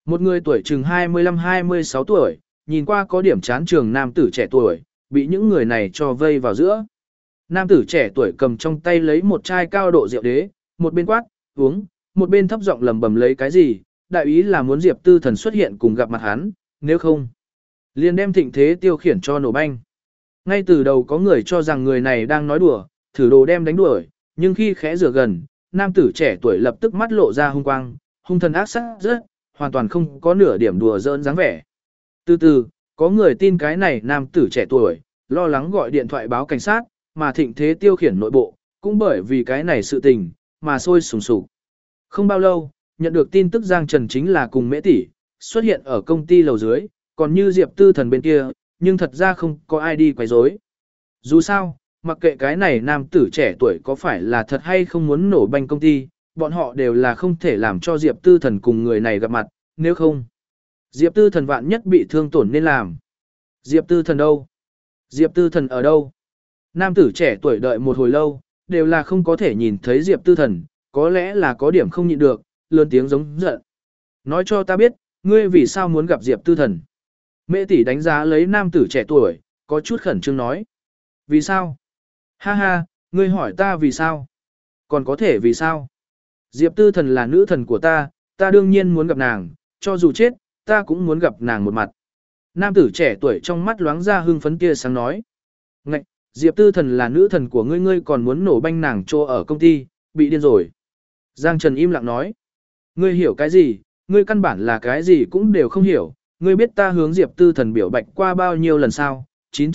Một người tuổi chừng 25-26 tuổi, nhìn qua có điểm chán trường nam tử trẻ tuổi, bị những người này cho vây vào giữa. Nam tử trẻ tuổi cầm trong tay lấy một chai cao độ rượu đế, một bên quát, uống, một bên thấp giọng lầm bầm lấy cái gì, đại ý là muốn Diệp Tư Thần xuất hiện cùng gặp mặt hắn, nếu không, liền đem thịnh thế tiêu khiển cho nổ banh. Ngay từ đầu có người cho rằng người này đang nói đùa, thử đồ đem đánh đuổi, nhưng khi khẽ rửa gần, nam tử trẻ tuổi lập tức mắt lộ ra hung quang, hung thần ác sát rất, hoàn toàn không có nửa điểm đùa giỡn dáng vẻ. Từ từ, có người tin cái này nam tử trẻ tuổi, lo lắng gọi điện thoại báo cảnh sát, mà thịnh thế tiêu khiển nội bộ, cũng bởi vì cái này sự tình, mà sôi sùng sục. Không bao lâu, nhận được tin tức Giang Trần chính là cùng Mễ tỷ xuất hiện ở công ty lầu dưới, còn như Diệp Tư Thần bên kia, nhưng thật ra không có ai đi quấy rối. Dù sao, mặc kệ cái này nam tử trẻ tuổi có phải là thật hay không muốn nổ banh công ty, bọn họ đều là không thể làm cho Diệp Tư Thần cùng người này gặp mặt, nếu không, Diệp Tư Thần vạn nhất bị thương tổn nên làm. Diệp Tư Thần đâu? Diệp Tư Thần ở đâu? Nam tử trẻ tuổi đợi một hồi lâu, đều là không có thể nhìn thấy Diệp Tư Thần, có lẽ là có điểm không nhịn được, lớn tiếng giống giận. Nói cho ta biết, ngươi vì sao muốn gặp Diệp Tư Thần? Mễ tỷ đánh giá lấy nam tử trẻ tuổi, có chút khẩn trương nói. Vì sao? Ha ha, ngươi hỏi ta vì sao? Còn có thể vì sao? Diệp Tư Thần là nữ thần của ta đương nhiên muốn gặp nàng, cho dù chết, ta cũng muốn gặp nàng một mặt. Nam tử trẻ tuổi trong mắt loáng ra hưng phấn tia sáng nói. Ngạch, Diệp Tư Thần là nữ thần của ngươi, ngươi còn muốn nổ banh nàng trô ở công ty, bị điên rồi. Giang Trần im lặng nói. Ngươi hiểu cái gì, ngươi căn bản là cái gì cũng đều không hiểu, ngươi biết ta hướng Diệp Tư Thần biểu bạch qua bao nhiêu lần sao,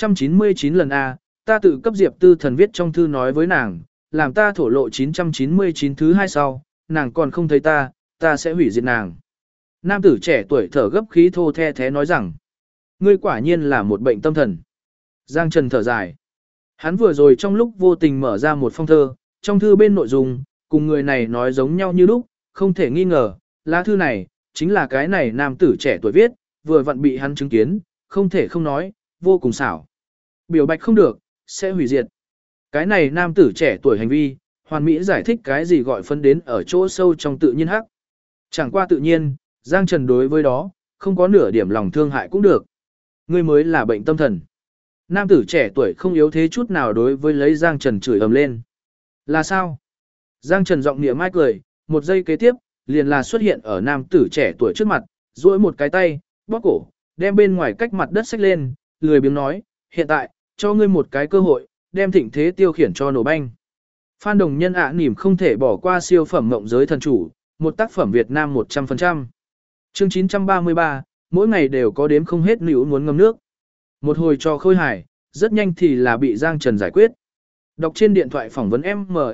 999 lần A, ta tự cấp Diệp Tư Thần viết trong thư nói với nàng, làm ta thổ lộ 999 thứ hai sau, nàng còn không thấy ta sẽ hủy diệt nàng. Nam tử trẻ tuổi thở gấp khí thô the thế nói rằng, ngươi quả nhiên là một bệnh tâm thần. Giang Trần thở dài. Hắn vừa rồi trong lúc vô tình mở ra một phong thơ, trong thư bên nội dung, cùng người này nói giống nhau như lúc, không thể nghi ngờ, lá thư này, chính là cái này nam tử trẻ tuổi viết, vừa vặn bị hắn chứng kiến, không thể không nói, vô cùng xảo. Biểu bạch không được, sẽ hủy diệt. Cái này nam tử trẻ tuổi hành vi, hoàn mỹ giải thích cái gì gọi phân đến ở chỗ sâu trong tự nhiên hắc. Chẳng qua tự nhiên, Giang Trần đối với đó, không có nửa điểm lòng thương hại cũng được. Ngươi mới là bệnh tâm thần. Nam tử trẻ tuổi không yếu thế chút nào đối với lấy Giang Trần chửi ầm lên. Là sao? Giang Trần giọng nịa mai cười, một giây kế tiếp, liền là xuất hiện ở nam tử trẻ tuổi trước mặt, duỗi một cái tay, bóp cổ, đem bên ngoài cách mặt đất xách lên, lười biếng nói, hiện tại, cho ngươi một cái cơ hội, đem thịnh thế tiêu khiển cho nổ banh. Phan Đồng Nhân nỉm không thể bỏ qua siêu phẩm mộng giới thần chủ, một tác phẩm Việt Nam 100%. Chương 933, mỗi ngày đều có đếm không hết nữ muốn ngâm nước. Một hồi cho khôi hài, rất nhanh thì là bị Giang Trần giải quyết. Đọc trên điện thoại phỏng vấn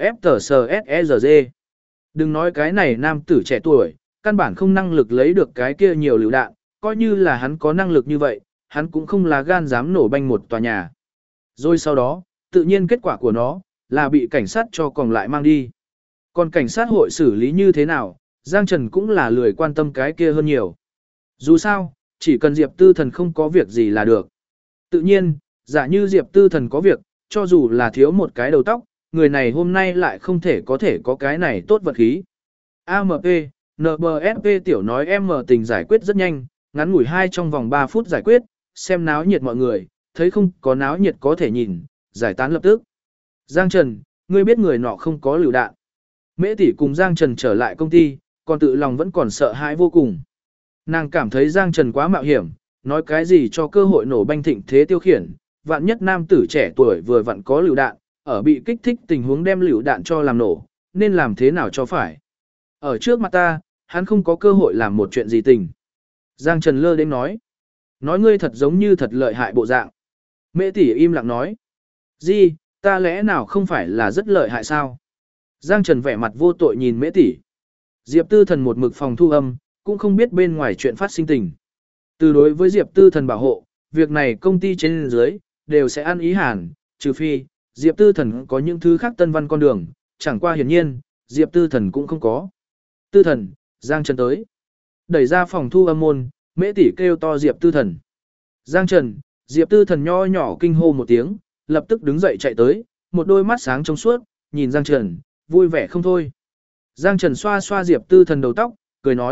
MFTSSERG. Đừng nói cái này nam tử trẻ tuổi, căn bản không năng lực lấy được cái kia nhiều lựu đạn, coi như là hắn có năng lực như vậy, hắn cũng không là gan dám nổ banh một tòa nhà. Rồi sau đó, tự nhiên kết quả của nó, là bị cảnh sát cho còn lại mang đi. Còn cảnh sát hội xử lý như thế nào, Giang Trần cũng là lười quan tâm cái kia hơn nhiều. Dù sao, chỉ cần Diệp Tư Thần không có việc gì là được. Tự nhiên, giả như Diệp Tư Thần có việc, cho dù là thiếu một cái đầu tóc, người này hôm nay lại không thể có cái này tốt vật khí. AMP, NBSP tiểu nói M tình giải quyết rất nhanh, ngắn ngủi 2 trong vòng 3 phút giải quyết, xem náo nhiệt mọi người, thấy không có náo nhiệt có thể nhìn, giải tán lập tức. Giang Trần, ngươi biết người nọ không có lựu đạn. Mễ tỷ cùng Giang Trần trở lại công ty, còn tự lòng vẫn còn sợ hãi vô cùng. Nàng cảm thấy Giang Trần quá mạo hiểm, nói cái gì cho cơ hội nổ banh thịnh thế tiêu khiển, vạn nhất nam tử trẻ tuổi vừa vặn có lựu đạn, ở bị kích thích tình huống đem lựu đạn cho làm nổ, nên làm thế nào cho phải. Ở trước mặt ta, hắn không có cơ hội làm một chuyện gì tình. Giang Trần lơ đến nói ngươi thật giống như thật lợi hại bộ dạng. Mễ tỷ im lặng nói, gì, ta lẽ nào không phải là rất lợi hại sao? Giang Trần vẻ mặt vô tội nhìn Mễ tỷ. Diệp Tư Thần một mực phòng thu âm, cũng không biết bên ngoài chuyện phát sinh tình. Từ đối với Diệp Tư Thần bảo hộ, việc này công ty trên dưới, đều sẽ ăn ý hẳn, trừ phi, Diệp Tư Thần có những thứ khác tân văn con đường, chẳng qua hiển nhiên, Diệp Tư Thần cũng không có. Tư Thần, Giang Trần tới. Đẩy ra phòng thu âm môn, Mễ tỷ kêu to Diệp Tư Thần. Giang Trần, Diệp Tư Thần nho nhỏ kinh hô một tiếng, lập tức đứng dậy chạy tới, một đôi mắt sáng trong suốt, nhìn Giang Trần, vui vẻ không thôi. Giang Trần xoa xoa Diệp Tư Thần đầu tóc, cười nói,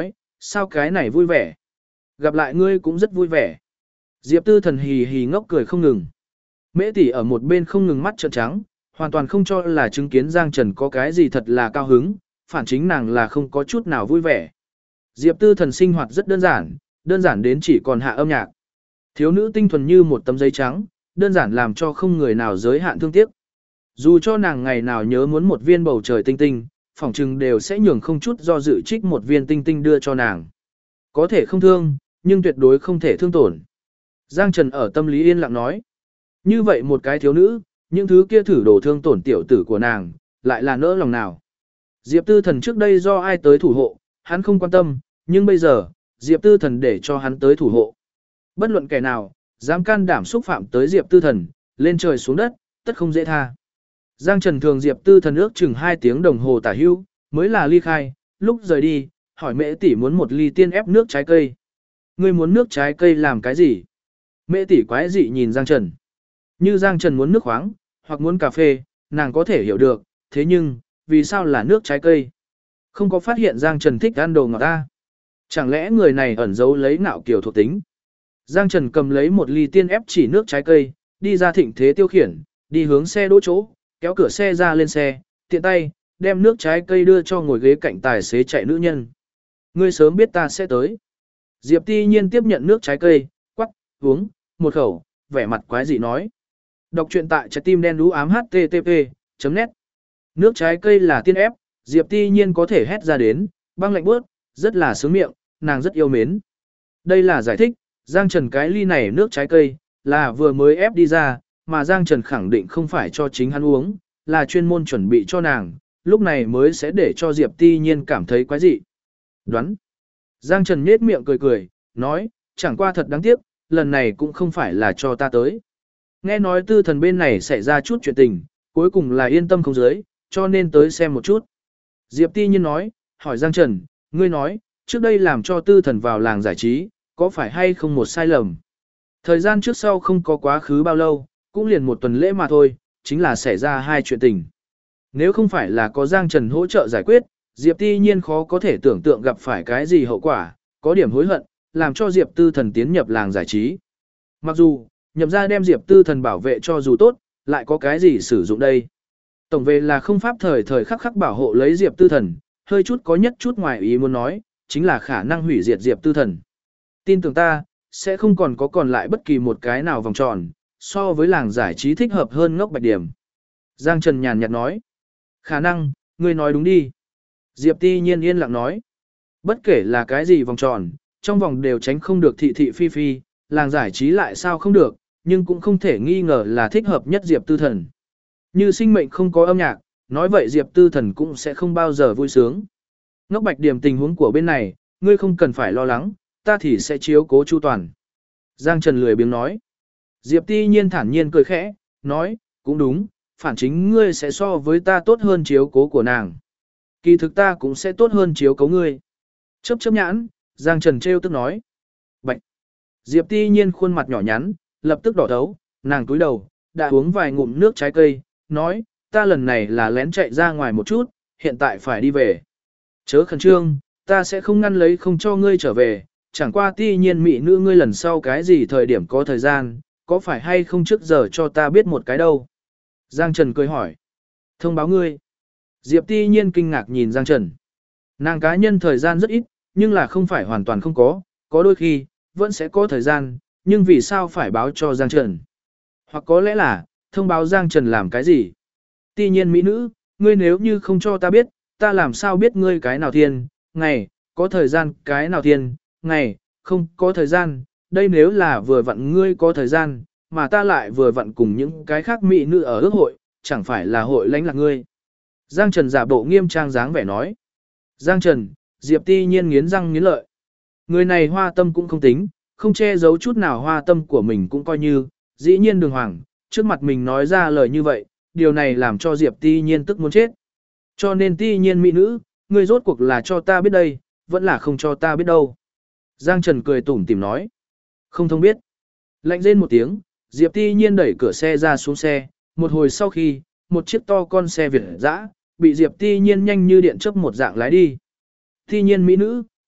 sao cái này vui vẻ? Gặp lại ngươi cũng rất vui vẻ. Diệp Tư Thần hì hì ngốc cười không ngừng. Mễ tỷ ở một bên không ngừng mắt trợn trắng, hoàn toàn không cho là chứng kiến Giang Trần có cái gì thật là cao hứng, phản chính nàng là không có chút nào vui vẻ. Diệp Tư Thần sinh hoạt rất đơn giản đến chỉ còn hạ âm nhạc. Thiếu nữ tinh thuần như một tấm giấy trắng, đơn giản làm cho không người nào giới hạn thương tiếc. Dù cho nàng ngày nào nhớ muốn một viên bầu trời tinh tinh, phỏng chừng đều sẽ nhường không chút do dự trích một viên tinh tinh đưa cho nàng. Có thể không thương, nhưng tuyệt đối không thể thương tổn. Giang Trần ở tâm lý yên lặng nói. Như vậy một cái thiếu nữ, những thứ kia thử đổ thương tổn tiểu tử của nàng, lại là nỡ lòng nào. Diệp Tư Thần trước đây do ai tới thủ hộ, hắn không quan tâm, nhưng bây giờ, Diệp Tư Thần để cho hắn tới thủ hộ. Bất luận kẻ nào, dám can đảm xúc phạm tới Diệp Tư Thần, lên trời xuống đất, tất không dễ tha. Giang Trần thường Diệp Tư Thần ước chừng 2 tiếng đồng hồ tả hưu, mới là ly khai, lúc rời đi, hỏi Mễ tỷ muốn một ly tiên ép nước trái cây. Ngươi muốn nước trái cây làm cái gì? Mễ tỷ quái dị nhìn Giang Trần. Như Giang Trần muốn nước khoáng, hoặc muốn cà phê, nàng có thể hiểu được, thế nhưng, vì sao là nước trái cây? Không có phát hiện Giang Trần thích ăn đồ ngọt ta. Chẳng lẽ người này ẩn giấu lấy ngạo kiểu thuộc tính? Giang Trần cầm lấy một ly tiên ép chỉ nước trái cây, đi ra thịnh thế tiêu khiển, đi hướng xe đỗ chỗ, kéo cửa xe ra lên xe, tiện tay, đem nước trái cây đưa cho ngồi ghế cạnh tài xế chạy nữ nhân. Ngươi sớm biết ta sẽ tới. Diệp Ti Nhiên tiếp nhận nước trái cây, quắc, uống, một khẩu, vẻ mặt quái dị nói. Đọc truyện tại trái tim đen đú ám http.net. Nước trái cây là tiên ép, Diệp Ti Nhiên có thể hét ra đến, băng lạnh bước, rất là sướng miệng, nàng rất yêu mến. Đây là giải thích, Giang Trần cái ly này nước trái cây, là vừa mới ép đi ra, mà Giang Trần khẳng định không phải cho chính hắn uống, là chuyên môn chuẩn bị cho nàng, lúc này mới sẽ để cho Diệp Ti Nhiên cảm thấy quái dị. Đoán. Giang Trần nhếch miệng cười cười, nói, chẳng qua thật đáng tiếc, lần này cũng không phải là cho ta tới. Nghe nói Tư Thần bên này xảy ra chút chuyện tình, cuối cùng là yên tâm không dưới, cho nên tới xem một chút. Diệp Ti Nhiên nói, hỏi Giang Trần, ngươi nói, trước đây làm cho Tư Thần vào làng giải trí, có phải hay không một sai lầm? Thời gian trước sau không có quá khứ bao lâu, cũng liền một tuần lễ mà thôi, chính là xảy ra 2 chuyện tình. Nếu không phải là có Giang Trần hỗ trợ giải quyết, Diệp Ti Nhiên khó có thể tưởng tượng gặp phải cái gì hậu quả, có điểm hối hận, làm cho Diệp Tư Thần tiến nhập làng giải trí. Mặc dù, nhập ra đem Diệp Tư Thần bảo vệ cho dù tốt, lại có cái gì sử dụng đây? Tổng về là không pháp thời thời khắc khắc bảo hộ lấy Diệp Tư Thần, hơi chút có nhất chút ngoài ý muốn nói, chính là khả năng hủy diệt Diệp Tư Thần. Tin tưởng ta, sẽ không còn lại bất kỳ một cái nào vòng tròn, so với làng giải trí thích hợp hơn ngốc bạch điểm. Giang Trần nhàn nhạt nói, khả năng, ngươi nói đúng đi. Diệp Ti Nhiên yên lặng nói, bất kể là cái gì vòng tròn, trong vòng đều tránh không được thị thị phi phi, làng giải trí lại sao không được, nhưng cũng không thể nghi ngờ là thích hợp nhất Diệp Tư Thần. Như sinh mệnh không có âm nhạc, nói vậy Diệp Tư Thần cũng sẽ không bao giờ vui sướng. Ngốc bạch điểm tình huống của bên này, ngươi không cần phải lo lắng, ta thì sẽ chiếu cố chu toàn. Giang Trần lười biếng nói. Diệp Ti Nhiên thản nhiên cười khẽ, nói, cũng đúng, phản chính ngươi sẽ so với ta tốt hơn chiếu cố của nàng. Kỳ thực ta cũng sẽ tốt hơn chiếu cố ngươi. Chớp chớp nhãn, Giang Trần trêu tức nói. Bạch. Diệp Ti Nhiên khuôn mặt nhỏ nhắn, lập tức đỏ thấu, nàng cúi đầu, đã uống vài ngụm nước trái cây, nói, ta lần này là lén chạy ra ngoài một chút, hiện tại phải đi về. Chớ khẩn trương, ta sẽ không ngăn lấy không cho ngươi trở về, chẳng qua Ti Nhiên mỹ nữ ngươi lần sau cái gì thời điểm có thời gian, có phải hay không trước giờ cho ta biết một cái đâu. Giang Trần cười hỏi. Thông báo ngươi. Diệp Ti Nhiên kinh ngạc nhìn Giang Trần. Nàng cá nhân thời gian rất ít, nhưng là không phải hoàn toàn không có đôi khi, vẫn sẽ có thời gian, nhưng vì sao phải báo cho Giang Trần? Hoặc có lẽ là, thông báo Giang Trần làm cái gì? Ti Nhiên mỹ nữ, ngươi nếu như không cho ta biết, ta làm sao biết ngươi cái nào thiên, ngày, có thời gian, cái nào thiên, ngày, không có thời gian, đây nếu là vừa vặn ngươi có thời gian, mà ta lại vừa vặn cùng những cái khác mỹ nữ ở ước hội, chẳng phải là hội lãnh lạc ngươi. Giang Trần giả bộ nghiêm trang dáng vẻ nói. Giang Trần, Diệp Ti Nhiên nghiến răng nghiến lợi. Người này hoa tâm cũng không tính, không che giấu chút nào hoa tâm của mình cũng coi như, dĩ nhiên đường hoàng, trước mặt mình nói ra lời như vậy, điều này làm cho Diệp Ti Nhiên tức muốn chết. Cho nên Ti Nhiên mỹ nữ, ngươi rốt cuộc là cho ta biết đây, vẫn là không cho ta biết đâu. Giang Trần cười tủm tỉm nói. Không thông biết. Lạnh rên một tiếng, Diệp Ti Nhiên đẩy cửa xe ra xuống xe, một hồi sau khi, một chiếc to con xe Việt dã bị Diệp Ti Nhiên nhanh như điện chớp một dạng lái đi. Ti Nhiên mỹ nữ,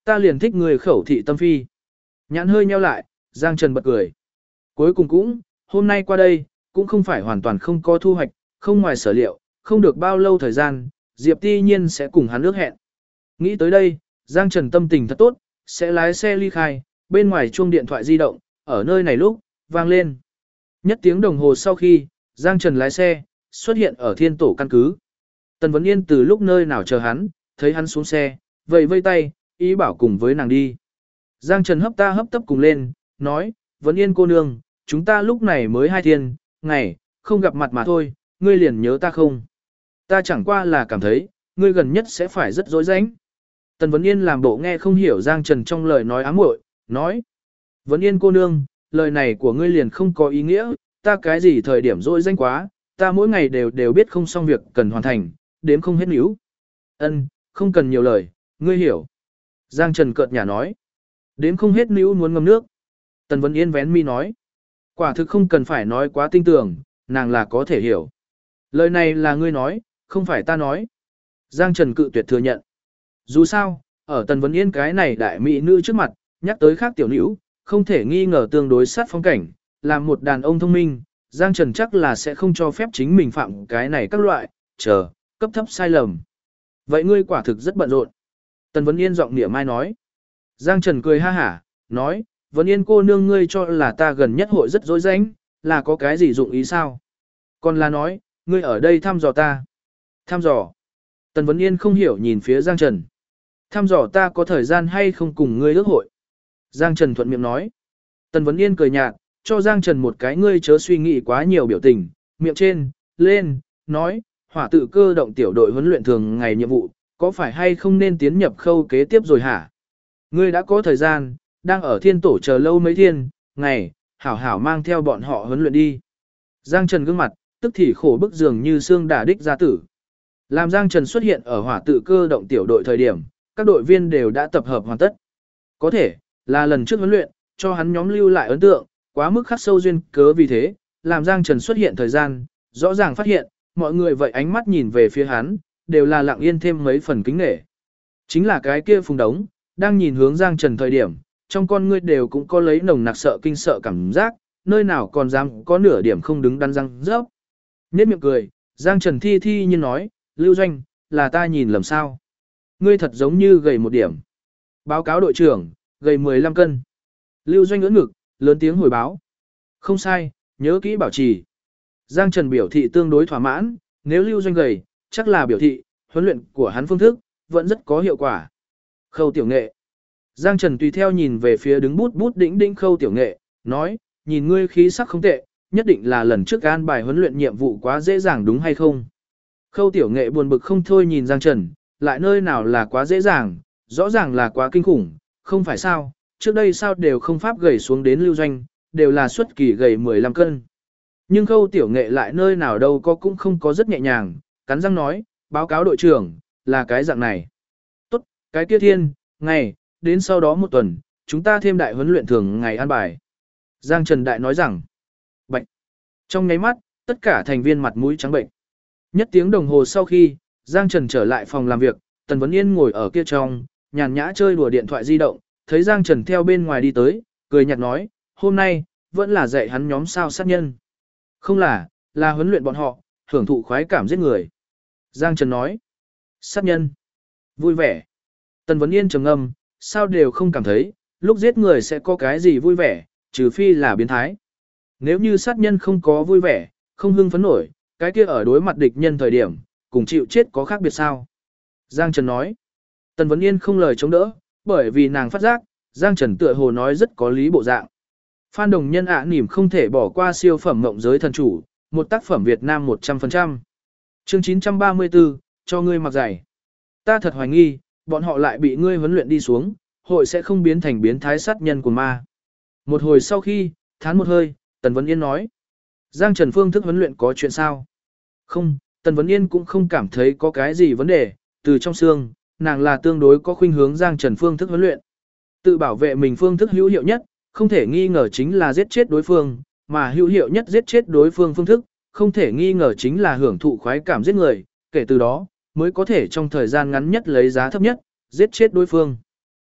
Ta liền thích người khẩu thị tâm phi. Nhãn hơi nheo lại, Giang Trần bật cười. Cuối cùng cũng, hôm nay qua đây, cũng không phải hoàn toàn không có thu hoạch, không ngoài sở liệu, không được bao lâu thời gian, Diệp Ti Nhiên sẽ cùng hắn ước hẹn. Nghĩ tới đây, Giang Trần tâm tình thật tốt, sẽ lái xe ly khai, bên ngoài chuông điện thoại di động, ở nơi này lúc, vang lên. Nhất tiếng đồng hồ sau khi, Giang Trần lái xe, xuất hiện ở thiên tổ căn cứ. Tần Vấn Yên từ lúc nơi nào chờ hắn, thấy hắn xuống xe, vẫy vây tay, ý bảo cùng với nàng đi. Giang Trần hấp tấp cùng lên, nói, Vấn Yên cô nương, chúng ta lúc này mới 2 thiên, ngày, không gặp mặt mà thôi, ngươi liền nhớ ta không? Ta chẳng qua là cảm thấy, ngươi gần nhất sẽ phải rất dối rãnh. Tần Vấn Yên làm bộ nghe không hiểu Giang Trần trong lời nói ám muội, nói, Vấn Yên cô nương, lời này của ngươi liền không có ý nghĩa, ta cái gì thời điểm dối rãnh quá, ta mỗi ngày đều biết không xong việc cần hoàn thành, đếm không hết níu. Ân, không cần nhiều lời, ngươi hiểu. Giang Trần cợt nhả nói, đếm không hết níu muốn ngâm nước. Tần Vấn Yên vén mi nói, quả thực không cần phải nói quá tinh tường, nàng là có thể hiểu. Lời này là ngươi nói, không phải ta nói. Giang Trần cự tuyệt thừa nhận. Dù sao, ở Tần Vấn Yên cái này đại mỹ nữ trước mặt, nhắc tới khác tiểu nữ, không thể nghi ngờ tương đối sát phong cảnh, làm một đàn ông thông minh, Giang Trần chắc là sẽ không cho phép chính mình phạm cái này các loại, cấp thấp sai lầm. Vậy ngươi quả thực rất bận rộn. Tần Vấn Yên giọng nịa mai nói. Giang Trần cười ha hả, nói, Vấn Yên cô nương ngươi cho là ta gần nhất hội rất dối rãnh, là có cái gì dụng ý sao? Còn là nói, ngươi ở đây thăm dò ta. Thăm dò. Tần Vấn Yên không hiểu nhìn phía Giang Trần. Thăm dò ta có thời gian hay không cùng ngươi ước hội. Giang Trần thuận miệng nói. Tần Vấn Yên cười nhạt, cho Giang Trần một cái ngươi chớ suy nghĩ quá nhiều biểu tình, miệng trên, lên, nói, hỏa tự cơ động tiểu đội huấn luyện thường ngày nhiệm vụ, có phải hay không nên tiến nhập khâu kế tiếp rồi hả? Ngươi đã có thời gian, đang ở thiên tổ chờ lâu mấy thiên, ngày, hảo hảo mang theo bọn họ huấn luyện đi. Giang Trần gương mặt, tức thì khổ bức dường như xương đả đích gia tử. Làm Giang Trần xuất hiện ở hỏa tự cơ động tiểu đội thời điểm, các đội viên đều đã tập hợp hoàn tất. Có thể, là lần trước huấn luyện, cho hắn nhóm lưu lại ấn tượng, quá mức khắc sâu duyên cớ vì thế, làm Giang Trần xuất hiện thời gian, rõ ràng phát hiện, mọi người vậy ánh mắt nhìn về phía hắn, đều là lặng yên thêm mấy phần kính nể. Chính là cái kia Phùng Đống, đang nhìn hướng Giang Trần thời điểm, trong con ngươi đều cũng có lấy nồng nặc sợ kinh sợ cảm giác, nơi nào còn dám có nửa điểm không đứng đắn răng rớp. Nét miệng cười, Giang Trần thi nhiên nói, Lưu Doanh, là ta nhìn lầm sao. Ngươi thật giống như gầy một điểm. Báo cáo đội trưởng, gầy 15 cân. Lưu Doanh ưỡn ngực, lớn tiếng hồi báo. Không sai, nhớ kỹ bảo trì. Giang Trần biểu thị tương đối thỏa mãn, nếu Lưu Doanh gầy, chắc là biểu thị, huấn luyện của hắn phương thức, vẫn rất có hiệu quả. Khâu tiểu nghệ. Giang Trần tùy theo nhìn về phía đứng bút đĩnh Khâu tiểu nghệ, nói, nhìn ngươi khí sắc không tệ, nhất định là lần trước an bài huấn luyện nhiệm vụ quá dễ dàng đúng hay không? Khâu tiểu nghệ buồn bực không thôi nhìn Giang Trần, lại nơi nào là quá dễ dàng, rõ ràng là quá kinh khủng, không phải sao, trước đây sao đều không pháp gầy xuống đến Lưu Doanh, đều là xuất kỳ gầy 15 cân. Nhưng Khâu tiểu nghệ lại nơi nào đâu có cũng không có rất nhẹ nhàng, cắn răng nói, báo cáo đội trưởng, là cái dạng này. Tốt, cái kia thiên, ngày, đến sau đó một tuần, chúng ta thêm đại huấn luyện thường ngày an bài. Giang Trần Đại nói rằng, bệnh. Trong nháy mắt, tất cả thành viên mặt mũi trắng bệnh. Nhất tiếng đồng hồ sau khi, Giang Trần trở lại phòng làm việc, Tần Vấn Yên ngồi ở kia trong, nhàn nhã chơi đùa điện thoại di động, thấy Giang Trần theo bên ngoài đi tới, cười nhạt nói, hôm nay, vẫn là dạy hắn nhóm sao sát nhân. Không là huấn luyện bọn họ, hưởng thụ khoái cảm giết người. Giang Trần nói, sát nhân, vui vẻ. Tần Vấn Yên trầm ngâm, sao đều không cảm thấy, lúc giết người sẽ có cái gì vui vẻ, trừ phi là biến thái. Nếu như sát nhân không có vui vẻ, không hưng phấn nổi, cái kia ở đối mặt địch nhân thời điểm, cùng chịu chết có khác biệt sao? Giang Trần nói. Tần Vấn Yên không lời chống đỡ, bởi vì nàng phát giác, Giang Trần tựa hồ nói rất có lý bộ dạng. Phan Đồng Nhân nỉm không thể bỏ qua siêu phẩm Mộng Giới Thần Chủ, một tác phẩm Việt Nam 100%. Chương 934, cho ngươi mặc giày. Ta thật hoài nghi, bọn họ lại bị ngươi huấn luyện đi xuống, hội sẽ không biến thành biến thái sát nhân của ma. Một hồi sau khi, thán một hơi, Tần Vấn Yên nói. Giang Trần phương thức huấn luyện có chuyện sao? Không, Tần Vấn Yên cũng không cảm thấy có cái gì vấn đề, từ trong xương, nàng là tương đối có khuynh hướng Giang Trần phương thức huấn luyện. Tự bảo vệ mình phương thức hữu hiệu nhất, không thể nghi ngờ chính là giết chết đối phương, mà hữu hiệu nhất giết chết đối phương phương thức, không thể nghi ngờ chính là hưởng thụ khoái cảm giết người, kể từ đó, mới có thể trong thời gian ngắn nhất lấy giá thấp nhất, giết chết đối phương.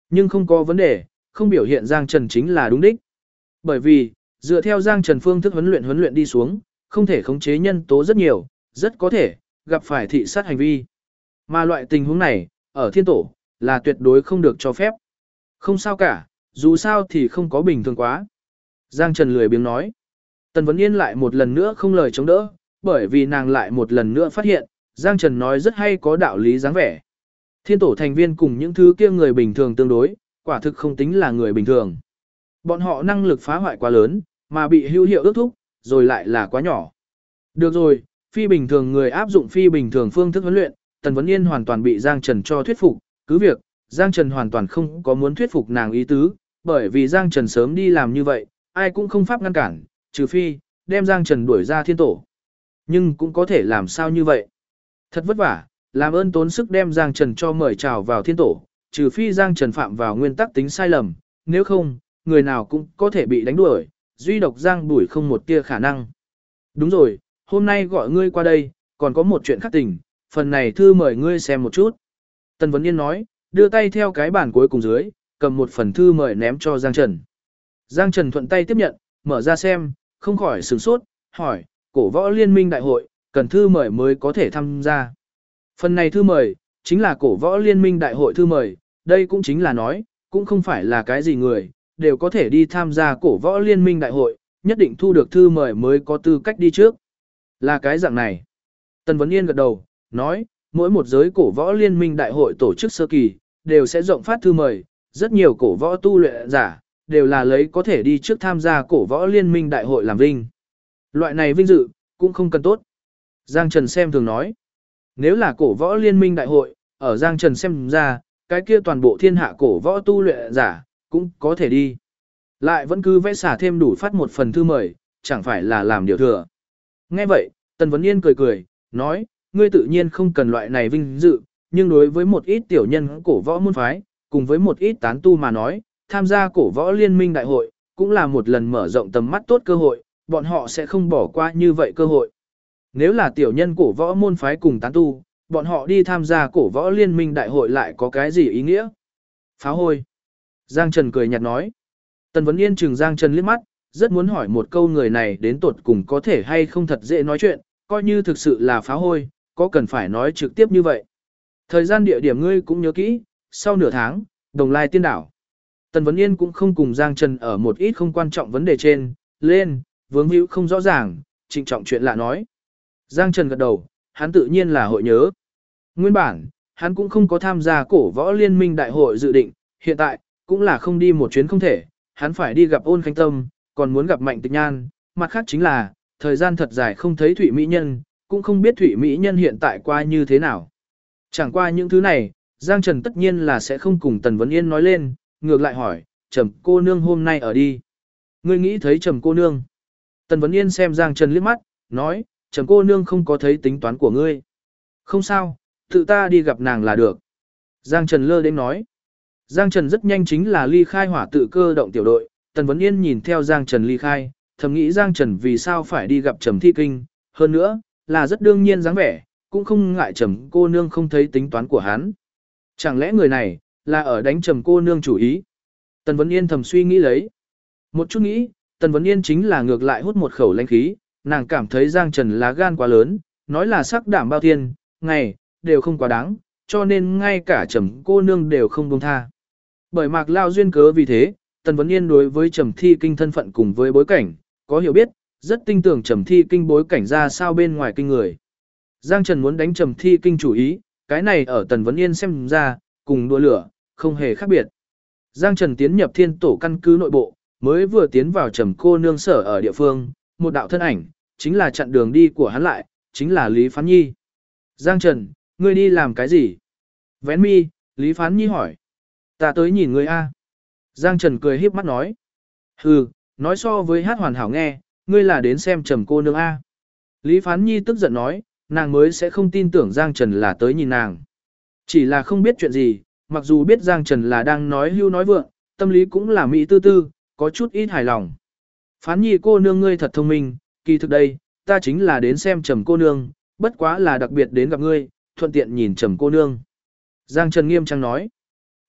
Nhưng không có vấn đề, không biểu hiện Giang Trần chính là đúng đích. Bởi vì, dựa theo Giang Trần phương thức huấn luyện đi xuống, không thể khống chế nhân tố rất nhiều, rất có thể gặp phải thị sát hành vi. Mà loại tình huống này, ở thiên tổ, là tuyệt đối không được cho phép. Không sao cả, dù sao thì không có bình thường quá. Giang Trần lười biếng nói. Tần Vấn Yên lại một lần nữa không lời chống đỡ, bởi vì nàng lại một lần nữa phát hiện, Giang Trần nói rất hay có đạo lý dáng vẻ. Thiên tổ thành viên cùng những thứ kia người bình thường tương đối, quả thực không tính là người bình thường. Bọn họ năng lực phá hoại quá lớn, mà bị hữu hiệu ước thúc, rồi lại là quá nhỏ. Được rồi, phi bình thường người áp dụng phi bình thường phương thức huấn luyện, Tần Vấn Yên hoàn toàn bị Giang Trần cho thuyết phục, cứ việc, Giang Trần hoàn toàn không có muốn thuyết phục nàng ý tứ, bởi vì Giang Trần sớm đi làm như vậy, ai cũng không pháp ngăn cản, trừ phi, đem Giang Trần đuổi ra thiên tổ. Nhưng cũng có thể làm sao như vậy. Thật vất vả, làm ơn tốn sức đem Giang Trần cho mời chào vào thiên tổ, trừ phi Giang Trần phạm vào nguyên tắc tính sai lầm, nếu không, người nào cũng có thể bị đánh đuổi, duy độc Giang Bùi không một tia khả năng. Đúng rồi, hôm nay gọi ngươi qua đây, còn có một chuyện khác tình, phần này thư mời ngươi xem một chút. Tần Vấn Yên nói, đưa tay theo cái bản cuối cùng dưới, cầm một phần thư mời ném cho Giang Trần. Giang Trần thuận tay tiếp nhận, mở ra xem, không khỏi sửng sốt, hỏi, cổ võ liên minh đại hội, cần thư mời mới có thể tham gia. Phần này thư mời, chính là cổ võ liên minh đại hội thư mời, đây cũng chính là nói, cũng không phải là cái gì người, đều có thể đi tham gia cổ võ liên minh đại hội, nhất định thu được thư mời mới có tư cách đi trước. Là cái dạng này. Tần Vấn Yên gật đầu, nói, mỗi một giới cổ võ liên minh đại hội tổ chức sơ kỳ, đều sẽ rộng phát thư mời, rất nhiều cổ võ tu luyện giả, đều là lấy có thể đi trước tham gia cổ võ liên minh đại hội làm vinh. Loại này vinh dự, cũng không cần tốt. Giang Trần xem thường nói, nếu là cổ võ liên minh đại hội, ở Giang Trần xem ra, cái kia toàn bộ thiên hạ cổ võ tu luyện giả, cũng có thể đi. Lại vẫn cứ vẽ xả thêm đủ phát một phần thư mời, chẳng phải là làm điều thừa. Nghe vậy, Tần Vấn Yên cười cười, nói, ngươi tự nhiên không cần loại này vinh dự, nhưng đối với một ít tiểu nhân cổ võ môn phái, cùng với một ít tán tu mà nói, tham gia cổ võ liên minh đại hội, cũng là một lần mở rộng tầm mắt tốt cơ hội, bọn họ sẽ không bỏ qua như vậy cơ hội. Nếu là tiểu nhân cổ võ môn phái cùng tán tu, bọn họ đi tham gia cổ võ liên minh đại hội lại có cái gì ý nghĩa? Phá hôi. Giang Trần cười nhạt nói. Tần Vấn Yên chừng Giang Trần liếc mắt, rất muốn hỏi một câu người này đến tột cùng có thể hay không thật dễ nói chuyện, coi như thực sự là phá hôi, có cần phải nói trực tiếp như vậy. Thời gian địa điểm ngươi cũng nhớ kỹ, sau nửa tháng, Đồng Lai Tiên Đảo. Tần Vấn Yên cũng không cùng Giang Trần ở một ít không quan trọng vấn đề trên, lên, vướng hữu không rõ ràng, trịnh trọng chuyện lạ nói. Giang Trần gật đầu, hắn tự nhiên là hội nhớ. Nguyên bản, hắn cũng không có tham gia cổ võ liên minh đại hội dự định, hiện tại, cũng là không đi một chuyến không thể, hắn phải đi gặp Ôn Khánh Tâm, còn muốn gặp Mạnh Tịch Nhan, mặt khác chính là, thời gian thật dài không thấy Thụy Mỹ Nhân, cũng không biết Thụy Mỹ Nhân hiện tại qua như thế nào. Chẳng qua những thứ này, Giang Trần tất nhiên là sẽ không cùng Tần Vấn Yên nói lên, ngược lại hỏi, Trầm cô nương hôm nay ở đi. Ngươi nghĩ thấy Trầm cô nương? Tần Vấn Yên xem Giang Trần liếc mắt, nói, Trầm cô nương không có thấy tính toán của ngươi. Không sao, tự ta đi gặp nàng là được. Giang Trần lơ đến nói. Giang Trần rất nhanh chính là ly khai hỏa tự cơ động tiểu đội, Tần Vấn Yên nhìn theo Giang Trần ly khai, thầm nghĩ Giang Trần vì sao phải đi gặp Trầm Thi Kinh, hơn nữa, là rất đương nhiên dáng vẻ, cũng không ngại Trầm cô nương không thấy tính toán của hắn. Chẳng lẽ người này, là ở đánh Trầm cô nương chủ ý? Tần Vấn Yên thầm suy nghĩ lấy. Một chút nghĩ, Tần Vấn Yên chính là ngược lại hút một khẩu lãnh khí, nàng cảm thấy Giang Trần lá gan quá lớn, nói là sắc đảm bao thiên, ngày, đều không quá đáng, cho nên ngay cả Trầm cô nương đều không buông tha. Bởi Mạc Lao duyên cớ vì thế, Tần Vấn Yên đối với Trầm Thi Kinh thân phận cùng với bối cảnh, có hiểu biết, rất tin tưởng Trầm Thi Kinh bối cảnh ra sao bên ngoài kinh người. Giang Trần muốn đánh Trầm Thi Kinh chủ ý, cái này ở Tần Vấn Yên xem ra, cùng đua lửa, không hề khác biệt. Giang Trần tiến nhập thiên tổ căn cứ nội bộ, mới vừa tiến vào Trầm cô nương sở ở địa phương, một đạo thân ảnh, chính là chặn đường đi của hắn lại, chính là Lý Phán Nhi. Giang Trần, ngươi đi làm cái gì? Vén mi, Lý Phán Nhi hỏi. Ta tới nhìn ngươi a. Giang Trần cười híp mắt nói. Hừ, nói so với hát hoàn hảo nghe, ngươi là đến xem Trầm cô nương a. Lý Phán Nhi tức giận nói, nàng mới sẽ không tin tưởng Giang Trần là tới nhìn nàng. Chỉ là không biết chuyện gì, mặc dù biết Giang Trần là đang nói hưu nói vượng, tâm lý cũng là mỹ tư tư, có chút ít hài lòng. Phán Nhi cô nương ngươi thật thông minh, kỳ thực đây, ta chính là đến xem Trầm cô nương, bất quá là đặc biệt đến gặp ngươi, thuận tiện nhìn Trầm cô nương. Giang Trần nghiêm trang nói.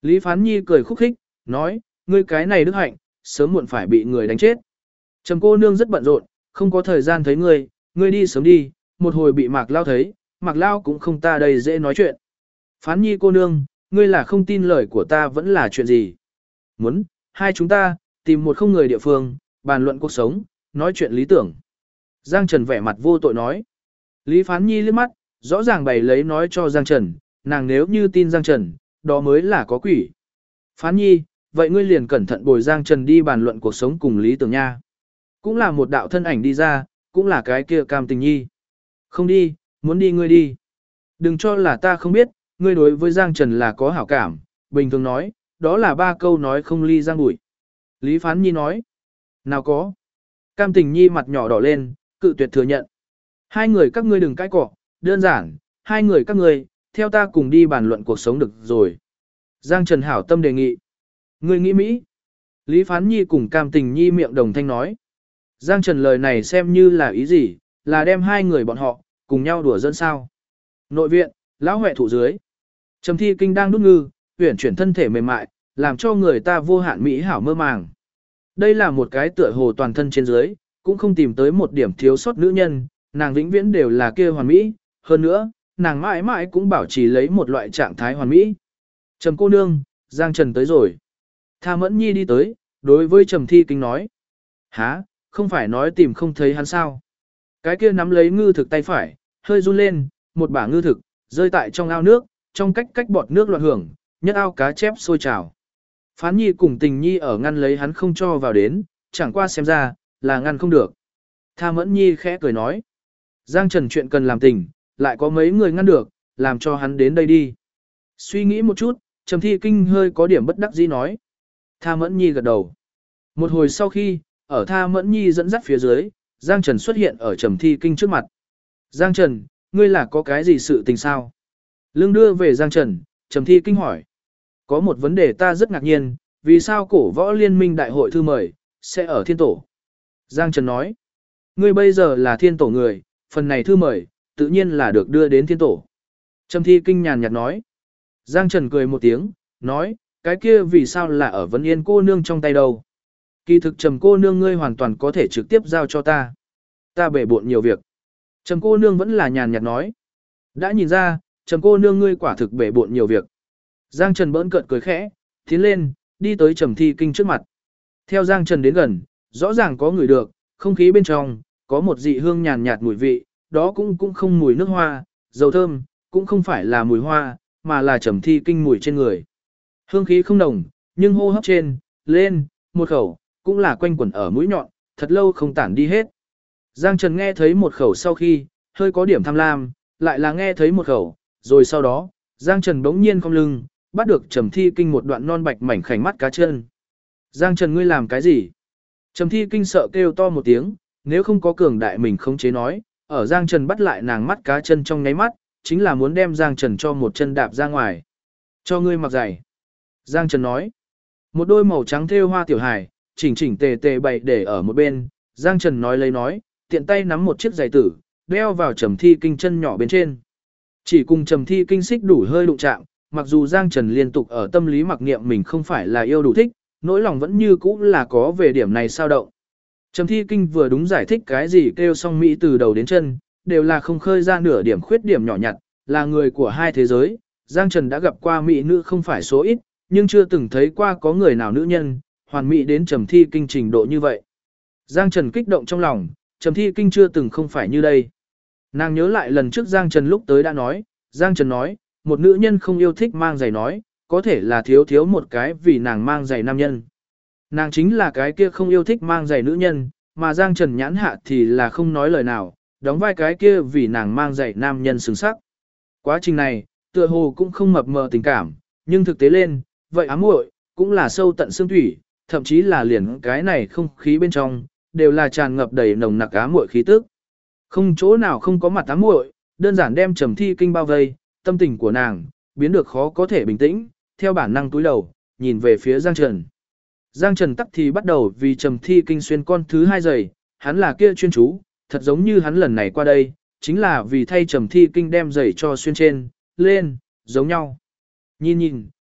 Lý Phán Nhi cười khúc khích, nói, ngươi cái này đức hạnh, sớm muộn phải bị người đánh chết. Trầm cô nương rất bận rộn, không có thời gian thấy ngươi đi sớm đi, một hồi bị Mạc Lao thấy, Mạc Lao cũng không ta đây dễ nói chuyện. Phán Nhi cô nương, ngươi là không tin lời của ta vẫn là chuyện gì? Muốn, hai chúng ta, tìm một không người địa phương, bàn luận cuộc sống, nói chuyện lý tưởng. Giang Trần vẻ mặt vô tội nói. Lý Phán Nhi liếc mắt, rõ ràng bày lấy nói cho Giang Trần, nàng nếu như tin Giang Trần, đó mới là có quỷ. Phán Nhi, vậy ngươi liền cẩn thận bồi Giang Trần đi bàn luận cuộc sống cùng lý tưởng nha. Cũng là một đạo thân ảnh đi ra, cũng là cái kia Cam Tình Nhi. Không đi, muốn đi ngươi đi. Đừng cho là ta không biết, ngươi đối với Giang Trần là có hảo cảm, bình thường nói, đó là ba câu nói không ly giang bụi. Lý Phán Nhi nói, nào có. Cam Tình Nhi mặt nhỏ đỏ lên, cự tuyệt thừa nhận. Hai người các ngươi đừng cãi cọ, đơn giản, hai người các ngươi, theo ta cùng đi bàn luận cuộc sống được rồi. Giang Trần hảo tâm đề nghị. Ngươi nghĩ Mỹ. Lý Phán Nhi cùng Cam Tình Nhi miệng đồng thanh nói. Giang Trần lời này xem như là ý gì, là đem hai người bọn họ, cùng nhau đùa dân sao. Nội viện, lão huệ thủ dưới. Trầm Thi Kinh đang đút ngư, huyển chuyển thân thể mềm mại, làm cho người ta vô hạn mỹ hảo mơ màng. Đây là một cái tựa hồ toàn thân trên dưới, cũng không tìm tới một điểm thiếu sót nữ nhân, nàng vĩnh viễn đều là kia hoàn mỹ, hơn nữa, nàng mãi mãi cũng bảo trì lấy một loại trạng thái hoàn mỹ. Trầm cô nương, Giang Trần tới rồi. Tha Mẫn Nhi đi tới, đối với Trầm Thi Kinh nói. Hả, không phải nói tìm không thấy hắn sao? Cái kia nắm lấy ngư thực tay phải, hơi run lên, một bả ngư thực, rơi tại trong ao nước, trong cách bọt nước loạn hưởng, nhất ao cá chép sôi trào. Phán Nhi cùng Tình Nhi ở ngăn lấy hắn không cho vào đến, chẳng qua xem ra, là ngăn không được. Tha Mẫn Nhi khẽ cười nói. Giang Trần chuyện cần làm tình, lại có mấy người ngăn được, làm cho hắn đến đây đi. Suy nghĩ một chút, Trầm Thi Kinh hơi có điểm bất đắc dĩ nói. Tha Mẫn Nhi gật đầu. Một hồi sau khi, ở Tha Mẫn Nhi dẫn dắt phía dưới, Giang Trần xuất hiện ở Trầm Thi Kinh trước mặt. Giang Trần, ngươi là có cái gì sự tình sao? Lưng đưa về Giang Trần, Trầm Thi Kinh hỏi. Có một vấn đề ta rất ngạc nhiên, vì sao cổ võ liên minh đại hội thư mời, sẽ ở thiên tổ? Giang Trần nói. Ngươi bây giờ là thiên tổ người, phần này thư mời, tự nhiên là được đưa đến thiên tổ. Trầm Thi Kinh nhàn nhạt nói. Giang Trần cười một tiếng, nói, cái kia vì sao là ở Vân Yên cô nương trong tay đâu? Kỳ thực Trầm cô nương ngươi hoàn toàn có thể trực tiếp giao cho ta. Ta bể bộn nhiều việc. Trầm cô nương vẫn là nhàn nhạt nói. Đã nhìn ra, Trầm cô nương ngươi quả thực bể bộn nhiều việc. Giang Trần bỡn cợt cười khẽ, tiến lên, đi tới Trầm Thi Kinh trước mặt. Theo Giang Trần đến gần, rõ ràng có người được, không khí bên trong, có một dị hương nhàn nhạt mùi vị, đó cũng không mùi nước hoa, dầu thơm, cũng không phải là mùi hoa, mà là Trầm Thi Kinh mùi trên người. Hương khí không nồng, nhưng hô hấp trên, lên, một khẩu, cũng là quanh quẩn ở mũi nhọn, thật lâu không tản đi hết. Giang Trần nghe thấy một khẩu sau khi, hơi có điểm tham lam, lại là nghe thấy một khẩu, rồi sau đó, Giang Trần bỗng nhiên cong lưng, bắt được Trầm Thi Kinh một đoạn non bạch mảnh khảnh mắt cá chân. Giang Trần ngươi làm cái gì? Trầm Thi Kinh sợ kêu to một tiếng, nếu không có cường đại mình không chế nói, ở Giang Trần bắt lại nàng mắt cá chân trong nháy mắt, chính là muốn đem Giang Trần cho một chân đạp ra ngoài. Cho ngươi mặc giày. Giang Trần nói. Một đôi màu trắng thêu hoa tiểu hài, chỉnh chỉnh tề tề bày để ở một bên, Giang Trần nói, tiện tay nắm một chiếc giày tử, đeo vào Trầm Thi Kinh chân nhỏ bên trên. Chỉ cùng Trầm Thi Kinh xích đủ hơi đụng chạm, mặc dù Giang Trần liên tục ở tâm lý mặc niệm mình không phải là yêu đủ thích, nỗi lòng vẫn như cũ là có về điểm này sao động. Trầm Thi Kinh vừa đúng giải thích cái gì kêu song Mỹ từ đầu đến chân, đều là không khơi ra nửa điểm khuyết điểm nhỏ nhặt, là người của hai thế giới. Giang Trần đã gặp qua Mỹ nữ không phải số ít, nhưng chưa từng thấy qua có người nào nữ nhân, hoàn mỹ đến Trầm Thi Kinh trình độ như vậy. Giang Trần kích động trong lòng, Trầm Thi Kinh chưa từng không phải như đây. Nàng nhớ lại lần trước Giang Trần lúc tới đã nói, Giang Trần nói, một nữ nhân không yêu thích mang giày nói, có thể là thiếu một cái vì nàng mang giày nam nhân. Nàng chính là cái kia không yêu thích mang giày nữ nhân, mà Giang Trần nhãn hạ thì là không nói lời nào, đóng vai cái kia vì nàng mang giày nam nhân xứng sắc. Quá trình này, tựa hồ cũng không mập mờ tình cảm, nhưng thực tế lên, vậy ám muội cũng là sâu tận xương thủy, thậm chí là liền cái này không khí bên trong, đều là tràn ngập đầy nồng nặc ám muội khí tức. Không chỗ nào không có mặt ám muội, đơn giản đem Trầm Thi Kinh bao vây, tâm tình của nàng biến được khó có thể bình tĩnh, theo bản năng túi đầu, nhìn về phía Giang Trần. Giang Trần tắc thì bắt đầu vì Trầm Thi Kinh xuyên con thứ hai giày, hắn là kia chuyên chú, thật giống như hắn lần này qua đây, chính là vì thay Trầm Thi Kinh đem giày cho xuyên trên, lên, giống nhau. Nhìn,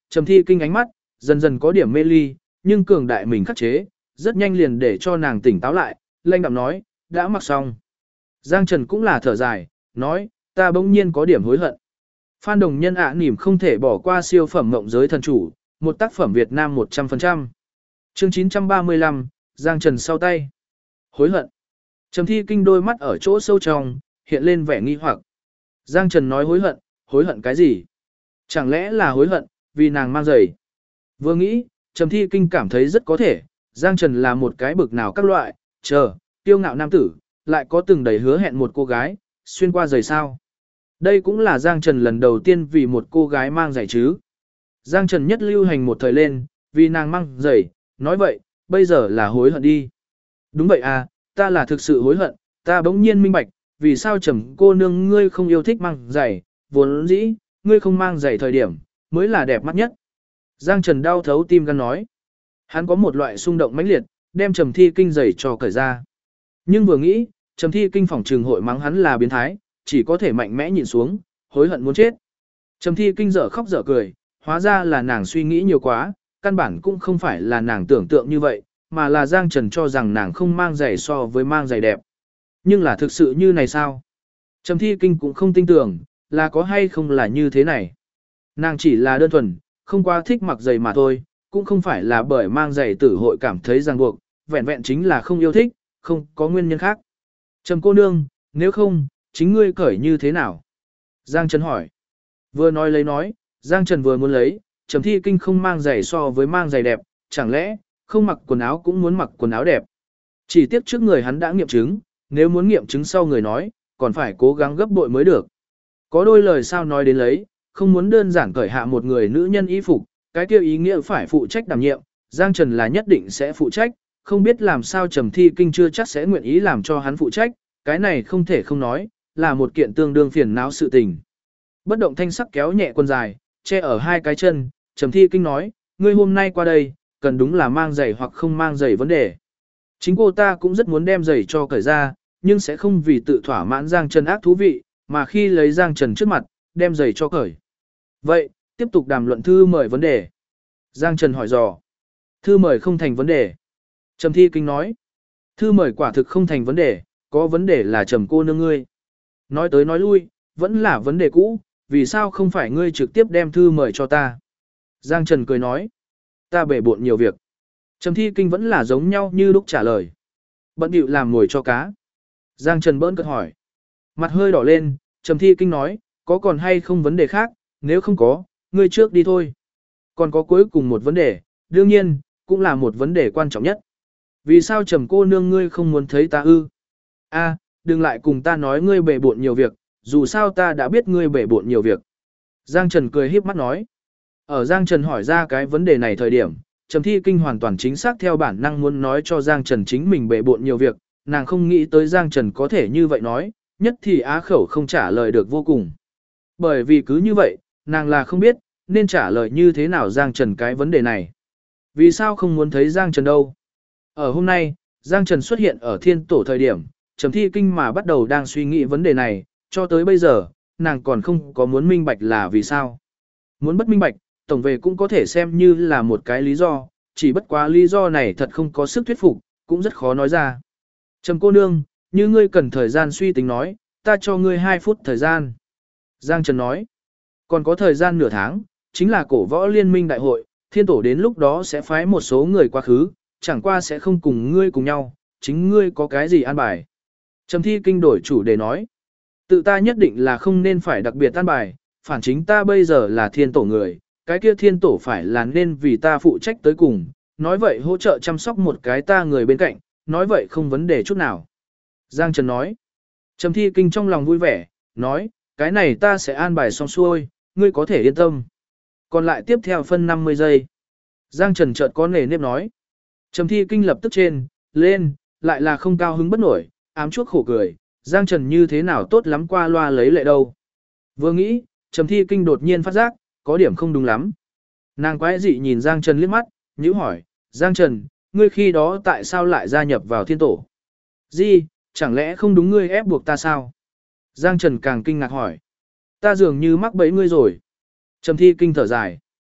Trầm Thi Kinh ánh mắt, dần dần có điểm mê ly, nhưng cường đại mình khắc chế, rất nhanh liền để cho nàng tỉnh táo lại, lanh đạm nói, đã mặc xong. Giang Trần cũng là thở dài, nói, ta bỗng nhiên có điểm hối hận. Phan Đồng Nhân nỉm không thể bỏ qua siêu phẩm Mộng Giới Thần Chủ, một tác phẩm Việt Nam 100%. Chương 935, Giang Trần sau tay. Hối hận. Trầm Thi Kinh đôi mắt ở chỗ sâu trong, hiện lên vẻ nghi hoặc. Giang Trần nói hối hận cái gì? Chẳng lẽ là hối hận, vì nàng mang giày? Vừa nghĩ, Trầm Thi Kinh cảm thấy rất có thể, Giang Trần là một cái bực nào các loại, kiêu ngạo nam tử, lại có từng đầy hứa hẹn một cô gái, xuyên qua giày sao. Đây cũng là Giang Trần lần đầu tiên vì một cô gái mang giày chứ. Giang Trần nhất lưu hành một thời lên, vì nàng mang giày, nói vậy, bây giờ là hối hận đi. Đúng vậy à, ta là thực sự hối hận, ta bỗng nhiên minh bạch, vì sao Trầm cô nương ngươi không yêu thích mang giày, vốn dĩ, ngươi không mang giày thời điểm, mới là đẹp mắt nhất. Giang Trần đau thấu tim gan nói. Hắn có một loại xung động mãnh liệt, đem Trầm Thi Kinh giày cho cởi ra. Nhưng vừa nghĩ, Trầm Thi Kinh phỏng trừng hội mắng hắn là biến thái, chỉ có thể mạnh mẽ nhìn xuống, hối hận muốn chết. Trầm Thi Kinh dở khóc dở cười, hóa ra là nàng suy nghĩ nhiều quá, căn bản cũng không phải là nàng tưởng tượng như vậy, mà là Giang Trần cho rằng nàng không mang giày so với mang giày đẹp. Nhưng là thực sự như này sao? Trầm Thi Kinh cũng không tin tưởng, là có hay không là như thế này. Nàng chỉ là đơn thuần, không quá thích mặc giày mà thôi, cũng không phải là bởi mang giày tử hội cảm thấy ràng buộc, vẹn vẹn chính là không yêu thích, không có nguyên nhân khác. Trầm cô nương, nếu không, chính ngươi cởi như thế nào? Giang Trần hỏi. Vừa nói lấy nói, Giang Trần vừa muốn lấy, Trầm Thi Kinh không mang giày so với mang giày đẹp, chẳng lẽ, không mặc quần áo cũng muốn mặc quần áo đẹp. Chỉ tiếc trước người hắn đã nghiệm chứng, nếu muốn nghiệm chứng sau người nói, còn phải cố gắng gấp bội mới được. Có đôi lời sao nói đến lấy, không muốn đơn giản cởi hạ một người nữ nhân y phục, cái kia ý nghĩa phải phụ trách đảm nhiệm, Giang Trần là nhất định sẽ phụ trách, không biết làm sao Trầm Thi Kinh chưa chắc sẽ nguyện ý làm cho hắn phụ trách, cái này không thể không nói, là một kiện tương đương phiền não sự tình. Bất động thanh sắc kéo nhẹ quần dài, che ở hai cái chân, Trầm Thi Kinh nói, ngươi hôm nay qua đây, cần đúng là mang giày hoặc không mang giày vấn đề. Chính cô ta cũng rất muốn đem giày cho cởi ra, nhưng sẽ không vì tự thỏa mãn Giang Trần ác thú vị, mà khi lấy Giang Trần trước mặt, đem giày cho cởi. Vậy, tiếp tục đàm luận thư mời vấn đề. Giang Trần hỏi dò. Thư mời không thành vấn đề. Trầm Thi Kinh nói. Thư mời quả thực không thành vấn đề, có vấn đề là Trầm cô nương ngươi. Nói tới nói lui, vẫn là vấn đề cũ, vì sao không phải ngươi trực tiếp đem thư mời cho ta? Giang Trần cười nói. Ta bể bộn nhiều việc. Trầm Thi Kinh vẫn là giống nhau như lúc trả lời. Bận bịu làm ngồi cho cá. Giang Trần bỡn cợt hỏi. Mặt hơi đỏ lên, Trầm Thi Kinh nói, có còn hay không vấn đề khác, nếu không có, ngươi trước đi thôi. Còn có cuối cùng một vấn đề, đương nhiên, cũng là một vấn đề quan trọng nhất. Vì sao Trầm cô nương ngươi không muốn thấy ta ư? A, đừng lại cùng ta nói ngươi bể bộn nhiều việc, dù sao ta đã biết ngươi bể bộn nhiều việc. Giang Trần cười híp mắt nói. Ở Giang Trần hỏi ra cái vấn đề này thời điểm, Trầm Thi Kinh hoàn toàn chính xác theo bản năng muốn nói cho Giang Trần chính mình bể bộn nhiều việc, nàng không nghĩ tới Giang Trần có thể như vậy nói, nhất thì á khẩu không trả lời được vô cùng. Bởi vì cứ như vậy, nàng là không biết, nên trả lời như thế nào Giang Trần cái vấn đề này. Vì sao không muốn thấy Giang Trần đâu? Ở hôm nay, Giang Trần xuất hiện ở thiên tổ thời điểm, Trầm Thi Kinh mà bắt đầu đang suy nghĩ vấn đề này, cho tới bây giờ, nàng còn không có muốn minh bạch là vì sao. Muốn bất minh bạch, tổng về cũng có thể xem như là một cái lý do, chỉ bất quá lý do này thật không có sức thuyết phục, cũng rất khó nói ra. Trầm cô nương, như ngươi cần thời gian suy tính nói, ta cho ngươi 2 phút thời gian. Giang Trần nói, còn có thời gian nửa tháng, chính là cổ võ liên minh đại hội, thiên tổ đến lúc đó sẽ phái một số người quá khứ, chẳng qua sẽ không cùng ngươi cùng nhau, chính ngươi có cái gì an bài. Trầm Thi Kinh đổi chủ đề nói, tự ta nhất định là không nên phải đặc biệt an bài, phản chính ta bây giờ là thiên tổ người, cái kia thiên tổ phải là nên vì ta phụ trách tới cùng, nói vậy hỗ trợ chăm sóc một cái ta người bên cạnh, nói vậy không vấn đề chút nào. Giang Trần nói, Trầm Thi Kinh trong lòng vui vẻ, nói, cái này ta sẽ an bài xong xuôi, ngươi có thể yên tâm. Còn lại tiếp theo phân 50 giây. Giang Trần chợt có nề nếp nói. Trầm Thi Kinh lập tức trên, lên, lại là không cao hứng bất nổi, ám chuốc khổ cười, Giang Trần như thế nào tốt lắm qua loa lấy lệ đâu. Vừa nghĩ, Trầm Thi Kinh đột nhiên phát giác, có điểm không đúng lắm. Nàng quái dị nhìn Giang Trần liếc mắt, nhíu hỏi, Giang Trần, ngươi khi đó tại sao lại gia nhập vào thiên tổ? Gì, chẳng lẽ không đúng ngươi ép buộc ta sao? Giang Trần càng kinh ngạc hỏi. Ta dường như mắc bẫy ngươi rồi. Trầm Thi Kinh thở dài.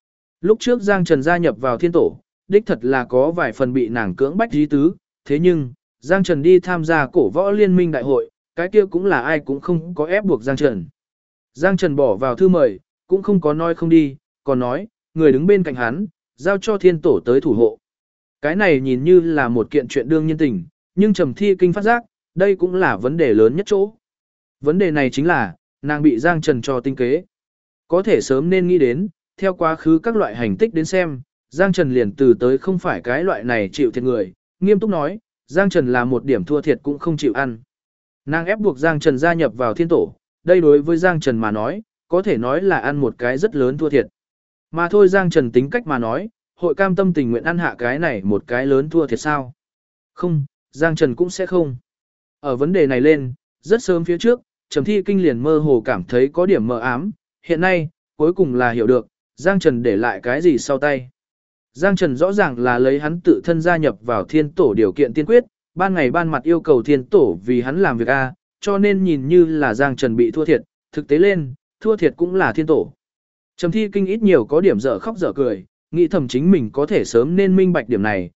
Lúc trước Giang Trần gia nhập vào thiên tổ, đích thật là có vài phần bị nàng cưỡng bách dí tứ, thế nhưng, Giang Trần đi tham gia cổ võ liên minh đại hội, cái kia cũng là ai cũng không có ép buộc Giang Trần. Giang Trần bỏ vào thư mời, cũng không có nói không đi, còn nói, người đứng bên cạnh hắn, giao cho thiên tổ tới thủ hộ. Cái này nhìn như là một kiện chuyện đương nhiên tình, nhưng Trầm Thi Kinh phát giác, đây cũng là vấn đề lớn nhất chỗ. Vấn đề này chính là, nàng bị Giang Trần cho tinh kế. Có thể sớm nên nghĩ đến, theo quá khứ các loại hành tích đến xem, Giang Trần liền từ tới không phải cái loại này chịu thiệt người, nghiêm túc nói, Giang Trần là một điểm thua thiệt cũng không chịu ăn. Nàng ép buộc Giang Trần gia nhập vào thiên tổ, đây đối với Giang Trần mà nói, có thể nói là ăn một cái rất lớn thua thiệt. Mà thôi Giang Trần tính cách mà nói, hội cam tâm tình nguyện ăn hạ cái này một cái lớn thua thiệt sao? Không, Giang Trần cũng sẽ không. Ở vấn đề này lên, rất sớm phía trước, Trầm Thi Kinh liền mơ hồ cảm thấy có điểm mờ ám, hiện nay, cuối cùng là hiểu được, Giang Trần để lại cái gì sau tay. Giang Trần rõ ràng là lấy hắn tự thân gia nhập vào thiên tổ điều kiện tiên quyết, ban ngày ban mặt yêu cầu thiên tổ vì hắn làm việc A, cho nên nhìn như là Giang Trần bị thua thiệt, thực tế lên, thua thiệt cũng là thiên tổ. Trầm Thi Kinh ít nhiều có điểm dở khóc dở cười, nghĩ thầm chính mình có thể sớm nên minh bạch điểm này,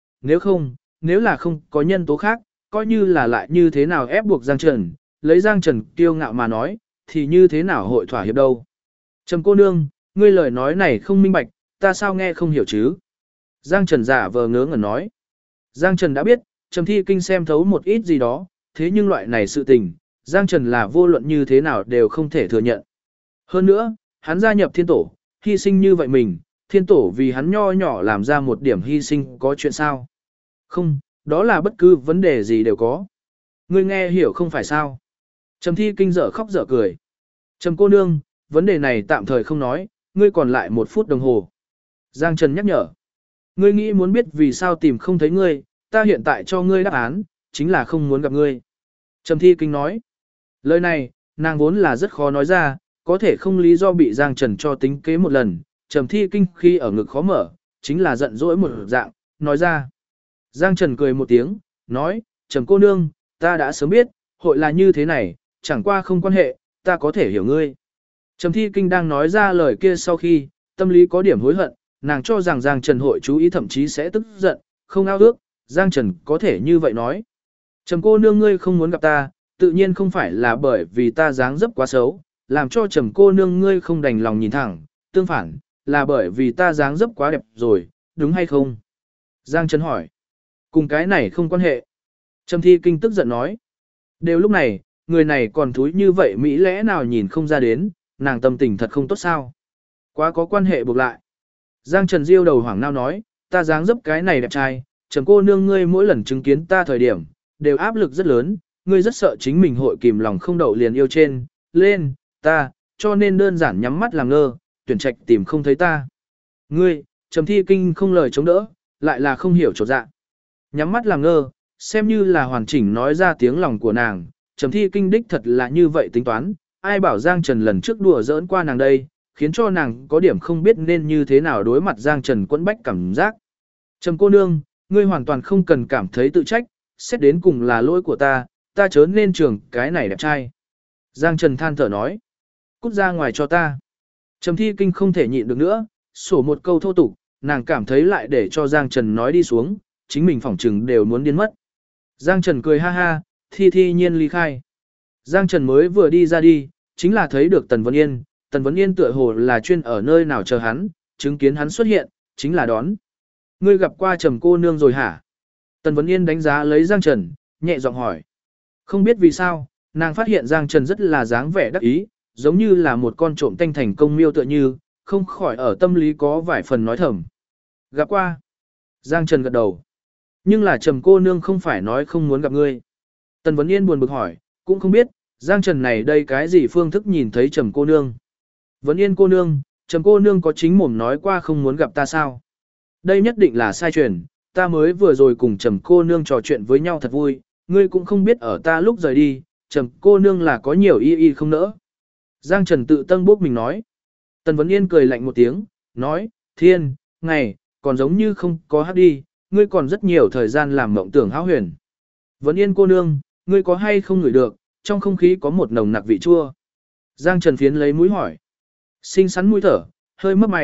nếu là không có nhân tố khác, coi như là lại như thế nào ép buộc Giang Trần, lấy Giang Trần kiêu ngạo mà nói, thì như thế nào hội thỏa hiệp đâu. Trầm cô nương, ngươi lời nói này không minh bạch, ta sao nghe không hiểu chứ? Giang Trần giả vờ ngớ ngẩn nói. Giang Trần đã biết, Trầm Thi Kinh xem thấu một ít gì đó, thế nhưng loại này sự tình, Giang Trần là vô luận như thế nào đều không thể thừa nhận. Hơn nữa, hắn gia nhập thiên tổ, hy sinh như vậy mình, thiên tổ vì hắn nho nhỏ làm ra một điểm hy sinh có chuyện sao? Không, đó là bất cứ vấn đề gì đều có. Ngươi nghe hiểu không phải sao? Trầm Thi Kinh dở khóc dở cười. Trầm cô nương, vấn đề này tạm thời không nói, ngươi còn lại 1 phút đồng hồ. Giang Trần nhắc nhở. Ngươi nghĩ muốn biết vì sao tìm không thấy ngươi, ta hiện tại cho ngươi đáp án, chính là không muốn gặp ngươi. Trầm Thi Kinh nói. Lời này, nàng vốn là rất khó nói ra, có thể không lý do bị Giang Trần cho tính kế một lần. Trầm Thi Kinh khi ở ngực khó mở, chính là giận dỗi một dạng, nói ra. Giang Trần cười một tiếng, nói, Trầm cô nương, ta đã sớm biết, hội là như thế này, chẳng qua không quan hệ, ta có thể hiểu ngươi. Trầm Thi Kinh đang nói ra lời kia sau khi, tâm lý có điểm hối hận, nàng cho rằng Giang Trần hội chú ý thậm chí sẽ tức giận, không ao ước, Giang Trần có thể như vậy nói. Trầm cô nương ngươi không muốn gặp ta, tự nhiên không phải là bởi vì ta dáng dấp quá xấu, làm cho Trầm cô nương ngươi không đành lòng nhìn thẳng, tương phản, là bởi vì ta dáng dấp quá đẹp rồi, đúng hay không? Giang Trần hỏi. Cùng cái này không quan hệ. Trầm Thi Kinh tức giận nói. Đều lúc này, người này còn thúi như vậy Mỹ lẽ nào nhìn không ra đến, nàng tâm tình thật không tốt sao. Quá có quan hệ buộc lại. Giang Trần diêu đầu hoảng nao nói, ta dáng dấp cái này đẹp trai, Trầm cô nương ngươi mỗi lần chứng kiến ta thời điểm, đều áp lực rất lớn, ngươi rất sợ chính mình hội kìm lòng không đậu liền yêu trên, lên, ta, cho nên đơn giản nhắm mắt làm ngơ, tuyển trạch tìm không thấy ta. Ngươi, Trầm Thi Kinh không lời chống đỡ, lại là không hiểu chỗ dạ. Nhắm mắt làm ngơ, xem như là hoàn chỉnh nói ra tiếng lòng của nàng, Trầm Thi Kinh đích thật là như vậy tính toán, ai bảo Giang Trần lần trước đùa giỡn qua nàng đây, khiến cho nàng có điểm không biết nên như thế nào đối mặt Giang Trần quẫn bách cảm giác. Trầm cô nương, ngươi hoàn toàn không cần cảm thấy tự trách, xét đến cùng là lỗi của ta chớ nên trường cái này đẹp trai. Giang Trần than thở nói, cút ra ngoài cho ta. Trầm Thi Kinh không thể nhịn được nữa, sổ một câu thô tục, nàng cảm thấy lại để cho Giang Trần nói đi xuống, chính mình phỏng trừng đều muốn điên mất. Giang Trần cười ha ha, thi nhiên ly khai. Giang Trần mới vừa đi ra đi, chính là thấy được Tần Vân Yên. Tần Vân Yên tựa hồ là chuyên ở nơi nào chờ hắn, chứng kiến hắn xuất hiện, chính là đón. Ngươi gặp qua Trầm cô nương rồi hả? Tần Vân Yên đánh giá lấy Giang Trần, nhẹ giọng hỏi. Không biết vì sao, nàng phát hiện Giang Trần rất là dáng vẻ đắc ý, giống như là một con trộm tanh thành công miêu tựa như, không khỏi ở tâm lý có vài phần nói thầm. Gặp qua. Giang Trần gật đầu. Nhưng là Trầm cô nương không phải nói không muốn gặp ngươi. Tần Vân Yên buồn bực hỏi, cũng không biết, Giang Trần này đây cái gì phương thức nhìn thấy Trầm cô nương. Vân Yên cô nương, Trầm cô nương có chính mồm nói qua không muốn gặp ta sao? Đây nhất định là sai truyền, ta mới vừa rồi cùng Trầm cô nương trò chuyện với nhau thật vui, ngươi cũng không biết ở ta lúc rời đi, Trầm cô nương là có nhiều y không nỡ. Giang Trần tự tân bốc mình nói. Tần Vân Yên cười lạnh một tiếng, nói, thiên, ngày, còn giống như không có hát đi, ngươi còn rất nhiều thời gian làm mộng tưởng hão huyền. Vân Yên cô nương, ngươi có hay không ngửi được, trong không khí có một nồng nặc vị chua. Giang Trần phiến lấy mũi hỏi. Xinh xắn mũi thở, hơi mấp máy,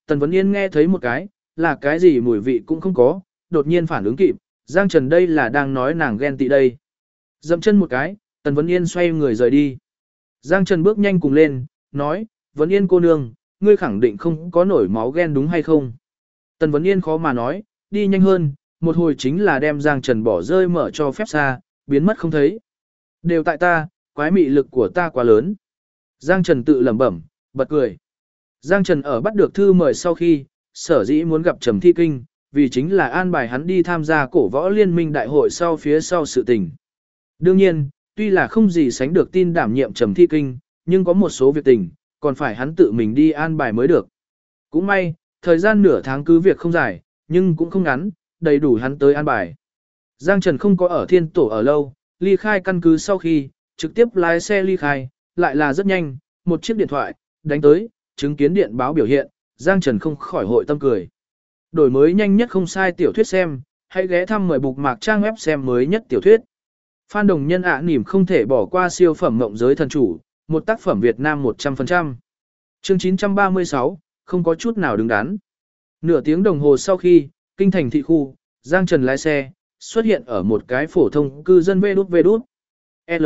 Tần Vấn Yên nghe thấy một cái, là cái gì mùi vị cũng không có, đột nhiên phản ứng kịp, Giang Trần đây là đang nói nàng ghen tị đây. Dậm chân một cái, Tần Vấn Yên xoay người rời đi. Giang Trần bước nhanh cùng lên, nói, Vấn Yên cô nương, ngươi khẳng định không có nổi máu ghen đúng hay không? Tần Vấn Yên khó mà nói, đi nhanh hơn, một hồi chính là đem Giang Trần bỏ rơi mở cho phép xa, biến mất không thấy. Đều tại ta, quái mị lực của ta quá lớn. Giang Trần tự lẩm bẩm, bật cười. Giang Trần ở bắt được thư mời sau khi, sở dĩ muốn gặp Trầm Thi Kinh, vì chính là an bài hắn đi tham gia cổ võ liên minh đại hội sau phía sau sự tình. Đương nhiên, tuy là không gì sánh được tin đảm nhiệm Trầm Thi Kinh, nhưng có một số việc tình, còn phải hắn tự mình đi an bài mới được. Cũng may, thời gian nửa tháng cứ việc không dài, nhưng cũng không ngắn, đầy đủ hắn tới an bài. Giang Trần không có ở thiên tổ ở lâu, ly khai căn cứ sau khi, trực tiếp lái xe ly khai, lại là rất nhanh, một chiếc điện thoại, đánh tới, chứng kiến điện báo biểu hiện, Giang Trần không khỏi hội tâm cười. Đổi mới nhanh nhất không sai tiểu thuyết xem, hãy ghé thăm mời bục mạc trang web xem mới nhất tiểu thuyết. Phan Đồng Nhân nỉm không thể bỏ qua siêu phẩm mộng giới thần chủ, một tác phẩm Việt Nam 100%. Chương 936, không có chút nào đứng đắn. Nửa tiếng đồng hồ sau khi, kinh thành thị khu, Giang Trần lái xe, xuất hiện ở một cái phổ thông cư dân vê đút. L.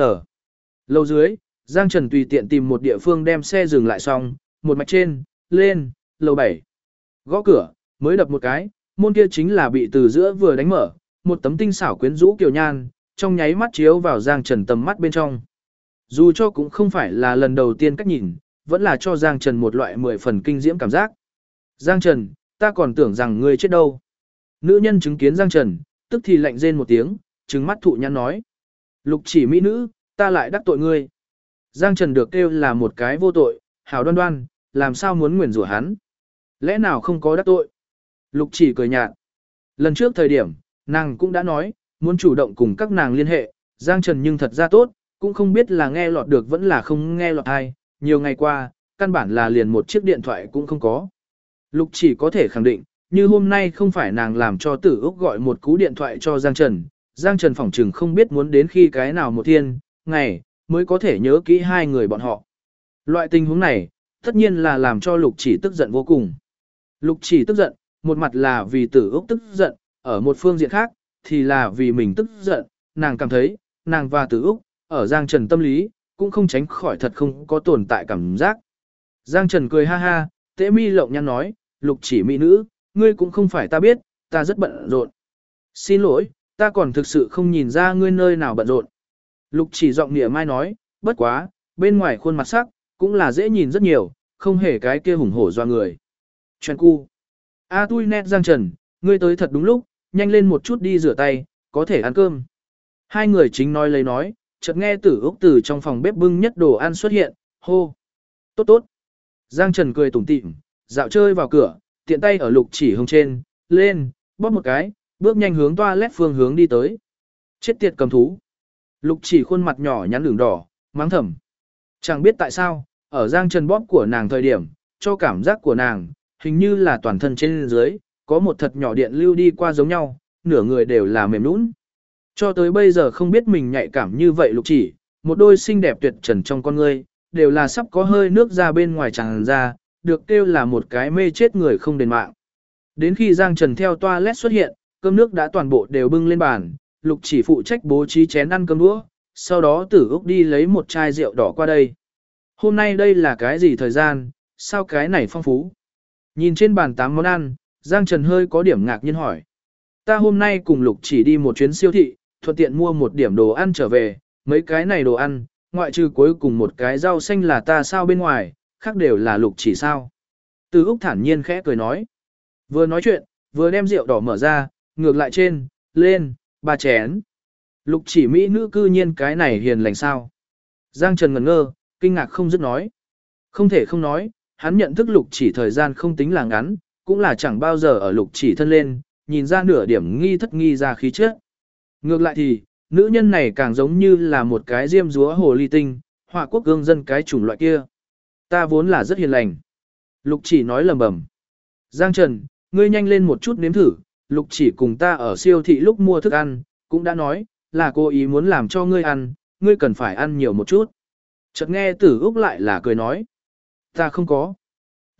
Lầu dưới, Giang Trần tùy tiện tìm một địa phương đem xe dừng lại xong, một mạch trên, lên, lầu 7. Gõ cửa, mới đập một cái, môn kia chính là bị từ giữa vừa đánh mở, một tấm tinh xảo quyến rũ kiều nhan, trong nháy mắt chiếu vào Giang Trần tầm mắt bên trong. Dù cho cũng không phải là lần đầu tiên cách nhìn, vẫn là cho Giang Trần một loại 10 phần kinh diễm cảm giác. Giang Trần, ta còn tưởng rằng ngươi chết đâu. Nữ nhân chứng kiến Giang Trần, tức thì lạnh rên một tiếng, trừng mắt thụ nhãn nói. Lục chỉ mỹ nữ, ta lại đắc tội ngươi. Giang Trần được kêu là một cái vô tội, hảo đoan đoan, làm sao muốn nguyền rủa hắn. Lẽ nào không có đắc tội? Lục chỉ cười nhạt. Lần trước thời điểm, nàng cũng đã nói, muốn chủ động cùng các nàng liên hệ, Giang Trần nhưng thật ra tốt, cũng không biết là nghe lọt được vẫn là không nghe lọt hay, nhiều ngày qua, căn bản là liền một chiếc điện thoại cũng không có. Lục chỉ có thể khẳng định, như hôm nay không phải nàng làm cho Tử Úc gọi một cú điện thoại cho Giang Trần, Giang Trần phỏng chừng không biết muốn đến khi cái nào một thiên, ngày, mới có thể nhớ kỹ hai người bọn họ. Loại tình huống này, tất nhiên là làm cho Lục chỉ tức giận vô cùng. Lục chỉ tức giận, một mặt là vì Tử Úc tức giận, ở một phương diện khác, thì là vì mình tức giận, nàng cảm thấy, nàng và Tử Úc, ở Giang Trần tâm lý, cũng không tránh khỏi thật không có tồn tại cảm giác. Giang Trần cười ha ha, Tế Mi lộng nhăn nói, Lục chỉ mỹ nữ, ngươi cũng không phải ta biết, ta rất bận rộn. Xin lỗi, ta còn thực sự không nhìn ra ngươi nơi nào bận rộn. Lục chỉ giọng nịa mai nói, bất quá, bên ngoài khuôn mặt sắc, cũng là dễ nhìn rất nhiều, không hề cái kia hùng hổ doa người. Chuyện cu. A tui nét Giang Trần, ngươi tới thật đúng lúc, nhanh lên một chút đi rửa tay, có thể ăn cơm. Hai người chính nói lấy nói, chợt nghe Tử Úc từ trong phòng bếp bưng nhất đồ ăn xuất hiện, hô. Tốt tốt. Giang Trần cười tủm tỉm, dạo chơi vào cửa, tiện tay ở Lục chỉ hông trên, lên, bóp một cái, bước nhanh hướng toilet phương hướng đi tới. Chết tiệt cầm thú. Lục chỉ khuôn mặt nhỏ nhắn đường đỏ, mắng thầm. Chẳng biết tại sao, ở Giang Trần bóp của nàng thời điểm, cho cảm giác của nàng, hình như là toàn thân trên dưới, có một thật nhỏ điện lưu đi qua giống nhau, nửa người đều là mềm nũng. Cho tới bây giờ không biết mình nhạy cảm như vậy Lục chỉ, một đôi xinh đẹp tuyệt trần trong con ngươi, đều là sắp có hơi nước ra bên ngoài tràn ra, được kêu là một cái mê chết người không đền mạng. Đến khi Giang Trần theo toilet xuất hiện, cơm nước đã toàn bộ đều bưng lên bàn, Lục chỉ phụ trách bố trí chén ăn cơm đũa, sau đó Tử Úc đi lấy một chai rượu đỏ qua đây. Hôm nay đây là cái gì thời gian, sao cái này phong phú? Nhìn trên bàn 8 món ăn, Giang Trần hơi có điểm ngạc nhiên hỏi. Ta hôm nay cùng Lục chỉ đi một chuyến siêu thị, thuận tiện mua một điểm đồ ăn trở về, mấy cái này đồ ăn, ngoại trừ cuối cùng một cái rau xanh là ta sao bên ngoài, khác đều là Lục chỉ sao. Từ Úc thản nhiên khẽ cười nói. Vừa nói chuyện, vừa đem rượu đỏ mở ra, ngược lại trên, lên, 3 chén. Lục chỉ mỹ nữ cư nhiên cái này hiền lành sao. Giang Trần ngẩn ngơ, kinh ngạc không dứt nói. Không thể không nói, hắn nhận thức Lục chỉ thời gian không tính là ngắn, cũng là chẳng bao giờ ở Lục chỉ thân lên, nhìn ra nửa điểm nghi thất nghi ra khí chất. Ngược lại thì, nữ nhân này càng giống như là một cái diêm dúa hồ ly tinh, họa quốc gương dân cái chủng loại kia. Ta vốn là rất hiền lành. Lục chỉ nói lầm bầm. Giang Trần, ngươi nhanh lên một chút nếm thử, Lục chỉ cùng ta ở siêu thị lúc mua thức ăn, cũng đã nói, là cô ý muốn làm cho ngươi ăn, ngươi cần phải ăn nhiều một chút. Chợt nghe Tử Úc lại là cười nói. Ta không có.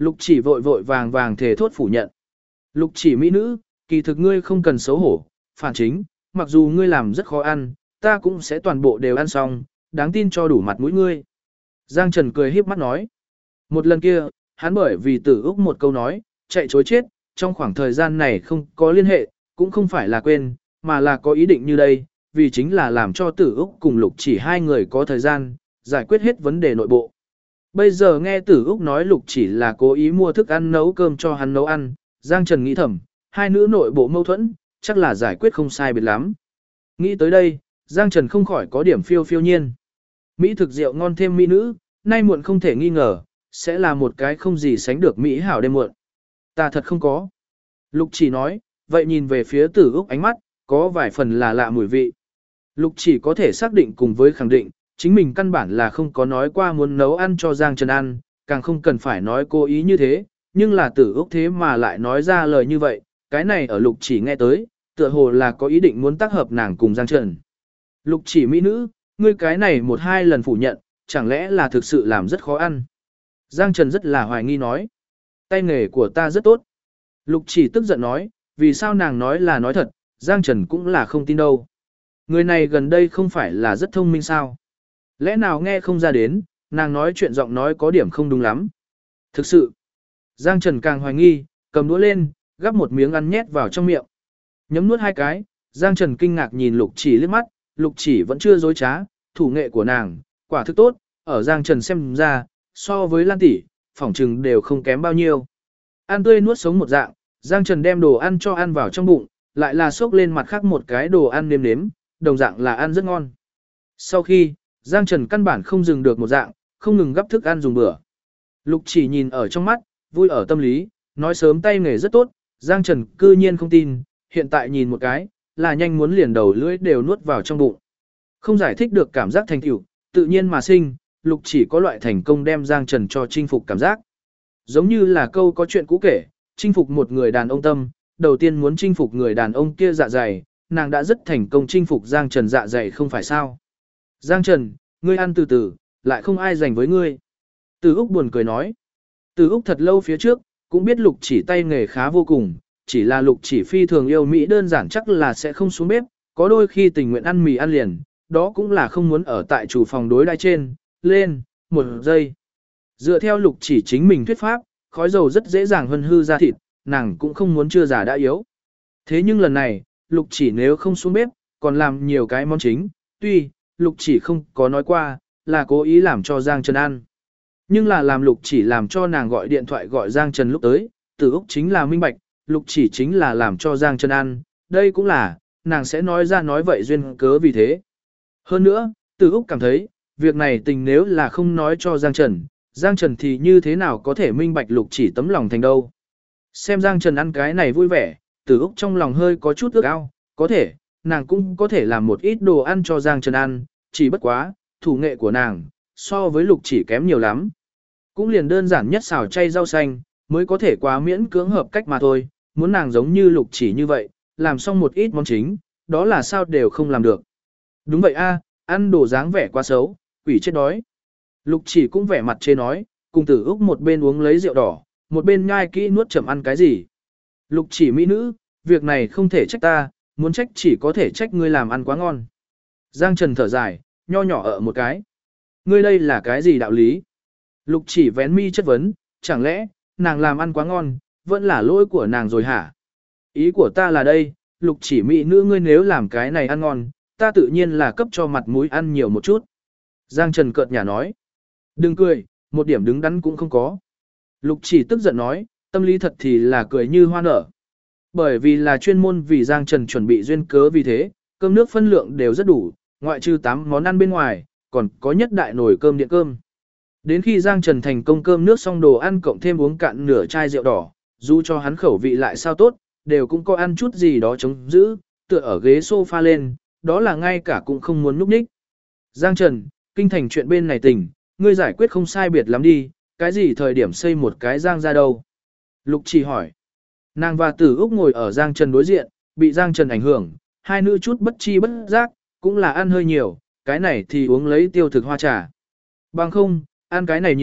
Lục chỉ vội vội vàng vàng thề thốt phủ nhận. Lục chỉ mỹ nữ, kỳ thực ngươi không cần xấu hổ, phản chính, mặc dù ngươi làm rất khó ăn, ta cũng sẽ toàn bộ đều ăn xong, đáng tin cho đủ mặt mũi ngươi. Giang Trần cười híp mắt nói. Một lần kia, hắn bởi vì Tử Úc một câu nói, chạy chối chết, trong khoảng thời gian này không có liên hệ, cũng không phải là quên, mà là có ý định như đây, vì chính là làm cho Tử Úc cùng Lục chỉ hai người có thời gian, giải quyết hết vấn đề nội bộ. Bây giờ nghe Tử Úc nói Lục chỉ là cố ý mua thức ăn nấu cơm cho hắn nấu ăn, Giang Trần nghĩ thầm, hai nữ nội bộ mâu thuẫn, chắc là giải quyết không sai biệt lắm. Nghĩ tới đây, Giang Trần không khỏi có điểm phiêu phiêu nhiên. Mỹ thực rượu ngon thêm mỹ nữ, nay muộn không thể nghi ngờ, sẽ là một cái không gì sánh được mỹ hảo đêm muộn. Ta thật không có. Lục chỉ nói, vậy nhìn về phía Tử Úc ánh mắt, có vài phần là lạ mùi vị. Lục chỉ có thể xác định cùng với khẳng định, chính mình căn bản là không có nói qua muốn nấu ăn cho Giang Trần ăn, càng không cần phải nói cố ý như thế, nhưng là Tử Úc thế mà lại nói ra lời như vậy, cái này ở Lục chỉ nghe tới, tựa hồ là có ý định muốn tác hợp nàng cùng Giang Trần. Lục chỉ mỹ nữ, ngươi cái này một hai lần phủ nhận, chẳng lẽ là thực sự làm rất khó ăn. Giang Trần rất là hoài nghi nói, tay nghề của ta rất tốt. Lục chỉ tức giận nói, vì sao nàng nói là nói thật, Giang Trần cũng là không tin đâu. Người này gần đây không phải là rất thông minh sao. Lẽ nào nghe không ra đến, nàng nói chuyện giọng nói có điểm không đúng lắm. Thực sự, Giang Trần càng hoài nghi, cầm đũa lên, gắp một miếng ăn nhét vào trong miệng. Nhấm nuốt hai cái, Giang Trần kinh ngạc nhìn Lục chỉ liếc mắt, Lục chỉ vẫn chưa dối trá, thủ nghệ của nàng, quả thực tốt, ở Giang Trần xem ra, so với Lan tỷ, phỏng chừng đều không kém bao nhiêu. Ăn tươi nuốt sống một dạng, Giang Trần đem đồ ăn cho ăn vào trong bụng, lại là xốc lên mặt khác một cái đồ ăn nêm nếm, đồng dạng là ăn rất ngon. Sau khi, Giang Trần căn bản không dừng được một dạng, không ngừng gấp thức ăn dùng bữa. Lục chỉ nhìn ở trong mắt, vui ở tâm lý, nói sớm tay nghề rất tốt, Giang Trần cư nhiên không tin, hiện tại nhìn một cái, là nhanh muốn liền đầu lưỡi đều nuốt vào trong bụng. Không giải thích được cảm giác thành tựu, tự nhiên mà sinh, Lục chỉ có loại thành công đem Giang Trần cho chinh phục cảm giác. Giống như là câu có chuyện cũ kể, chinh phục một người đàn ông tâm, đầu tiên muốn chinh phục người đàn ông kia dạ dày, nàng đã rất thành công chinh phục Giang Trần dạ dày không phải sao. Giang Trần, ngươi ăn từ từ, lại không ai dành với ngươi. Từ Úc buồn cười nói. Từ Úc thật lâu phía trước, cũng biết Lục chỉ tay nghề khá vô cùng, chỉ là Lục chỉ phi thường yêu Mỹ đơn giản chắc là sẽ không xuống bếp, có đôi khi tình nguyện ăn mì ăn liền, đó cũng là không muốn ở tại chủ phòng đối đai trên, lên, một giây. Dựa theo Lục chỉ chính mình thuyết pháp, khói dầu rất dễ dàng hân hư ra thịt, nàng cũng không muốn chưa già đã yếu. Thế nhưng lần này, Lục chỉ nếu không xuống bếp, còn làm nhiều cái món chính, tuy, Lục chỉ không có nói qua, là cố ý làm cho Giang Trần ăn. Nhưng là làm Lục chỉ làm cho nàng gọi điện thoại gọi Giang Trần lúc tới, Từ Úc chính là minh bạch, Lục chỉ chính là làm cho Giang Trần ăn, đây cũng là, nàng sẽ nói ra nói vậy duyên cớ vì thế. Hơn nữa, Từ Úc cảm thấy, việc này tình nếu là không nói cho Giang Trần thì như thế nào có thể minh bạch Lục chỉ tấm lòng thành đâu. Xem Giang Trần ăn cái này vui vẻ, Từ Úc trong lòng hơi có chút ước ao, có thể, nàng cũng có thể làm một ít đồ ăn cho Giang Trần ăn, chỉ bất quá, thủ nghệ của nàng, so với Lục chỉ kém nhiều lắm. Cũng liền đơn giản nhất xào chay rau xanh, mới có thể quá miễn cưỡng hợp cách mà thôi, muốn nàng giống như Lục chỉ như vậy, làm xong một ít món chính, đó là sao đều không làm được. Đúng vậy a, ăn đồ dáng vẻ quá xấu, quỷ chết đói. Lục chỉ cũng vẻ mặt chê nói, cùng Tử Úc một bên uống lấy rượu đỏ, một bên nhai kỹ nuốt chậm ăn cái gì. Lục chỉ mỹ nữ, việc này không thể trách ta, muốn trách chỉ có thể trách ngươi làm ăn quá ngon. Giang Trần thở dài, nho nhỏ ở một cái. Ngươi đây là cái gì đạo lý? Lục chỉ vén mi chất vấn, chẳng lẽ, nàng làm ăn quá ngon, vẫn là lỗi của nàng rồi hả? Ý của ta là đây, lục chỉ mỹ nữ ngươi nếu làm cái này ăn ngon, ta tự nhiên là cấp cho mặt mũi ăn nhiều một chút. Giang Trần cợt nhả nói. Đừng cười, một điểm đứng đắn cũng không có. Lục chỉ tức giận nói, tâm lý thật thì là cười như hoa nở. Bởi vì là chuyên môn vì Giang Trần chuẩn bị duyên cớ vì thế, cơm nước phân lượng đều rất đủ, ngoại trừ 8 món ăn bên ngoài, còn có nhất đại nồi cơm điện cơm. Đến khi Giang Trần thành công cơm nước xong đồ ăn cộng thêm uống cạn nửa chai rượu đỏ, dù cho hắn khẩu vị lại sao tốt, đều cũng có ăn chút gì đó chống giữ, tựa ở ghế sofa lên, đó là ngay cả cũng không muốn núp ních. Giang Trần, kinh thành chuyện bên này tình, ngươi giải quyết không sai biệt lắm đi, cái gì thời điểm xây một cái Giang ra đâu? Lục chỉ hỏi. Nàng và Tử Úc ngồi ở Giang Trần đối diện, bị Giang Trần ảnh hưởng, hai nữ chút bất chi bất giác, cũng là ăn hơi nhiều, cái này thì uống lấy tiêu thực hoa trà. Bằng không, ăn cái này nhiều,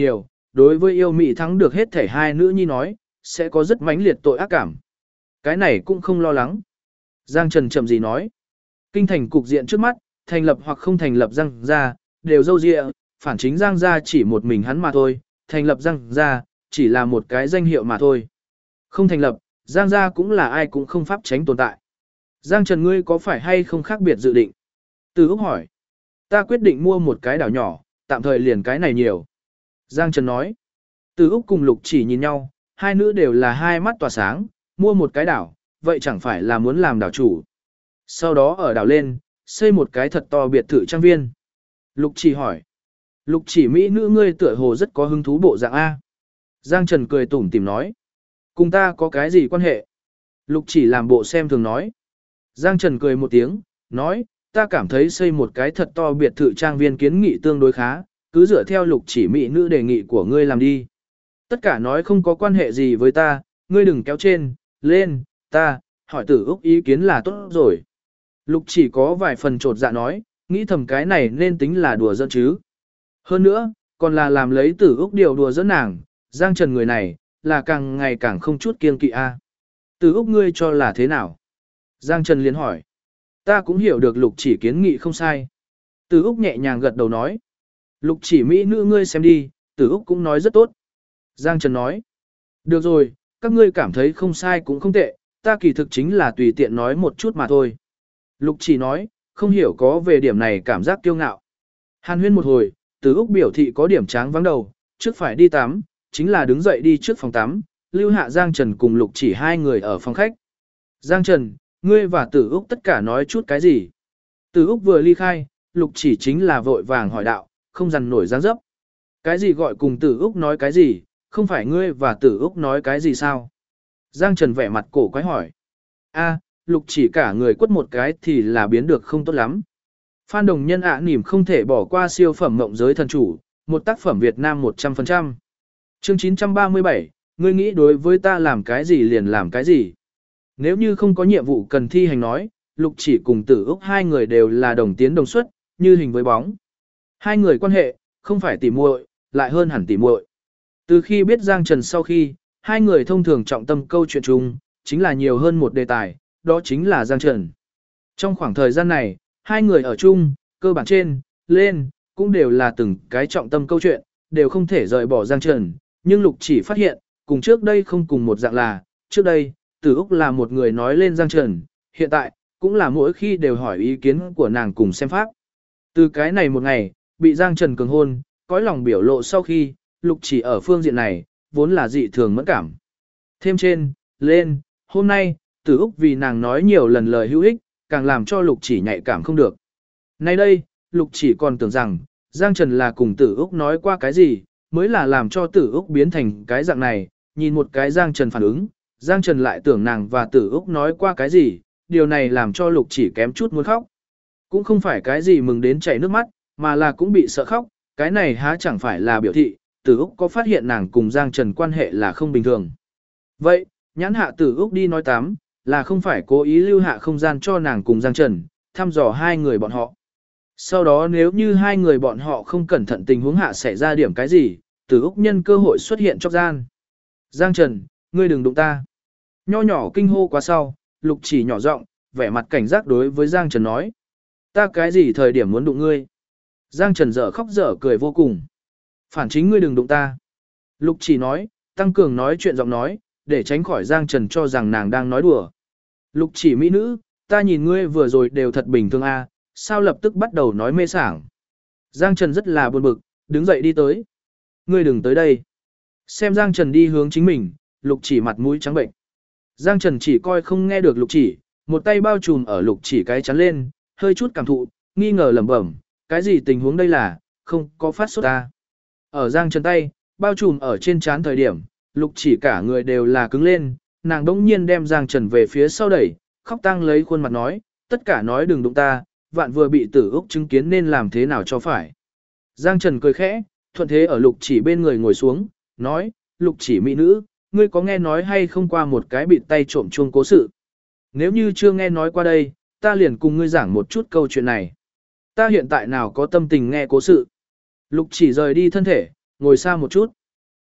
đối với yêu mị thắng được hết thể hai nữ nhi nói, sẽ có rất mãnh liệt tội ác cảm. Cái này cũng không lo lắng. Giang Trần chậm gì nói. Kinh thành cục diện trước mắt, thành lập hoặc không thành lập Giang gia, đều dâu dịa, phản chính Giang gia chỉ một mình hắn mà thôi, thành lập Giang gia, chỉ là một cái danh hiệu mà thôi. Không thành lập, Giang gia cũng là ai cũng không pháp tránh tồn tại. Giang Trần ngươi có phải hay không khác biệt dự định? Từ Úc hỏi. Ta quyết định mua một cái đảo nhỏ, tạm thời liền cái này nhiều. Giang Trần nói. Từ Úc cùng Lục Chỉ nhìn nhau, hai nữ đều là hai mắt tỏa sáng, mua một cái đảo, vậy chẳng phải là muốn làm đảo chủ. Sau đó ở đảo lên, xây một cái thật to biệt thự trang viên. Lục Chỉ hỏi. Lục Chỉ mỹ nữ ngươi tựa hồ rất có hứng thú bộ dạng A. Giang Trần cười tủm tỉm nói. Cùng ta có cái gì quan hệ? Lục Chỉ làm bộ xem thường nói. Giang Trần cười một tiếng, nói, ta cảm thấy xây một cái thật to biệt thự trang viên kiến nghị tương đối khá, cứ dựa theo Lục Chỉ mỹ nữ đề nghị của ngươi làm đi. Tất cả nói không có quan hệ gì với ta, ngươi đừng kéo trên, lên, ta, hỏi Tử Úc ý kiến là tốt rồi. Lục Chỉ có vài phần trột dạ nói, nghĩ thầm cái này nên tính là đùa giỡn chứ. Hơn nữa, còn là làm lấy Tử Úc điều đùa giỡn nàng, Giang Trần người này, là càng ngày càng không chút kiêng kỵ a. Tử Úc ngươi cho là thế nào? Giang Trần liền hỏi. Ta cũng hiểu được Lục Chỉ kiến nghị không sai. Tử Úc nhẹ nhàng gật đầu nói. Lục Chỉ mỹ nữ ngươi xem đi, Tử Úc cũng nói rất tốt. Giang Trần nói. Được rồi, các ngươi cảm thấy không sai cũng không tệ, ta kỳ thực chính là tùy tiện nói một chút mà thôi. Lục Chỉ nói, không hiểu có về điểm này cảm giác kiêu ngạo. Hàn huyên một hồi, Tử Úc biểu thị có điểm tráng vắng đầu, trước phải đi tắm, chính là đứng dậy đi trước phòng tắm, lưu hạ Giang Trần cùng Lục Chỉ hai người ở phòng khách. Giang Trần, ngươi và Tử Úc tất cả nói chút cái gì? Tử Úc vừa ly khai, Lục Chỉ chính là vội vàng hỏi đạo, không dằn nổi dáng dấp. Cái gì gọi cùng Tử Úc nói cái gì, không phải ngươi và Tử Úc nói cái gì sao? Giang Trần vẻ mặt cổ quái hỏi. A, Lục Chỉ cả người quất một cái thì là biến được không tốt lắm. Phan Đồng Nhân nỉm không thể bỏ qua siêu phẩm Mộng Giới Thần Chủ, một tác phẩm Việt Nam 100%. Chương 937, ngươi nghĩ đối với ta làm cái gì liền làm cái gì? Nếu như không có nhiệm vụ cần thi hành nói, Lục Chỉ cùng Tử Úc hai người đều là đồng tiến đồng xuất, như hình với bóng. Hai người quan hệ, không phải tỉ muội, lại hơn hẳn tỉ muội. Từ khi biết Giang Trần sau khi, hai người thông thường trọng tâm câu chuyện chung, chính là nhiều hơn một đề tài, đó chính là Giang Trần. Trong khoảng thời gian này, hai người ở chung, cơ bản trên, lên, cũng đều là từng cái trọng tâm câu chuyện, đều không thể rời bỏ Giang Trần, nhưng Lục Chỉ phát hiện, cùng trước đây không cùng một dạng là, trước đây, Tử Úc là một người nói lên Giang Trần, hiện tại, cũng là mỗi khi đều hỏi ý kiến của nàng cùng xem pháp. Từ cái này một ngày, bị Giang Trần cường hôn, cõi lòng biểu lộ sau khi, Lục Chỉ ở phương diện này, vốn là dị thường mẫn cảm. Thêm trên, lên, hôm nay, Tử Úc vì nàng nói nhiều lần lời hữu ích, càng làm cho Lục Chỉ nhạy cảm không được. Nay đây, Lục Chỉ còn tưởng rằng, Giang Trần là cùng Tử Úc nói qua cái gì, mới là làm cho Tử Úc biến thành cái dạng này, nhìn một cái Giang Trần phản ứng, Giang Trần lại tưởng nàng và Tử Úc nói qua cái gì, điều này làm cho Lục Chỉ kém chút muốn khóc. Cũng không phải cái gì mừng đến chảy nước mắt, mà là cũng bị sợ khóc, cái này há chẳng phải là biểu thị, Tử Úc có phát hiện nàng cùng Giang Trần quan hệ là không bình thường. Vậy, nhãn hạ Tử Úc đi nói tám, là không phải cố ý lưu hạ không gian cho nàng cùng Giang Trần, thăm dò hai người bọn họ. Sau đó nếu như hai người bọn họ không cẩn thận tình huống hạ xảy ra điểm cái gì, Tử Úc nhân cơ hội xuất hiện trong gian. Giang Trần, ngươi đừng đụng ta. Nho nhỏ kinh hô quá sau, Lục Chỉ nhỏ giọng, vẻ mặt cảnh giác đối với Giang Trần nói. Ta cái gì thời điểm muốn đụng ngươi? Giang Trần dở khóc dở cười vô cùng. Phản chính ngươi đừng đụng ta. Lục Chỉ nói, tăng cường nói chuyện giọng nói, để tránh khỏi Giang Trần cho rằng nàng đang nói đùa. Lục Chỉ mỹ nữ, ta nhìn ngươi vừa rồi đều thật bình thường a, sao lập tức bắt đầu nói mê sảng. Giang Trần rất là buồn bực, đứng dậy đi tới. Ngươi đừng tới đây. Xem Giang Trần đi hướng chính mình, Lục Chỉ mặt mũi trắng bệnh. Giang Trần chỉ coi không nghe được Lục Chỉ, một tay bao trùm ở Lục Chỉ cái chắn lên, hơi chút cảm thụ, nghi ngờ lẩm bẩm, cái gì tình huống đây là, không có phát sốt ta. Ở Giang Trần tay, bao trùm ở trên trán thời điểm, Lục Chỉ cả người đều là cứng lên, nàng đống nhiên đem Giang Trần về phía sau đẩy, khóc tang lấy khuôn mặt nói, tất cả nói đừng đụng ta, vạn vừa bị Tử Úc chứng kiến nên làm thế nào cho phải. Giang Trần cười khẽ, thuận thế ở Lục Chỉ bên người ngồi xuống, nói, Lục Chỉ mỹ nữ, ngươi có nghe nói hay không qua một cái bị tay trộm chuông cố sự. Nếu như chưa nghe nói qua đây, ta liền cùng ngươi giảng một chút câu chuyện này. Ta hiện tại nào có tâm tình nghe cố sự. Lục Chỉ rời đi thân thể, ngồi xa một chút.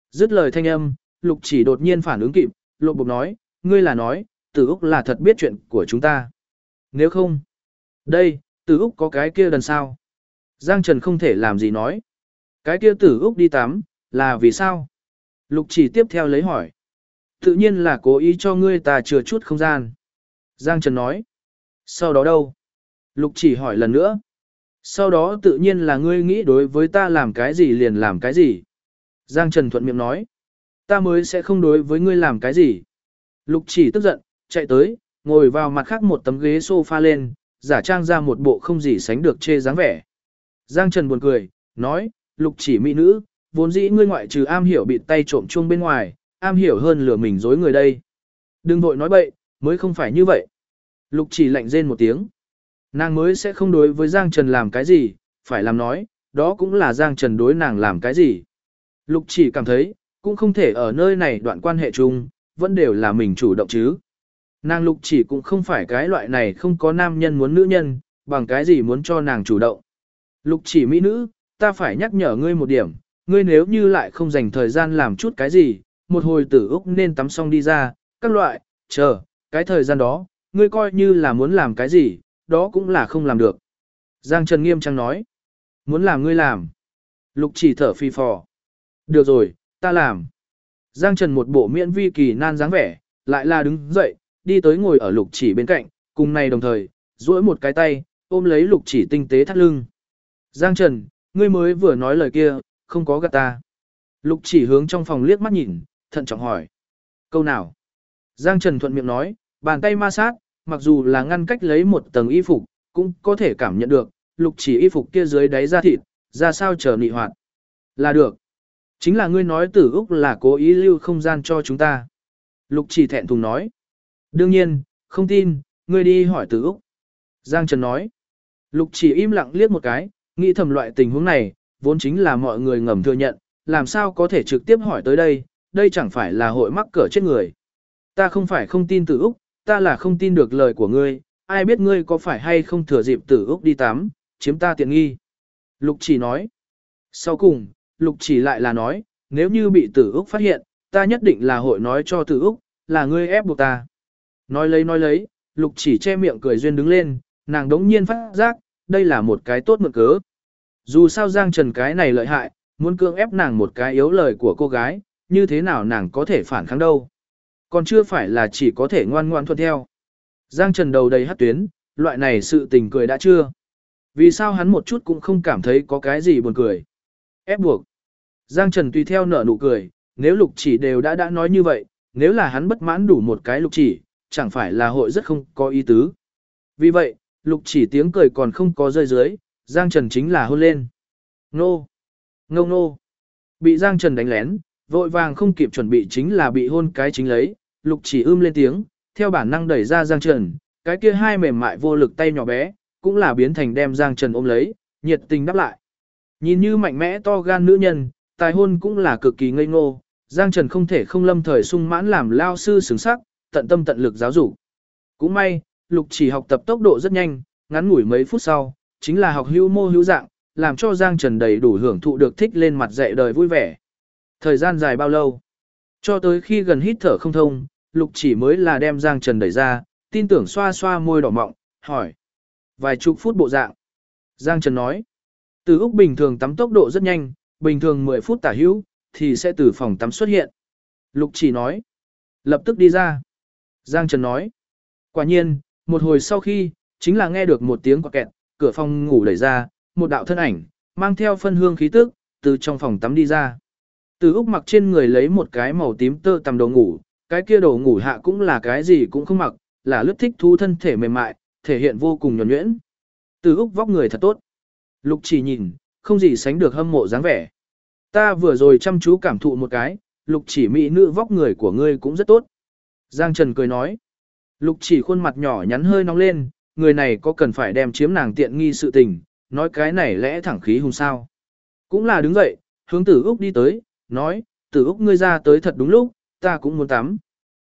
Dứt lời thanh âm, Lục Chỉ đột nhiên phản ứng kịp, lộ bộc nói, ngươi là nói, Tử Úc là thật biết chuyện của chúng ta. Nếu không, đây, Tử Úc có cái kia đần sao? Giang Trần không thể làm gì nói. Cái kia Tử Úc đi tắm, là vì sao? Lục Chỉ tiếp theo lấy hỏi. Tự nhiên là cố ý cho ngươi ta chừa chút không gian. Giang Trần nói. Sau đó đâu? Lục Chỉ hỏi lần nữa. Sau đó tự nhiên là ngươi nghĩ đối với ta làm cái gì liền làm cái gì. Giang Trần thuận miệng nói. Ta mới sẽ không đối với ngươi làm cái gì. Lục Chỉ tức giận, chạy tới, ngồi vào mặt khác một tấm ghế sofa lên, giả trang ra một bộ không gì sánh được chê dáng vẻ. Giang Trần buồn cười, nói, Lục Chỉ mỹ nữ, vốn dĩ ngươi ngoại trừ am hiểu bịt tay trộm chuông bên ngoài, am hiểu hơn lừa mình dối người đây. Đừng vội nói bậy, mới không phải như vậy. Lục Chỉ lạnh rên một tiếng. Nàng mới sẽ không đối với Giang Trần làm cái gì, phải làm nói, đó cũng là Giang Trần đối nàng làm cái gì. Lục Chỉ cảm thấy, cũng không thể ở nơi này đoạn quan hệ chung, vẫn đều là mình chủ động chứ. Nàng Lục Chỉ cũng không phải cái loại này không có nam nhân muốn nữ nhân, bằng cái gì muốn cho nàng chủ động. Lục Chỉ mỹ nữ, ta phải nhắc nhở ngươi một điểm, ngươi nếu như lại không dành thời gian làm chút cái gì, một hồi Tử Úc nên tắm xong đi ra, các loại, chờ, cái thời gian đó, ngươi coi như là muốn làm cái gì, đó cũng là không làm được. Giang Trần nghiêm trang nói, muốn làm ngươi làm. Lục Chỉ thở phì phò. Được rồi, ta làm. Giang Trần một bộ miễn vi kỳ nan dáng vẻ, lại là đứng dậy, đi tới ngồi ở Lục Chỉ bên cạnh, cùng này đồng thời, duỗi một cái tay, ôm lấy Lục Chỉ tinh tế thắt lưng. Giang Trần, ngươi mới vừa nói lời kia, không có gạt ta. Lục Chỉ hướng trong phòng liếc mắt nhìn, thận trọng hỏi. Câu nào? Giang Trần thuận miệng nói, bàn tay ma sát, mặc dù là ngăn cách lấy một tầng y phục, cũng có thể cảm nhận được, Lục Chỉ y phục kia dưới đáy da thịt, ra sao chờ nị hoạt. Là được. Chính là ngươi nói Tử Úc là cố ý lưu không gian cho chúng ta. Lục Chỉ thẹn thùng nói. Đương nhiên, không tin, ngươi đi hỏi Tử Úc. Giang Trần nói. Lục Chỉ im lặng liếc một cái, nghĩ thầm loại tình huống này, vốn chính là mọi người ngầm thừa nhận, làm sao có thể trực tiếp hỏi tới đây, đây chẳng phải là hội mắc cỡ chết người. Ta không phải không tin Tử Úc, ta là không tin được lời của ngươi, ai biết ngươi có phải hay không thừa dịp Tử Úc đi tắm, chiếm ta tiện nghi. Lục Chỉ nói. Sau cùng, Lục Chỉ lại là nói, nếu như bị Tử Úc phát hiện, ta nhất định là hội nói cho Tử Úc, là ngươi ép buộc ta. Nói lấy, Lục Chỉ che miệng cười duyên đứng lên, nàng đống nhiên phát giác, đây là một cái tốt mượn cớ. Dù sao Giang Trần cái này lợi hại, muốn cưỡng ép nàng một cái yếu lời của cô gái, như thế nào nàng có thể phản kháng đâu. Còn chưa phải là chỉ có thể ngoan ngoan thuận theo. Giang Trần đầu đầy hắt tuyến, loại này sự tình cười đã chưa. Vì sao hắn một chút cũng không cảm thấy có cái gì buồn cười. Ép buộc. Giang Trần tùy theo nở nụ cười, nếu Lục Chỉ đều đã nói như vậy, nếu là hắn bất mãn đủ một cái Lục Chỉ, chẳng phải là hội rất không có ý tứ. Vì vậy, Lục Chỉ tiếng cười còn không có rơi dưới, Giang Trần chính là hôn lên. Nô! Ngô nô! Bị Giang Trần đánh lén, vội vàng không kịp chuẩn bị chính là bị hôn cái chính lấy, Lục Chỉ lên tiếng, theo bản năng đẩy ra Giang Trần, cái kia hai mềm mại vô lực tay nhỏ bé, cũng là biến thành đem Giang Trần ôm lấy, nhiệt tình đáp lại. Nhìn như mạnh mẽ to gan nữ nhân, tài hôn cũng là cực kỳ ngây ngô, Giang Trần không thể không lâm thời sung mãn làm lao sư xứng sắc, tận tâm tận lực giáo dục. Cũng may, Lục Chỉ học tập tốc độ rất nhanh, ngắn ngủi mấy phút sau, chính là học hữu mô hữu dạng, làm cho Giang Trần đầy đủ hưởng thụ được thích lên mặt dạy đời vui vẻ. Thời gian dài bao lâu? Cho tới khi gần hít thở không thông, Lục Chỉ mới là đem Giang Trần đẩy ra, tin tưởng xoa xoa môi đỏ mọng, hỏi. Vài chục phút bộ dạng. Giang Trần nói. Từ Úc bình thường tắm tốc độ rất nhanh, bình thường 10 phút tả hữu, thì sẽ từ phòng tắm xuất hiện. Lục Chỉ nói. Lập tức đi ra. Giang Trần nói. Quả nhiên, một hồi sau khi, chính là nghe được một tiếng quạt kẹt, cửa phòng ngủ đẩy ra, một đạo thân ảnh, mang theo phân hương khí tức, từ trong phòng tắm đi ra. Từ Úc mặc trên người lấy một cái màu tím tơ tằm đồ ngủ, cái kia đồ ngủ hạ cũng là cái gì cũng không mặc, là lướt thích thú thân thể mềm mại, thể hiện vô cùng nhuần nhuyễn. Từ Úc vóc người thật tốt. Lục Chỉ nhìn, không gì sánh được hâm mộ dáng vẻ. Ta vừa rồi chăm chú cảm thụ một cái, Lục Chỉ mỹ nữ vóc người của ngươi cũng rất tốt. Giang Trần cười nói. Lục Chỉ khuôn mặt nhỏ nhắn hơi nóng lên, người này có cần phải đem chiếm nàng tiện nghi sự tình, nói cái này lẽ thẳng khí hùng sao. Cũng là đứng dậy, hướng Tử Úc đi tới, nói, Tử Úc ngươi ra tới thật đúng lúc, ta cũng muốn tắm.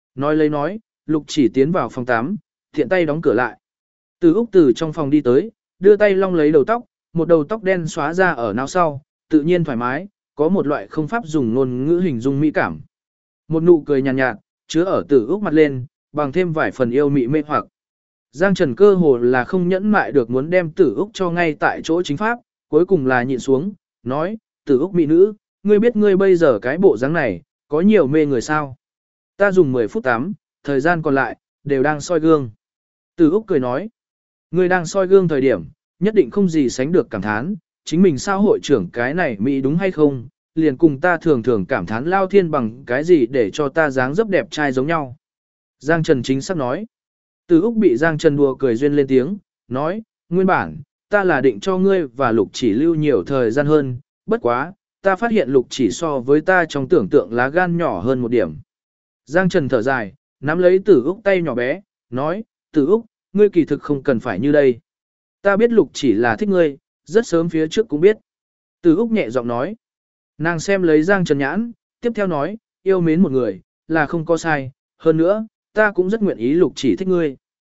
Nói, Lục Chỉ tiến vào phòng tắm, thiện tay đóng cửa lại. Tử Úc từ trong phòng đi tới, đưa tay long lấy đầu tóc, một đầu tóc đen xóa ra ở não sau, tự nhiên thoải mái, có một loại không pháp dùng ngôn ngữ hình dung mỹ cảm. Một nụ cười nhàn nhạt, chứa ở Tử Úc mặt lên, bằng thêm vài phần yêu mị mê hoặc. Giang Trần cơ hồ là không nhẫn mại được muốn đem Tử Úc cho ngay tại chỗ chính pháp, cuối cùng là nhịn xuống, nói, Tử Úc mỹ nữ, ngươi biết ngươi bây giờ cái bộ dáng này, có nhiều mê người sao? Ta dùng 10 phút tắm, thời gian còn lại, đều đang soi gương. Tử Úc cười nói, ngươi đang soi gương thời điểm, nhất định không gì sánh được cảm thán, chính mình sao hội trưởng cái này mỹ đúng hay không, liền cùng ta thường thường cảm thán lao thiên bằng cái gì để cho ta dáng dấp đẹp trai giống nhau. Giang Trần chính xác nói. Tử Úc bị Giang Trần đùa cười duyên lên tiếng, nói, nguyên bản, ta là định cho ngươi và Lục Chỉ lưu nhiều thời gian hơn, bất quá, ta phát hiện Lục Chỉ so với ta trong tưởng tượng lá gan nhỏ hơn một điểm. Giang Trần thở dài, nắm lấy Tử Úc tay nhỏ bé, nói, Tử Úc, ngươi kỳ thực không cần phải như đây. Ta biết Lục Chỉ là thích ngươi, rất sớm phía trước cũng biết. Tử Úc nhẹ giọng nói. Nàng xem lấy Giang Trần nhãn, tiếp theo nói, yêu mến một người, là không có sai, hơn nữa, ta cũng rất nguyện ý Lục Chỉ thích ngươi.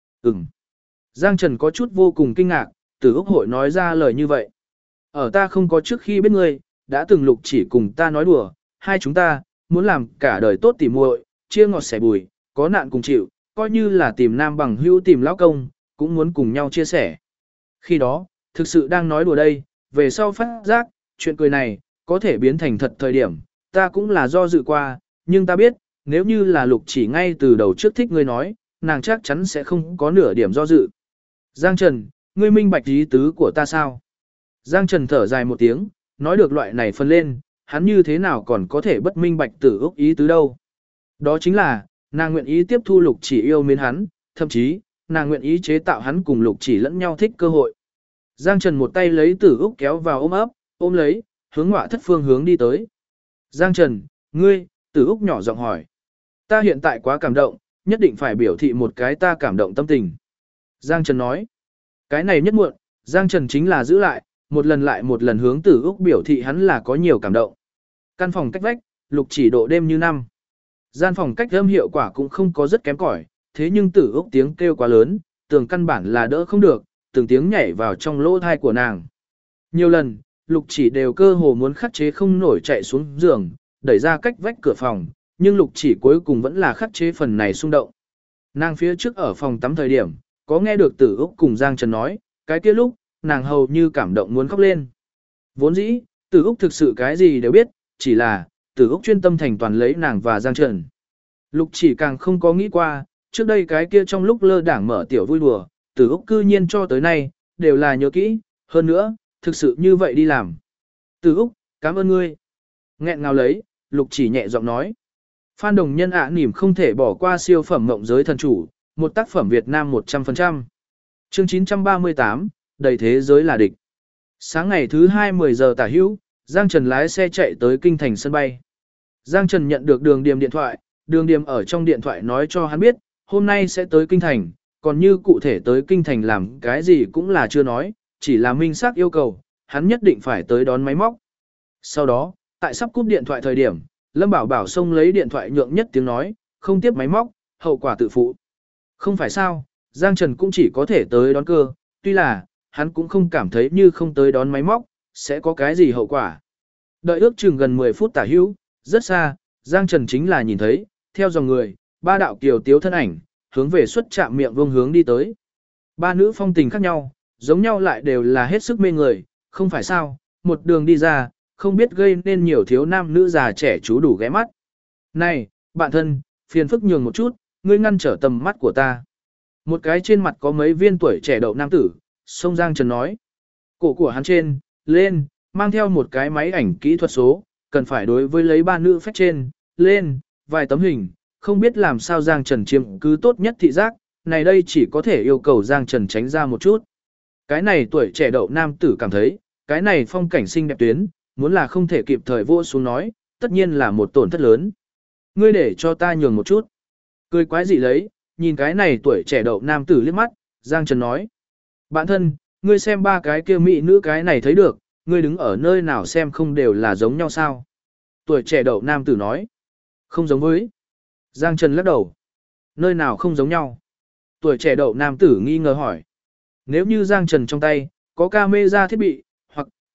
Giang Trần có chút vô cùng kinh ngạc, Tử Úc hội nói ra lời như vậy. Ở ta không có trước khi biết ngươi, đã từng Lục Chỉ cùng ta nói đùa, hai chúng ta, muốn làm cả đời tốt tỉ muội, chia ngọt sẻ bùi, có nạn cùng chịu, coi như là tìm nam bằng hữu tìm lão công, cũng muốn cùng nhau chia sẻ. Khi đó, thực sự đang nói đùa đây, về sau phát giác, chuyện cười này, có thể biến thành thật thời điểm, ta cũng là do dự qua, nhưng ta biết, nếu như là Lục Chỉ ngay từ đầu trước thích ngươi nói, nàng chắc chắn sẽ không có nửa điểm do dự. Giang Trần, ngươi minh bạch ý tứ của ta sao? Giang Trần thở dài một tiếng, nói được loại này phân lên, hắn như thế nào còn có thể bất minh bạch Tử Úc ý tứ đâu. Đó chính là, nàng nguyện ý tiếp thu Lục Chỉ yêu mến hắn, thậm chí, nàng nguyện ý chế tạo hắn cùng Lục Chỉ lẫn nhau thích cơ hội. Giang Trần một tay lấy Tử Úc kéo vào ôm ấp, ôm lấy, hướng Ngọa Thất phương hướng đi tới. Giang Trần, ngươi, Tử Úc nhỏ giọng hỏi. Ta hiện tại quá cảm động, nhất định phải biểu thị một cái ta cảm động tâm tình. Giang Trần nói. Cái này nhất muộn, Giang Trần chính là giữ lại, lại một lần hướng Tử Úc biểu thị hắn là có nhiều cảm động. Căn phòng cách vách, Lục Chỉ độ đêm như năm. Gian phòng cách âm hiệu quả cũng không có rất kém cỏi, thế nhưng Tử Úc tiếng kêu quá lớn, tường căn bản là đỡ không được, từng tiếng nhảy vào trong lỗ thai của nàng. Nhiều lần, Lục Chỉ đều cơ hồ muốn khắc chế không nổi chạy xuống giường, đẩy ra cách vách cửa phòng, nhưng Lục Chỉ cuối cùng vẫn là khắc chế phần này xung động. Nàng phía trước ở phòng tắm thời điểm, có nghe được Tử Úc cùng Giang Trần nói, cái kia lúc, nàng hầu như cảm động muốn khóc lên. Vốn dĩ, Tử Úc thực sự cái gì đều biết, chỉ là, Tử Úc chuyên tâm thành toàn lấy nàng và Giang Trần. Lục Chỉ càng không có nghĩ qua, trước đây cái kia trong lúc lơ đảng mở tiểu vui đùa, Tử Úc cư nhiên cho tới nay, đều là nhớ kỹ, hơn nữa, thực sự như vậy đi làm. Tử Úc, cảm ơn ngươi. Nghẹn ngào lấy, Lục Chỉ nhẹ giọng nói. Phan Đồng Nhân nỉm không thể bỏ qua siêu phẩm Mộng Giới Thần Chủ, một tác phẩm Việt Nam 100%. Chương 938, đầy thế giới là địch. Sáng ngày thứ 2 10 giờ tả hữu, Giang Trần lái xe chạy tới kinh thành sân bay. Giang Trần nhận được Đường Điềm điện thoại, Đường Điềm ở trong điện thoại nói cho hắn biết, hôm nay sẽ tới kinh thành, còn như cụ thể tới kinh thành làm cái gì cũng là chưa nói, chỉ là minh xác yêu cầu, hắn nhất định phải tới đón máy móc. Sau đó, tại sắp cúp điện thoại thời điểm, Lâm Bảo Bảo xông lấy điện thoại nhượng nhất tiếng nói, không tiếp máy móc, hậu quả tự phụ. Không phải sao, Giang Trần cũng chỉ có thể tới đón cơ, tuy là, hắn cũng không cảm thấy như không tới đón máy móc, sẽ có cái gì hậu quả. Đợi ước chừng gần 10 phút tả hữu, rất xa, Giang Trần chính là nhìn thấy, theo dòng người, ba đạo kiều tiếu thân ảnh, hướng về xuất trạm miệng vương hướng đi tới. Ba nữ phong tình khác nhau, giống nhau lại đều là hết sức mê người, không phải sao, một đường đi ra, không biết gây nên nhiều thiếu nam nữ già trẻ chú đủ ghé mắt. Này, bạn thân, phiền phức nhường một chút, ngươi ngăn trở tầm mắt của ta. Một cái trên mặt có mấy viên tuổi trẻ đậu nam tử, sông Giang Trần nói. Cổ của hắn trên, lên, mang theo một cái máy ảnh kỹ thuật số, cần phải đối với lấy ba nữ phách trên, lên, vài tấm hình, không biết làm sao Giang Trần chiếm cứ tốt nhất thị giác, này đây chỉ có thể yêu cầu Giang Trần tránh ra một chút. Cái này tuổi trẻ đậu nam tử cảm thấy, cái này phong cảnh xinh đẹp tuyến, muốn là không thể kịp thời vô xuống nói, tất nhiên là một tổn thất lớn. Ngươi để cho ta nhường một chút. Cười quái dị lấy, nhìn cái này tuổi trẻ đậu nam tử liếc mắt, Giang Trần nói. Bạn thân, ngươi xem ba cái kia mỹ nữ cái này thấy được, ngươi đứng ở nơi nào xem không đều là giống nhau sao? Tuổi trẻ đậu nam tử nói. Không giống với. Giang Trần lắc đầu. Nơi nào không giống nhau? Tuổi trẻ đậu nam tử nghi ngờ hỏi. Nếu như Giang Trần trong tay, có camera thiết bị, hoặc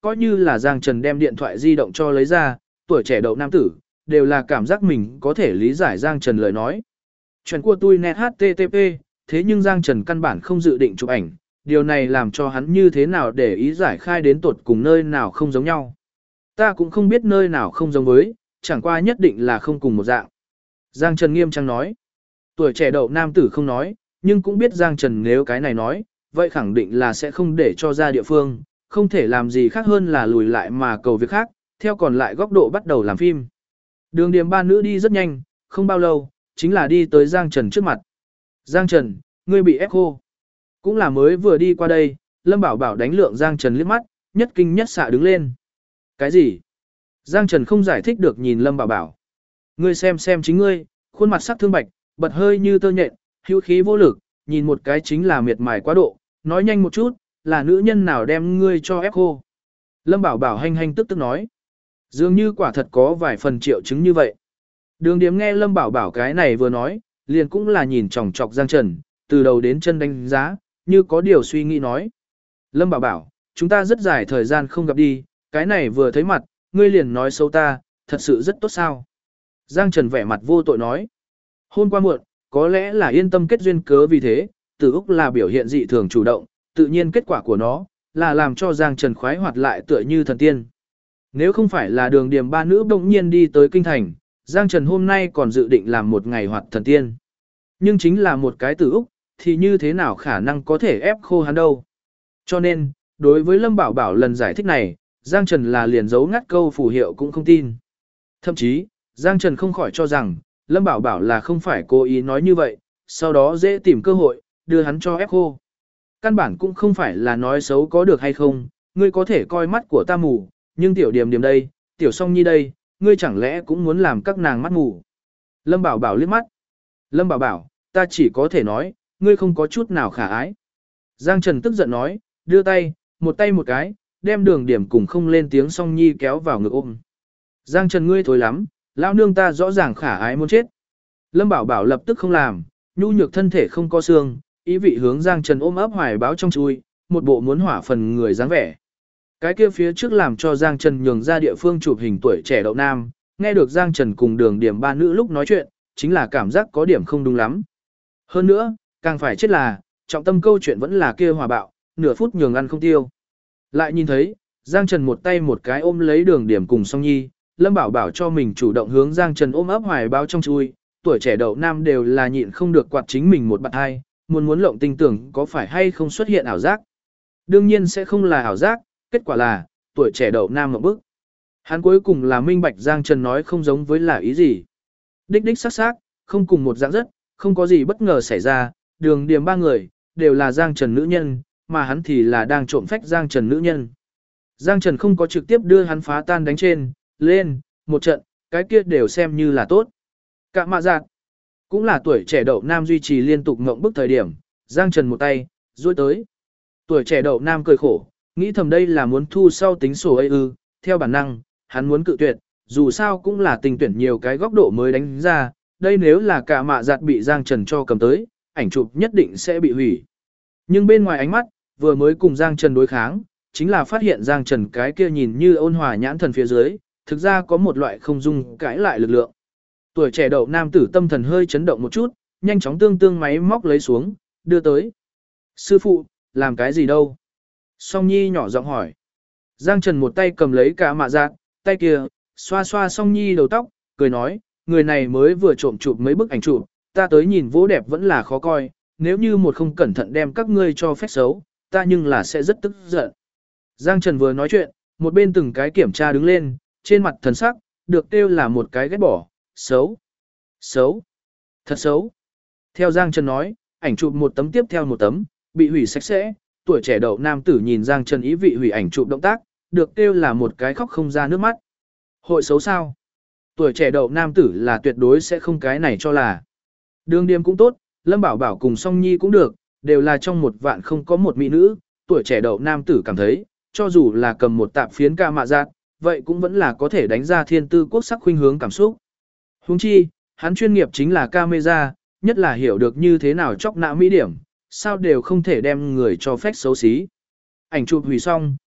coi như là Giang Trần đem điện thoại di động cho lấy ra, tuổi trẻ đậu nam tử, đều là cảm giác mình có thể lý giải Giang Trần lời nói. Chuyện của tôi net HTTP, thế nhưng Giang Trần căn bản không dự định chụp ảnh, điều này làm cho hắn như thế nào để ý giải khai đến tột cùng nơi nào không giống nhau. Ta cũng không biết nơi nào không giống với, chẳng qua nhất định là không cùng một dạng. Giang Trần nghiêm trang nói. Tuổi trẻ đậu nam tử không nói, nhưng cũng biết Giang Trần nếu cái này nói, vậy khẳng định là sẽ không để cho ra địa phương, không thể làm gì khác hơn là lùi lại mà cầu việc khác, theo còn lại góc độ bắt đầu làm phim. Đường điểm ba nữ đi rất nhanh, không bao lâu, chính là đi tới Giang Trần trước mặt. Giang Trần, ngươi bị ép khô. Cũng là mới vừa đi qua đây, Lâm Bảo Bảo đánh lượng Giang Trần liếc mắt, nhất kinh nhất xạ đứng lên. Cái gì? Giang Trần không giải thích được nhìn Lâm Bảo Bảo. Ngươi xem chính ngươi, khuôn mặt sắc thương bạch, bật hơi như tơ nhện, hữu khí vô lực, nhìn một cái chính là miệt mài quá độ, nói nhanh một chút, là nữ nhân nào đem ngươi cho ép khô. Lâm Bảo Bảo hanh tức nói. Dường như quả thật có vài phần triệu chứng như vậy. Đường Điếm nghe Lâm Bảo Bảo cái này vừa nói, liền cũng là nhìn chòng chọc Giang Trần, từ đầu đến chân đánh giá, như có điều suy nghĩ nói. Lâm Bảo Bảo, chúng ta rất dài thời gian không gặp đi, cái này vừa thấy mặt, ngươi liền nói xấu ta, thật sự rất tốt sao. Giang Trần vẻ mặt vô tội nói. Hôm qua muộn, có lẽ là yên tâm kết duyên cớ vì thế, Từ Úc là biểu hiện dị thường chủ động, tự nhiên kết quả của nó, là làm cho Giang Trần khoái hoạt lại tựa như thần tiên. Nếu không phải là Đường Điềm ba nữ bỗng nhiên đi tới kinh thành, Giang Trần hôm nay còn dự định làm một ngày hoạt thần tiên. Nhưng chính là một cái Từ Úc, thì như thế nào khả năng có thể ép khô hắn đâu. Cho nên, đối với Lâm Bảo Bảo lần giải thích này, Giang Trần là liền giấu ngắt câu phù hiệu cũng không tin. Thậm chí, Giang Trần không khỏi cho rằng, Lâm Bảo Bảo là không phải cố ý nói như vậy, sau đó dễ tìm cơ hội, đưa hắn cho ép khô. Căn bản cũng không phải là nói xấu có được hay không, ngươi có thể coi mắt của ta mù, nhưng tiểu Điềm Điềm đây, tiểu Song Nhi đây, ngươi chẳng lẽ cũng muốn làm các nàng mắt mù. Lâm Bảo Bảo liếc mắt. Lâm Bảo Bảo, ta chỉ có thể nói, ngươi không có chút nào khả ái. Giang Trần tức giận nói, đưa tay một cái, đem Đường Điểm cùng không lên tiếng Song Nhi kéo vào ngực ôm. Giang Trần ngươi thối lắm, lão nương ta rõ ràng khả ái muốn chết. Lâm Bảo Bảo lập tức không làm, nhu nhược thân thể không có xương, ý vị hướng Giang Trần ôm ấp hoài báo trong chui, một bộ muốn hỏa phần người dáng vẻ. Cái kia phía trước làm cho Giang Trần nhường ra địa phương chụp hình tuổi trẻ đậu nam, nghe được Giang Trần cùng Đường Điểm ba nữ lúc nói chuyện, chính là cảm giác có điểm không đúng lắm. Hơn nữa, càng phải chết là, trọng tâm câu chuyện vẫn là kia hòa bạo, nửa phút nhường ăn không tiêu. Lại nhìn thấy, Giang Trần một tay một cái ôm lấy Đường Điểm cùng Song Nhi, Lâm Bảo Bảo cho mình chủ động hướng Giang Trần ôm ấp hoài báo trong chui, tuổi trẻ đậu nam đều là nhịn không được quạt chính mình một bạn hai, muốn lộng tinh tưởng có phải hay không xuất hiện ảo giác. Đương nhiên sẽ không là ảo giác, kết quả là, tuổi trẻ đậu nam ngậm bức. Hắn cuối cùng là minh bạch Giang Trần nói không giống với là ý gì. Đích xác, không cùng một dạng rất, không có gì bất ngờ xảy ra, Đường Điềm ba người, đều là Giang Trần nữ nhân, mà hắn thì là đang trộm phách Giang Trần nữ nhân. Giang Trần không có trực tiếp đưa hắn phá tan đánh trên, lên, một trận, cái kia đều xem như là tốt. Cả mạ giạt, cũng là tuổi trẻ đậu nam duy trì liên tục ngộng bức thời điểm, Giang Trần một tay, duỗi tới. Tuổi trẻ đậu nam cười khổ, nghĩ thầm đây là muốn thu sau tính sổ ấy ư, theo bản năng, hắn muốn cự tuyệt, dù sao cũng là tình tuyển nhiều cái góc độ mới đánh ra, đây nếu là cả mạ giạt bị Giang Trần cho cầm tới, ảnh chụp nhất định sẽ bị hủy. Nhưng bên ngoài ánh mắt, vừa mới cùng Giang Trần đối kháng, chính là phát hiện Giang Trần cái kia nhìn như ôn hòa nhãn thần phía dưới, thực ra có một loại không dung cãi lại lực lượng. Tuổi trẻ đậu nam tử tâm thần hơi chấn động một chút, nhanh chóng tương máy móc lấy xuống, đưa tới. Sư phụ, làm cái gì đâu? Song Nhi nhỏ giọng hỏi. Giang Trần một tay cầm lấy cả mạ giạt, tay kia, xoa xoa Song Nhi đầu tóc, cười nói, người này mới vừa trộm chụp mấy bức ảnh chụp, ta tới nhìn vỗ đẹp vẫn là khó coi, nếu như một không cẩn thận đem các ngươi cho phép xấu, ta nhưng là sẽ rất tức giận. Giang Trần vừa nói chuyện, một bên từng cái kiểm tra đứng lên, trên mặt thần sắc, được kêu là một cái ghét bỏ, xấu, thật xấu. Theo Giang Trần nói, ảnh chụp một tấm tiếp theo một tấm, bị hủy sạch sẽ, tuổi trẻ đậu nam tử nhìn Giang Trần ý vị hủy ảnh chụp động tác, được kêu là một cái khóc không ra nước mắt. Hội xấu sao? Tuổi trẻ đậu nam tử là tuyệt đối sẽ không cái này cho là. Đường Điềm cũng tốt, Lâm Bảo Bảo cùng Song Nhi cũng được, đều là trong một vạn không có một mỹ nữ, tuổi trẻ đậu nam tử cảm thấy, cho dù là cầm một tạp phiến ca mạ giạt, vậy cũng vẫn là có thể đánh ra thiên tư quốc sắc khuynh hướng cảm xúc. Huống chi, hắn chuyên nghiệp chính là camera, nhất là hiểu được như thế nào chóc nã mỹ điểm, sao đều không thể đem người cho phép xấu xí. Ảnh chụp hủy xong,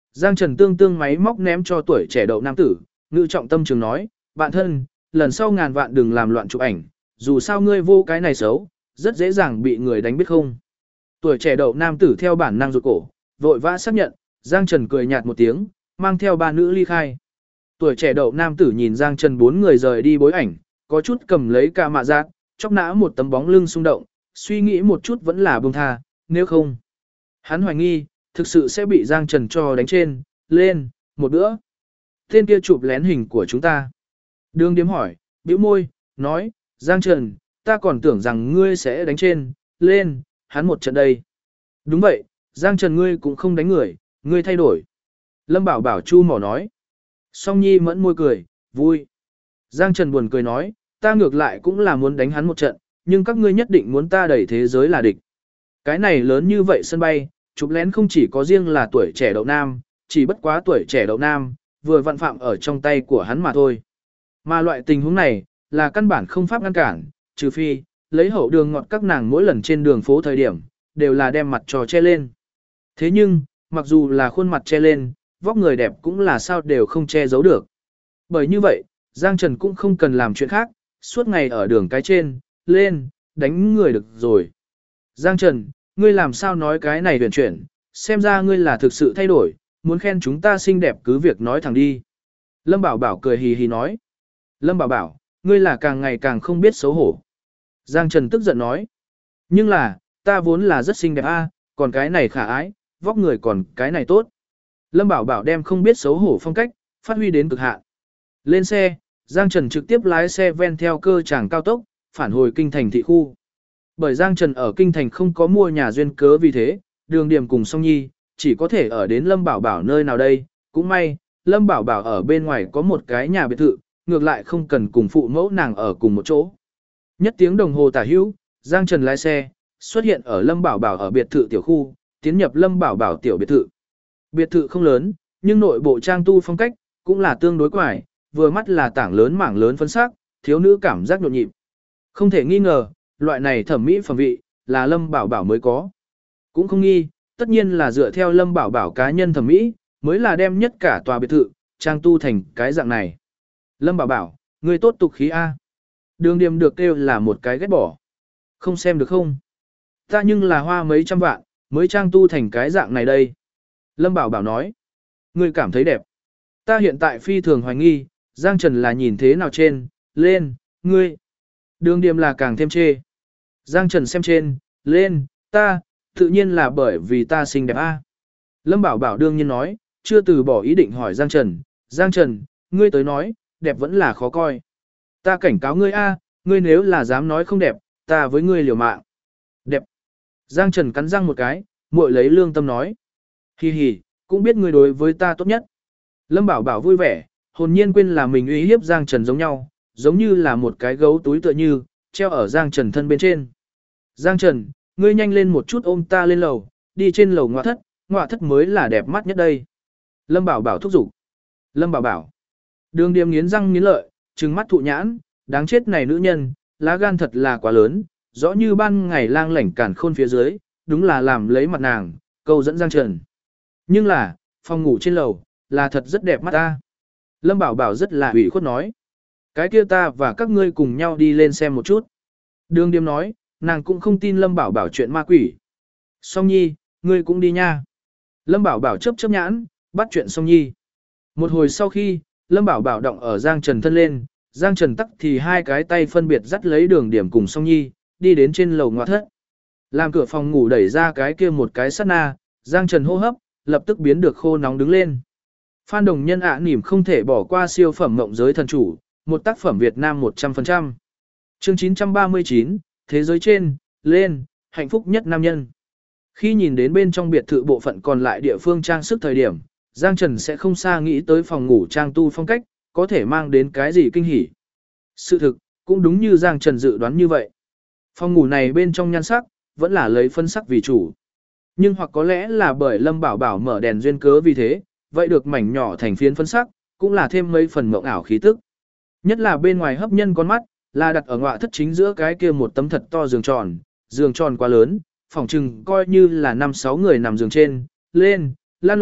Giang Trần tương tương máy móc ném cho tuổi trẻ đậu nam tử, ngữ trọng tâm trường nói, bạn thân, lần sau ngàn vạn đừng làm loạn chụp ảnh, dù sao ngươi vô cái này xấu, rất dễ dàng bị người đánh biết không. Tuổi trẻ đậu nam tử theo bản năng rụt cổ, vội vã xác nhận, Giang Trần cười nhạt một tiếng, mang theo ba nữ ly khai. Tuổi trẻ đậu nam tử nhìn Giang Trần bốn người rời đi bối ảnh, có chút cầm lấy ca mạ giác, chóc nã một tấm bóng lưng xung động, suy nghĩ một chút vẫn là buông tha, nếu không. Hắn hoài nghi, thực sự sẽ bị Giang Trần cho đánh trên, lên, một bữa. Tên kia chụp lén hình của chúng ta. Đường Điếm hỏi, bĩu môi, nói, Giang Trần, ta còn tưởng rằng ngươi sẽ đánh trên, lên, hắn một trận đây. Đúng vậy, Giang Trần ngươi cũng không đánh người, ngươi thay đổi. Lâm Bảo Bảo chu mỏ nói. Song Nhi mẫn môi cười, vui. Giang Trần buồn cười nói, ta ngược lại cũng là muốn đánh hắn một trận, nhưng các ngươi nhất định muốn ta đẩy thế giới là địch. Cái này lớn như vậy sân bay, chụp lén không chỉ có riêng là tuổi trẻ đậu nam, chỉ bất quá tuổi trẻ đậu nam, vừa vặn phạm ở trong tay của hắn mà thôi. Mà loại tình huống này, là căn bản không pháp ngăn cản, trừ phi, lấy hậu đường ngọt các nàng mỗi lần trên đường phố thời điểm, đều là đem mặt trò che lên. Thế nhưng, mặc dù là khuôn mặt che lên, vóc người đẹp cũng là sao đều không che giấu được. Bởi như vậy, Giang Trần cũng không cần làm chuyện khác, suốt ngày ở đường cái trên, lên, đánh người được rồi. Giang Trần, ngươi làm sao nói cái này huyền chuyển, xem ra ngươi là thực sự thay đổi, muốn khen chúng ta xinh đẹp cứ việc nói thẳng đi. Lâm Bảo Bảo cười hì hì nói. Lâm Bảo Bảo, ngươi là càng ngày càng không biết xấu hổ. Giang Trần tức giận nói. Nhưng là, ta vốn là rất xinh đẹp a, còn cái này khả ái, vóc người còn cái này tốt. Lâm Bảo Bảo đem không biết xấu hổ phong cách, phát huy đến cực hạn. Lên xe, Giang Trần trực tiếp lái xe ven theo cơ tràng cao tốc, phản hồi kinh thành thị khu. Bởi Giang Trần ở kinh thành không có mua nhà duyên cớ vì thế, Đường Điểm cùng Song Nhi, chỉ có thể ở đến Lâm Bảo Bảo nơi nào đây. Cũng may, Lâm Bảo Bảo ở bên ngoài có một cái nhà biệt thự, ngược lại không cần cùng phụ mẫu nàng ở cùng một chỗ. Nhất tiếng đồng hồ tả hữu, Giang Trần lái xe, xuất hiện ở Lâm Bảo Bảo ở biệt thự tiểu khu, tiến nhập Lâm Bảo Bảo tiểu biệt thự. Biệt thự không lớn, nhưng nội bộ trang tu phong cách, cũng là tương đối quải, vừa mắt là tảng lớn mảng lớn phấn sắc, thiếu nữ cảm giác nhộn nhịp. Không thể nghi ngờ, loại này thẩm mỹ phẩm vị, là Lâm Bảo Bảo mới có. Cũng không nghi, tất nhiên là dựa theo Lâm Bảo Bảo cá nhân thẩm mỹ, mới là đem nhất cả tòa biệt thự, trang tu thành cái dạng này. Lâm Bảo Bảo, người tốt tục khí A. Đường Điềm được kêu là một cái ghét bỏ. Không xem được không? Ta nhưng là hoa mấy trăm vạn, mới trang tu thành cái dạng này đây. Lâm Bảo Bảo nói. Ngươi cảm thấy đẹp. Ta hiện tại phi thường hoài nghi, Giang Trần là nhìn thế nào trên, lên, ngươi. Đường Điềm là càng thêm chê. Giang Trần xem trên, lên, ta, tự nhiên là bởi vì ta xinh đẹp A. Lâm Bảo Bảo đương nhiên nói, chưa từ bỏ ý định hỏi Giang Trần. Giang Trần, ngươi tới nói, đẹp vẫn là khó coi. Ta cảnh cáo ngươi A, ngươi nếu là dám nói không đẹp, ta với ngươi liều mạng. Đẹp. Giang Trần cắn răng một cái, muội lấy lương tâm nói. Hi hi, cũng biết ngươi đối với ta tốt nhất. Lâm Bảo Bảo vui vẻ, hồn nhiên quên là mình uy hiếp Giang Trần giống nhau, giống như là một cái gấu túi tựa như, treo ở Giang Trần thân bên trên. Giang Trần, ngươi nhanh lên một chút ôm ta lên lầu, đi trên lầu ngoại thất mới là đẹp mắt nhất đây. Lâm Bảo Bảo thúc giục. Lâm Bảo Bảo. Đường Điềm nghiến răng nghiến lợi, trừng mắt thụ nhãn, đáng chết này nữ nhân, lá gan thật là quá lớn, rõ như ban ngày lang lảnh cản khôn phía dưới, đúng là làm lấy mặt nàng, câu dẫn Giang Trần. Nhưng là, phòng ngủ trên lầu, là thật rất đẹp mắt ta. Lâm Bảo Bảo rất là ủy khuất nói. Cái kia ta và các ngươi cùng nhau đi lên xem một chút. Đường Điềm nói, nàng cũng không tin Lâm Bảo Bảo chuyện ma quỷ. Song Nhi, ngươi cũng đi nha. Lâm Bảo Bảo chớp chớp nhãn, bắt chuyện Song Nhi. Một hồi sau khi, Lâm Bảo Bảo động ở Giang Trần thân lên, Giang Trần tắc thì hai cái tay phân biệt dắt lấy Đường Điểm cùng Song Nhi, đi đến trên lầu ngoại thất. Làm cửa phòng ngủ đẩy ra cái kia một cái sát na, Giang Trần hô hấp, lập tức biến được khô nóng đứng lên. Phan Đồng Nhân nỉm không thể bỏ qua siêu phẩm Mộng Giới Thần Chủ, một tác phẩm Việt Nam 100%. Chương 939, Thế giới trên, lên, hạnh phúc nhất nam nhân. Khi nhìn đến bên trong biệt thự bộ phận còn lại địa phương trang sức thời điểm, Giang Trần sẽ không xa nghĩ tới phòng ngủ trang tu phong cách, có thể mang đến cái gì kinh hỉ. Sự thực, cũng đúng như Giang Trần dự đoán như vậy. Phòng ngủ này bên trong nhan sắc, vẫn là lấy phân sắc vì chủ. Nhưng hoặc có lẽ là bởi Lâm Bảo Bảo mở đèn duyên cớ vì thế, vậy được mảnh nhỏ thành phiến phân sắc, cũng là thêm mấy phần mộng ảo khí tức. Nhất là bên ngoài hấp nhân con mắt, là đặt ở ngoại thất chính giữa cái kia một tấm thật to giường tròn quá lớn, phòng trừng coi như là 5-6 người nằm giường trên, lên, lan lộn,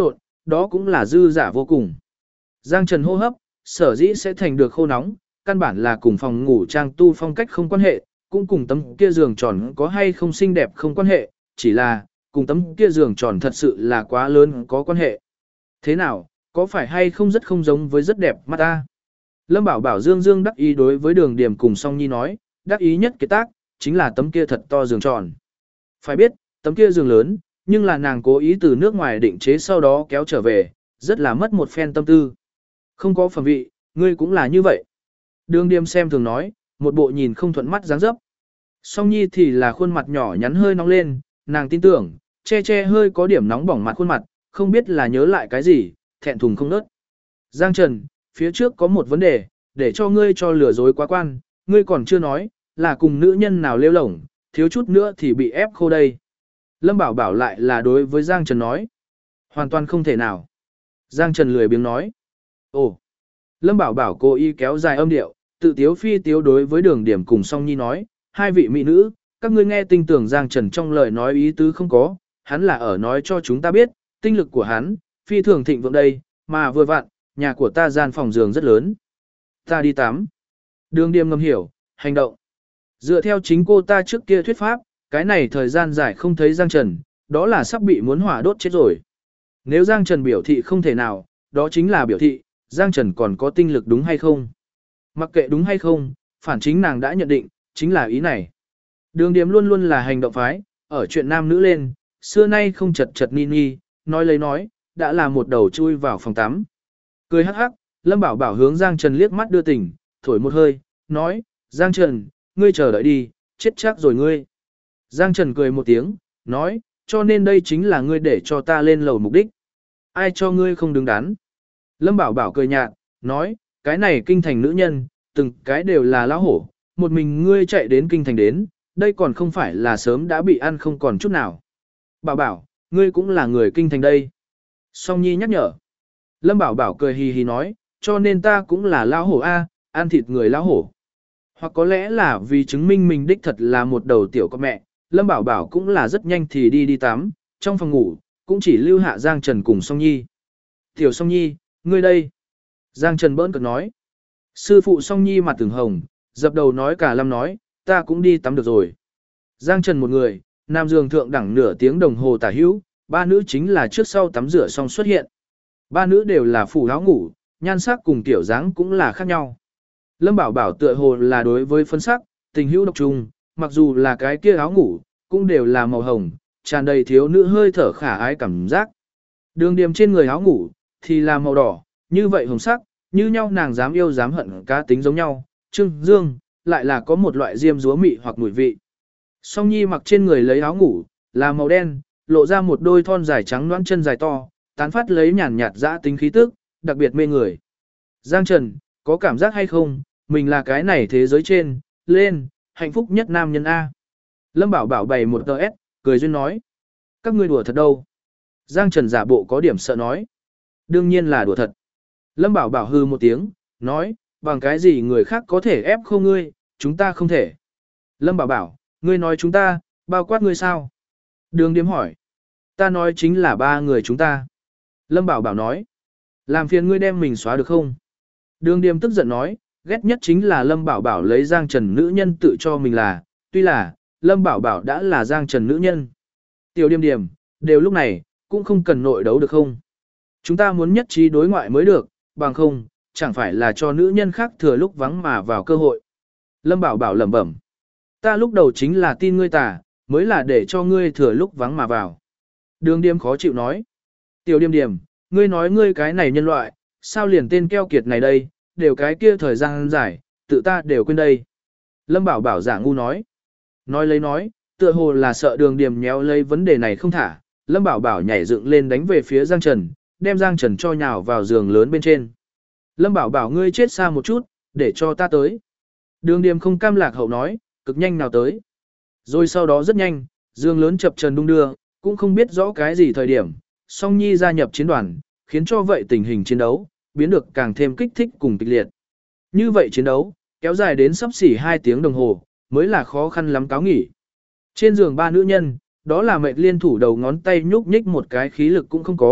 đó cũng là dư giả vô cùng. Giang Trần hô hấp, sở dĩ sẽ thành được khô nóng, căn bản là cùng phòng ngủ trang tu phong cách không quan hệ, cũng cùng tấm kia giường tròn có hay không xinh đẹp không quan hệ, chỉ là cùng tấm kia giường tròn thật sự là quá lớn có quan hệ. Thế nào, có phải hay không rất không giống với rất đẹp mắt ta? Lâm Bảo Bảo dương dương đắc ý đối với Đường Điểm cùng Song Nhi nói, đắc ý nhất cái tác, chính là tấm kia thật to giường tròn. Phải biết, tấm kia giường lớn, nhưng là nàng cố ý từ nước ngoài định chế sau đó kéo trở về, rất là mất một phen tâm tư. Không có phẩm vị, ngươi cũng là như vậy. Đường Điểm xem thường nói, một bộ nhìn không thuận mắt dáng dấp. Song Nhi thì là khuôn mặt nhỏ nhắn hơi nóng lên, nàng tin tưởng, che che hơi có điểm nóng bỏng mặt khuôn mặt, không biết là nhớ lại cái gì, thẹn thùng không nớt. Giang Trần, phía trước có một vấn đề, để cho ngươi cho lừa dối quá quan, ngươi còn chưa nói, là cùng nữ nhân nào lêu lổng, thiếu chút nữa thì bị ép khô đây. Lâm Bảo Bảo lại là đối với Giang Trần nói. Hoàn toàn không thể nào. Giang Trần lười biếng nói. Ồ. Lâm Bảo Bảo cố ý kéo dài âm điệu, tự tiếu phi tiếu đối với Đường Điểm cùng Song Nhi nói, hai vị mỹ nữ, các ngươi nghe tinh tưởng Giang Trần trong lời nói ý tứ không có, hắn là ở nói cho chúng ta biết, tinh lực của hắn, phi thường thịnh vượng đây, mà vừa vặn, nhà của ta gian phòng giường rất lớn. Ta đi tắm. Đường Điểm ngầm hiểu, hành động. Dựa theo chính cô ta trước kia thuyết pháp, cái này thời gian dài không thấy Giang Trần, đó là sắp bị muốn hỏa đốt chết rồi. Nếu Giang Trần biểu thị không thể nào, đó chính là biểu thị, Giang Trần còn có tinh lực đúng hay không. Mặc kệ đúng hay không, phản chính nàng đã nhận định, chính là ý này. Đường Điểm luôn luôn là hành động phái, ở chuyện nam nữ lên, xưa nay không chật chật ni ni, nói lấy nói, đã là một đầu chui vào phòng tắm. Cười hắc hắc, Lâm Bảo Bảo hướng Giang Trần liếc mắt đưa tình, thổi một hơi, nói, Giang Trần, ngươi chờ đợi đi, chết chắc rồi ngươi. Giang Trần cười một tiếng, nói, cho nên đây chính là ngươi để cho ta lên lầu mục đích. Ai cho ngươi không đứng đắn. Lâm Bảo Bảo cười nhạt, nói, cái này kinh thành nữ nhân, từng cái đều là lão hổ, một mình ngươi chạy đến kinh thành đến, đây còn không phải là sớm đã bị ăn không còn chút nào. Bảo Bảo, ngươi cũng là người kinh thành đây. Song Nhi nhắc nhở. Lâm Bảo Bảo cười hì hì nói, cho nên ta cũng là lão hổ a, ăn thịt người lão hổ. Hoặc có lẽ là vì chứng minh mình đích thật là một đầu tiểu con mẹ, Lâm Bảo Bảo cũng là rất nhanh thì đi tắm, trong phòng ngủ, cũng chỉ lưu hạ Giang Trần cùng Song Nhi. Tiểu Song Nhi, ngươi đây. Giang Trần bỡn cợt nói. Sư phụ Song Nhi mặt từng hồng, dập đầu nói cả lâm nói, ta cũng đi tắm được rồi. Giang Trần một người, nam giường thượng đẳng nửa tiếng đồng hồ tả hữu, ba nữ chính là trước sau tắm rửa xong xuất hiện. Ba nữ đều là phủ áo ngủ, nhan sắc cùng tiểu dáng cũng là khác nhau. Lâm Bảo Bảo tựa hồ là đối với phân sắc, tình hữu độc trùng, mặc dù là cái kia áo ngủ, cũng đều là màu hồng, tràn đầy thiếu nữ hơi thở khả ái cảm giác. Đường Điểm trên người áo ngủ, thì là màu đỏ, như vậy hồng sắc, như nhau nàng dám yêu dám hận cá tính giống nhau, trưng dương, lại là có một loại diêm dúa mị hoặc mùi vị. Song Nhi mặc trên người lấy áo ngủ, là màu đen, lộ ra một đôi thon dài trắng nõn chân dài to, tán phát lấy nhàn nhạt dã tính khí tức, đặc biệt mê người. Giang Trần, có cảm giác hay không, mình là cái này thế giới trên, lên, hạnh phúc nhất nam nhân A. Lâm Bảo Bảo bày một tờ S, cười duyên nói. Các ngươi đùa thật đâu. Giang Trần giả bộ có điểm sợ nói. Đương nhiên là đùa thật. Lâm Bảo Bảo hư một tiếng, nói, bằng cái gì người khác có thể ép không ngươi, chúng ta không thể. Lâm Bảo Bảo, ngươi nói chúng ta, bao quát ngươi sao? Đường Điểm hỏi. Ta nói chính là ba người chúng ta. Lâm Bảo Bảo nói. Làm phiền ngươi đem mình xóa được không? Đường Điểm tức giận nói, ghét nhất chính là Lâm Bảo Bảo lấy Giang Trần nữ nhân tự cho mình là, tuy là, Lâm Bảo Bảo đã là Giang Trần nữ nhân. Tiểu Điểm Điểm, đều lúc này, cũng không cần nội đấu được không? Chúng ta muốn nhất trí đối ngoại mới được, bằng không, chẳng phải là cho nữ nhân khác thừa lúc vắng mà vào cơ hội. Lâm Bảo Bảo lẩm bẩm. Ta lúc đầu chính là tin ngươi tà, mới là để cho ngươi thừa lúc vắng mà vào. Đường Điểm khó chịu nói. Tiểu Điểm Điểm, ngươi nói ngươi cái này nhân loại, sao liền tên keo kiệt này đây, đều cái kia thời gian dài, tự ta đều quên đây. Lâm Bảo Bảo giả ngu nói. Nói lấy nói, tựa hồ là sợ Đường Điểm nhéo lấy vấn đề này không thả. Lâm Bảo Bảo nhảy dựng lên đánh về phía Giang Trần, đem Giang Trần cho nhào vào giường lớn bên trên. Lâm Bảo Bảo ngươi chết xa một chút, để cho ta tới. Đường Điểm không cam lạc hậu nói, cực nhanh nào tới. Rồi sau đó rất nhanh, giường lớn chập chờn đung đưa, cũng không biết rõ cái gì thời điểm, Song Nhi gia nhập chiến đoàn, khiến cho vậy tình hình chiến đấu, biến được càng thêm kích thích cùng kịch liệt. Như vậy chiến đấu, kéo dài đến sắp xỉ 2 tiếng đồng hồ, mới là khó khăn lắm cáo nghỉ. Trên giường ba nữ nhân, đó là mệt liên thủ đầu ngón tay nhúc nhích một cái khí lực cũng không có,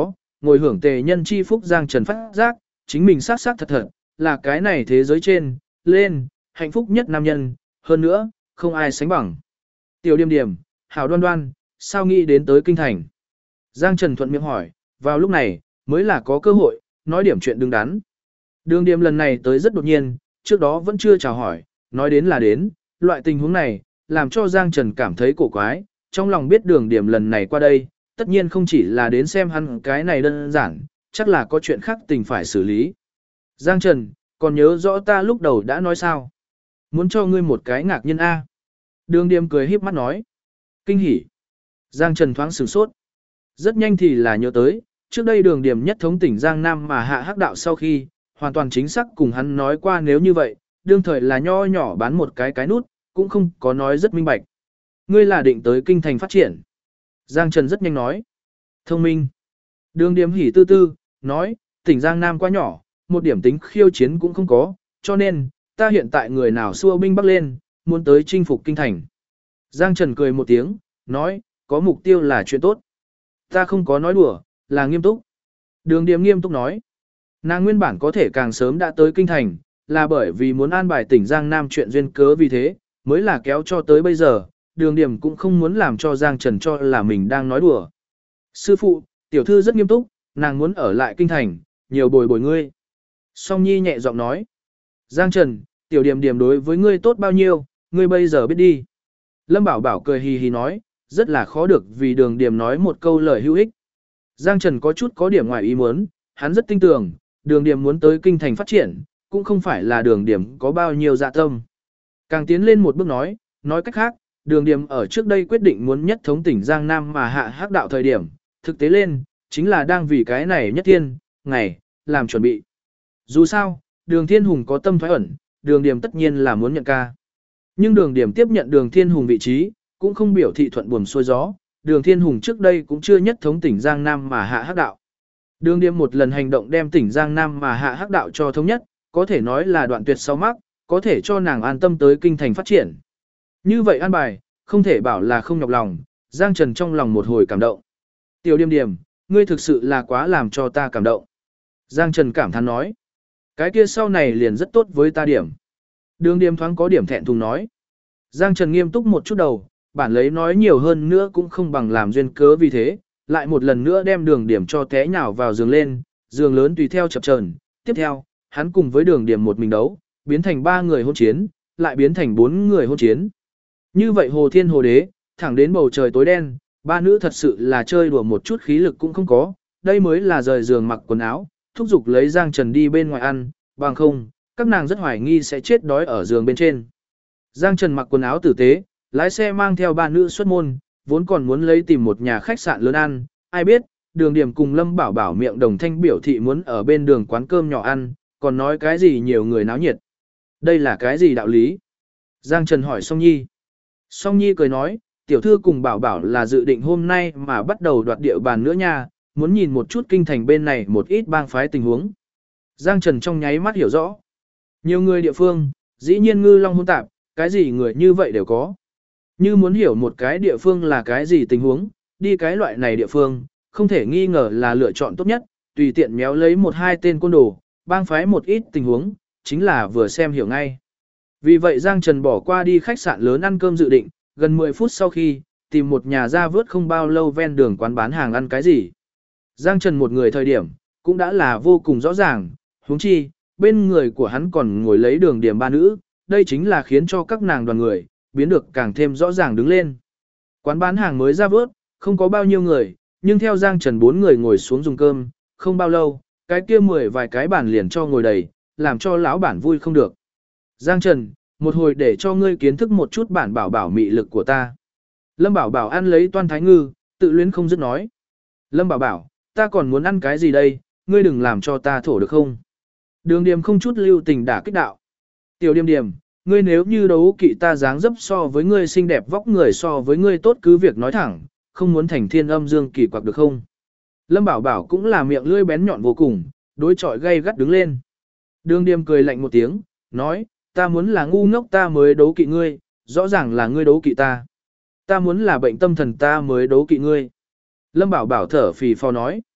ngồi hưởng tề nhân chi phúc Giang Trần phát giác, chính mình xác xác thật thật, là cái này thế giới trên, lên, hạnh phúc nhất nam nhân, hơn nữa, không ai sánh bằng. Tiểu Điềm Điềm, hảo đoan đoan, sao nghĩ đến tới kinh thành? Giang Trần thuận miệng hỏi, vào lúc này, mới là có cơ hội, nói điểm chuyện đứng đắn. Đường Điềm lần này tới rất đột nhiên, trước đó vẫn chưa chào hỏi, nói đến là đến, loại tình huống này, làm cho Giang Trần cảm thấy cổ quái, trong lòng biết Đường Điềm lần này qua đây, tất nhiên không chỉ là đến xem hắn cái này đơn giản, chắc là có chuyện khác tình phải xử lý. Giang Trần, còn nhớ rõ ta lúc đầu đã nói sao? Muốn cho ngươi một cái ngạc nhiên A. Đường Điềm cười híp mắt nói. Kinh hỉ. Giang Trần thoáng sửng sốt. Rất nhanh thì là nhớ tới, trước đây Đường Điềm nhất thống tỉnh Giang Nam mà hạ hắc đạo sau khi, hoàn toàn chính xác cùng hắn nói qua nếu như vậy, đương thời là nho nhỏ bán một cái nút, cũng không có nói rất minh bạch. Ngươi là định tới kinh thành phát triển. Giang Trần rất nhanh nói. Thông minh. Đường Điềm hỉ tư tư, nói, tỉnh Giang Nam quá nhỏ, một điểm tính khiêu chiến cũng không có, cho nên, ta hiện tại người nào xua binh bắc lên, muốn tới chinh phục kinh thành. Giang Trần cười một tiếng, nói, có mục tiêu là chuyện tốt. Ta không có nói đùa, là nghiêm túc. Đường Điềm nghiêm túc nói. Nàng nguyên bản có thể càng sớm đã tới kinh thành, là bởi vì muốn an bài tỉnh Giang Nam chuyện duyên cớ vì thế, mới là kéo cho tới bây giờ, Đường Điềm cũng không muốn làm cho Giang Trần cho là mình đang nói đùa. Sư phụ, tiểu thư rất nghiêm túc, nàng muốn ở lại kinh thành, nhiều bồi bồi ngươi. Song Nhi nhẹ giọng nói. Giang Trần, tiểu Điềm Điềm đối với ngươi tốt bao nhiêu, ngươi bây giờ biết đi. Lâm Bảo Bảo cười hì hì nói, rất là khó được vì Đường Điềm nói một câu lời hữu ích. Giang Trần có chút có điểm ngoài ý muốn, hắn rất tin tưởng, Đường Điềm muốn tới kinh thành phát triển, cũng không phải là Đường Điềm có bao nhiêu dạ tâm. Càng tiến lên một bước nói cách khác, Đường Điềm ở trước đây quyết định muốn nhất thống tỉnh Giang Nam mà hạ hắc đạo thời điểm, thực tế lên, chính là đang vì cái này nhất thiên, ngày, làm chuẩn bị. Dù sao, Đường Thiên Hùng có tâm thoái ẩn, Đường Điềm tất nhiên là muốn nhận ca. Nhưng Đường Điềm tiếp nhận Đường Thiên Hùng vị trí, cũng không biểu thị thuận buồm xuôi gió, Đường Thiên Hùng trước đây cũng chưa nhất thống tỉnh Giang Nam mà hạ hắc đạo. Đường Điềm một lần hành động đem tỉnh Giang Nam mà hạ hắc đạo cho thống nhất, có thể nói là đoạn tuyệt sau mắc, có thể cho nàng an tâm tới kinh thành phát triển. Như vậy an bài, không thể bảo là không nhọc lòng, Giang Trần trong lòng một hồi cảm động. Tiểu Điềm Điềm, ngươi thực sự là quá làm cho ta cảm động. Giang Trần cảm thán nói. Cái kia sau này liền rất tốt với ta điểm. Đường Điềm thoáng có điểm thẹn thùng nói. Giang Trần nghiêm túc một chút đầu, bản lấy nói nhiều hơn nữa cũng không bằng làm duyên cớ vì thế, lại một lần nữa đem Đường Điềm cho té nhào vào giường lên, giường lớn tùy theo chập chờn. Tiếp theo, hắn cùng với Đường Điềm một mình đấu, biến thành 3 người hôn chiến, lại biến thành 4 người hôn chiến. Như vậy hồ thiên hồ đế, thẳng đến bầu trời tối đen, ba nữ thật sự là chơi đùa một chút khí lực cũng không có, đây mới là rời giường mặc quần áo, thúc giục lấy Giang Trần đi bên ngoài ăn, bằng không, các nàng rất hoài nghi sẽ chết đói ở giường bên trên. Giang Trần mặc quần áo tử tế, lái xe mang theo ba nữ xuất môn, vốn còn muốn lấy tìm một nhà khách sạn lớn ăn, ai biết, Đường Điềm cùng Lâm Bảo Bảo miệng đồng thanh biểu thị muốn ở bên đường quán cơm nhỏ ăn, còn nói cái gì nhiều người náo nhiệt. Đây là cái gì đạo lý? Giang Trần hỏi Song Nhi. Song Nhi cười nói, tiểu thư cùng Bảo Bảo là dự định hôm nay mà bắt đầu đoạt địa bàn nữa nha, muốn nhìn một chút kinh thành bên này một ít bang phái tình huống. Giang Trần trong nháy mắt hiểu rõ. Nhiều người địa phương, dĩ nhiên ngư long hỗn tạp, cái gì người như vậy đều có. Như muốn hiểu một cái địa phương là cái gì tình huống, đi cái loại này địa phương, không thể nghi ngờ là lựa chọn tốt nhất, tùy tiện méo lấy một hai tên côn đồ, bang phái một ít tình huống, chính là vừa xem hiểu ngay. Vì vậy Giang Trần bỏ qua đi khách sạn lớn ăn cơm dự định, gần 10 phút sau khi, tìm một nhà ra vớt không bao lâu ven đường quán bán hàng ăn cái gì. Giang Trần một người thời điểm, cũng đã là vô cùng rõ ràng, huống chi, bên người của hắn còn ngồi lấy Đường Điềm ba nữ, đây chính là khiến cho các nàng đoàn người, biến được càng thêm rõ ràng đứng lên. Quán bán hàng mới ra vớt, không có bao nhiêu người, nhưng theo Giang Trần 4 người ngồi xuống dùng cơm, không bao lâu, cái kia 10 vài cái bàn liền cho ngồi đầy, làm cho lão bản vui không được. Giang Trần, một hồi để cho ngươi kiến thức một chút bản Bảo Bảo mị lực của ta. Lâm Bảo Bảo ăn lấy toan thái ngư, tự luyến không dứt nói. Lâm Bảo Bảo, ta còn muốn ăn cái gì đây, ngươi đừng làm cho ta thổ được không? Đường Điềm không chút lưu tình đả kích đạo. Tiểu Điềm Điềm, ngươi nếu như đấu kỵ ta dáng dấp so với ngươi xinh đẹp vóc người so với ngươi tốt cứ việc nói thẳng, không muốn thành thiên âm dương kỳ quặc được không? Lâm Bảo Bảo cũng là miệng lưỡi bén nhọn vô cùng, đối chọi gay gắt đứng lên. Đường Điềm cười lạnh một tiếng, nói, ta muốn là ngu ngốc ta mới đấu kỵ ngươi, rõ ràng là ngươi đấu kỵ ta. Ta muốn là bệnh tâm thần ta mới đấu kỵ ngươi. Lâm Bảo Bảo thở phì phò nói.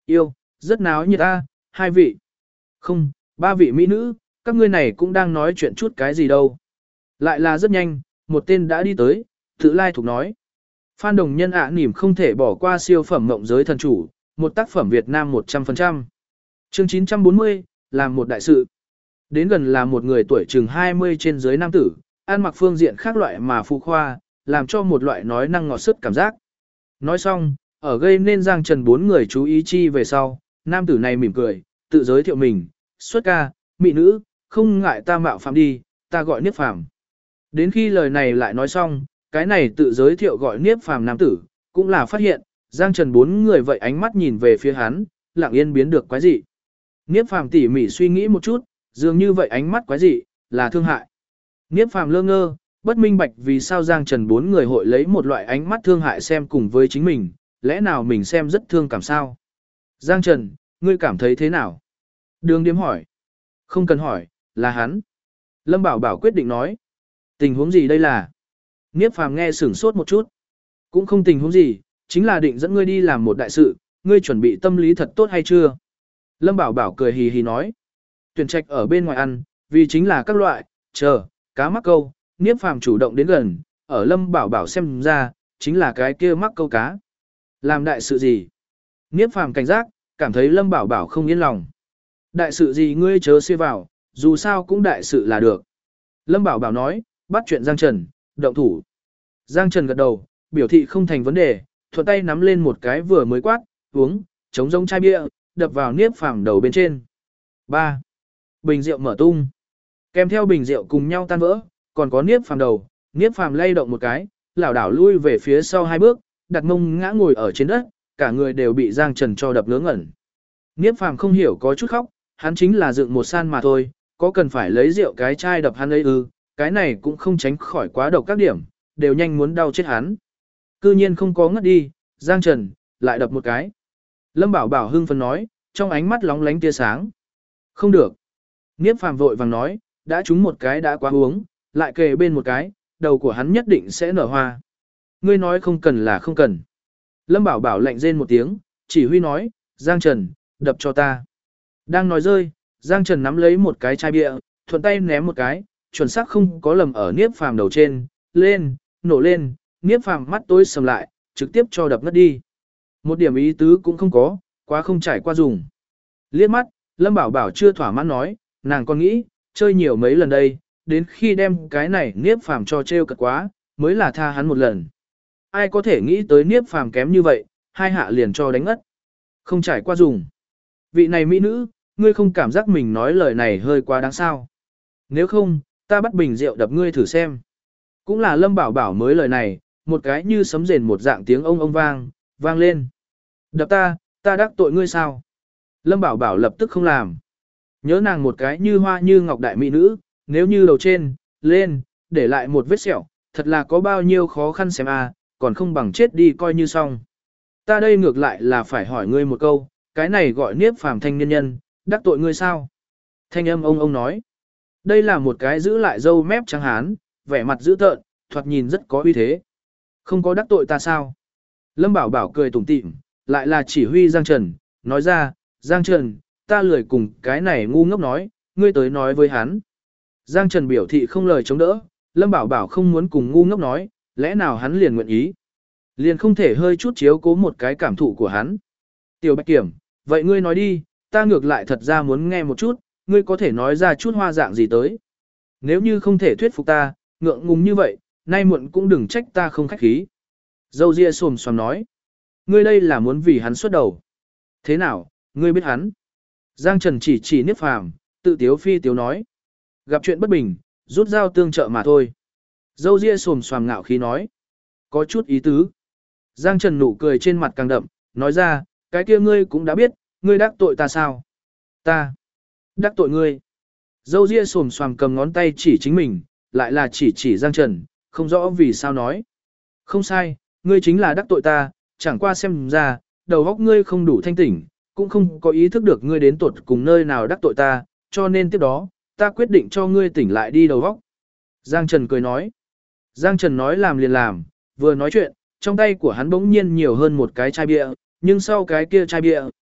Yêu, rất náo nhiệt ta, hai vị. Không, ba vị mỹ nữ, các ngươi này cũng đang nói chuyện chút cái gì đâu. Lại là rất nhanh, một tên đã đi tới, tự lai thuộc nói. Phan Đồng Nhân nỉm không thể bỏ qua siêu phẩm mộng giới thần chủ, một tác phẩm Việt Nam 100%. Chương 940, làm một đại sự. Đến gần là một người tuổi chừng 20 trên dưới nam tử, ăn mặc phương diện khác loại mà phụ khoa, làm cho một loại nói năng ngọt sức cảm giác. Nói xong, ở gây nên Giang Trần bốn người chú ý chi về sau, nam tử này mỉm cười, tự giới thiệu mình, xuất ca, mỹ nữ, không ngại ta mạo phạm đi, ta gọi Niếp Phàm. Đến khi lời này lại nói xong, cái này tự giới thiệu gọi Niếp Phàm nam tử, cũng là phát hiện, Giang Trần bốn người vậy ánh mắt nhìn về phía hắn, lặng yên biến được quái dị. Niếp Phàm tỉ mỉ suy nghĩ một chút, dường như vậy ánh mắt quái dị, là thương hại. Niếp Phàm lơ ngơ, bất minh bạch vì sao Giang Trần bốn người hội lấy một loại ánh mắt thương hại xem cùng với chính mình, lẽ nào mình xem rất thương cảm sao? Giang Trần, ngươi cảm thấy thế nào? Đường Điếm hỏi. Không cần hỏi, là hắn. Lâm Bảo Bảo quyết định nói. Tình huống gì đây là? Niếp Phàm nghe sửng sốt một chút. Cũng không tình huống gì, chính là định dẫn ngươi đi làm một đại sự, ngươi chuẩn bị tâm lý thật tốt hay chưa? Lâm Bảo Bảo cười hì hì nói. Tuyển trạch ở bên ngoài ăn, vì chính là các loại, cá mắc câu, Niếp Phàm chủ động đến gần, ở Lâm Bảo Bảo xem ra, chính là cái kia mắc câu cá. Làm đại sự gì? Niếp Phàm cảnh giác, cảm thấy Lâm Bảo Bảo không yên lòng. Đại sự gì ngươi chớ xia vào, dù sao cũng đại sự là được. Lâm Bảo Bảo nói, bắt chuyện Giang Trần, động thủ. Giang Trần gật đầu, biểu thị không thành vấn đề, thuận tay nắm lên một cái vừa mới quát, uống, chống rông chai bia, đập vào Niếp Phàm đầu bên trên. 3. Bình rượu mở tung. Kèm theo bình rượu cùng nhau tan vỡ, còn có Niếp Phàm đầu, Niếp Phàm lay động một cái, lảo đảo lui về phía sau hai bước, đặt mông ngã ngồi ở trên đất, cả người đều bị Giang Trần cho đập ngớ ngẩn. Niếp Phàm không hiểu có chút khóc, hắn chính là dựng một san mà thôi, có cần phải lấy rượu cái chai đập hắn ấy ư, cái này cũng không tránh khỏi quá độc các điểm, đều nhanh muốn đau chết hắn. Cư nhiên không có ngất đi, Giang Trần, lại đập một cái. Lâm Bảo Bảo hưng phấn nói, trong ánh mắt lóng lánh tia sáng. Không được. Niếp Phàm vội vàng nói, đã trúng một cái đã quá uống, lại kề bên một cái, đầu của hắn nhất định sẽ nở hoa. Ngươi nói không cần là không cần. Lâm Bảo Bảo lạnh rên một tiếng, chỉ huy nói, Giang Trần, đập cho ta. Đang nói rơi, Giang Trần nắm lấy một cái chai bia, thuận tay ném một cái, chuẩn xác không có lầm ở Niếp Phàm đầu trên, lên, nổ lên, Niếp Phàm mắt tối sầm lại, trực tiếp cho đập ngất đi. Một điểm ý tứ cũng không có, quá không trải qua dùng. Liếc mắt, Lâm Bảo Bảo chưa thỏa mãn nói, nàng còn nghĩ, chơi nhiều mấy lần đây, đến khi đem cái này Niếp Phàm cho trêu cợt quá, mới là tha hắn một lần. Ai có thể nghĩ tới Niếp Phàm kém như vậy, hai hạ liền cho đánh ngất. Không trải qua dùng. Vị này mỹ nữ, ngươi không cảm giác mình nói lời này hơi quá đáng sao. Nếu không, ta bắt bình rượu đập ngươi thử xem. Cũng là Lâm Bảo Bảo mới lời này, một cái như sấm rền một dạng tiếng ông vang lên. Đập ta đắc tội ngươi sao? Lâm Bảo Bảo lập tức không làm. Nhớ nàng một cái như hoa như ngọc đại mỹ nữ, nếu như đầu trên, lên, để lại một vết sẹo, thật là có bao nhiêu khó khăn xem à, còn không bằng chết đi coi như xong. Ta đây ngược lại là phải hỏi ngươi một câu, cái này gọi Niếp Phàm thanh niên nhân, đắc tội ngươi sao? Thanh âm ông nói. Đây là một cái giữ lại râu mép trắng hán, vẻ mặt dữ tợn, thoạt nhìn rất có uy thế. Không có đắc tội ta sao? Lâm Bảo Bảo cười tủm tỉm, lại là chỉ huy Giang Trần, nói ra, Giang Trần, ta lười cùng cái này ngu ngốc nói, ngươi tới nói với hắn. Giang Trần biểu thị không lời chống đỡ, Lâm Bảo Bảo không muốn cùng ngu ngốc nói, lẽ nào hắn liền nguyện ý. Liền không thể hơi chút chiếu cố một cái cảm thụ của hắn. Tiểu Bạch Kiểm, vậy ngươi nói đi, ta ngược lại thật ra muốn nghe một chút, ngươi có thể nói ra chút hoa dạng gì tới. Nếu như không thể thuyết phục ta, ngượng ngùng như vậy, nay muộn cũng đừng trách ta không khách khí. Dâu ria xồm xoàm nói, ngươi đây là muốn vì hắn xuất đầu. Thế nào, ngươi biết hắn? Giang Trần chỉ Niếp Phàm, tự tiếu phi tiếu nói. Gặp chuyện bất bình, rút dao tương trợ mà thôi. Dâu ria xồm xoàm ngạo khí nói. Có chút ý tứ. Giang Trần nụ cười trên mặt càng đậm, nói ra, cái kia ngươi cũng đã biết, ngươi đắc tội ta sao? Ta đắc tội ngươi. Dâu ria xồm xoàm cầm ngón tay chỉ chính mình, lại là chỉ Giang Trần, không rõ vì sao nói. Không sai, ngươi chính là đắc tội ta, chẳng qua xem ra, đầu óc ngươi không đủ thanh tỉnh, cũng không có ý thức được ngươi đến tuột cùng nơi nào đắc tội ta, cho nên tiếp đó, ta quyết định cho ngươi tỉnh lại đi đầu óc. Giang Trần cười nói. Giang Trần nói làm liền làm, vừa nói chuyện, trong tay của hắn bỗng nhiên nhiều hơn một cái chai bia, nhưng sau cái kia chai bia,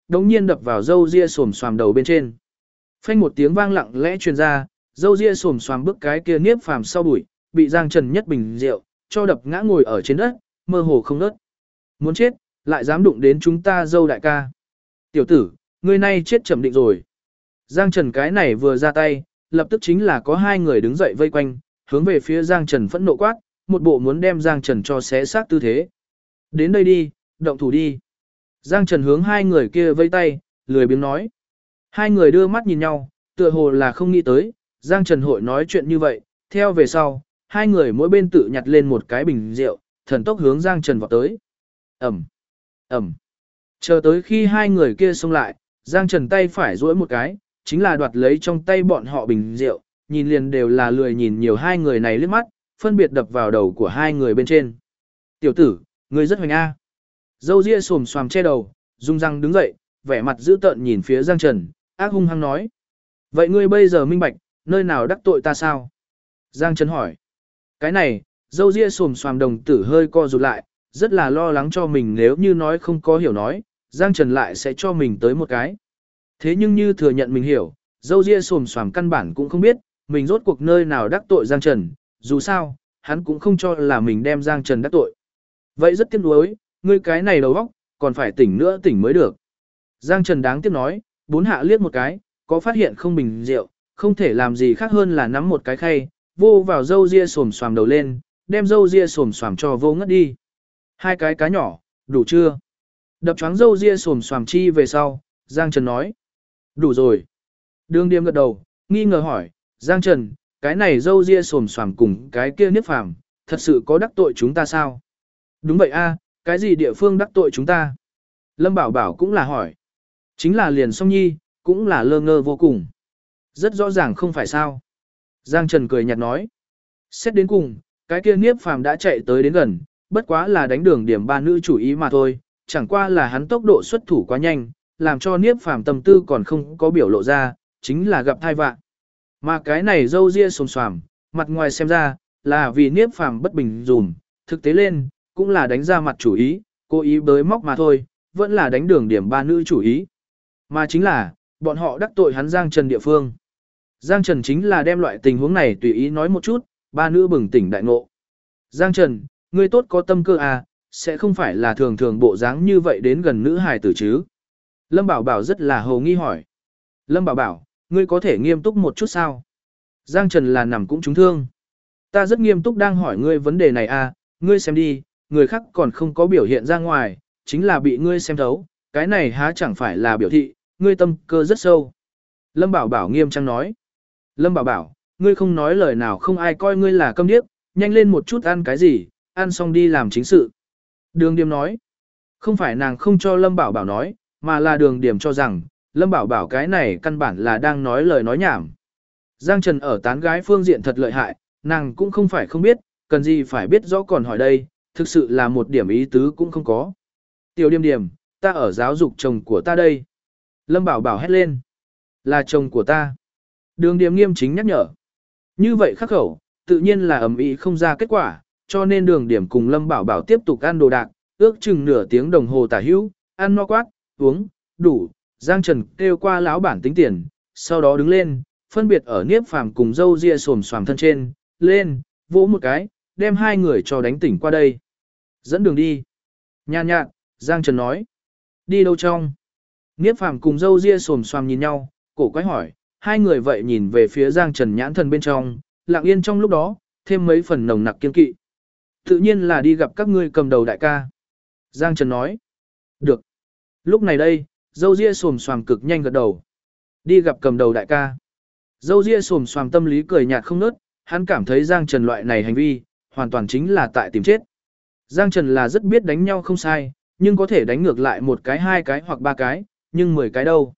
đống nhiên đập vào râu ria xồm xoàm đầu bên trên. Phanh một tiếng vang lặng lẽ truyền ra, râu ria xồm xoàm bước cái kia Niếp Phàm sau bụi, bị Giang Trần nhất bình rượu, cho đập ngã ngồi ở trên đất, mơ hồ không ngớt. Muốn chết, lại dám đụng đến chúng ta dâu đại ca. Tiểu tử, ngươi nay chết chậm định rồi. Giang Trần cái này vừa ra tay, lập tức chính là có hai người đứng dậy vây quanh, hướng về phía Giang Trần phẫn nộ quát, một bộ muốn đem Giang Trần cho xé xác tư thế. Đến đây đi, động thủ đi. Giang Trần hướng hai người kia vây tay, lười biếng nói. Hai người đưa mắt nhìn nhau, tựa hồ là không nghĩ tới, Giang Trần hội nói chuyện như vậy, theo về sau, hai người mỗi bên tự nhặt lên một cái bình rượu, thần tốc hướng Giang Trần vào tới. Ẩm, Ẩm. Chờ tới khi hai người kia xông lại, Giang Trần tay phải duỗi một cái, chính là đoạt lấy trong tay bọn họ bình rượu, nhìn liền đều là lười nhìn nhiều hai người này liếc mắt, phân biệt đập vào đầu của hai người bên trên. Tiểu tử, ngươi rất hoành a. Dâu ria xồm xoàm che đầu, rung răng đứng dậy, vẻ mặt dữ tợn nhìn phía Giang Trần, ác hung hăng nói. Vậy ngươi bây giờ minh bạch, nơi nào đắc tội ta sao? Giang Trần hỏi. Cái này, dâu ria xồm xoàm đồng tử hơi co rụt lại, rất là lo lắng cho mình nếu như nói không có hiểu nói, Giang Trần lại sẽ cho mình tới một cái. Thế nhưng như thừa nhận mình hiểu, dâu ria xồm xoàm căn bản cũng không biết, mình rốt cuộc nơi nào đắc tội Giang Trần, dù sao, hắn cũng không cho là mình đem Giang Trần đắc tội. Vậy rất tiếc nuối, ngươi cái này đầu óc, còn phải tỉnh nữa tỉnh mới được. Giang Trần đáng tiếc nói, bốn hạ liếc một cái, có phát hiện không bình rượu, không thể làm gì khác hơn là nắm một cái khay, vô vào dâu ria xồm xoàm đầu lên, đem dâu ria xồm xoàm cho vô ngất đi. Hai cái cá nhỏ, đủ chưa? Đập choáng dâu ria xồm xoàm chi về sau, Giang Trần nói. Đủ rồi. Đường Điềm gật đầu, nghi ngờ hỏi, Giang Trần, cái này dâu ria xồm xoàm cùng cái kia Niếp Phàm, thật sự có đắc tội chúng ta sao? Đúng vậy a, cái gì địa phương đắc tội chúng ta? Lâm Bảo Bảo cũng là hỏi. Chính là liền song nhi, cũng là lơ ngơ vô cùng. Rất rõ ràng không phải sao. Giang Trần cười nhạt nói. Xét đến cùng, cái kia Niếp Phàm đã chạy tới đến gần, bất quá là đánh Đường Điểm ba nữ chủ ý mà thôi, chẳng qua là hắn tốc độ xuất thủ quá nhanh, làm cho Niếp Phàm tâm tư còn không có biểu lộ ra, chính là gặp thai vạn. Mà cái này dâu ria xồm xoàm, mặt ngoài xem ra, là vì Niếp Phàm bất bình dùm, thực tế lên, cũng là đánh ra mặt chủ ý, cố ý bới móc mà thôi, vẫn là đánh Đường Điểm ba nữ chủ ý. Mà chính là, bọn họ đắc tội hắn Giang Trần địa phương. Giang Trần chính là đem loại tình huống này tùy ý nói một chút, ba nữ bừng tỉnh đại ngộ. Giang Trần, ngươi tốt có tâm cơ à, sẽ không phải là thường thường bộ dáng như vậy đến gần nữ hài tử chứ. Lâm Bảo Bảo rất là hồ nghi hỏi. Lâm Bảo Bảo, ngươi có thể nghiêm túc một chút sao? Giang Trần là nằm cũng trúng thương. Ta rất nghiêm túc đang hỏi ngươi vấn đề này à, ngươi xem đi, người khác còn không có biểu hiện ra ngoài, chính là bị ngươi xem thấu, cái này há chẳng phải là biểu thị, ngươi tâm cơ rất sâu. Lâm Bảo Bảo nghiêm trang nói. Lâm Bảo Bảo, ngươi không nói lời nào không ai coi ngươi là câm điếc, nhanh lên một chút ăn cái gì, ăn xong đi làm chính sự. Đường Điềm nói. Không phải nàng không cho Lâm Bảo Bảo nói, mà là Đường Điềm cho rằng, Lâm Bảo Bảo cái này căn bản là đang nói lời nói nhảm. Giang Trần ở tán gái phương diện thật lợi hại, nàng cũng không phải không biết, cần gì phải biết rõ còn hỏi đây, thực sự là một điểm ý tứ cũng không có. Tiểu Điềm Điềm, ta ở giáo dục chồng của ta đây. Lâm Bảo Bảo hét lên. Là chồng của ta. Đường Điềm nghiêm chính nhắc nhở. Như vậy khắc khẩu, tự nhiên là ầm ĩ không ra kết quả, cho nên Đường Điểm cùng Lâm Bảo Bảo tiếp tục ăn đồ đạc, ước chừng nửa tiếng đồng hồ tả hữu, ăn no quát, uống, đủ. Giang Trần kêu qua lão bản tính tiền, sau đó đứng lên, phân biệt ở Niếp Phàm cùng dâu ria xồm xoàm thân trên, lên, vỗ một cái, đem hai người cho đánh tỉnh qua đây. Dẫn đường đi. Nhàn nhạt, Giang Trần nói. Đi đâu trong? Niếp Phàm cùng dâu ria xồm xoàm nhìn nhau, cổ quái hỏi, hai người vậy nhìn về phía Giang Trần nhãn thần bên trong, lặng yên trong lúc đó, thêm mấy phần nồng nặc kiên kỵ. Tự nhiên là đi gặp các ngươi cầm đầu đại ca. Giang Trần nói. Được. Lúc này đây, dâu ria xồm xoàm cực nhanh gật đầu. Đi gặp cầm đầu đại ca. Dâu ria xồm xoàm tâm lý cười nhạt không nớt, hắn cảm thấy Giang Trần loại này hành vi, hoàn toàn chính là tại tìm chết. Giang Trần là rất biết đánh nhau không sai, nhưng có thể đánh ngược lại một cái, hai cái hoặc ba cái, nhưng 10 cái đâu?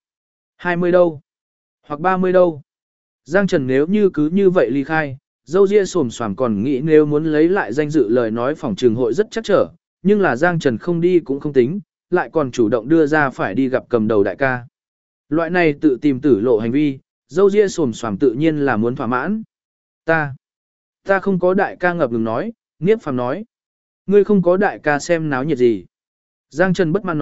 20 đâu? Hoặc 30 đâu? Giang Trần nếu như cứ như vậy ly khai, dâu ria xồm xoàm còn nghĩ nếu muốn lấy lại danh dự lời nói phòng trường hội rất chắc trở, nhưng là Giang Trần không đi cũng không tính, lại còn chủ động đưa ra phải đi gặp cầm đầu đại ca. Loại này tự tìm tử lộ hành vi, dâu ria xồm xoàm tự nhiên là muốn thỏa mãn. Ta không có đại ca ngập ngừng nói, Niếp Phàm nói. Ngươi không có đại ca xem náo nhiệt gì. Giang Trần bất mãn nói,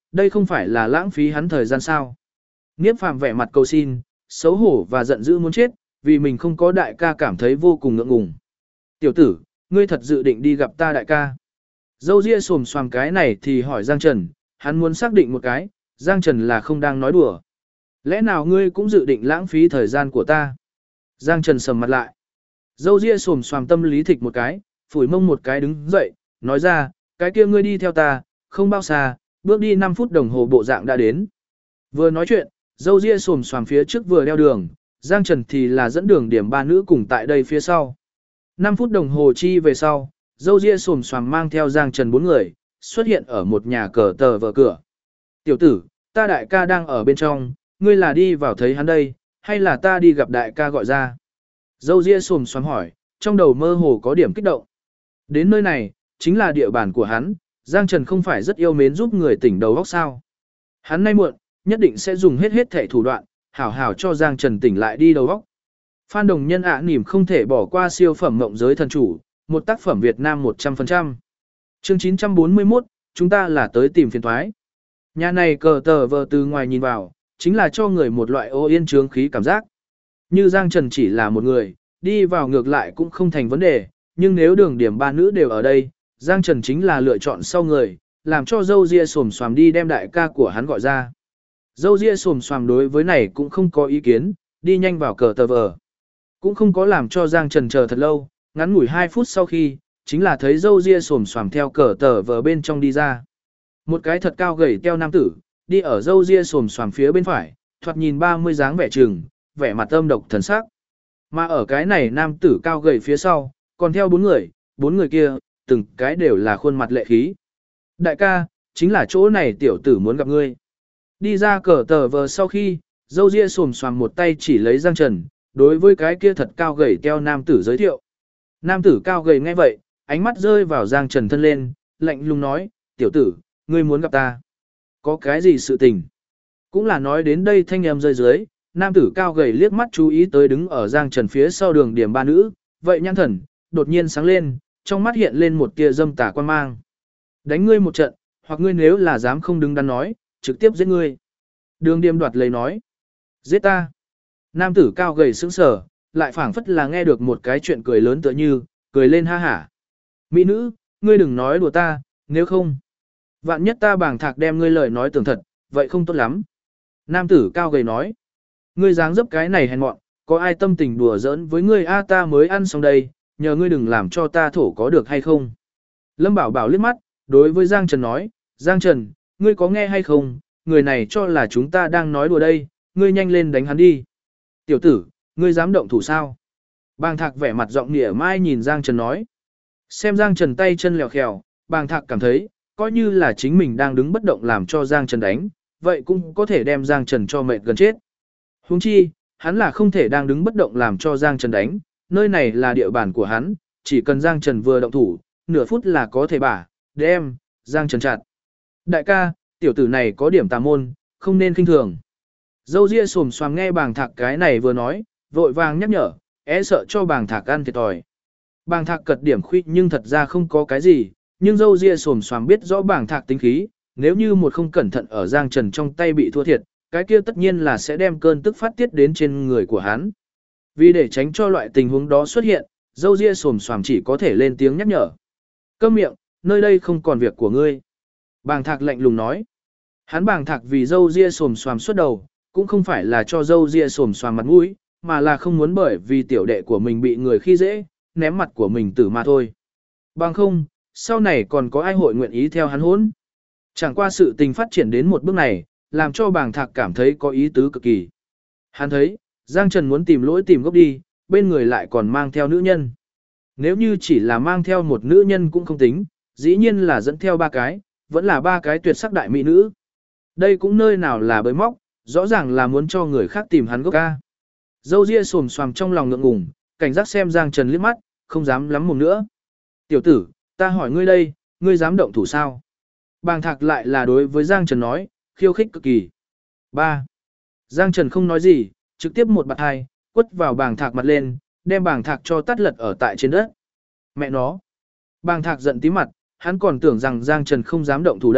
đây không phải là lãng phí hắn thời gian sao. Niếp Phàm vẻ mặt cầu xin, xấu hổ và giận dữ muốn chết, vì mình không có đại ca cảm thấy vô cùng ngượng ngùng. Tiểu tử, ngươi thật dự định đi gặp ta đại ca. Dâu ria xồm xoàm cái này thì hỏi Giang Trần, hắn muốn xác định một cái, Giang Trần là không đang nói đùa. Lẽ nào ngươi cũng dự định lãng phí thời gian của ta? Giang Trần sầm mặt lại. Dâu ria xồm xoàm tâm lý thịch một cái, phủi mông một cái đứng dậy, nói ra, cái kia ngươi đi theo ta, không bao xa, bước đi 5 phút đồng hồ bộ dạng đã đến. Vừa nói chuyện, dâu ria xồm xoàm phía trước vừa đeo đường, Giang Trần thì là dẫn đường điểm ba nữ cùng tại đây phía sau. 5 phút đồng hồ chi về sau, dâu ria xồm xoàm mang theo Giang Trần 4 người, xuất hiện ở một nhà cờ tờ vờ cửa. Tiểu tử, ta đại ca đang ở bên trong, ngươi là đi vào thấy hắn đây, hay là ta đi gặp đại ca gọi ra? Dâu ria xồm xoàm hỏi, trong đầu mơ hồ có điểm kích động. Đến nơi này, chính là địa bàn của hắn, Giang Trần không phải rất yêu mến giúp người tỉnh đầu óc sao. Hắn nay muộn, nhất định sẽ dùng hết thảy thủ đoạn, hảo hảo cho Giang Trần tỉnh lại đi đầu óc. Phan Đồng Nhân nỉm không thể bỏ qua siêu phẩm mộng giới thần chủ, một tác phẩm Việt Nam 100%. Chương 941, chúng ta là tới tìm phiền toái. Nhà này cờ tờ vờ từ ngoài nhìn vào, chính là cho người một loại ô yên trướng khí cảm giác. Như Giang Trần chỉ là một người, đi vào ngược lại cũng không thành vấn đề, nhưng nếu đường điểm ba nữ đều ở đây, Giang Trần chính là lựa chọn sau người, làm cho dâu ria xồm xoàm đi đem đại ca của hắn gọi ra. Dâu ria xồm xoàm đối với này cũng không có ý kiến, đi nhanh vào cờ tờ vờ. Cũng không có làm cho Giang Trần chờ thật lâu, ngắn ngủi 2 phút sau khi, chính là thấy dâu ria xồm xoàm theo cờ tờ vờ bên trong đi ra. Một cái thật cao gầy teo nam tử, đi ở dâu ria xồm xoàm phía bên phải, thoạt nhìn 30 dáng vẻ trừng, vẻ mặt âm độc thần sắc. Mà ở cái này nam tử cao gầy phía sau, còn theo 4 người kia, từng cái đều là khuôn mặt lệ khí. Đại ca, chính là chỗ này tiểu tử muốn gặp ngươi. Đi ra cờ tờ vờ sau khi, dâu ria xồm xoàm một tay chỉ lấy Giang Trần, đối với cái kia thật cao gầy teo nam tử giới thiệu. Nam tử cao gầy nghe vậy, ánh mắt rơi vào Giang Trần thân lên, lạnh lùng nói, tiểu tử, ngươi muốn gặp ta. Có cái gì sự tình? Cũng là nói đến đây thanh em rơi dưới, nam tử cao gầy liếc mắt chú ý tới đứng ở Giang Trần phía sau đường điểm ba nữ, vậy nhãn thần, đột nhiên sáng lên, trong mắt hiện lên một tia dâm tà quan mang. Đánh ngươi một trận, hoặc ngươi nếu là dám không đứng đắn nói, trực tiếp giết ngươi. Đường điểm đoạt lấy nói. Giết ta. Nam tử cao gầy sững sờ, lại phảng phất là nghe được một cái chuyện cười lớn tựa như, cười lên ha hả. Mỹ nữ, ngươi đừng nói đùa ta, nếu không. Vạn nhất ta bàng thạc đem ngươi lời nói tưởng thật, vậy không tốt lắm. Nam tử cao gầy nói. Ngươi dáng dấp cái này hèn mọn, có ai tâm tình đùa giỡn với ngươi a ta mới ăn xong đây, nhờ ngươi đừng làm cho ta thổ có được hay không. Lâm Bảo Bảo liếc mắt, đối với Giang Trần nói, Giang Trần, ngươi có nghe hay không, người này cho là chúng ta đang nói đùa đây, ngươi nhanh lên đánh hắn đi. Tiểu tử, ngươi dám động thủ sao? Bàng Thạc vẻ mặt giọng nịa mai nhìn Giang Trần nói. Xem Giang Trần tay chân lèo khèo, Bàng Thạc cảm thấy, coi như là chính mình đang đứng bất động làm cho Giang Trần đánh, vậy cũng có thể đem Giang Trần cho mệt gần chết. Huống chi, hắn là không thể đang đứng bất động làm cho Giang Trần đánh, nơi này là địa bàn của hắn, chỉ cần Giang Trần vừa động thủ, nửa phút là có thể đem Giang Trần chặt. Đại ca, tiểu tử này có điểm tà môn, không nên khinh thường. Dâu ria xồm xoàm nghe Bàng Thạc cái này vừa nói, vội vàng nhắc nhở, sợ cho Bàng Thạc ăn thiệt thòi. Bàng Thạc cật điểm khuy nhưng thật ra không có cái gì, nhưng dâu ria xồm xoàm biết rõ Bàng Thạc tính khí, nếu như một không cẩn thận ở Giang Trần trong tay bị thua thiệt, cái kia tất nhiên là sẽ đem cơn tức phát tiết đến trên người của hắn. Vì để tránh cho loại tình huống đó xuất hiện, dâu ria xồm xoàm chỉ có thể lên tiếng nhắc nhở. Câm miệng, nơi đây không còn việc của ngươi. Bàng Thạc lạnh lùng nói. Hắn Bàng Thạc vì dâu ria xồm xoàm xuất đầu, cũng không phải là cho dâu ria xồm xoàm mặt mũi, mà là không muốn bởi vì tiểu đệ của mình bị người khi dễ, ném mặt của mình tử mà thôi. Bằng không, sau này còn có ai hội nguyện ý theo hắn hỗn. Chẳng qua sự tình phát triển đến một bước này, làm cho Bàng Thạc cảm thấy có ý tứ cực kỳ. Hắn thấy, Giang Trần muốn tìm lỗi tìm gốc đi, bên người lại còn mang theo nữ nhân. Nếu như chỉ là mang theo một nữ nhân cũng không tính, dĩ nhiên là dẫn theo 3 cái, vẫn là 3 cái tuyệt sắc đại mỹ nữ. Đây cũng nơi nào là bới móc, rõ ràng là muốn cho người khác tìm hắn gốc ca. Dâu ria xồm xoàm trong lòng ngượng ngùng, cảnh giác xem Giang Trần liếc mắt, không dám lắm mồm nữa. Tiểu tử, ta hỏi ngươi đây, ngươi dám động thủ sao? Bàng Thạc lại là đối với Giang Trần nói, khiêu khích cực kỳ. 3. Giang Trần không nói gì, trực tiếp một bạt hai, quất vào Bàng Thạc mặt lên, đem Bàng Thạc cho tắt lật ở tại trên đất. Mẹ nó. Bàng Thạc giận tí mặt, hắn còn tưởng rằng Giang Trần không dám động thủ đây,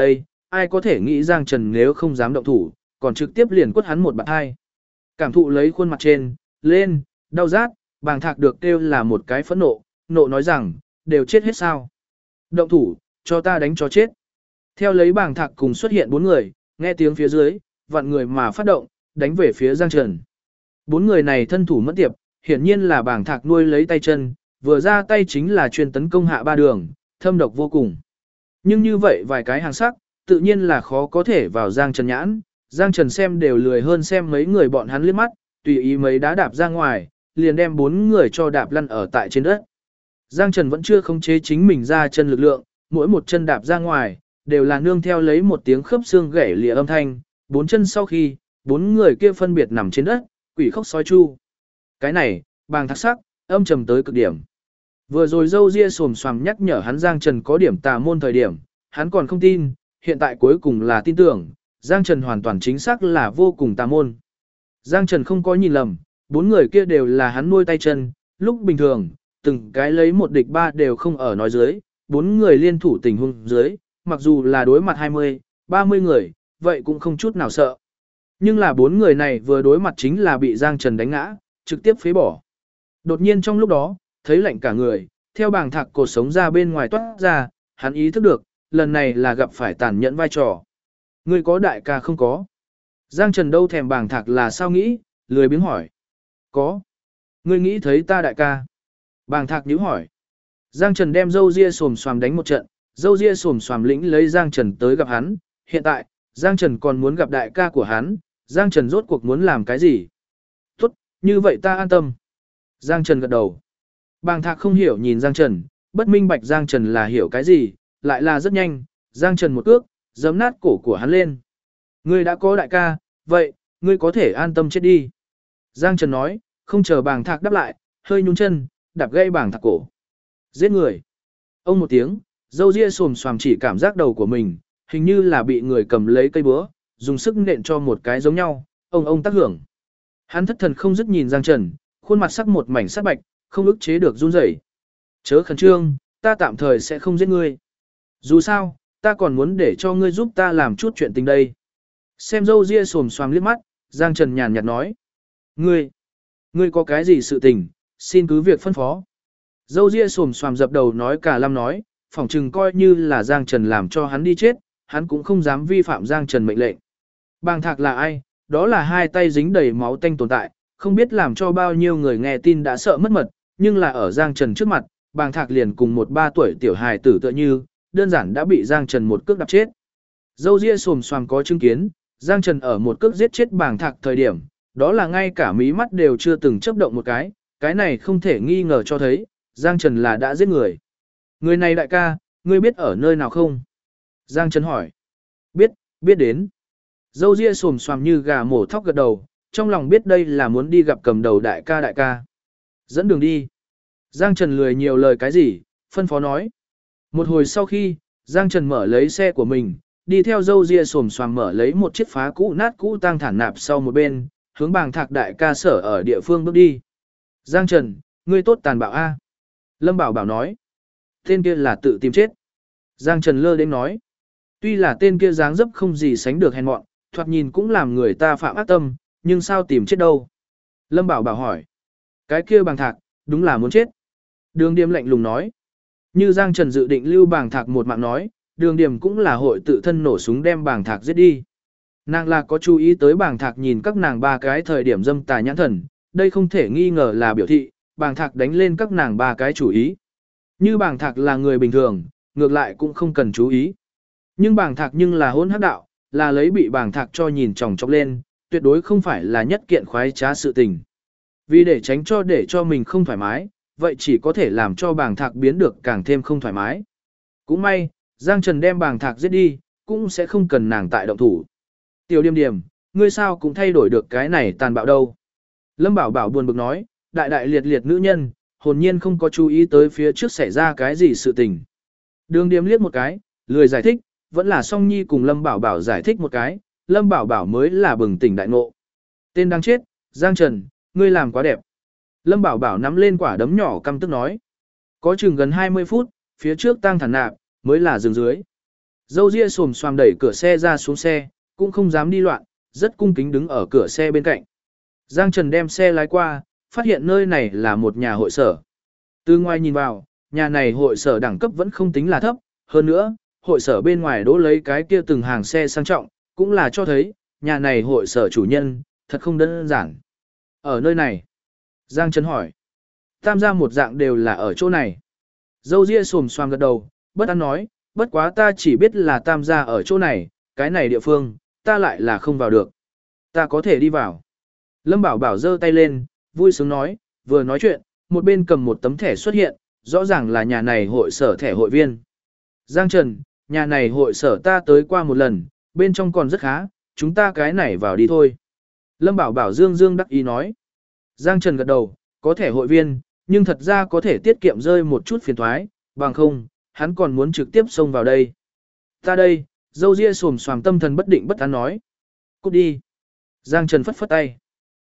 ai có thể nghĩ Giang Trần nếu không dám động thủ, còn trực tiếp liền quất hắn một bạt hai. Cảm thụ lấy khuôn mặt trên, lên, đau rát, bàng thạc được kêu là một cái phẫn nộ, nộ nói rằng, đều chết hết sao. Động thủ, cho ta đánh cho chết. Theo lấy bàng thạc cùng xuất hiện 4 người, nghe tiếng phía dưới, vặn người mà phát động, đánh về phía Giang Trần. 4 người này thân thủ mất tiệp, hiển nhiên là bàng thạc nuôi lấy tay chân, vừa ra tay chính là chuyên tấn công hạ ba đường, thâm độc vô cùng. Nhưng như vậy vài cái hàng sắc, tự nhiên là khó có thể vào Giang Trần nhãn, Giang Trần xem đều lười hơn xem mấy người bọn hắn liếc mắt, tùy ý mấy đá đạp ra ngoài, liền đem 4 người cho đạp lăn ở tại trên đất. Giang Trần vẫn chưa khống chế chính mình ra chân lực lượng, mỗi một chân đạp ra ngoài, đều là nương theo lấy một tiếng khớp xương gãy lìa âm thanh, 4 chân sau khi, 4 người kia phân biệt nằm trên đất, quỷ khóc sói chu. Cái này, bàng thạc sắc, âm trầm tới cực điểm. Vừa rồi dâu ria xồm xoàm nhắc nhở hắn Giang Trần có điểm tà môn thời điểm, hắn còn không tin, hiện tại cuối cùng là tin tưởng, Giang Trần hoàn toàn chính xác là vô cùng tà môn. Giang Trần không có nhìn lầm, 4 người kia đều là hắn nuôi tay chân, lúc bình thường, từng cái lấy một địch 3 đều không ở nói dưới, 4 người liên thủ tình huống dưới, mặc dù là đối mặt 20, 30 người, vậy cũng không chút nào sợ. Nhưng là 4 người này vừa đối mặt chính là bị Giang Trần đánh ngã, trực tiếp phế bỏ. Đột nhiên trong lúc đó, thấy lạnh cả người, theo bàng thạc cột sống ra bên ngoài toát ra, hắn ý thức được, lần này là gặp phải tàn nhẫn vai trò. Ngươi có đại ca không có? Giang Trần đâu thèm bàng thạc là sao nghĩ, lười biếng hỏi. Có. Ngươi nghĩ thấy ta đại ca? Bàng thạc nhíu hỏi. Giang Trần đem dâu ria xồm xoàm đánh một trận, dâu ria xồm xoàm lĩnh lấy Giang Trần tới gặp hắn. Hiện tại, Giang Trần còn muốn gặp đại ca của hắn, Giang Trần rốt cuộc muốn làm cái gì? Tốt, như vậy ta an tâm. Giang Trần gật đầu. Bàng thạc không hiểu nhìn Giang Trần, bất minh bạch Giang Trần là hiểu cái gì, lại là rất nhanh, Giang Trần một cước, giẫm nát cổ của hắn lên. Ngươi đã có đại ca, vậy, ngươi có thể an tâm chết đi. Giang Trần nói, không chờ bàng thạc đáp lại, hơi nhún chân, đạp gây bàng thạc cổ. Giết người. Ông một tiếng, dâu ria xồm xoàm chỉ cảm giác đầu của mình, hình như là bị người cầm lấy cây búa, dùng sức nện cho một cái giống nhau, ông tác hưởng. Hắn thất thần không dứt nhìn Giang Trần, khuôn mặt sắc một mảnh sắc bạch, không ức chế được run rẩy. Chớ khẩn trương, ta tạm thời sẽ không giết ngươi. Dù sao, ta còn muốn để cho ngươi giúp ta làm chút chuyện tình đây. Xem dâu ria xồm xoàm liếc mắt, Giang Trần nhàn nhạt nói. Ngươi có cái gì sự tình, xin cứ việc phân phó. Dâu ria xồm xoàm dập đầu nói cả lâm nói, phỏng chừng coi như là Giang Trần làm cho hắn đi chết, hắn cũng không dám vi phạm Giang Trần mệnh lệnh. Bàng thạc là ai? Đó là hai tay dính đầy máu tanh tồn tại, không biết làm cho bao nhiêu người nghe tin đã sợ mất mật, nhưng là ở Giang Trần trước mặt, bàng thạc liền cùng một 3 tuổi tiểu hài tử tựa như, đơn giản đã bị Giang Trần một cước đạp chết. Dâu ria xồm xoàm có chứng kiến, Giang Trần ở một cước giết chết bàng thạc thời điểm, đó là ngay cả mí mắt đều chưa từng chớp động một cái này không thể nghi ngờ cho thấy, Giang Trần là đã giết người. Người này đại ca, ngươi biết ở nơi nào không? Giang Trần hỏi. Biết đến. Dâu ria xồm xoàm như gà mổ thóc gật đầu, trong lòng biết đây là muốn đi gặp cầm đầu đại ca. Dẫn đường đi. Giang Trần lười nhiều lời cái gì, phân phó nói. Một hồi sau khi, Giang Trần mở lấy xe của mình, đi theo dâu ria xồm xoàm mở lấy một chiếc phá cũ nát cũ tang thản nạp sau một bên, hướng bàng thạc đại ca sở ở địa phương bước đi. Giang Trần, ngươi tốt tàn bạo a. Lâm Bảo Bảo nói. Tên kia là tự tìm chết. Giang Trần lơ đến nói. Tuy là tên kia dáng dấp không gì sánh được hèn mọn, thoạt nhìn cũng làm người ta phạm ác tâm, nhưng sao tìm chết đâu? Lâm Bảo Bảo hỏi. Cái kia bàng thạc, đúng là muốn chết. Đường Điềm lạnh lùng nói. Như Giang Trần dự định lưu bàng thạc một mạng nói, Đường Điềm cũng là hội tự thân nổ súng đem bàng thạc giết đi. Nàng là có chú ý tới bàng thạc nhìn các nàng 3 cái thời điểm dâm tà nhãn thần, đây không thể nghi ngờ là biểu thị, bàng thạc đánh lên các nàng 3 cái chủ ý. Như bàng thạc là người bình thường, ngược lại cũng không cần chú ý. Nhưng bàng thạc nhưng là hôn hắc đạo, là lấy bị bàng thạc cho nhìn chòng chọc lên, tuyệt đối không phải là nhất kiện khoái trá sự tình. Vì để tránh để cho mình không thoải mái, vậy chỉ có thể làm cho bàng thạc biến được càng thêm không thoải mái. Cũng may, Giang Trần đem bàng thạc giết đi, cũng sẽ không cần nàng tại động thủ. Tiểu Điềm Điềm, ngươi sao cũng thay đổi được cái này tàn bạo đâu. Lâm Bảo Bảo buồn bực nói, đại liệt nữ nhân, hồn nhiên không có chú ý tới phía trước xảy ra cái gì sự tình. Đường Điềm liếc một cái, lười giải thích, vẫn là Song Nhi cùng Lâm Bảo Bảo giải thích một cái, Lâm Bảo Bảo mới là bừng tỉnh đại ngộ. Tên đang chết, Giang Trần, ngươi làm quá đẹp. Lâm Bảo Bảo nắm lên quả đấm nhỏ căm tức nói. Có chừng gần 20 phút, phía trước tang thản nạp, mới là giường dưới. Dâu ria xồm xoàm đẩy cửa xe ra xuống xe, cũng không dám đi loạn, rất cung kính đứng ở cửa xe bên cạnh. Giang Trần đem xe lái qua, phát hiện nơi này là một nhà hội sở. Từ ngoài nhìn vào, nhà này hội sở đẳng cấp vẫn không tính là thấp, hơn nữa, hội sở bên ngoài đỗ lấy cái kia từng hàng xe sang trọng, cũng là cho thấy, nhà này hội sở chủ nhân, thật không đơn giản. Ở nơi này, Giang Trần hỏi, tam gia một dạng đều là ở chỗ này. Dâu ria xồm xoàm gật đầu, bất an nói, bất quá ta chỉ biết là tam gia ở chỗ này, cái này địa phương, ta lại là không vào được. Ta có thể đi vào. Lâm Bảo Bảo giơ tay lên, vui sướng nói, vừa nói chuyện, một bên cầm một tấm thẻ xuất hiện, rõ ràng là nhà này hội sở thẻ hội viên. Giang Trần, nhà này hội sở ta tới qua một lần, bên trong còn rất khá, chúng ta cái này vào đi thôi. Lâm Bảo Bảo dương dương đắc ý nói. Giang Trần gật đầu, có thẻ hội viên, nhưng thật ra có thể tiết kiệm rơi một chút phiền thoái, bằng không, hắn còn muốn trực tiếp xông vào đây. Ta đây, dâu ria xồm xoàm tâm thần bất định bất an nói. Cút đi. Giang Trần phất phất tay.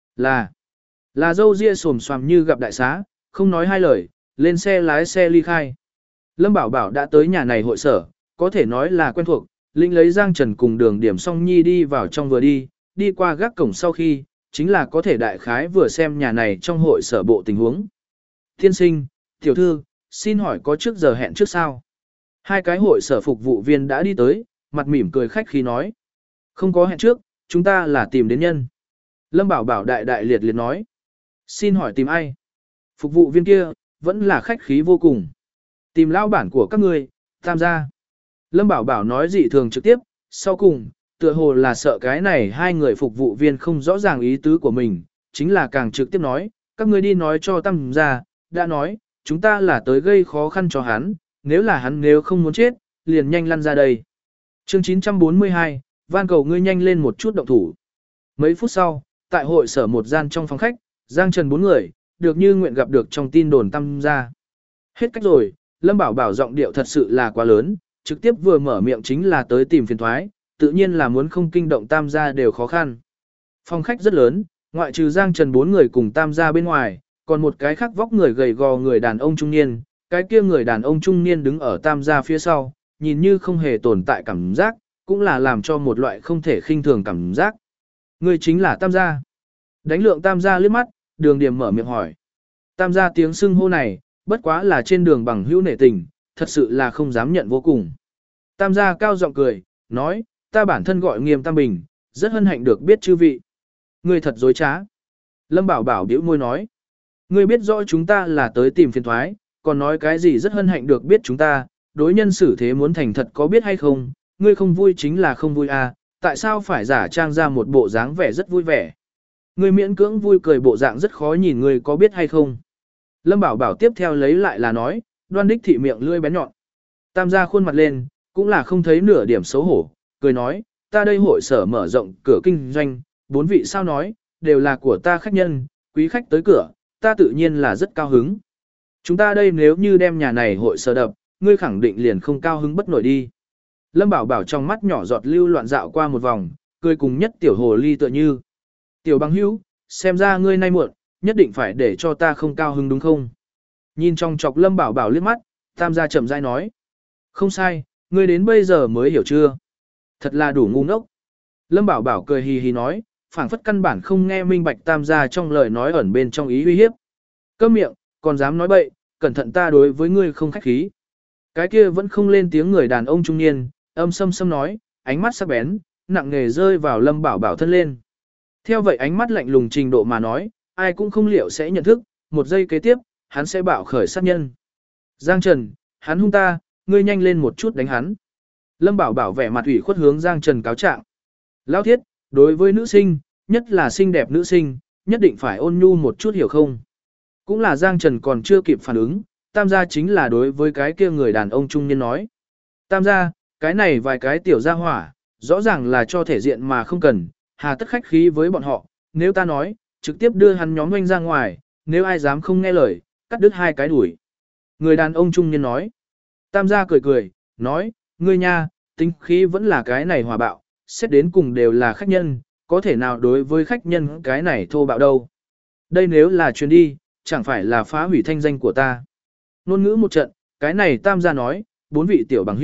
Là dâu ria xồm xoàm như gặp đại xá, không nói hai lời, lên xe lái xe ly khai. Lâm Bảo Bảo đã tới nhà này hội sở, có thể nói là quen thuộc, lĩnh lấy Giang Trần cùng Đường Điểm Song Nhi đi vào trong vừa đi qua gác cổng sau khi, chính là có thể đại khái vừa xem nhà này trong hội sở bộ tình huống. Tiên sinh, tiểu thư, xin hỏi có trước giờ hẹn trước sao? Hai cái hội sở phục vụ viên đã đi tới, mặt mỉm cười khách khí nói. Không có hẹn trước, chúng ta là tìm đến nhân. Lâm Bảo Bảo đại đại liệt liệt nói. Xin hỏi tìm ai? Phục vụ viên kia, vẫn là khách khí vô cùng. Tìm lão bản của các ngươi, tam gia. Lâm Bảo Bảo nói dị thường trực tiếp, sau cùng, tựa hồ là sợ cái này hai người phục vụ viên không rõ ràng ý tứ của mình, chính là càng trực tiếp nói, các ngươi đi nói cho tam gia, đã nói, chúng ta là tới gây khó khăn cho hắn, nếu là hắn nếu không muốn chết, liền nhanh lăn ra đây. Chương 942, van cầu ngươi nhanh lên một chút động thủ. Mấy phút sau, tại hội sở một gian trong phòng khách, Giang Trần bốn người, được như nguyện gặp được trong tin đồn tam gia. Hết cách rồi, Lâm Bảo Bảo giọng điệu thật sự là quá lớn, trực tiếp vừa mở miệng chính là tới tìm phiền thoái, tự nhiên là muốn không kinh động tam gia đều khó khăn. Phòng khách rất lớn, ngoại trừ Giang Trần bốn người cùng tam gia bên ngoài, còn một cái khác vóc người gầy gò người đàn ông trung niên, cái kia người đàn ông trung niên đứng ở tam gia phía sau, nhìn như không hề tồn tại cảm giác, cũng là làm cho một loại không thể khinh thường cảm giác. Người chính là tam gia. Đánh lượng tam gia liếc mắt, Đường Điểm mở miệng hỏi. Tam gia tiếng xưng hô này, bất quá là trên đường bằng hữu nể tình, thật sự là không dám nhận vô cùng. Tam gia cao giọng cười, nói, ta bản thân gọi Nghiêm Tam Bình, rất hân hạnh được biết chư vị. Ngươi thật dối trá. Lâm Bảo Bảo bĩu môi nói. Ngươi biết rõ chúng ta là tới tìm phiền thoái, còn nói cái gì rất hân hạnh được biết chúng ta, đối nhân xử thế muốn thành thật có biết hay không, ngươi không vui chính là không vui à, tại sao phải giả trang ra một bộ dáng vẻ rất vui vẻ. Ngươi miễn cưỡng vui cười bộ dạng rất khó nhìn ngươi có biết hay không. Lâm Bảo Bảo tiếp theo lấy lại là nói, đoan đích thị miệng lưỡi bén nhọn. Tam gia khuôn mặt lên, cũng là không thấy nửa điểm xấu hổ, cười nói, ta đây hội sở mở rộng cửa kinh doanh, bốn vị sao nói, đều là của ta khách nhân, quý khách tới cửa, ta tự nhiên là rất cao hứng. Chúng ta đây nếu như đem nhà này hội sở đập, ngươi khẳng định liền không cao hứng bất nổi đi. Lâm Bảo Bảo trong mắt nhỏ giọt lưu loạn dạo qua một vòng, cười cùng nhất tiểu hồ ly tựa như. Tiểu bằng hữu, xem ra ngươi nay muộn, nhất định phải để cho ta không cao hứng đúng không? Nhìn trong chọc Lâm Bảo Bảo liếc mắt, tam gia chậm rãi nói. Không sai, ngươi đến bây giờ mới hiểu chưa? Thật là đủ ngu ngốc. Lâm Bảo Bảo cười hì hì nói, phảng phất căn bản không nghe minh bạch tam gia trong lời nói ẩn bên trong ý uy hiếp. Câm miệng, còn dám nói bậy, cẩn thận ta đối với ngươi không khách khí. Cái kia vẫn không lên tiếng người đàn ông trung niên, âm sâm sâm nói, ánh mắt sắc bén, nặng nề rơi vào Lâm Bảo Bảo thân lên. Theo vậy ánh mắt lạnh lùng trình độ mà nói, ai cũng không liệu sẽ nhận thức, một giây kế tiếp, hắn sẽ bạo khởi sát nhân. Giang Trần, hắn hung ta, ngươi nhanh lên một chút đánh hắn. Lâm Bảo Bảo vẻ mặt ủy khuất hướng Giang Trần cáo trạng. Lão thiết, đối với nữ sinh, nhất là xinh đẹp nữ sinh, nhất định phải ôn nhu một chút hiểu không? Cũng là Giang Trần còn chưa kịp phản ứng, tam gia chính là đối với cái kia người đàn ông trung niên nói. Tam gia, cái này vài cái tiểu gia hỏa, rõ ràng là cho thể diện mà không cần, hà tất khách khí với bọn họ, nếu ta nói, trực tiếp đưa hắn nhóm doanh ra ngoài, nếu ai dám không nghe lời, cắt đứt hai cái đuổi. Người đàn ông trung niên nói. Tam gia cười cười, nói, ngươi nha, tính khí vẫn là cái này hòa bạo, xét đến cùng đều là khách nhân, có thể nào đối với khách nhân cái này thô bạo đâu. Đây nếu là chuyến đi, chẳng phải là phá hủy thanh danh của ta. Nôn ngữ một trận, cái này tam gia nói, bốn vị tiểu bằng hữu,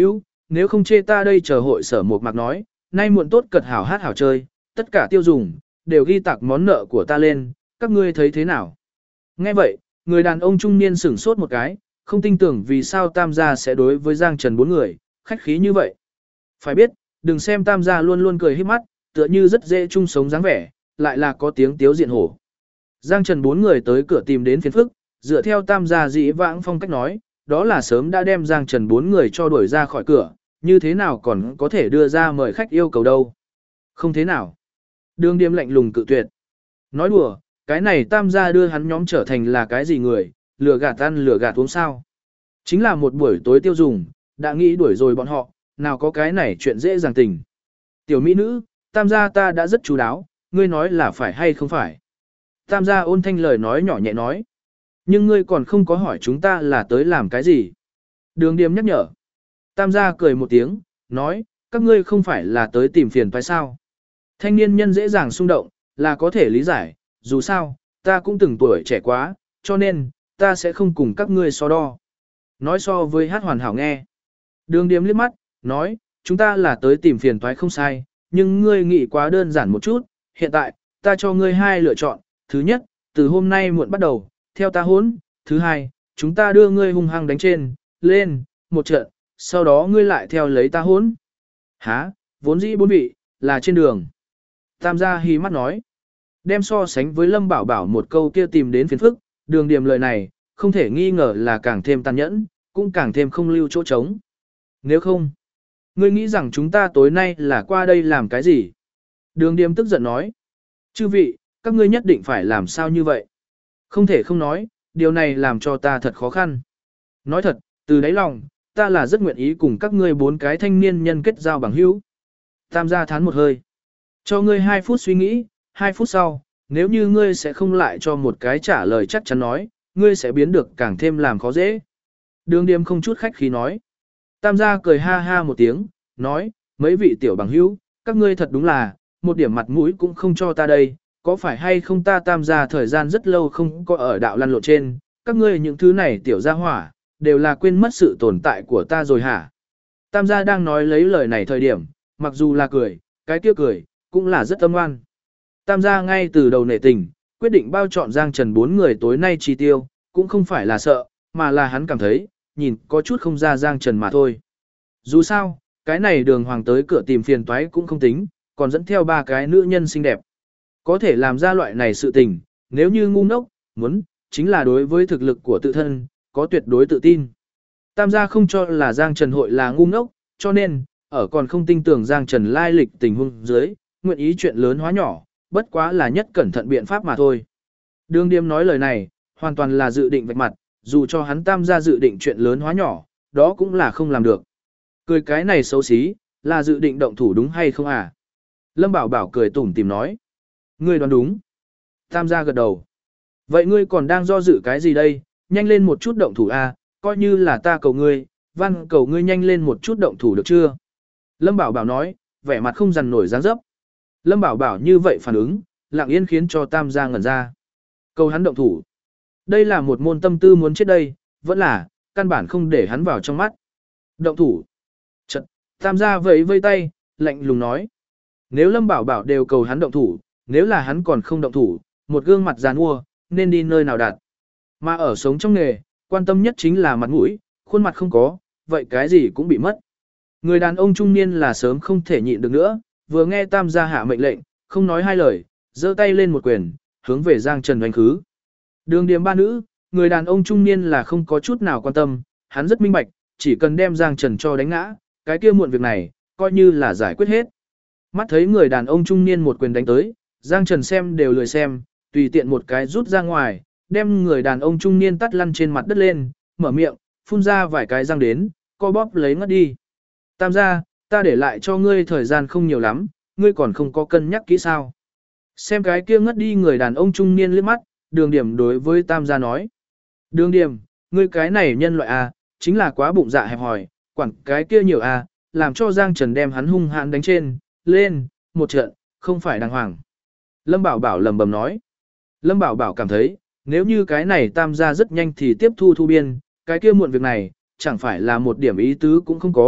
nếu không chê ta đây chờ hội sở một mạc nói, nay muộn tốt cật hảo hát hảo chơi, tất cả tiêu dùng, đều ghi tạc món nợ của ta lên, các ngươi thấy thế nào? Nghe vậy, người đàn ông trung niên sửng sốt một cái, không tin tưởng vì sao Tam gia sẽ đối với Giang Trần bốn người, khách khí như vậy. Phải biết, đừng xem Tam gia luôn luôn cười hết mắt, tựa như rất dễ chung sống dáng vẻ, lại là có tiếng tiếu diện hổ. Giang Trần bốn người tới cửa tìm đến phiền phức, dựa theo Tam gia dĩ vãng phong cách nói, đó là sớm đã đem Giang Trần bốn người cho đuổi ra khỏi cửa, như thế nào còn có thể đưa ra mời khách yêu cầu đâu. Không thế nào. Đường Điềm lạnh lùng cự tuyệt. Nói đùa, cái này Tam gia đưa hắn nhóm trở thành là cái gì người, lừa gạt ăn lừa gạt uống sao. Chính là một buổi tối tiêu dùng, đã nghĩ đuổi rồi bọn họ, nào có cái này chuyện dễ dàng tình. Tiểu mỹ nữ, Tam gia ta đã rất chú đáo, ngươi nói là phải hay không phải. Tam gia ôn thanh lời nói nhỏ nhẹ nói. Nhưng ngươi còn không có hỏi chúng ta là tới làm cái gì. Đường Điềm nhắc nhở. Tam gia cười một tiếng, nói, các ngươi không phải là tới tìm phiền phải sao. Thanh niên nhân dễ dàng xung động, là có thể lý giải, dù sao, ta cũng từng tuổi trẻ quá, cho nên, ta sẽ không cùng các ngươi so đo. Nói so với hát hoàn hảo nghe. Đường Điềm liếc mắt, nói, chúng ta là tới tìm phiền toái không sai, nhưng ngươi nghĩ quá đơn giản một chút, hiện tại, ta cho ngươi hai lựa chọn, thứ nhất, từ hôm nay muộn bắt đầu, theo ta hốn, thứ hai, chúng ta đưa ngươi hung hăng đánh trên, lên, một trận, sau đó ngươi lại theo lấy ta hốn. Hả, vốn dĩ bốn vị, là trên đường. Tam gia hí mắt nói, đem so sánh với Lâm Bảo Bảo một câu kia tìm đến phiền phức, Đường Điềm lời này, không thể nghi ngờ là càng thêm tàn nhẫn, cũng càng thêm không lưu chỗ trống. Nếu không, ngươi nghĩ rằng chúng ta tối nay là qua đây làm cái gì? Đường Điềm tức giận nói, chư vị, các ngươi nhất định phải làm sao như vậy? Không thể không nói, điều này làm cho ta thật khó khăn. Nói thật, từ đáy lòng, ta là rất nguyện ý cùng các ngươi bốn cái thanh niên nhân kết giao bằng hữu. Tam gia thán một hơi. Cho ngươi 2 phút suy nghĩ, 2 phút sau, nếu như ngươi sẽ không lại cho một cái trả lời chắc chắn nói, ngươi sẽ biến được càng thêm làm khó dễ. Đường Điềm không chút khách khí nói. Tam gia cười ha ha một tiếng, nói, mấy vị tiểu bằng hữu, các ngươi thật đúng là, một điểm mặt mũi cũng không cho ta đây, có phải hay không ta Tam gia thời gian rất lâu không có ở đạo lăn lộn trên, các ngươi những thứ này tiểu gia hỏa, đều là quên mất sự tồn tại của ta rồi hả? Tam gia đang nói lấy lời này thời điểm, mặc dù là cười, cái kia cười, cũng là rất âm oan. Tam gia ngay từ đầu nể tình, quyết định bao chọn Giang Trần bốn người tối nay chi tiêu, cũng không phải là sợ, mà là hắn cảm thấy, nhìn có chút không ra Giang Trần mà thôi. Dù sao, cái này đường hoàng tới cửa tìm phiền toái cũng không tính, còn dẫn theo 3 cái nữ nhân xinh đẹp. Có thể làm ra loại này sự tình, nếu như ngu ngốc, muốn, chính là đối với thực lực của tự thân, có tuyệt đối tự tin. Tam gia không cho là Giang Trần hội là ngu ngốc, cho nên, ở còn không tin tưởng Giang Trần lai lịch tình huống dưới, nguyện ý chuyện lớn hóa nhỏ, bất quá là nhất cẩn thận biện pháp mà thôi. Đường Điềm nói lời này, hoàn toàn là dự định vạch mặt, dù cho hắn Tam gia dự định chuyện lớn hóa nhỏ, đó cũng là không làm được. Cười cái này xấu xí, là dự định động thủ đúng hay không à? Lâm Bảo Bảo cười tủm tìm nói. Ngươi đoán đúng. Tam gia gật đầu. Vậy ngươi còn đang do dự cái gì đây? Nhanh lên một chút động thủ a, coi như là ta cầu ngươi, văn cầu ngươi nhanh lên một chút động thủ được chưa? Lâm Bảo Bảo nói, vẻ mặt không dằn nổi dáng dấp. Lâm Bảo Bảo như vậy phản ứng, lặng yên khiến cho Tam gia ngẩn ra. Cầu hắn động thủ. Đây là một môn tâm tư muốn chết đây, vẫn là, căn bản không để hắn vào trong mắt. Động thủ. Chật, Tam gia vẫy vây tay, lạnh lùng nói. Nếu Lâm Bảo Bảo đều cầu hắn động thủ, nếu là hắn còn không động thủ, một gương mặt giàn mua, nên đi nơi nào đặt. Mà ở sống trong nghề, quan tâm nhất chính là mặt mũi, khuôn mặt không có, vậy cái gì cũng bị mất. Người đàn ông trung niên là sớm không thể nhịn được nữa, vừa nghe Tam gia hạ mệnh lệnh, không nói hai lời, giơ tay lên một quyền, hướng về Giang Trần đánh khứ. Đường Điềm ba nữ, người đàn ông trung niên là không có chút nào quan tâm, hắn rất minh bạch, chỉ cần đem Giang Trần cho đánh ngã, cái kia muộn việc này, coi như là giải quyết hết. Mắt thấy người đàn ông trung niên một quyền đánh tới, Giang Trần xem đều lười xem, tùy tiện một cái rút ra ngoài, đem người đàn ông trung niên tắt lăn trên mặt đất lên, mở miệng, phun ra vài cái răng đến, co bóp lấy ngất đi. Tam gia, ta để lại cho ngươi thời gian không nhiều lắm, ngươi còn không có cân nhắc kỹ sao. Xem cái kia ngất đi người đàn ông trung niên liếc mắt, Đường Điểm đối với Tam gia nói. Đường Điểm, ngươi cái này nhân loại A, chính là quá bụng dạ hẹp hòi, quản cái kia nhiều A, làm cho Giang Trần đem hắn hung hãn đánh trên, lên, một trận, không phải đàng hoàng. Lâm Bảo Bảo lầm bầm nói. Lâm Bảo Bảo cảm thấy, nếu như cái này Tam gia rất nhanh thì tiếp thu biên, cái kia muộn việc này, chẳng phải là một điểm ý tứ cũng không có,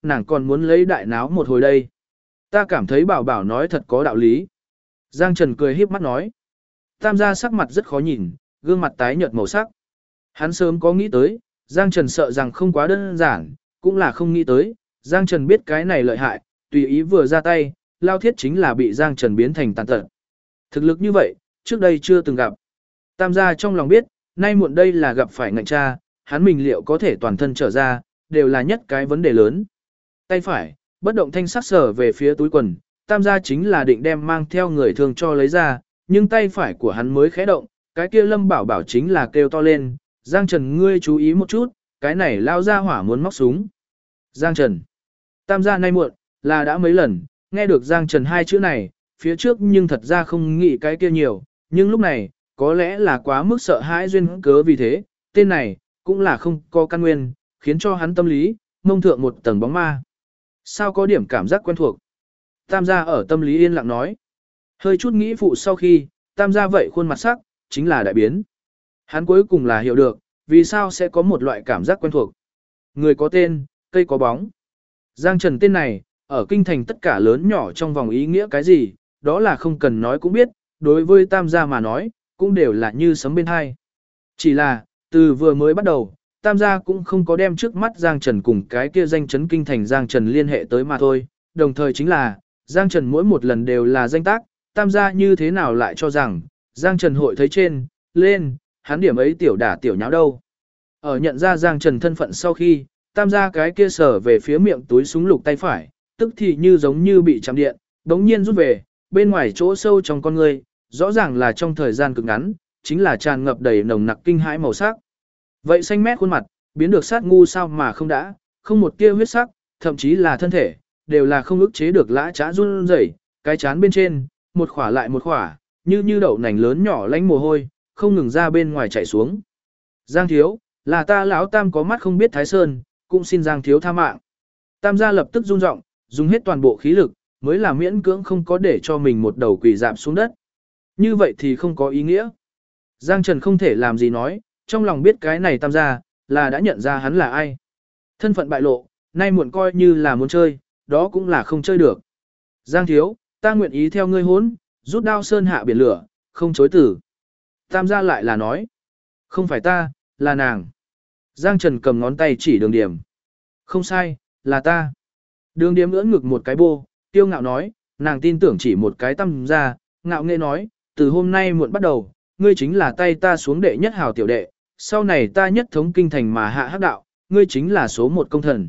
nàng còn muốn lấy đại náo một hồi đây. Ta cảm thấy bảo bảo nói thật có đạo lý. Giang Trần cười híp mắt nói. Tam gia sắc mặt rất khó nhìn, gương mặt tái nhợt màu sắc. Hắn sớm có nghĩ tới, Giang Trần sợ rằng không quá đơn giản, cũng là không nghĩ tới, Giang Trần biết cái này lợi hại, tùy ý vừa ra tay, Lao Thiết chính là bị Giang Trần biến thành tàn tật. Thực lực như vậy, trước đây chưa từng gặp. Tam gia trong lòng biết, nay muộn đây là gặp phải ngạnh cha, hắn mình liệu có thể toàn thân trở ra, đều là nhất cái vấn đề lớn. Tay phải, bất động thanh sắc sở về phía túi quần, tam gia chính là định đem mang theo người thường cho lấy ra, nhưng tay phải của hắn mới khẽ động, cái kia Lâm Bảo Bảo chính là kêu to lên, Giang Trần ngươi chú ý một chút, cái này lao ra hỏa muốn móc súng. Giang Trần. Tam gia nay muộn, là đã mấy lần, nghe được Giang Trần hai chữ này, phía trước nhưng thật ra không nghĩ cái kia nhiều, nhưng lúc này, có lẽ là quá mức sợ hãi duyên cớ vì thế, tên này, cũng là không có căn nguyên, khiến cho hắn tâm lý, mông thượng một tầng bóng ma. Sao có điểm cảm giác quen thuộc? Tam gia ở tâm lý yên lặng nói. Hơi chút nghĩ phụ sau khi, tam gia vậy khuôn mặt sắc, chính là đại biến. Hắn cuối cùng là hiểu được, vì sao sẽ có một loại cảm giác quen thuộc. Người có tên, cây có bóng. Giang Trần tên này, ở kinh thành tất cả lớn nhỏ trong vòng ý nghĩa cái gì, đó là không cần nói cũng biết, đối với tam gia mà nói, cũng đều là như sấm bên hai. Chỉ là, từ vừa mới bắt đầu, tam gia cũng không có đem trước mắt Giang Trần cùng cái kia danh chấn kinh thành Giang Trần liên hệ tới mà thôi, đồng thời chính là, Giang Trần mỗi một lần đều là danh tác, tam gia như thế nào lại cho rằng, Giang Trần hội thấy trên, lên, hắn điểm ấy tiểu đả tiểu nháo đâu. Ở nhận ra Giang Trần thân phận sau khi, tam gia cái kia sở về phía miệng túi súng lục tay phải, tức thì như giống như bị chạm điện, đống nhiên rút về, bên ngoài chỗ sâu trong con người, rõ ràng là trong thời gian cực ngắn, chính là tràn ngập đầy nồng nặc kinh hãi màu sắc. Vậy xanh mét khuôn mặt, biến được sát ngu sao mà không đã, không một tia huyết sắc, thậm chí là thân thể, đều là không ức chế được lã trá run rẩy, cái chán bên trên, một khỏa lại một khỏa, như đậu nành lớn nhỏ lánh mồ hôi, không ngừng ra bên ngoài chảy xuống. Giang thiếu, là ta lão tam có mắt không biết Thái Sơn, cũng xin Giang thiếu tha mạng. Tam gia lập tức run giọng, dùng hết toàn bộ khí lực, mới là miễn cưỡng không có để cho mình một đầu quỳ dạp xuống đất. Như vậy thì không có ý nghĩa. Giang Trần không thể làm gì nói, trong lòng biết cái này tam gia, là đã nhận ra hắn là ai. Thân phận bại lộ, nay muộn coi như là muốn chơi, đó cũng là không chơi được. Giang thiếu, ta nguyện ý theo ngươi hốn, rút đao sơn hạ biển lửa, không chối tử. Tam gia lại là nói, không phải ta, là nàng. Giang Trần cầm ngón tay chỉ Đường Điểm. Không sai, là ta. Đường Điểm ưỡn ngực một cái bô, tiêu ngạo nói, nàng tin tưởng chỉ một cái tam gia, ngạo nghễ nói, từ hôm nay muộn bắt đầu, ngươi chính là tay ta xuống đệ nhất hào tiểu đệ, sau này ta nhất thống kinh thành mà hạ hắc đạo, ngươi chính là số một công thần.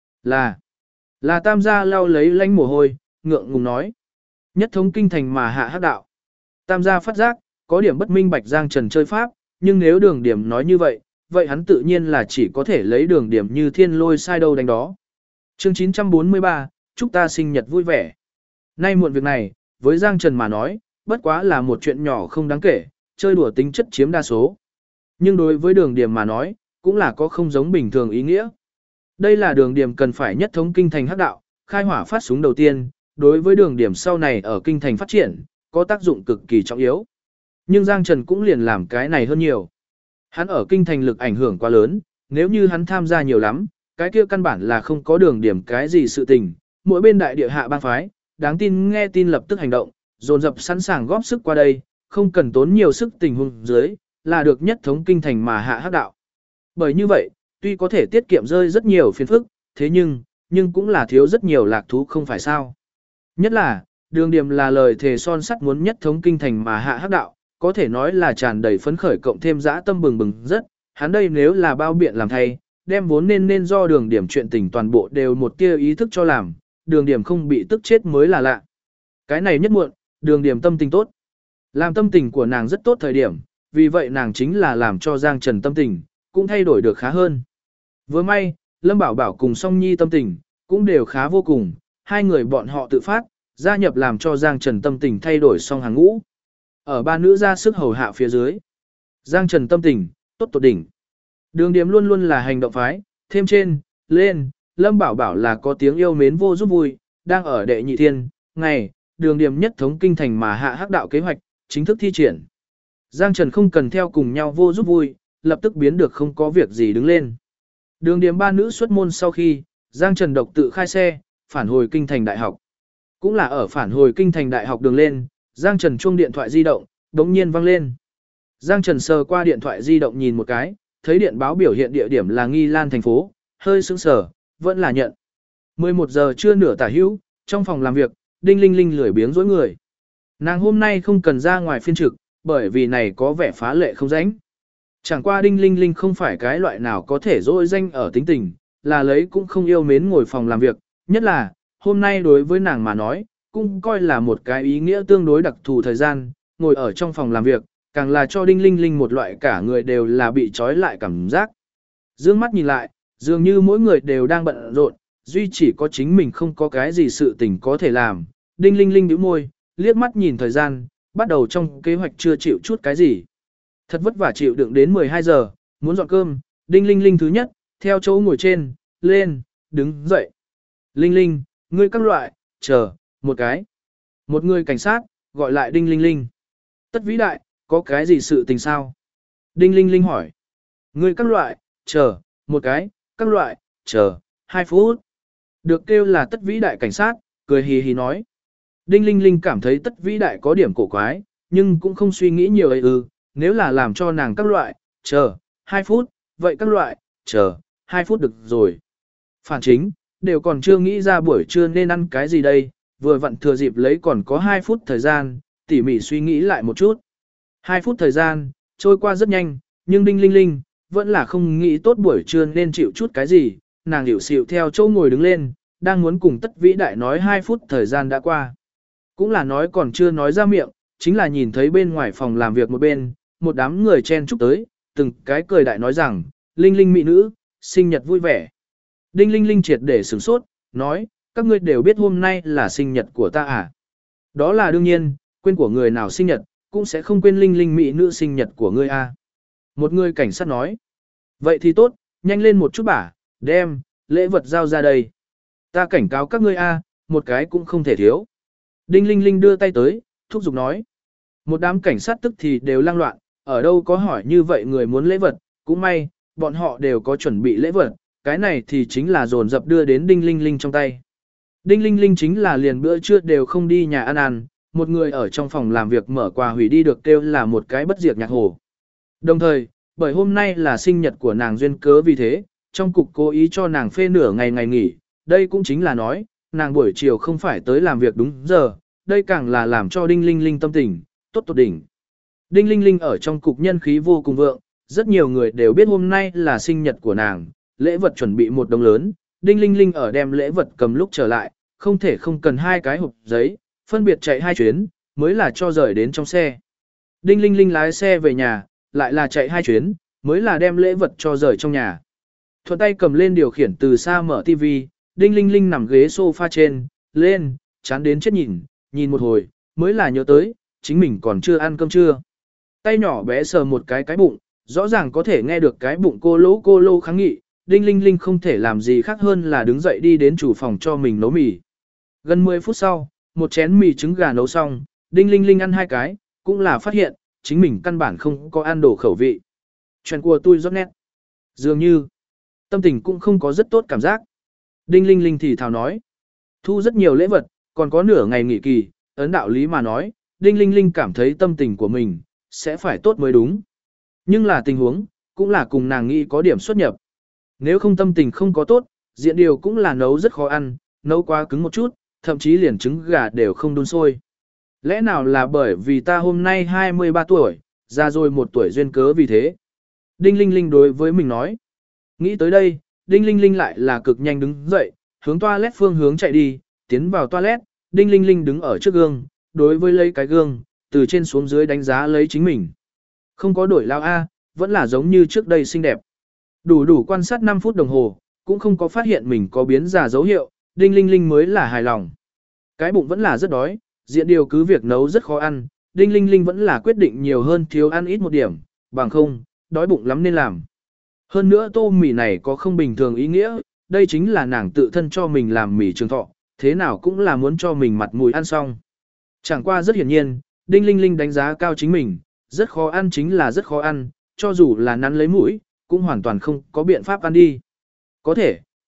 Là tam gia lau lấy lánh mồ hôi, ngượng ngùng nói. Nhất thống kinh thành mà hạ hắc đạo. Tam gia phát giác, có điểm bất minh bạch Giang Trần chơi pháp, nhưng nếu Đường Điểm nói như vậy, vậy hắn tự nhiên là chỉ có thể lấy Đường Điểm như thiên lôi sai đâu đánh đó. Chương 943, chúc ta sinh nhật vui vẻ. Nay muộn việc này, với Giang Trần mà nói, bất quá là một chuyện nhỏ không đáng kể, chơi đùa tính chất chiếm đa số. Nhưng đối với Đường Điểm mà nói, cũng là có không giống bình thường ý nghĩa. Đây là Đường Điểm cần phải nhất thống kinh thành hắc đạo, khai hỏa phát súng đầu tiên, đối với Đường Điểm sau này ở kinh thành phát triển, có tác dụng cực kỳ trọng yếu. Nhưng Giang Trần cũng liền làm cái này hơn nhiều. Hắn ở kinh thành lực ảnh hưởng quá lớn, nếu như hắn tham gia nhiều lắm, cái kia căn bản là không có Đường Điểm cái gì sự tình, mỗi bên đại địa hạ bang phái, đáng tin nghe tin lập tức hành động, dồn dập sẵn sàng góp sức qua đây, không cần tốn nhiều sức tình huống dưới, là được nhất thống kinh thành mà hạ hắc đạo. Bởi như vậy, tuy có thể tiết kiệm rơi rất nhiều phiền phức, thế nhưng cũng là thiếu rất nhiều lạc thú không phải sao. Nhất là, Đường Điểm là lời thề son sắt muốn nhất thống kinh thành mà hạ hắc đạo, có thể nói là tràn đầy phấn khởi cộng thêm dã tâm bừng bừng rất, hắn đây nếu là bao biện làm thay, đem vốn nên do Đường Điểm chuyện tình toàn bộ đều một tia ý thức cho làm, Đường Điểm không bị tức chết mới là lạ. Cái này nhất muộn, Đường Điểm tâm tình tốt. Làm tâm tình của nàng rất tốt thời điểm, vì vậy nàng chính là làm cho Giang Trần tâm tình, cũng thay đổi được khá hơn. Vừa may, Lâm Bảo Bảo cùng Song Nhi tâm tình, cũng đều khá vô cùng, hai người bọn họ tự phát, gia nhập làm cho Giang Trần tâm tình thay đổi xong hàng ngũ. Ở ba nữ ra sức hầu hạ phía dưới. Giang Trần tâm tình, tốt tột đỉnh. Đường Điểm luôn luôn là hành động phái, thêm trên, lên, Lâm Bảo Bảo là có tiếng yêu mến vô giúp vui, đang ở đệ nhị thiên, ngày, Đường Điểm nhất thống kinh thành mà hạ hắc đạo kế hoạch, chính thức thi triển. Giang Trần không cần theo cùng nhau vô giúp vui, lập tức biến được không có việc gì đứng lên. Đường Điểm ba nữ xuất môn sau khi, Giang Trần độc tự khai xe, phản hồi kinh thành đại học. Cũng là ở phản hồi kinh thành đại học đường lên, Giang Trần chuông điện thoại di động, đống nhiên vang lên. Giang Trần sờ qua điện thoại di động nhìn một cái, thấy điện báo biểu hiện địa điểm là Nghi Lan thành phố, hơi sững sờ, vẫn là nhận. 11 giờ trưa nửa tả hữu, trong phòng làm việc, Đinh Linh Linh lười biếng dối người. Nàng hôm nay không cần ra ngoài phiên trực, bởi vì này có vẻ phá lệ không rảnh. Chẳng qua Đinh Linh Linh không phải cái loại nào có thể dỗi danh ở tính tình, là lấy cũng không yêu mến ngồi phòng làm việc, nhất là, hôm nay đối với nàng mà nói, cũng coi là một cái ý nghĩa tương đối đặc thù thời gian, ngồi ở trong phòng làm việc, càng là cho Đinh Linh Linh một loại cả người đều là bị trói lại cảm giác. Dương mắt nhìn lại, dường như mỗi người đều đang bận rộn, duy chỉ có chính mình không có cái gì sự tình có thể làm. Đinh Linh Linh nhíu môi, liếc mắt nhìn thời gian, bắt đầu trong kế hoạch chưa chịu chút cái gì. Thật vất vả chịu đựng đến 12 giờ, muốn dọn cơm, Đinh Linh Linh thứ nhất, theo chỗ ngồi trên, lên, đứng dậy. Linh Linh, ngươi các loại, chờ, một cái. Một người cảnh sát, gọi lại Đinh Linh Linh. Tất vĩ đại, có cái gì sự tình sao? Đinh Linh Linh hỏi. Ngươi các loại, chờ, một cái, các loại, chờ, 2 phút. Được kêu là tất vĩ đại cảnh sát, cười hì hì nói. Đinh Linh Linh cảm thấy tất vĩ đại có điểm cổ quái, nhưng cũng không suy nghĩ nhiều ấy nếu là làm cho nàng các loại, chờ, 2 phút, vậy các loại, chờ, 2 phút được rồi. Phản chính, đều còn chưa nghĩ ra buổi trưa nên ăn cái gì đây, vừa vặn thừa dịp lấy còn có 2 phút thời gian, tỉ mỉ suy nghĩ lại một chút. 2 phút thời gian, trôi qua rất nhanh, nhưng Đinh Linh Linh, vẫn là không nghĩ tốt buổi trưa nên chịu chút cái gì, nàng hiểu xịu theo chỗ ngồi đứng lên, đang muốn cùng tất vĩ đại nói 2 phút thời gian đã qua. Cũng là nói còn chưa nói ra miệng, chính là nhìn thấy bên ngoài phòng làm việc một bên, một đám người chen chúc tới, từng cái cười đại nói rằng, Linh Linh mỹ nữ, sinh nhật vui vẻ. Đinh Linh Linh triệt để sửng sốt, nói, các ngươi đều biết hôm nay là sinh nhật của ta à? Đó là đương nhiên, quên của người nào sinh nhật, cũng sẽ không quên Linh Linh mỹ nữ sinh nhật của ngươi à. Một người cảnh sát nói, vậy thì tốt, nhanh lên một chút bả, đem, lễ vật giao ra đây. Ta cảnh cáo các ngươi a, một cái cũng không thể thiếu. Đinh Linh Linh đưa tay tới, thúc giục nói. Một đám cảnh sát tức thì đều lang loạn, ở đâu có hỏi như vậy người muốn lễ vật, cũng may, bọn họ đều có chuẩn bị lễ vật, cái này thì chính là dồn dập đưa đến Đinh Linh Linh trong tay. Đinh Linh Linh chính là liền bữa trưa đều không đi nhà ăn, một người ở trong phòng làm việc mở quà hủy đi được kêu là một cái bất diệt nhạc hồ. Đồng thời, bởi hôm nay là sinh nhật của nàng duyên cớ vì thế, trong cục cố ý cho nàng phê nửa ngày ngày nghỉ, đây cũng chính là nói, nàng buổi chiều không phải tới làm việc đúng giờ, đây càng là làm cho Đinh Linh Linh tâm tình, tốt tột đỉnh. Đinh Linh Linh ở trong cục nhân khí vô cùng vượng, rất nhiều người đều biết hôm nay là sinh nhật của nàng, lễ vật chuẩn bị một đống lớn, Đinh Linh Linh ở đem lễ vật cầm lúc trở lại, không thể không cần 2 cái hộp giấy, phân biệt chạy 2 chuyến, mới là cho rời đến trong xe. Đinh Linh Linh lái xe về nhà, lại là chạy 2 chuyến, mới là đem lễ vật cho rời trong nhà. Thuận tay cầm lên điều khiển từ xa mở TV, Đinh Linh Linh nằm ghế sofa trên, lên, chán đến chết nhìn một hồi, mới là nhớ tới, chính mình còn chưa ăn cơm trưa. Tay nhỏ bé sờ một cái bụng, rõ ràng có thể nghe được cái bụng cô lô kháng nghị, Đinh Linh Linh không thể làm gì khác hơn là đứng dậy đi đến chủ phòng cho mình nấu mì. Gần 10 phút sau, một chén mì trứng gà nấu xong, Đinh Linh Linh ăn 2 cái, cũng là phát hiện, chính mình căn bản không có ăn đồ khẩu vị. Chuyện của tôi rất nét. Dường như, tâm tình cũng không có rất tốt cảm giác. Đinh Linh Linh thì thào nói. Thu rất nhiều lễ vật, còn có nửa ngày nghỉ kỳ, ấn đạo lý mà nói, Đinh Linh Linh cảm thấy tâm tình của mình, sẽ phải tốt mới đúng. Nhưng là tình huống, cũng là cùng nàng nghĩ có điểm xuất nhập. Nếu không tâm tình không có tốt, diện điều cũng là nấu rất khó ăn, nấu quá cứng một chút, thậm chí liền trứng gà đều không đun sôi. Lẽ nào là bởi vì ta hôm nay 23 tuổi, ra rồi 1 tuổi duyên cớ vì thế. Đinh Linh Linh đối với mình nói. Nghĩ tới đây, Đinh Linh Linh lại là cực nhanh đứng dậy, hướng toilet phương hướng chạy đi, tiến vào toilet, Đinh Linh Linh đứng ở trước gương, đối với lấy cái gương, từ trên xuống dưới đánh giá lấy chính mình. Không có đổi lao A, vẫn là giống như trước đây xinh đẹp. Đủ quan sát 5 phút đồng hồ, cũng không có phát hiện mình có biến già dấu hiệu, Đinh Linh Linh mới là hài lòng. Cái bụng vẫn là rất đói, diện điều cứ việc nấu rất khó ăn, Đinh Linh Linh vẫn là quyết định nhiều hơn thiếu ăn ít một điểm, bằng không, đói bụng lắm nên làm. Hơn nữa tô mì này có không bình thường ý nghĩa, đây chính là nàng tự thân cho mình làm mì trường thọ, thế nào cũng là muốn cho mình mặt mũi ăn xong. Chẳng qua rất hiển nhiên, Đinh Linh Linh đánh giá cao chính mình, rất khó ăn chính là rất khó ăn, cho dù là nắn lấy mũi, cũng hoàn toàn không có biện pháp ăn đi. Có thể,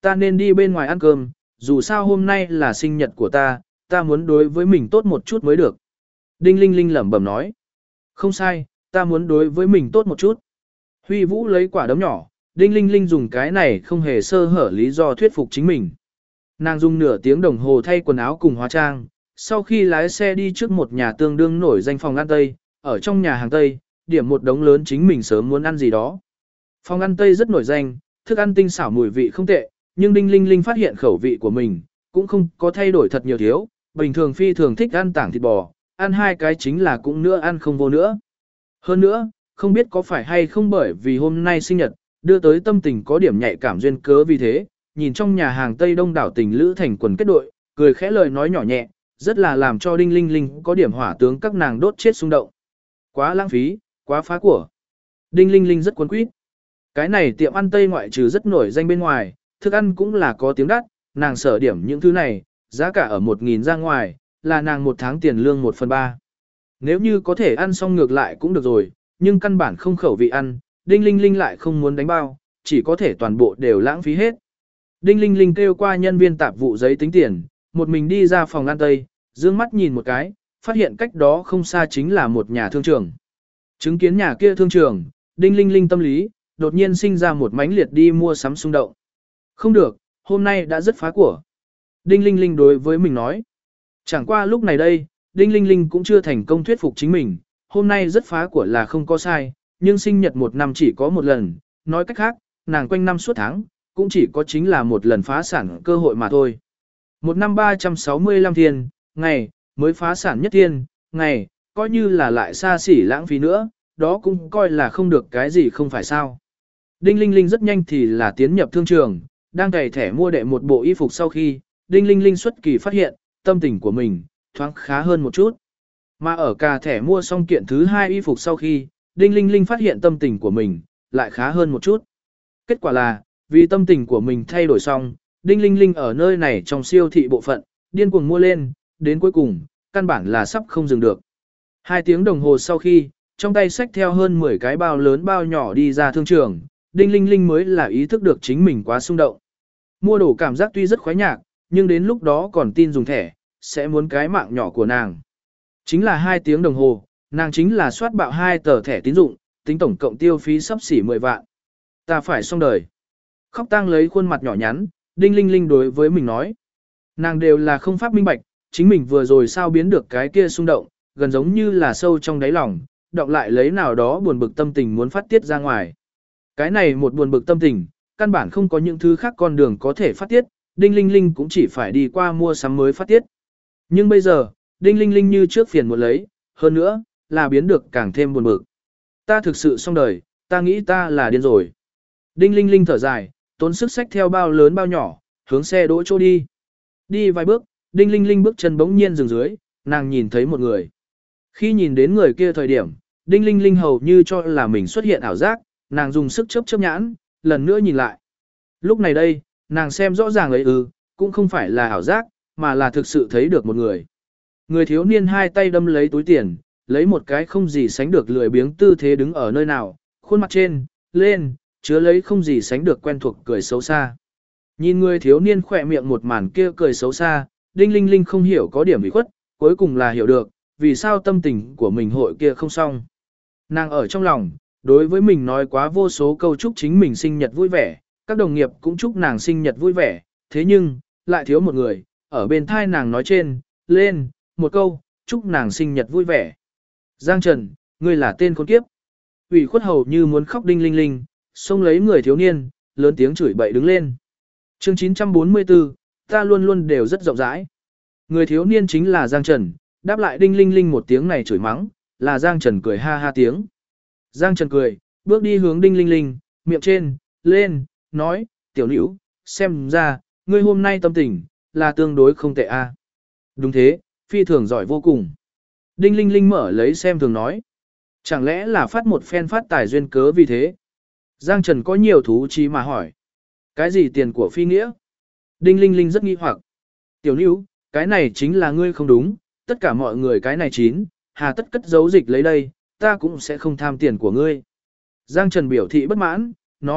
Ta nên đi bên ngoài ăn cơm, dù sao hôm nay là sinh nhật của ta muốn đối với mình tốt một chút mới được. Đinh Linh Linh lẩm bẩm nói. Không sai, ta muốn đối với mình tốt một chút. Huy Vũ lấy quả đấm nhỏ, Đinh Linh Linh dùng cái này không hề sơ hở lý do thuyết phục chính mình. Nàng dùng nửa tiếng đồng hồ thay quần áo cùng hóa trang, sau khi lái xe đi trước một nhà tương đương nổi danh phòng ăn Tây, ở trong nhà hàng Tây, điểm một đống lớn chính mình sớm muốn ăn gì đó. Phòng ăn Tây rất nổi danh, thức ăn tinh xảo mùi vị không tệ, nhưng Đinh Linh Linh phát hiện khẩu vị của mình cũng không có thay đổi thật nhiều thiếu, bình thường phi thường thích ăn tảng thịt bò, ăn hai cái chính là cũng nữa ăn không vô nữa. Hơn nữa, không biết có phải hay không bởi vì hôm nay sinh nhật, đưa tới tâm tình có điểm nhạy cảm duyên cớ vì thế, nhìn trong nhà hàng Tây đông đảo tình lữ thành quần kết đội, cười khẽ lời nói nhỏ nhẹ, rất là làm cho Đinh Linh Linh có điểm hỏa tướng các nàng đốt chết xung động. Quá lãng phí, quá phá của. Đinh Linh Linh rất cuốn quýt. Cái này tiệm ăn Tây ngoại trừ rất nổi danh bên ngoài, thức ăn cũng là có tiếng đắt, nàng sở điểm những thứ này, giá cả ở 1.000 ra ngoài, là nàng một tháng tiền lương 1/3. Nếu như có thể ăn xong ngược lại cũng được rồi, nhưng căn bản không khẩu vị ăn, Đinh Linh Linh lại không muốn đánh bao, chỉ có thể toàn bộ đều lãng phí hết. Đinh Linh Linh kêu qua nhân viên tạp vụ giấy tính tiền, một mình đi ra phòng ăn Tây, dương mắt nhìn một cái, phát hiện cách đó không xa chính là một nhà thương trường. Chứng kiến nhà kia thương trường, Đinh Linh Linh tâm lý, đột nhiên sinh ra một mãnh liệt đi mua sắm xung động. Không được, hôm nay đã rất phá của. Đinh Linh Linh đối với mình nói. Chẳng qua lúc này đây, Đinh Linh Linh cũng chưa thành công thuyết phục chính mình, hôm nay rất phá của là không có sai, nhưng sinh nhật một năm chỉ có một lần, nói cách khác, nàng quanh năm suốt tháng, cũng chỉ có chính là một lần phá sản cơ hội mà thôi. Một năm 365 thiên, ngày, mới phá sản nhất thiên, ngày, coi như là lại xa xỉ lãng phí nữa, đó cũng coi là không được cái gì không phải sao. Đinh Linh Linh rất nhanh thì là tiến nhập thương trường, đang cày thẻ mua đệ một bộ y phục sau khi, Đinh Linh Linh xuất kỳ phát hiện, tâm tình của mình, thoáng khá hơn một chút. Mà ở cà thẻ mua xong kiện thứ hai y phục sau khi, Đinh Linh Linh phát hiện tâm tình của mình, lại khá hơn một chút. Kết quả là, vì tâm tình của mình thay đổi xong, Đinh Linh Linh ở nơi này trong siêu thị bộ phận, điên cuồng mua lên, đến cuối cùng, căn bản là sắp không dừng được. 2 tiếng đồng hồ sau khi, trong tay xách theo hơn 10 cái bao lớn bao nhỏ đi ra thương trường, Đinh Linh Linh mới là ý thức được chính mình quá xung động. Mua đồ cảm giác tuy rất khoái nhạc, nhưng đến lúc đó còn tin dùng thẻ, sẽ muốn cái mạng nhỏ của nàng. Chính là 2 tiếng đồng hồ, nàng chính là soát bạo 2 tờ thẻ tín dụng, tính tổng cộng tiêu phí sắp xỉ 10 vạn. Ta phải xong đời. Khóc tang lấy khuôn mặt nhỏ nhắn, Đinh Linh Linh đối với mình nói. Nàng đều là không pháp minh bạch, chính mình vừa rồi sao biến được cái kia xung động, gần giống như là sâu trong đáy lòng, đọng lại lấy nào đó buồn bực tâm tình muốn phát tiết ra ngoài. Cái này một buồn bực tâm tình, căn bản không có những thứ khác con đường có thể phát tiết, Đinh Linh Linh cũng chỉ phải đi qua mua sắm mới phát tiết. Nhưng bây giờ, Đinh Linh Linh như trước phiền một lấy, hơn nữa, là biến được càng thêm buồn bực. Ta thực sự xong đời, ta nghĩ ta là điên rồi. Đinh Linh Linh thở dài, tốn sức xách theo bao lớn bao nhỏ, hướng xe đỗ chỗ đi. Đi vài bước, Đinh Linh Linh bước chân bỗng nhiên dừng dưới, nàng nhìn thấy một người. Khi nhìn đến người kia thời điểm, Đinh Linh Linh hầu như cho là mình xuất hiện ảo giác, nàng dùng sức chớp chớp nhãn, lần nữa nhìn lại. Lúc này đây, nàng xem rõ ràng ấy cũng không phải là ảo giác, mà là thực sự thấy được một người. Người thiếu niên hai tay đâm lấy túi tiền, lấy một cái không gì sánh được lười biếng tư thế đứng ở nơi nào, khuôn mặt trên, lên, chứa lấy không gì sánh được quen thuộc cười xấu xa. Nhìn người thiếu niên khỏe miệng một màn kia cười xấu xa, Đinh Linh Linh không hiểu có điểm bị khuất, cuối cùng là hiểu được, vì sao tâm tình của mình hội kia không xong. Nàng ở trong lòng, đối với mình nói quá vô số câu chúc chính mình sinh nhật vui vẻ, các đồng nghiệp cũng chúc nàng sinh nhật vui vẻ, thế nhưng, lại thiếu một người, ở bên thai nàng nói trên, lên, một câu, chúc nàng sinh nhật vui vẻ. Giang Trần, ngươi là tên khốn kiếp. Ủy khuất hầu như muốn khóc Đinh Linh Linh, xông lấy người thiếu niên, lớn tiếng chửi bậy đứng lên. Chương 944, ta luôn luôn đều rất rộng rãi. Người thiếu niên chính là Giang Trần, đáp lại Đinh Linh Linh một tiếng này chửi mắng, là Giang Trần cười ha ha tiếng. Giang Trần cười, bước đi hướng Đinh Linh Linh, miệng trên, lên, nói, tiểu nữ, xem ra, ngươi hôm nay tâm tình, là tương đối không tệ a. Đúng thế, phi thường giỏi vô cùng. Đinh Linh Linh mở lấy xem thường nói. Chẳng lẽ là phát một phen phát tài duyên cớ vì thế? Giang Trần có nhiều thú chí mà hỏi. Cái gì tiền của phi nghĩa? Đinh Linh Linh rất nghi hoặc. Tiểu nữ, cái này chính là ngươi không đúng, tất cả mọi người cái này chín, hà tất cất giấu dịch lấy đây, ta cũng sẽ không tham tiền của ngươi. Giang Trần biểu thị bất mãn, nói,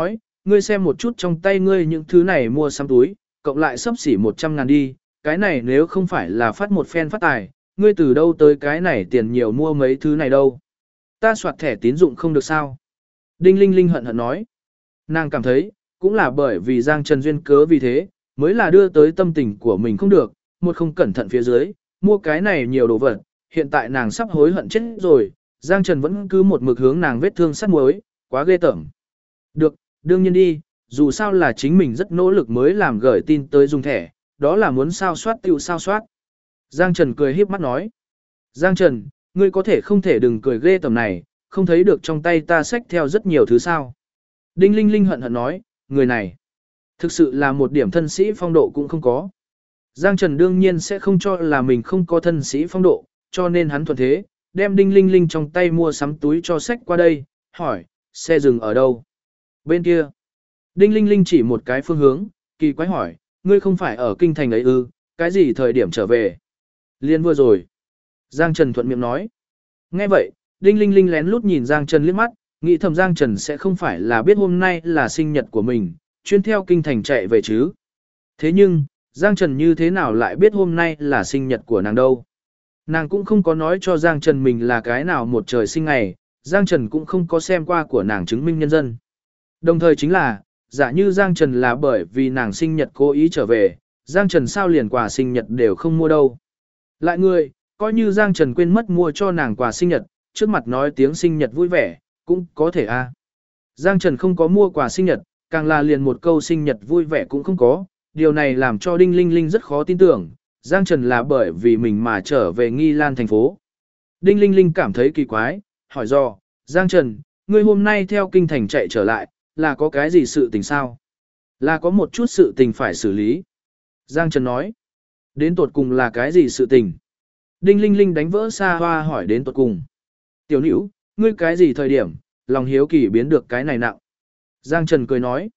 ngươi xem một chút trong tay ngươi những thứ này mua sắm túi, cộng lại xấp xỉ 100.000 đi, cái này nếu không phải là phát một phen phát tài, ngươi từ đâu tới cái này tiền nhiều mua mấy thứ này đâu. Ta soạt thẻ tín dụng không được sao. Đinh Linh Linh hận hận nói. Nàng cảm thấy, cũng là bởi vì Giang Trần duyên cớ vì thế, mới là đưa tới tâm tình của mình không được, một không cẩn thận phía dưới, mua cái này nhiều đồ vật, hiện tại nàng sắp hối hận chết rồi, Giang Trần vẫn cứ một mực hướng nàng vết thương sắt muối, quá ghê tởm. Được, đương nhiên đi, dù sao là chính mình rất nỗ lực mới làm gửi tin tới dùng thẻ, đó là muốn sao soát tiêu sao soát. Giang Trần cười híp mắt nói. Giang Trần, ngươi có thể không thể đừng cười ghê tởm này, không thấy được trong tay ta xách theo rất nhiều thứ sao. Đinh Linh Linh hận hận nói, người này, thực sự là một điểm thân sĩ phong độ cũng không có. Giang Trần đương nhiên sẽ không cho là mình không có thân sĩ phong độ, cho nên hắn thuận thế, đem Đinh Linh Linh trong tay mua sắm túi cho xách qua đây, hỏi, xe dừng ở đâu? Bên kia. Đinh Linh Linh chỉ một cái phương hướng, kỳ quái hỏi, ngươi không phải ở kinh thành ấy ư, cái gì thời điểm trở về? Liên vừa rồi. Giang Trần thuận miệng nói. Nghe vậy, Đinh Linh Linh lén lút nhìn Giang Trần liếc mắt, nghĩ thầm Giang Trần sẽ không phải là biết hôm nay là sinh nhật của mình, chuyên theo kinh thành chạy về chứ. Thế nhưng, Giang Trần như thế nào lại biết hôm nay là sinh nhật của nàng đâu? Nàng cũng không có nói cho Giang Trần mình là cái nào một trời sinh ngày, Giang Trần cũng không có xem qua của nàng chứng minh nhân dân. Đồng thời chính là, giả như Giang Trần là bởi vì nàng sinh nhật cố ý trở về, Giang Trần sao liền quà sinh nhật đều không mua đâu. Lại người, coi như Giang Trần quên mất mua cho nàng quà sinh nhật, trước mặt nói tiếng sinh nhật vui vẻ, cũng có thể a. Giang Trần không có mua quà sinh nhật, càng là liền một câu sinh nhật vui vẻ cũng không có, điều này làm cho Đinh Linh Linh rất khó tin tưởng, Giang Trần là bởi vì mình mà trở về Nghi Lan thành phố. Đinh Linh Linh cảm thấy kỳ quái, hỏi do, Giang Trần, ngươi hôm nay theo kinh thành chạy trở lại, là có cái gì sự tình sao? Là có một chút sự tình phải xử lý. Giang Trần nói, đến tột cùng là cái gì sự tình? Đinh Linh Linh đánh vỡ xa hoa hỏi đến tột cùng. Tiểu nữ, ngươi cái gì thời điểm, lòng hiếu kỳ biến được cái này nặng. Giang Trần cười nói,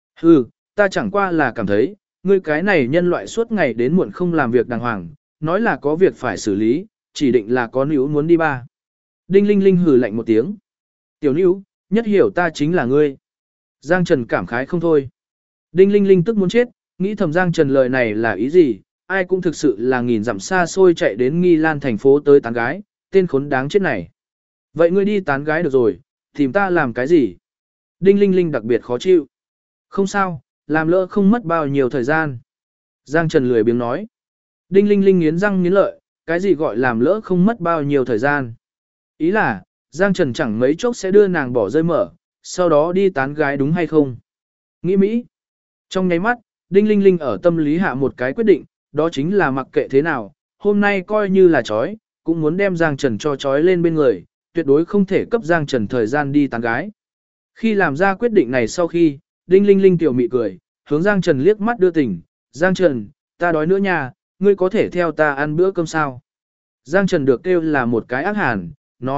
ta chẳng qua là cảm thấy, ngươi cái này nhân loại suốt ngày đến muộn không làm việc đàng hoàng, nói là có việc phải xử lý, chỉ định là có nữ muốn đi ba. Đinh Linh Linh hừ lạnh một tiếng. Tiểu nữ, nhất hiểu ta chính là ngươi. Giang Trần cảm khái không thôi. Đinh Linh Linh tức muốn chết, nghĩ thầm Giang Trần lời này là ý gì, ai cũng thực sự là nghìn dặm xa xôi chạy đến Nghi Lan thành phố tới tán gái, tên khốn đáng chết này. Vậy ngươi đi tán gái được rồi, tìm ta làm cái gì? Đinh Linh Linh đặc biệt khó chịu. Không sao, làm lỡ không mất bao nhiêu thời gian. Giang Trần lười biếng nói. Đinh Linh Linh nghiến răng nghiến lợi, cái gì gọi làm lỡ không mất bao nhiêu thời gian. Ý là, Giang Trần chẳng mấy chốc sẽ đưa nàng bỏ rơi mở, sau đó đi tán gái đúng hay không? Nghĩ Mỹ. Trong nháy mắt, Đinh Linh Linh ở tâm lý hạ một cái quyết định, đó chính là mặc kệ thế nào, hôm nay coi như là chói, cũng muốn đem Giang Trần cho chói lên bên người, tuyệt đối không thể cấp Giang Trần thời gian đi tán gái. Khi làm ra quyết định này sau khi, Đinh Linh Linh tiểu mị cười, hướng Giang Trần liếc mắt đưa tình, Giang Trần, ta đói nữa nha, ngươi có thể theo ta ăn bữa cơm sao? Giang Trần được kêu là một cái ác hàn,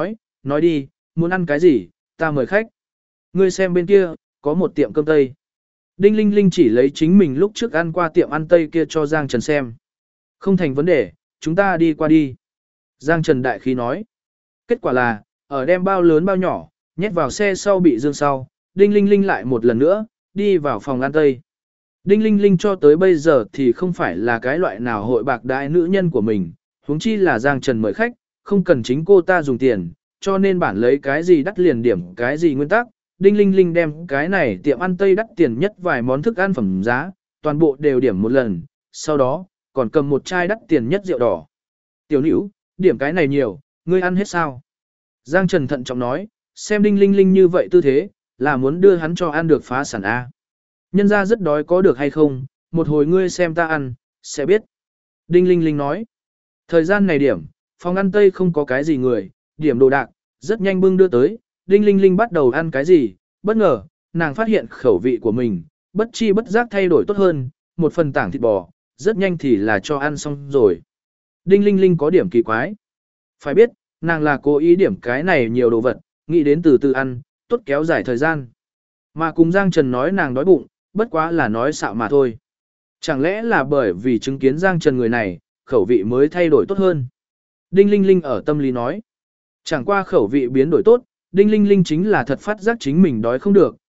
nói đi, muốn ăn cái gì, ta mời khách. Ngươi xem bên kia, có một tiệm cơm Tây. Đinh Linh Linh chỉ lấy chính mình lúc trước ăn qua tiệm ăn Tây kia cho Giang Trần xem. Không thành vấn đề, chúng ta đi qua đi. Giang Trần đại khí nói. Kết quả là, ở đem bao lớn bao nhỏ, nhét vào xe sau bị dương sau, Đinh Linh Linh lại một lần nữa, đi vào phòng ăn Tây. Đinh Linh Linh cho tới bây giờ thì không phải là cái loại nào hội bạc đại nữ nhân của mình, huống chi là Giang Trần mời khách, không cần chính cô ta dùng tiền, cho nên bản lấy cái gì đắt liền điểm cái gì nguyên tắc. Đinh Linh Linh đem cái này tiệm ăn Tây đắt tiền nhất vài món thức ăn phẩm giá, toàn bộ đều điểm một lần, sau đó, còn cầm một chai đắt tiền nhất rượu đỏ. Tiểu nữ, điểm cái này nhiều, ngươi ăn hết sao? Giang Trần thận trọng nói, xem Đinh Linh Linh như vậy tư thế, là muốn đưa hắn cho ăn được phá sản A. Nhân ra rất đói có được hay không, một hồi ngươi xem ta ăn, sẽ biết. Đinh Linh Linh nói, thời gian này điểm, phòng ăn Tây không có cái gì người, điểm đồ đạc, rất nhanh bưng đưa tới, Đinh Linh Linh bắt đầu ăn cái gì, bất ngờ, nàng phát hiện khẩu vị của mình, bất chi bất giác thay đổi tốt hơn, một phần tảng thịt bò, rất nhanh thì là cho ăn xong rồi. Đinh Linh Linh có điểm kỳ quái. Phải biết, nàng là cố ý điểm cái này nhiều đồ vật, nghĩ đến từ từ ăn, tốt kéo dài thời gian. Mà cùng Giang Trần nói nàng đói bụng, bất quá là nói xạo mà thôi. Chẳng lẽ là bởi vì chứng kiến Giang Trần người này, khẩu vị mới thay đổi tốt hơn. Đinh Linh Linh ở tâm lý nói. Chẳng qua khẩu vị biến đổi tốt, Đinh Linh Linh chính là thật phát giác chính mình đói không được,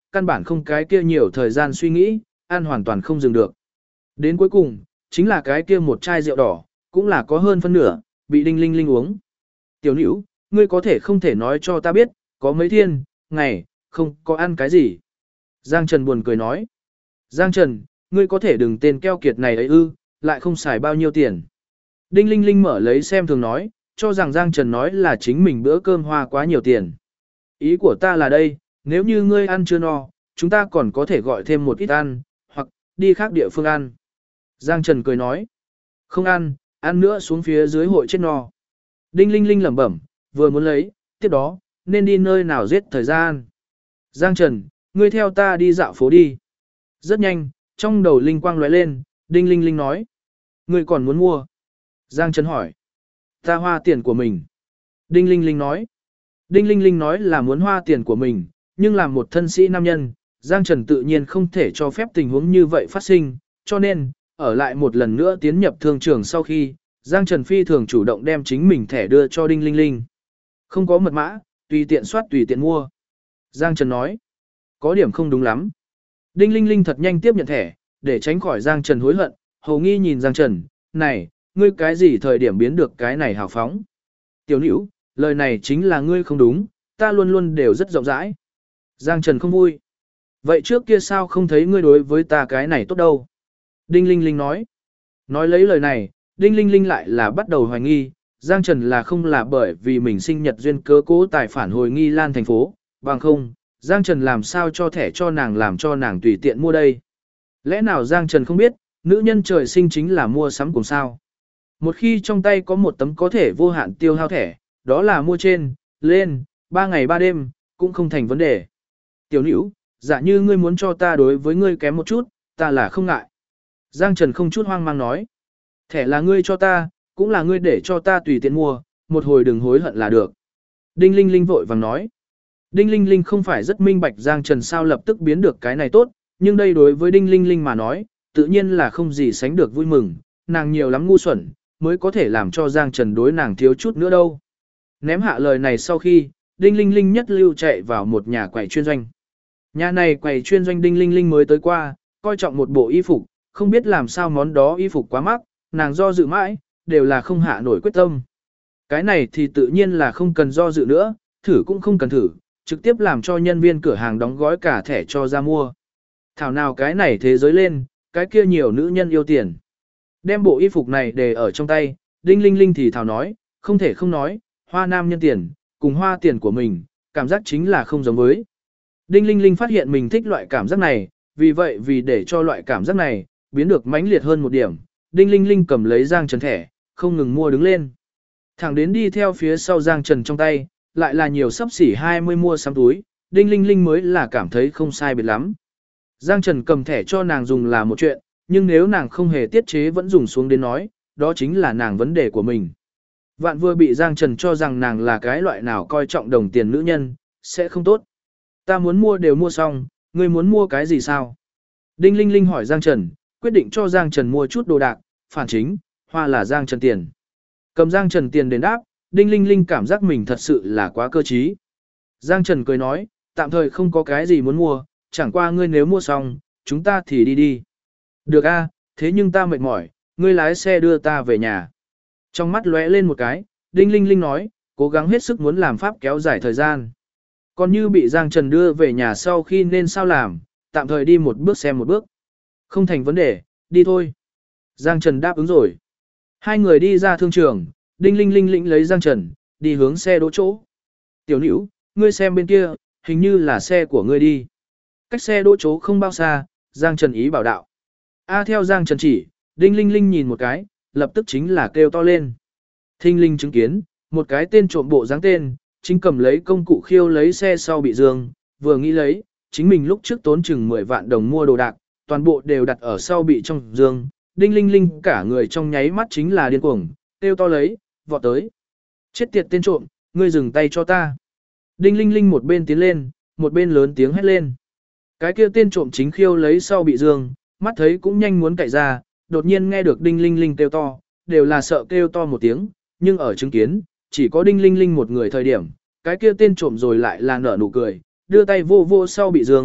căn bản không cái kia nhiều thời gian suy nghĩ, ăn hoàn toàn không dừng được. Đến cuối cùng, chính là cái kia một chai rượu đỏ, cũng là có hơn phân nửa, bị Đinh Linh Linh uống. Tiểu Nữu, ngươi có thể không thể nói cho ta biết, có mấy thiên, ngày, không có ăn cái gì. Giang Trần buồn cười nói. Giang Trần, ngươi có thể đừng tên keo kiệt này ấy ư, lại không xài bao nhiêu tiền. Đinh Linh Linh mở lấy xem thường nói, cho rằng Giang Trần nói là chính mình bữa cơm hoa quá nhiều tiền. Ý của ta là đây, nếu như ngươi ăn chưa no, chúng ta còn có thể gọi thêm một ít ăn, hoặc đi khác địa phương ăn. Giang Trần cười nói, không ăn, ăn nữa xuống phía dưới hội chết no. Đinh Linh Linh lẩm bẩm, vừa muốn lấy, tiếp đó, nên đi nơi nào giết thời gian. Giang Trần, ngươi theo ta đi dạo phố đi. Rất nhanh, trong đầu linh quang lóe lên, Đinh Linh Linh nói, ngươi còn muốn mua? Giang Trần hỏi, ta hoa tiền của mình. Đinh Linh Linh nói, Đinh Linh Linh nói là muốn hoa tiền của mình, nhưng làm một thân sĩ nam nhân, Giang Trần tự nhiên không thể cho phép tình huống như vậy phát sinh, cho nên, ở lại một lần nữa tiến nhập thương trường sau khi, Giang Trần phi thường chủ động đem chính mình thẻ đưa cho Đinh Linh Linh. Không có mật mã, tùy tiện soát tùy tiện mua. Giang Trần nói, có điểm không đúng lắm. Đinh Linh Linh thật nhanh tiếp nhận thẻ, để tránh khỏi Giang Trần hối hận, hầu nghi nhìn Giang Trần, này, ngươi cái gì thời điểm biến được cái này hào phóng. Tiểu Nữu, lời này chính là ngươi không đúng, ta luôn luôn đều rất rộng rãi. Giang Trần không vui. Vậy trước kia sao không thấy ngươi đối với ta cái này tốt đâu? Đinh Linh Linh nói. Nói lấy lời này, Đinh Linh Linh lại là bắt đầu hoài nghi, Giang Trần là không là bởi vì mình sinh nhật duyên cớ cố tài phản hồi Nghi Lan thành phố, bằng không, Giang Trần làm sao cho thẻ cho nàng làm cho nàng tùy tiện mua đây. Lẽ nào Giang Trần không biết, nữ nhân trời sinh chính là mua sắm cùng sao? Một khi trong tay có một tấm có thể vô hạn tiêu hao thẻ, đó là mua trên, lên, 3 ngày 3 đêm, cũng không thành vấn đề. Tiểu Nữu, giả như ngươi muốn cho ta đối với ngươi kém một chút, ta là không ngại. Giang Trần không chút hoang mang nói. Thẻ là ngươi cho ta, cũng là ngươi để cho ta tùy tiện mua, một hồi đừng hối hận là được. Đinh Linh Linh vội vàng nói. Đinh Linh Linh không phải rất minh bạch Giang Trần sao lập tức biến được cái này tốt, nhưng đây đối với Đinh Linh Linh mà nói, tự nhiên là không gì sánh được vui mừng, nàng nhiều lắm ngu xuẩn, mới có thể làm cho Giang Trần đối nàng thiếu chút nữa đâu. Ném hạ lời này sau khi, Đinh Linh Linh nhất lưu chạy vào một nhà quầy chuyên doanh. Nhà này quầy chuyên doanh Đinh Linh Linh mới tới qua, coi trọng một bộ y phục, không biết làm sao món đó y phục quá mắc, nàng do dự mãi, đều là không hạ nổi quyết tâm. Cái này thì tự nhiên là không cần do dự nữa, thử cũng không cần thử, trực tiếp làm cho nhân viên cửa hàng đóng gói cả thẻ cho ra mua. Thảo nào cái này thế giới lên, cái kia nhiều nữ nhân yêu tiền. Đem bộ y phục này để ở trong tay, Đinh Linh Linh thì thảo nói, không thể không nói, hoa nam nhân tiền, cùng hoa tiền của mình, cảm giác chính là không giống với. Đinh Linh Linh phát hiện mình thích loại cảm giác này, vì vậy vì để cho loại cảm giác này, biến được mãnh liệt hơn một điểm, Đinh Linh Linh cầm lấy Giang Trần thẻ, không ngừng mua đứng lên. Thẳng đến đi theo phía sau Giang Trần trong tay, lại là nhiều sắp xỉ 20 mua sắm túi, Đinh Linh Linh mới là cảm thấy không sai biệt lắm. Giang Trần cầm thẻ cho nàng dùng là một chuyện, nhưng nếu nàng không hề tiết chế vẫn dùng xuống đến nói, đó chính là nàng vấn đề của mình. Vạn vừa bị Giang Trần cho rằng nàng là cái loại nào coi trọng đồng tiền nữ nhân, sẽ không tốt. Ta muốn mua đều mua xong, ngươi muốn mua cái gì sao? Đinh Linh Linh hỏi Giang Trần, quyết định cho Giang Trần mua chút đồ đạc, phản chính, hoa là Giang Trần tiền. Cầm Giang Trần tiền đến đáp, Đinh Linh Linh cảm giác mình thật sự là quá cơ trí. Giang Trần cười nói, tạm thời không có cái gì muốn mua, chẳng qua ngươi nếu mua xong, chúng ta thì đi đi. Được a, thế nhưng ta mệt mỏi, ngươi lái xe đưa ta về nhà. Trong mắt lóe lên một cái, Đinh Linh Linh nói, cố gắng hết sức muốn làm pháp kéo dài thời gian. Còn như bị Giang Trần đưa về nhà sau khi nên sao làm, tạm thời đi một bước xem một bước. Không thành vấn đề, đi thôi. Giang Trần đáp ứng rồi. Hai người đi ra thương trường, Đinh Linh Linh lĩnh lấy Giang Trần, đi hướng xe đỗ chỗ. Tiểu Nữu, ngươi xem bên kia, hình như là xe của ngươi đi. Cách xe đỗ chỗ không bao xa, Giang Trần ý bảo đạo. Theo Giang Trần chỉ, Đinh Linh Linh nhìn một cái, lập tức chính là kêu to lên. Thinh Linh chứng kiến, một cái tên trộm bộ dáng tên, chính cầm lấy công cụ khiêu lấy xe sau bị dương, vừa nghĩ lấy, chính mình lúc trước tốn chừng 10 vạn đồng mua đồ đạc, toàn bộ đều đặt ở sau bị trong dương. Đinh Linh Linh cả người trong nháy mắt chính là điên cuồng, kêu to lấy, vọt tới. Chết tiệt tên trộm, ngươi dừng tay cho ta. Đinh Linh Linh một bên tiến lên, một bên lớn tiếng hét lên. Cái kia tên trộm chính khiêu lấy sau bị dương, mắt thấy cũng nhanh muốn cậy ra, đột nhiên nghe được Đinh Linh Linh kêu to, đều là sợ kêu to một tiếng, nhưng ở chứng kiến, chỉ có Đinh Linh Linh một người thời điểm, cái kia tên trộm rồi lại là nở nụ cười, đưa tay vô vô sau bị dương,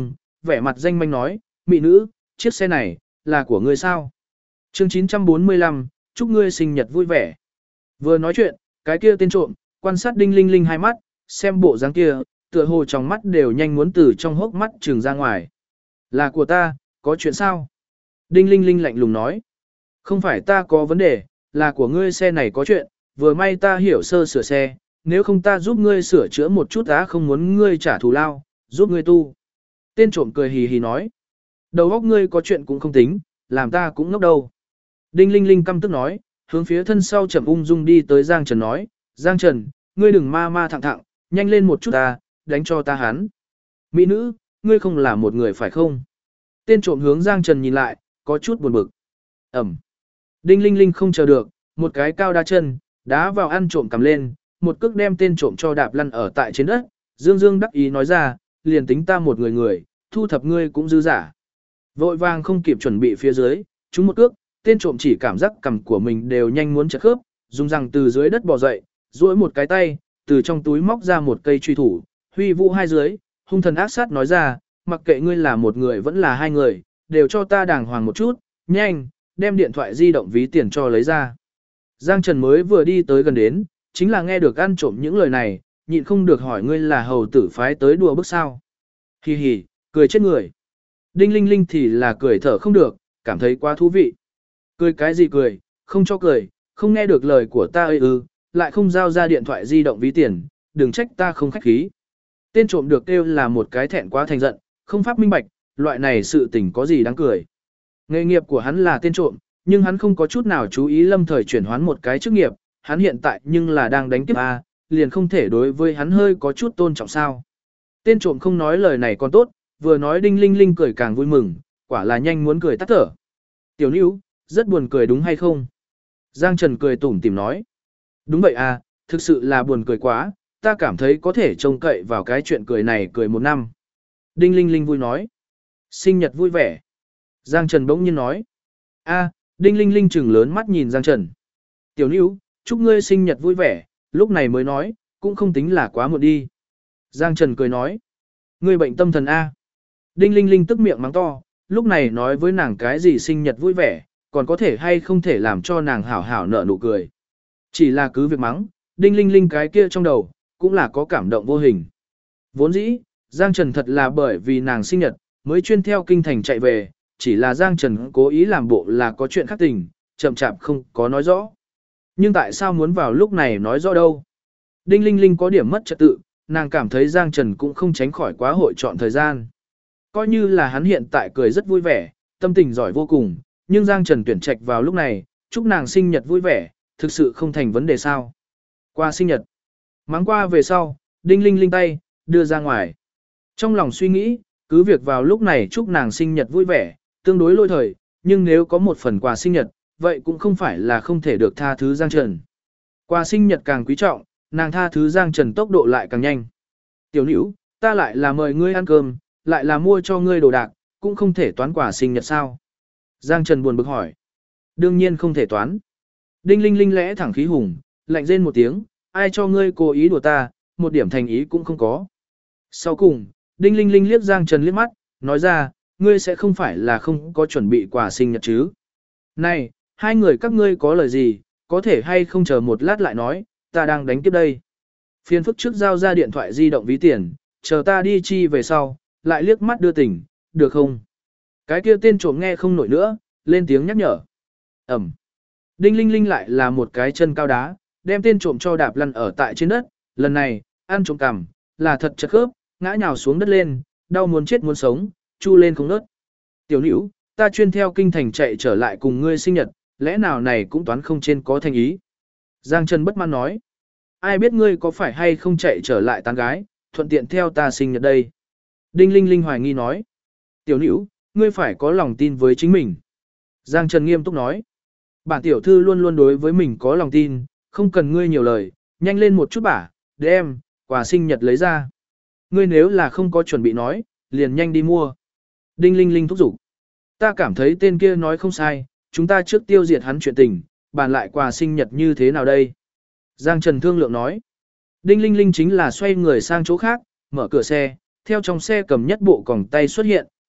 vẻ mặt danh manh nói, mỹ nữ, chiếc xe này, là của ngươi sao? Chương 945, chúc ngươi sinh nhật vui vẻ. Vừa nói chuyện, cái kia tên trộm, quan sát Đinh Linh Linh hai mắt, xem bộ dáng kia, tựa hồ trong mắt đều nhanh muốn từ trong hốc mắt trừng ra ngoài. Là của ta, có chuyện sao? Đinh Linh Linh lạnh lùng nói. Không phải ta có vấn đề, là của ngươi xe này có chuyện, vừa may ta hiểu sơ sửa xe, nếu không ta giúp ngươi sửa chữa một chút á không muốn ngươi trả thù lao, giúp ngươi tu. Tên trộm cười hì hì nói. Đầu óc ngươi có chuyện cũng không tính, làm ta cũng ngốc đâu. Đinh Linh Linh căm tức nói, hướng phía thân sau chậm ung dung đi tới Giang Trần nói, Giang Trần, ngươi đừng ma ma thẳng thẳng, nhanh lên một chút ta, đánh cho ta hắn. Mỹ nữ, ngươi không là một người phải không? Tên trộm hướng Giang Trần nhìn lại, có chút buồn bực. Ẩm. Đinh Linh Linh không chờ được, một cái cao đá chân, đá vào ăn trộm cầm lên, một cước đem tên trộm cho đạp lăn ở tại trên đất, dương dương đắc ý nói ra, liền tính ta một người, thu thập ngươi cũng dư giả. Vội vàng không kịp chuẩn bị phía dưới, trúng một cước, tên trộm chỉ cảm giác cằm của mình đều nhanh muốn chật khớp, dùng răng từ dưới đất bò dậy, duỗi một cái tay, từ trong túi móc ra một cây truy thủ, huy vũ hai dưới, hung thần ác sát nói ra, mặc kệ ngươi là một người vẫn là hai người, đều cho ta đàng hoàng một chút, nhanh, đem điện thoại di động ví tiền cho lấy ra. Giang Trần mới vừa đi tới gần đến, chính là nghe được ăn trộm những lời này, nhịn không được hỏi ngươi là hầu tử phái tới đùa bức sao. Hì hì, cười chết người. Đinh Linh Linh thì là cười thở không được, cảm thấy quá thú vị. Cười cái gì cười, không cho cười, không nghe được lời của ta ư, lại không giao ra điện thoại di động ví tiền, đừng trách ta không khách khí. Tên trộm được kêu là một cái thẹn quá thành giận, không pháp minh bạch, loại này sự tình có gì đáng cười. Nghề nghiệp của hắn là tên trộm, nhưng hắn không có chút nào chú ý lâm thời chuyển hoán một cái chức nghiệp, hắn hiện tại nhưng là đang đánh tiếp A, liền không thể đối với hắn hơi có chút tôn trọng sao. Tên trộm không nói lời này còn tốt, vừa nói Đinh Linh Linh cười càng vui mừng, quả là nhanh muốn cười tắt thở. Tiểu Nữu, rất buồn cười đúng hay không? Giang Trần cười tủm tỉm nói. Đúng vậy à, thực sự là buồn cười quá, ta cảm thấy có thể trông cậy vào cái chuyện cười này cười một năm. Đinh Linh Linh vui nói. Sinh nhật vui vẻ. Giang Trần bỗng nhiên nói. A, Đinh Linh Linh trừng lớn mắt nhìn Giang Trần. Tiểu Nữu, chúc ngươi sinh nhật vui vẻ, lúc này mới nói, cũng không tính là quá muộn đi. Giang Trần cười nói. Ngươi bệnh tâm thần A. Đinh Linh Linh tức miệng mắng to, lúc này nói với nàng cái gì sinh nhật vui vẻ, còn có thể hay không thể làm cho nàng hảo hảo nở nụ cười. Chỉ là cứ việc mắng, Đinh Linh Linh cái kia trong đầu, cũng là có cảm động vô hình. Vốn dĩ, Giang Trần thật là bởi vì nàng sinh nhật, mới chuyên theo kinh thành chạy về, chỉ là Giang Trần cố ý làm bộ là có chuyện khác tình, chậm chạp không có nói rõ. Nhưng tại sao muốn vào lúc này nói rõ đâu? Đinh Linh Linh có điểm mất trật tự, nàng cảm thấy Giang Trần cũng không tránh khỏi quá hội chọn thời gian. Coi như là hắn hiện tại cười rất vui vẻ, tâm tình giỏi vô cùng, nhưng Giang Trần tuyển trạch vào lúc này, chúc nàng sinh nhật vui vẻ, thực sự không thành vấn đề sao. Qua sinh nhật, mắng qua về sau, Đinh Linh Linh tay, đưa ra ngoài. Trong lòng suy nghĩ, cứ việc vào lúc này chúc nàng sinh nhật vui vẻ, tương đối lôi thời, nhưng nếu có một phần quà sinh nhật, vậy cũng không phải là không thể được tha thứ Giang Trần. Quà sinh nhật càng quý trọng, nàng tha thứ Giang Trần tốc độ lại càng nhanh. Tiểu Nữu, ta lại là mời ngươi ăn cơm, lại là mua cho ngươi đồ đạc, cũng không thể toán quà sinh nhật sao? Giang Trần buồn bực hỏi. Đương nhiên không thể toán. Đinh Linh Linh lẽ thẳng khí hùng, lạnh rên một tiếng, ai cho ngươi cố ý đùa ta, một điểm thành ý cũng không có. Sau cùng, Đinh Linh Linh liếc Giang Trần liếc mắt, nói ra, ngươi sẽ không phải là không có chuẩn bị quà sinh nhật chứ? Này, hai người các ngươi có lời gì, có thể hay không chờ một lát lại nói, ta đang đánh tiếp đây. Phiên phức trước giao ra điện thoại di động ví tiền, chờ ta đi chi về sau, lại liếc mắt đưa tỉnh, được không? Cái kia tên trộm nghe không nổi nữa, lên tiếng nhắc nhở. Ẩm. Đinh Linh Linh lại là một cái chân cao đá, đem tên trộm cho đạp lăn ở tại trên đất, lần này, ăn trộm cằm, là thật chật khớp, ngã nhào xuống đất lên, đau muốn chết muốn sống, chu lên không ngớt. Tiểu Nữu, ta chuyên theo kinh thành chạy trở lại cùng ngươi sinh nhật, lẽ nào này cũng toán không trên có thành ý. Giang Trần bất mãn nói. Ai biết ngươi có phải hay không chạy trở lại tán gái, thuận tiện theo ta sinh nhật đây. Đinh Linh Linh hoài nghi nói. Tiểu Nữu, ngươi phải có lòng tin với chính mình. Giang Trần nghiêm túc nói. Bản tiểu thư luôn luôn đối với mình có lòng tin, không cần ngươi nhiều lời, nhanh lên một chút bả, đem, quà sinh nhật lấy ra. Ngươi nếu là không có chuẩn bị nói, liền nhanh đi mua. Đinh Linh Linh thúc giục. Ta cảm thấy tên kia nói không sai, chúng ta trước tiêu diệt hắn chuyện tình, bàn lại quà sinh nhật như thế nào đây? Giang Trần thương lượng nói. Đinh Linh Linh chính là xoay người sang chỗ khác, mở cửa xe, theo trong xe cầm nhất bộ còng tay xuất hiện,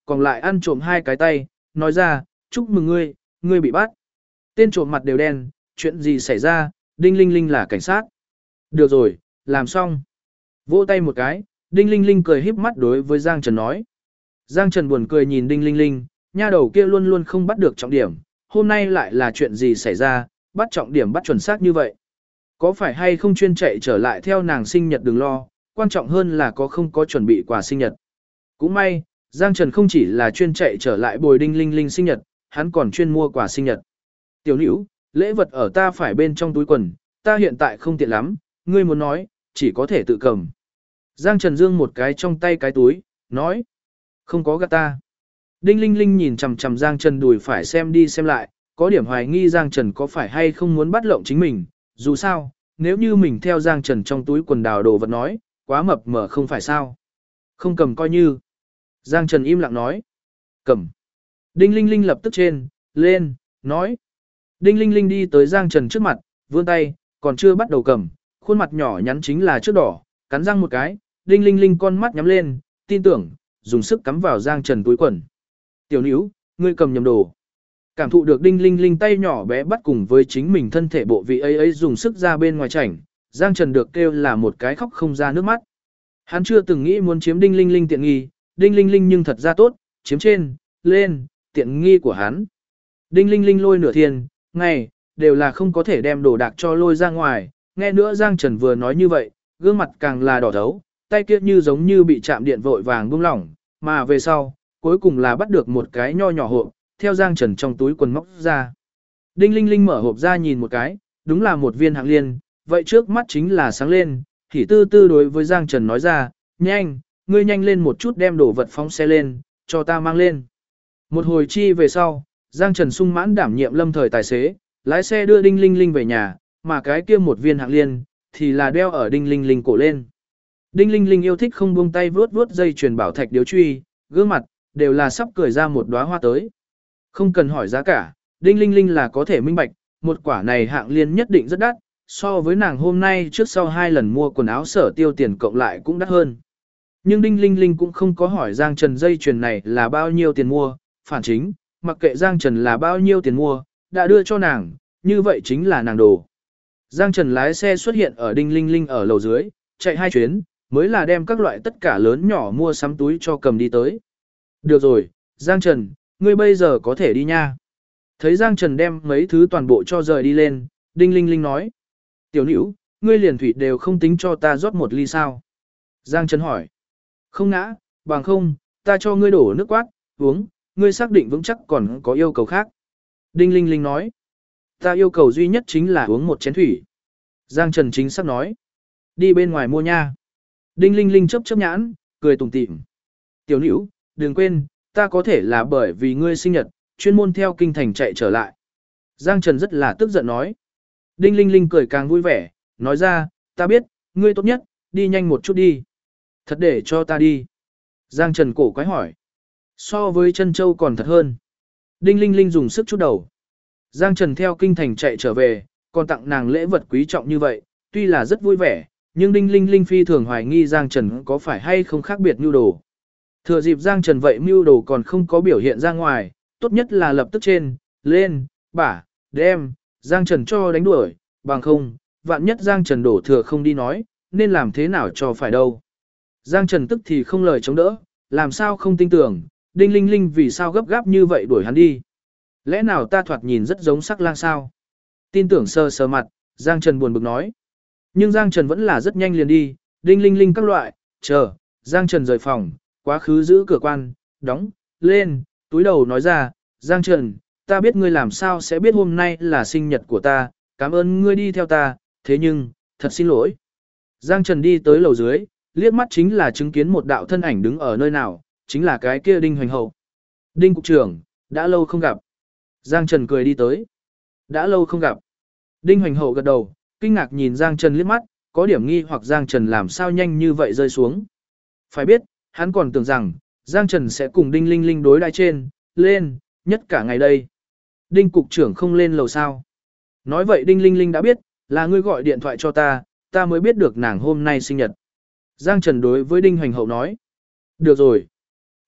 còn lại ăn trộm hai cái tay, nói ra, chúc mừng ngươi, ngươi bị bắt. Tên trộm mặt đều đen, chuyện gì xảy ra, Đinh Linh Linh là cảnh sát. Được rồi, làm xong. Vỗ tay một cái, Đinh Linh Linh cười híp mắt đối với Giang Trần nói. Giang Trần buồn cười nhìn Đinh Linh Linh, nha đầu kia luôn luôn không bắt được trọng điểm, hôm nay lại là chuyện gì xảy ra, bắt trọng điểm bắt chuẩn xác như vậy. Có phải hay không chuyên chạy trở lại theo nàng sinh nhật đừng lo, quan trọng hơn là có không có chuẩn bị quà sinh nhật. Cũng may, Giang Trần không chỉ là chuyên chạy trở lại bồi Đinh Linh Linh sinh nhật, hắn còn chuyên mua quà sinh nhật. Tiểu nữ, lễ vật ở ta phải bên trong túi quần, ta hiện tại không tiện lắm, ngươi muốn nói, chỉ có thể tự cầm. Giang Trần dương một cái trong tay cái túi, nói, không có gạt ta. Đinh Linh Linh nhìn chằm chằm Giang Trần đùi phải xem đi xem lại, có điểm hoài nghi Giang Trần có phải hay không muốn bắt lộng chính mình, dù sao, nếu như mình theo Giang Trần trong túi quần đào đồ vật nói, quá mập mờ không phải sao. Không cầm coi như. Giang Trần im lặng nói, cầm. Đinh Linh Linh lập tức lên, nói. Đinh Linh Linh đi tới Giang Trần trước mặt, vươn tay, còn chưa bắt đầu cầm, khuôn mặt nhỏ nhắn chính là trước đỏ, cắn răng một cái, Đinh Linh Linh con mắt nhắm lên, tin tưởng, dùng sức cắm vào Giang Trần túi quần. Tiểu níu, ngươi cầm nhầm đồ. Cảm thụ được Đinh Linh Linh tay nhỏ bé bắt cùng với chính mình thân thể bộ vị ấy dùng sức ra bên ngoài chảnh, Giang Trần được kêu là một cái khóc không ra nước mắt. Hắn chưa từng nghĩ muốn chiếm Đinh Linh Linh tiện nghi, Đinh Linh Linh nhưng thật ra tốt, chiếm lên, tiện nghi của hắn. Đinh Linh Linh lôi nửa thiên, ngày, đều là không có thể đem đồ đạc cho lôi ra ngoài, nghe nữa Giang Trần vừa nói như vậy, gương mặt càng là đỏ thấu, tay kia như giống như bị chạm điện vội vàng buông lỏng, mà về sau, cuối cùng là bắt được một cái nho nhỏ hộp, theo Giang Trần trong túi quần móc ra. Đinh Linh Linh mở hộp ra nhìn một cái, đúng là một viên hạng liên, vậy trước mắt chính là sáng lên, thì tư tư đối với Giang Trần nói ra, nhanh, ngươi nhanh lên một chút đem đồ vật phóng xe lên, cho ta mang lên. Một hồi chi về sau, Giang Trần sung mãn đảm nhiệm lâm thời tài xế, lái xe đưa Đinh Linh Linh về nhà, mà cái kia một viên hạng liên, thì là đeo ở Đinh Linh Linh cổ lên. Đinh Linh Linh yêu thích không buông tay vuốt dây chuyền bảo thạch điếu truy, gương mặt, đều là sắp cười ra một đóa hoa tới. Không cần hỏi giá cả, Đinh Linh Linh là có thể minh bạch, một quả này hạng liên nhất định rất đắt, so với nàng hôm nay trước sau 2 lần mua quần áo sở tiêu tiền cộng lại cũng đắt hơn. Nhưng Đinh Linh Linh cũng không có hỏi Giang Trần dây chuyền này là bao nhiêu tiền mua, phản chính, mặc kệ Giang Trần là bao nhiêu tiền mua, đã đưa cho nàng, như vậy chính là nàng đồ. Giang Trần lái xe xuất hiện ở Đinh Linh Linh ở lầu dưới, chạy 2 chuyến, mới là đem các loại tất cả lớn nhỏ mua sắm túi cho cầm đi tới. Được rồi, Giang Trần, ngươi bây giờ có thể đi nha. Thấy Giang Trần đem mấy thứ toàn bộ cho rời đi lên, Đinh Linh Linh nói. Tiểu nữ, ngươi liền thủy đều không tính cho ta rót một ly sao. Giang Trần hỏi. Không ngã, bằng không, ta cho ngươi đổ nước quát, uống, ngươi xác định vững chắc còn có yêu cầu khác. Đinh Linh Linh nói. Ta yêu cầu duy nhất chính là uống một chén thủy. Giang Trần chính xác nói. Đi bên ngoài mua nha. Đinh Linh Linh chớp nhãn, cười tủm tỉm. Tiểu nữ, đừng quên, ta có thể là bởi vì ngươi sinh nhật, chuyên môn theo kinh thành chạy trở lại. Giang Trần rất là tức giận nói. Đinh Linh Linh cười càng vui vẻ, nói ra, ta biết, ngươi tốt nhất, đi nhanh một chút đi. Thật để cho ta đi. Giang Trần cổ quái hỏi. So với chân châu còn thật hơn. Đinh Linh Linh dùng sức chút đầu. Giang Trần theo kinh thành chạy trở về, còn tặng nàng lễ vật quý trọng như vậy, tuy là rất vui vẻ, nhưng Đinh Linh Linh phi thường hoài nghi Giang Trần có phải hay không khác biệt mưu đồ. Thừa dịp Giang Trần vậy mưu đồ còn không có biểu hiện ra ngoài, tốt nhất là lập tức lên, đem, Giang Trần cho đánh đuổi, bằng không, vạn nhất Giang Trần đổ thừa không đi nói, nên làm thế nào cho phải đâu. Giang Trần tức thì không lời chống đỡ, làm sao không tin tưởng, Đinh Linh Linh vì sao gấp gáp như vậy đuổi hắn đi. Lẽ nào ta thoạt nhìn rất giống sắc lang sao? Tin tưởng sờ sờ mặt, Giang Trần buồn bực nói. Nhưng Giang Trần vẫn là rất nhanh liền đi, Đinh Linh Linh các loại, chờ, Giang Trần rời phòng, quá khứ giữ cửa quan, đóng, lên, túi đầu nói ra, Giang Trần, ta biết ngươi làm sao sẽ biết hôm nay là sinh nhật của ta, cảm ơn ngươi đi theo ta, thế nhưng, thật xin lỗi. Giang Trần đi tới lầu dưới, liếc mắt chính là chứng kiến một đạo thân ảnh đứng ở nơi nào, chính là cái kia Đinh Hoành Hậu. Đinh cục trưởng, đã lâu không gặp. Giang Trần cười đi tới. Đã lâu không gặp. Đinh Hoành Hậu gật đầu, kinh ngạc nhìn Giang Trần liếc mắt, có điểm nghi hoặc Giang Trần làm sao nhanh như vậy rơi xuống. Phải biết, hắn còn tưởng rằng, Giang Trần sẽ cùng Đinh Linh Linh đối đãi lên, nhất cả ngày đây. Đinh cục trưởng không lên lầu sao. Nói vậy Đinh Linh Linh đã biết, là ngươi gọi điện thoại cho ta, ta mới biết được nàng hôm nay sinh nhật. Giang Trần đối với Đinh Hoành Hậu nói. Được rồi.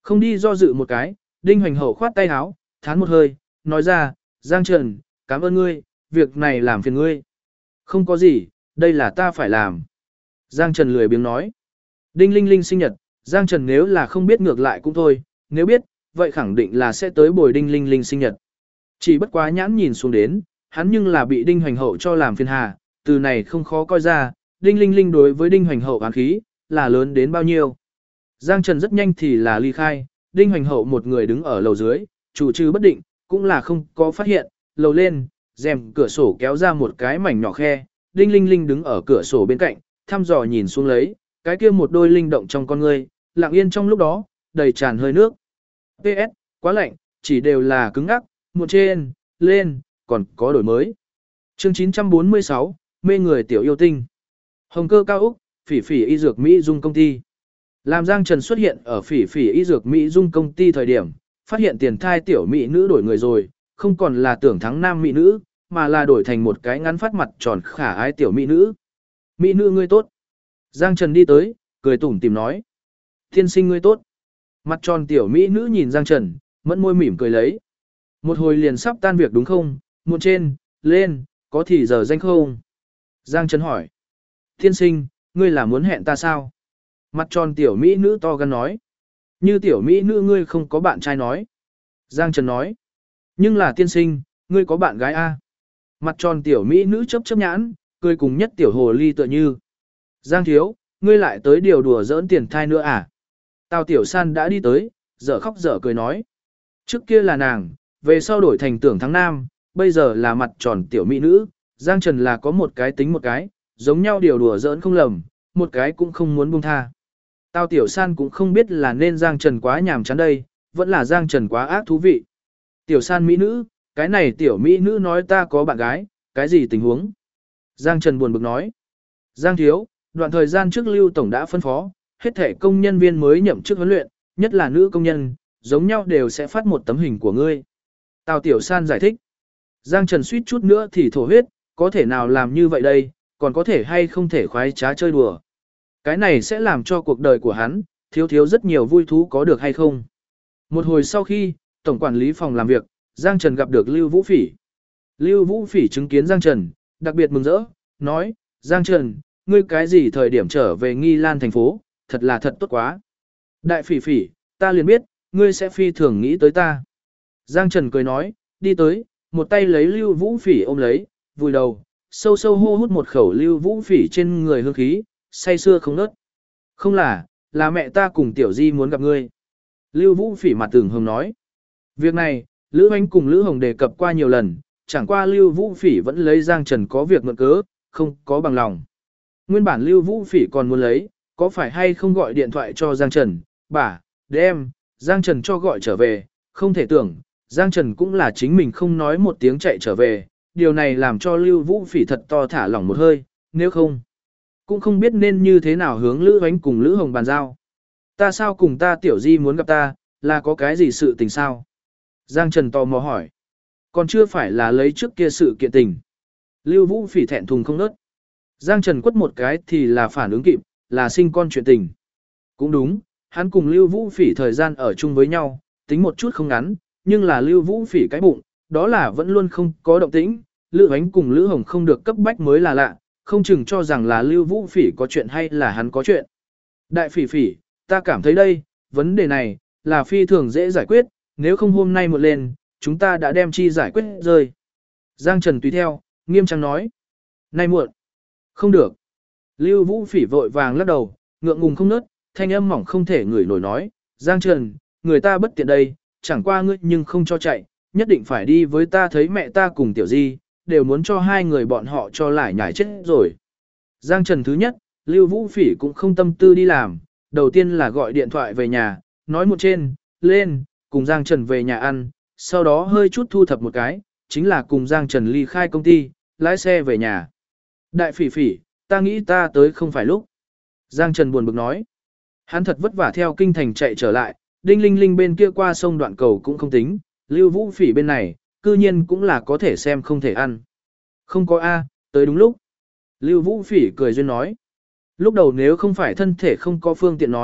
Không đi do dự một cái, Đinh Hoành Hậu khoát tay áo, thán một hơi, nói ra, Giang Trần, cảm ơn ngươi, việc này làm phiền ngươi. Không có gì, đây là ta phải làm. Giang Trần lười biếng nói. Đinh Linh Linh sinh nhật, Giang Trần nếu là không biết ngược lại cũng thôi, nếu biết, vậy khẳng định là sẽ tới bồi Đinh Linh Linh sinh nhật. Chỉ bất quá nhãn nhìn xuống đến, hắn nhưng là bị Đinh Hoành Hậu cho làm phiền hà, từ này không khó coi ra, Đinh Linh Linh đối với Đinh Hoành Hậu án khí, là lớn đến bao nhiêu. Giang Trần rất nhanh thì là ly khai, Đinh Hoành Hậu một người đứng ở lầu dưới, chủ trừ bất định, cũng là không có phát hiện, lầu lên, rèm cửa sổ kéo ra một cái mảnh nhỏ khe, Đinh Linh Linh đứng ở cửa sổ bên cạnh, thăm dò nhìn xuống lấy, cái kia một đôi linh động trong con ngươi, lặng yên trong lúc đó, đầy tràn hơi nước. PS, quá lạnh, chỉ đều là cứng ngắc, một trên, lên, còn có đổi mới. Chương 946, mê người tiểu yêu tinh. Hồng Cơ Cao Úc, Phỉ Phỉ Y Dược Mỹ Dung công ty. Làm Giang Trần xuất hiện ở Phỉ Phỉ Y Dược Mỹ Dung công ty thời điểm, phát hiện tiền thai tiểu mỹ nữ đổi người rồi, không còn là tưởng thắng nam mỹ nữ, mà là đổi thành một cái ngắn phát mặt tròn khả ái tiểu mỹ nữ. Mỹ nữ ngươi tốt. Giang Trần đi tới, cười tủm tìm nói. Tiên sinh ngươi tốt. Mặt tròn tiểu mỹ nữ nhìn Giang Trần, mẫn môi mỉm cười lấy. Một hồi liền sắp tan việc đúng không? Muộn trên, lên, có thì giờ danh không? Giang Trần hỏi. Tiên sinh, ngươi là muốn hẹn ta sao? Mặt tròn tiểu mỹ nữ to gan nói. Như tiểu mỹ nữ ngươi không có bạn trai nói. Giang Trần nói. Nhưng là tiên sinh, ngươi có bạn gái a? Mặt tròn tiểu mỹ nữ chớp chớp nhãn, cười cùng nhất tiểu hồ ly tựa như. Giang thiếu, ngươi lại tới điều đùa giỡn tiền thai nữa à? Tào tiểu san đã đi tới, dở khóc dở cười nói. Trước kia là nàng, về sau đổi thành tưởng thắng nam, bây giờ là mặt tròn tiểu mỹ nữ, Giang Trần là có một cái tính một cái, giống nhau điều đùa giỡn không lầm, một cái cũng không muốn buông tha. Tào tiểu san cũng không biết là nên Giang Trần quá nhàm chán đây, vẫn là Giang Trần quá ác thú vị. Tiểu san mỹ nữ, cái này tiểu mỹ nữ nói ta có bạn gái, cái gì tình huống? Giang Trần buồn bực nói. Giang thiếu, đoạn thời gian trước Lưu Tổng đã phân phó, hết thể công nhân viên mới nhậm chức huấn luyện, nhất là nữ công nhân, giống nhau đều sẽ phát một tấm hình của ngươi. Tào Tiểu San giải thích. Giang Trần suýt chút nữa thì thổ huyết, có thể nào làm như vậy đây, còn có thể hay không thể khoái trá chơi đùa. Cái này sẽ làm cho cuộc đời của hắn, thiếu rất nhiều vui thú có được hay không. Một hồi sau khi, Tổng quản lý phòng làm việc, Giang Trần gặp được Lưu Vũ Phỉ. Lưu Vũ Phỉ chứng kiến Giang Trần, đặc biệt mừng rỡ, nói, Giang Trần, ngươi cái gì thời điểm trở về Nghi Lan thành phố, thật là thật tốt quá. Đại Phỉ Phỉ, ta liền biết, ngươi sẽ phi thường nghĩ tới ta. Giang Trần cười nói, đi tới, một tay lấy Lưu Vũ Phỉ ôm lấy, vùi đầu, sâu sâu hô hút một khẩu Lưu Vũ Phỉ trên người hương khí, say sưa không nớt. Không là mẹ ta cùng Tiểu Di muốn gặp ngươi. Lưu Vũ Phỉ mặt tưởng hồng nói. Việc này, Lữ Hoánh cùng Lữ Hồng đề cập qua nhiều lần, chẳng qua Lưu Vũ Phỉ vẫn lấy Giang Trần có việc mượn cớ, không có bằng lòng. Nguyên bản Lưu Vũ Phỉ còn muốn lấy, có phải hay không gọi điện thoại cho Giang Trần, bà, đem, Giang Trần cho gọi trở về, không thể tưởng, Giang Trần cũng là chính mình không nói một tiếng chạy trở về, điều này làm cho Lưu Vũ Phỉ thật to thả lỏng một hơi, nếu không, cũng không biết nên như thế nào hướng Lữ Hoánh cùng Lữ Hồng bàn giao. Ta sao cùng ta Tiểu Di muốn gặp ta, là có cái gì sự tình sao? Giang Trần tò mò hỏi. Còn chưa phải là lấy trước kia sự kiện tình. Lưu Vũ Phỉ thẹn thùng không nớt. Giang Trần quất một cái thì là phản ứng kịp, là sinh con chuyện tình. Cũng đúng, hắn cùng Lưu Vũ Phỉ thời gian ở chung với nhau, tính một chút không ngắn, nhưng là Lưu Vũ Phỉ cái bụng, đó là vẫn luôn không có động tĩnh, Lữ Hoánh cùng Lữ Hồng không được cấp bách mới là lạ, không chừng cho rằng là Lưu Vũ Phỉ có chuyện hay là hắn có chuyện. Đại Phỉ Phỉ, ta cảm thấy đây, vấn đề này, là phi thường dễ giải quyết, nếu không hôm nay một lên, chúng ta đã đem chi giải quyết rơi. Giang Trần tùy theo, nghiêm trang nói. Nay muộn. Không được. Lưu Vũ Phỉ vội vàng lắc đầu, ngượng ngùng không nớt, thanh âm mỏng không thể ngửi nổi nói. Giang Trần, người ta bất tiện đây, chẳng qua ngươi nhưng không cho chạy, nhất định phải đi với ta thấy mẹ ta cùng Tiểu Di, đều muốn cho hai người bọn họ cho lại nhảy chết rồi. Giang Trần thứ nhất, Lưu Vũ Phỉ cũng không tâm tư đi làm, đầu tiên là gọi điện thoại về nhà, nói một trên, lên, cùng Giang Trần về nhà ăn, sau đó hơi chút thu thập một cái, chính là cùng Giang Trần ly khai công ty, lái xe về nhà. Đại Phỉ Phỉ, ta nghĩ ta tới không phải lúc. Giang Trần buồn bực nói. Hắn thật vất vả theo kinh thành chạy trở lại, Đinh Linh Linh bên kia qua sông Đoạn Cầu cũng không tính, Lưu Vũ Phỉ bên này, cư nhiên cũng là có thể xem không thể ăn. Không có A, tới đúng lúc. Lưu Vũ Phỉ cười duyên nói. Lúc đầu nếu không phải thân thể không có phương tiện nói,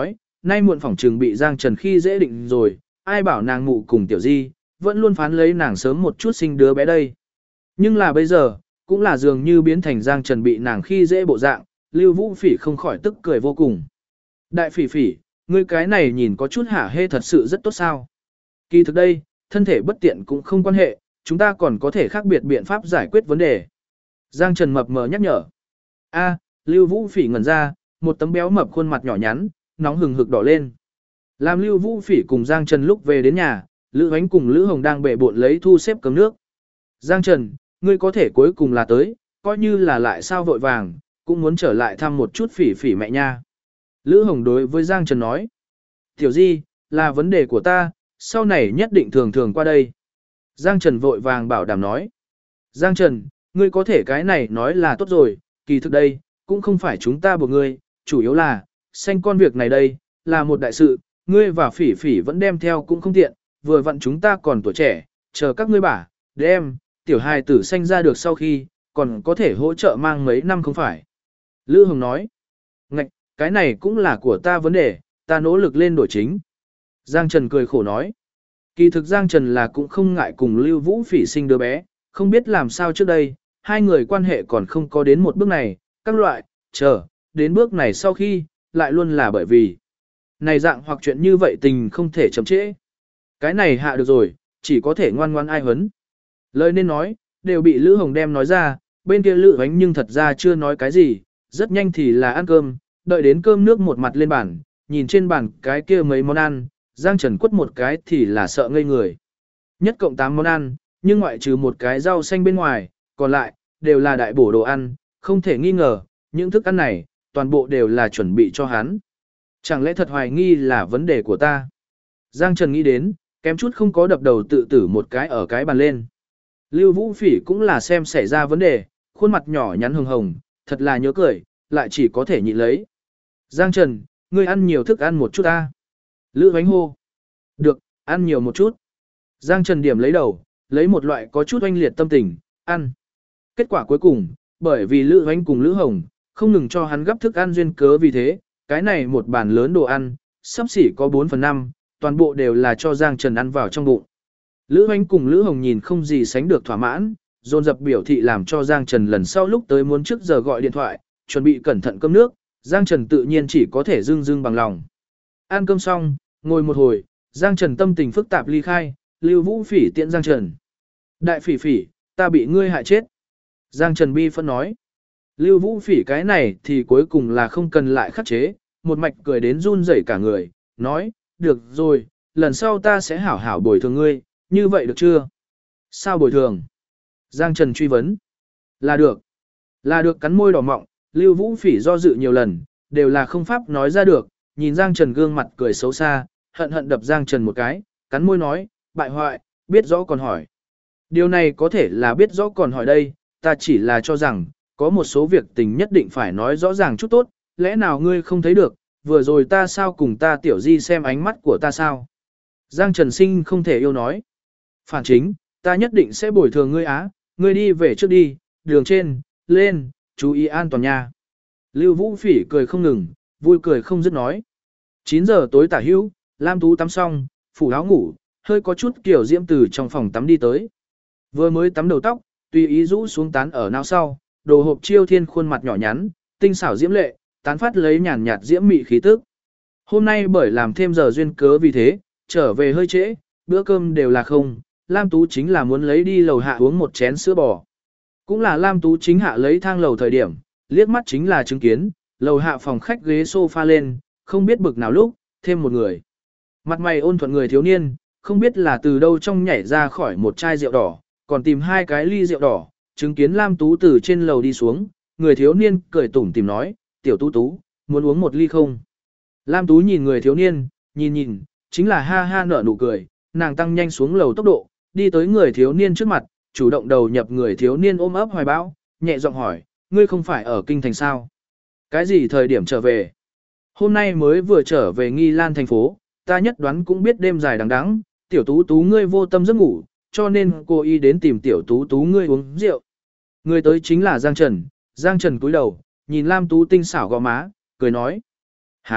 nay muộn phỏng trừng bị Giang Trần khi dễ định rồi, ai bảo nàng mụ cùng tiểu di, vẫn luôn phán lấy nàng sớm một chút sinh đứa bé đây. Nhưng là bây giờ, cũng là dường như biến thành Giang Trần bị nàng khi dễ bộ dạng, Lưu Vũ Phỉ không khỏi tức cười vô cùng. Đại Phỉ Phỉ, ngươi cái này nhìn có chút hả hê thật sự rất tốt sao. Kỳ thực đây, thân thể bất tiện cũng không quan hệ, chúng ta còn có thể khác biệt biện pháp giải quyết vấn đề. Giang Trần mập mờ nhắc nhở. A, Lưu Vũ Phỉ ngẩn ra, một tấm béo mập khuôn mặt nhỏ nhắn, nóng hừng hực đỏ lên. Làm Lưu Vũ Phỉ cùng Giang Trần lúc về đến nhà, Lữ Hoánh cùng Lữ Hồng đang bệ bộn lấy thu xếp cơm nước. Giang Trần, ngươi có thể cuối cùng là tới, coi như là lại sao vội vàng, cũng muốn trở lại thăm một chút Phỉ Phỉ mẹ nha. Lữ Hồng đối với Giang Trần nói. Tiểu Di, là vấn đề của ta, sau này nhất định thường thường qua đây. Giang Trần vội vàng bảo đảm nói. Giang Trần, ngươi có thể cái này nói là tốt rồi, kỳ thực đây, cũng không phải chúng ta buộc ngươi, chủ yếu là, sanh con việc này đây, là một đại sự, ngươi và Phỉ Phỉ vẫn đem theo cũng không tiện, vừa vặn chúng ta còn tuổi trẻ, chờ các ngươi bả, đem, tiểu hài tử sanh ra được sau khi, còn có thể hỗ trợ mang mấy năm không phải. Lữ Hồng nói, ngạch, cái này cũng là của ta vấn đề, ta nỗ lực lên đổi chính. Giang Trần cười khổ nói, kỳ thực Giang Trần là cũng không ngại cùng Lưu Vũ Phỉ sinh đứa bé, không biết làm sao trước đây, hai người quan hệ còn không có đến một bước này, các loại, chờ, đến bước này sau khi, lại luôn là bởi vì này dạng hoặc chuyện như vậy tình không thể chậm trễ. Cái này hạ được rồi, chỉ có thể ngoan ngoan ai huấn. Lời nên nói, đều bị Lữ Hồng đem nói ra, bên kia Lữ Hoánh nhưng thật ra chưa nói cái gì, rất nhanh thì là ăn cơm, đợi đến cơm nước một mặt lên bàn, nhìn trên bàn cái kia mấy món ăn, Giang Trần quất một cái thì là sợ ngây người. Nhất cộng 8 món ăn, nhưng ngoại trừ một cái rau xanh bên ngoài, còn lại, đều là đại bổ đồ ăn, không thể nghi ngờ, những thức ăn này, toàn bộ đều là chuẩn bị cho hắn. Chẳng lẽ thật hoài nghi là vấn đề của ta? Giang Trần nghĩ đến, kém chút không có đập đầu tự tử một cái ở cái bàn lên. Lưu Vũ Phỉ cũng là xem xảy ra vấn đề, khuôn mặt nhỏ nhắn hồng hồng, thật là nhớ cười, lại chỉ có thể nhịn lấy. Giang Trần, ngươi ăn nhiều thức ăn một chút ta. Lữ Hoánh hô. Được, ăn nhiều một chút. Giang Trần điểm lấy đầu, lấy một loại có chút oanh liệt tâm tình, ăn. Kết quả cuối cùng, bởi vì Lữ Hoánh cùng Lữ Hồng, không ngừng cho hắn gấp thức ăn duyên cớ vì thế, cái này một bàn lớn đồ ăn, sắp xỉ có 4/5, toàn bộ đều là cho Giang Trần ăn vào trong bụng. Lữ Hoánh cùng Lữ Hồng nhìn không gì sánh được thỏa mãn, dồn dập biểu thị làm cho Giang Trần lần sau lúc tới muốn trước giờ gọi điện thoại, chuẩn bị cẩn thận cơm nước, Giang Trần tự nhiên chỉ có thể dưng dưng bằng lòng. Ăn cơm xong, ngồi một hồi, Giang Trần tâm tình phức tạp ly khai, Lưu Vũ Phỉ tiện Giang Trần. Đại Phỉ Phỉ, ta bị ngươi hại chết. Giang Trần bi phân nói. Lưu Vũ Phỉ cái này thì cuối cùng là không cần lại khắc chế, một mạch cười đến run rẩy cả người, nói, được rồi, lần sau ta sẽ hảo hảo bồi thường ngươi, như vậy được chưa? Sao bồi thường? Giang Trần truy vấn. Là được. Là được cắn môi đỏ mọng, Lưu Vũ Phỉ do dự nhiều lần, đều là không pháp nói ra được, nhìn Giang Trần gương mặt cười xấu xa, hận hận đập Giang Trần một cái, cắn môi nói, bại hoại, biết rõ còn hỏi. Điều này có thể là biết rõ còn hỏi đây, ta chỉ là cho rằng, có một số việc tình nhất định phải nói rõ ràng chút tốt, lẽ nào ngươi không thấy được, vừa rồi ta sao cùng ta tiểu di xem ánh mắt của ta sao. Giang Trần Sinh không thể yêu nói. Phản chính, ta nhất định sẽ bồi thường ngươi á, ngươi đi về trước đi, đường trên, lên, chú ý an toàn nha. Lưu Vũ Phỉ cười không ngừng, vui cười không dứt nói. 9 giờ tối tả hữu, Lam Tú tắm xong, phủ áo ngủ, hơi có chút kiểu diễm từ trong phòng tắm đi tới. Vừa mới tắm đầu tóc, tùy ý rũ xuống tán ở não sau, đồ hộp chiêu thiên khuôn mặt nhỏ nhắn, tinh xảo diễm lệ, tán phát lấy nhàn nhạt diễm mị khí tức. Hôm nay bởi làm thêm giờ duyên cớ vì thế, trở về hơi trễ, bữa cơm đều là không, Lam Tú chính là muốn lấy đi lầu hạ uống một chén sữa bò. Cũng là Lam Tú chính hạ lấy thang lầu thời điểm, liếc mắt chính là chứng kiến, lầu hạ phòng khách ghế sofa lên, không biết bực nào lúc, thêm một người. Mặt mày ôn thuận người thiếu niên, không biết là từ đâu trong nhảy ra khỏi một chai rượu đỏ, còn tìm 2 cái ly rượu đỏ, chứng kiến Lam Tú từ trên lầu đi xuống, người thiếu niên cười tủm tìm nói, tiểu Tú Tú, muốn uống một ly không? Lam Tú nhìn người thiếu niên, nhìn, chính là ha ha nở nụ cười, nàng tăng nhanh xuống lầu tốc độ, đi tới người thiếu niên trước mặt, chủ động đầu nhập người thiếu niên ôm ấp hoài bão, nhẹ giọng hỏi, ngươi không phải ở kinh thành sao? Cái gì thời điểm trở về? Hôm nay mới vừa trở về Nghi Lan thành phố, ta nhất đoán cũng biết đêm dài đằng đẵng, tiểu Tú Tú ngươi vô tâm giấc ngủ, cho nên cô y đến tìm tiểu Tú Tú ngươi uống rượu. Người tới chính là Giang Trần cúi đầu, nhìn Lam Tú tinh xảo gò má, cười nói. Hả,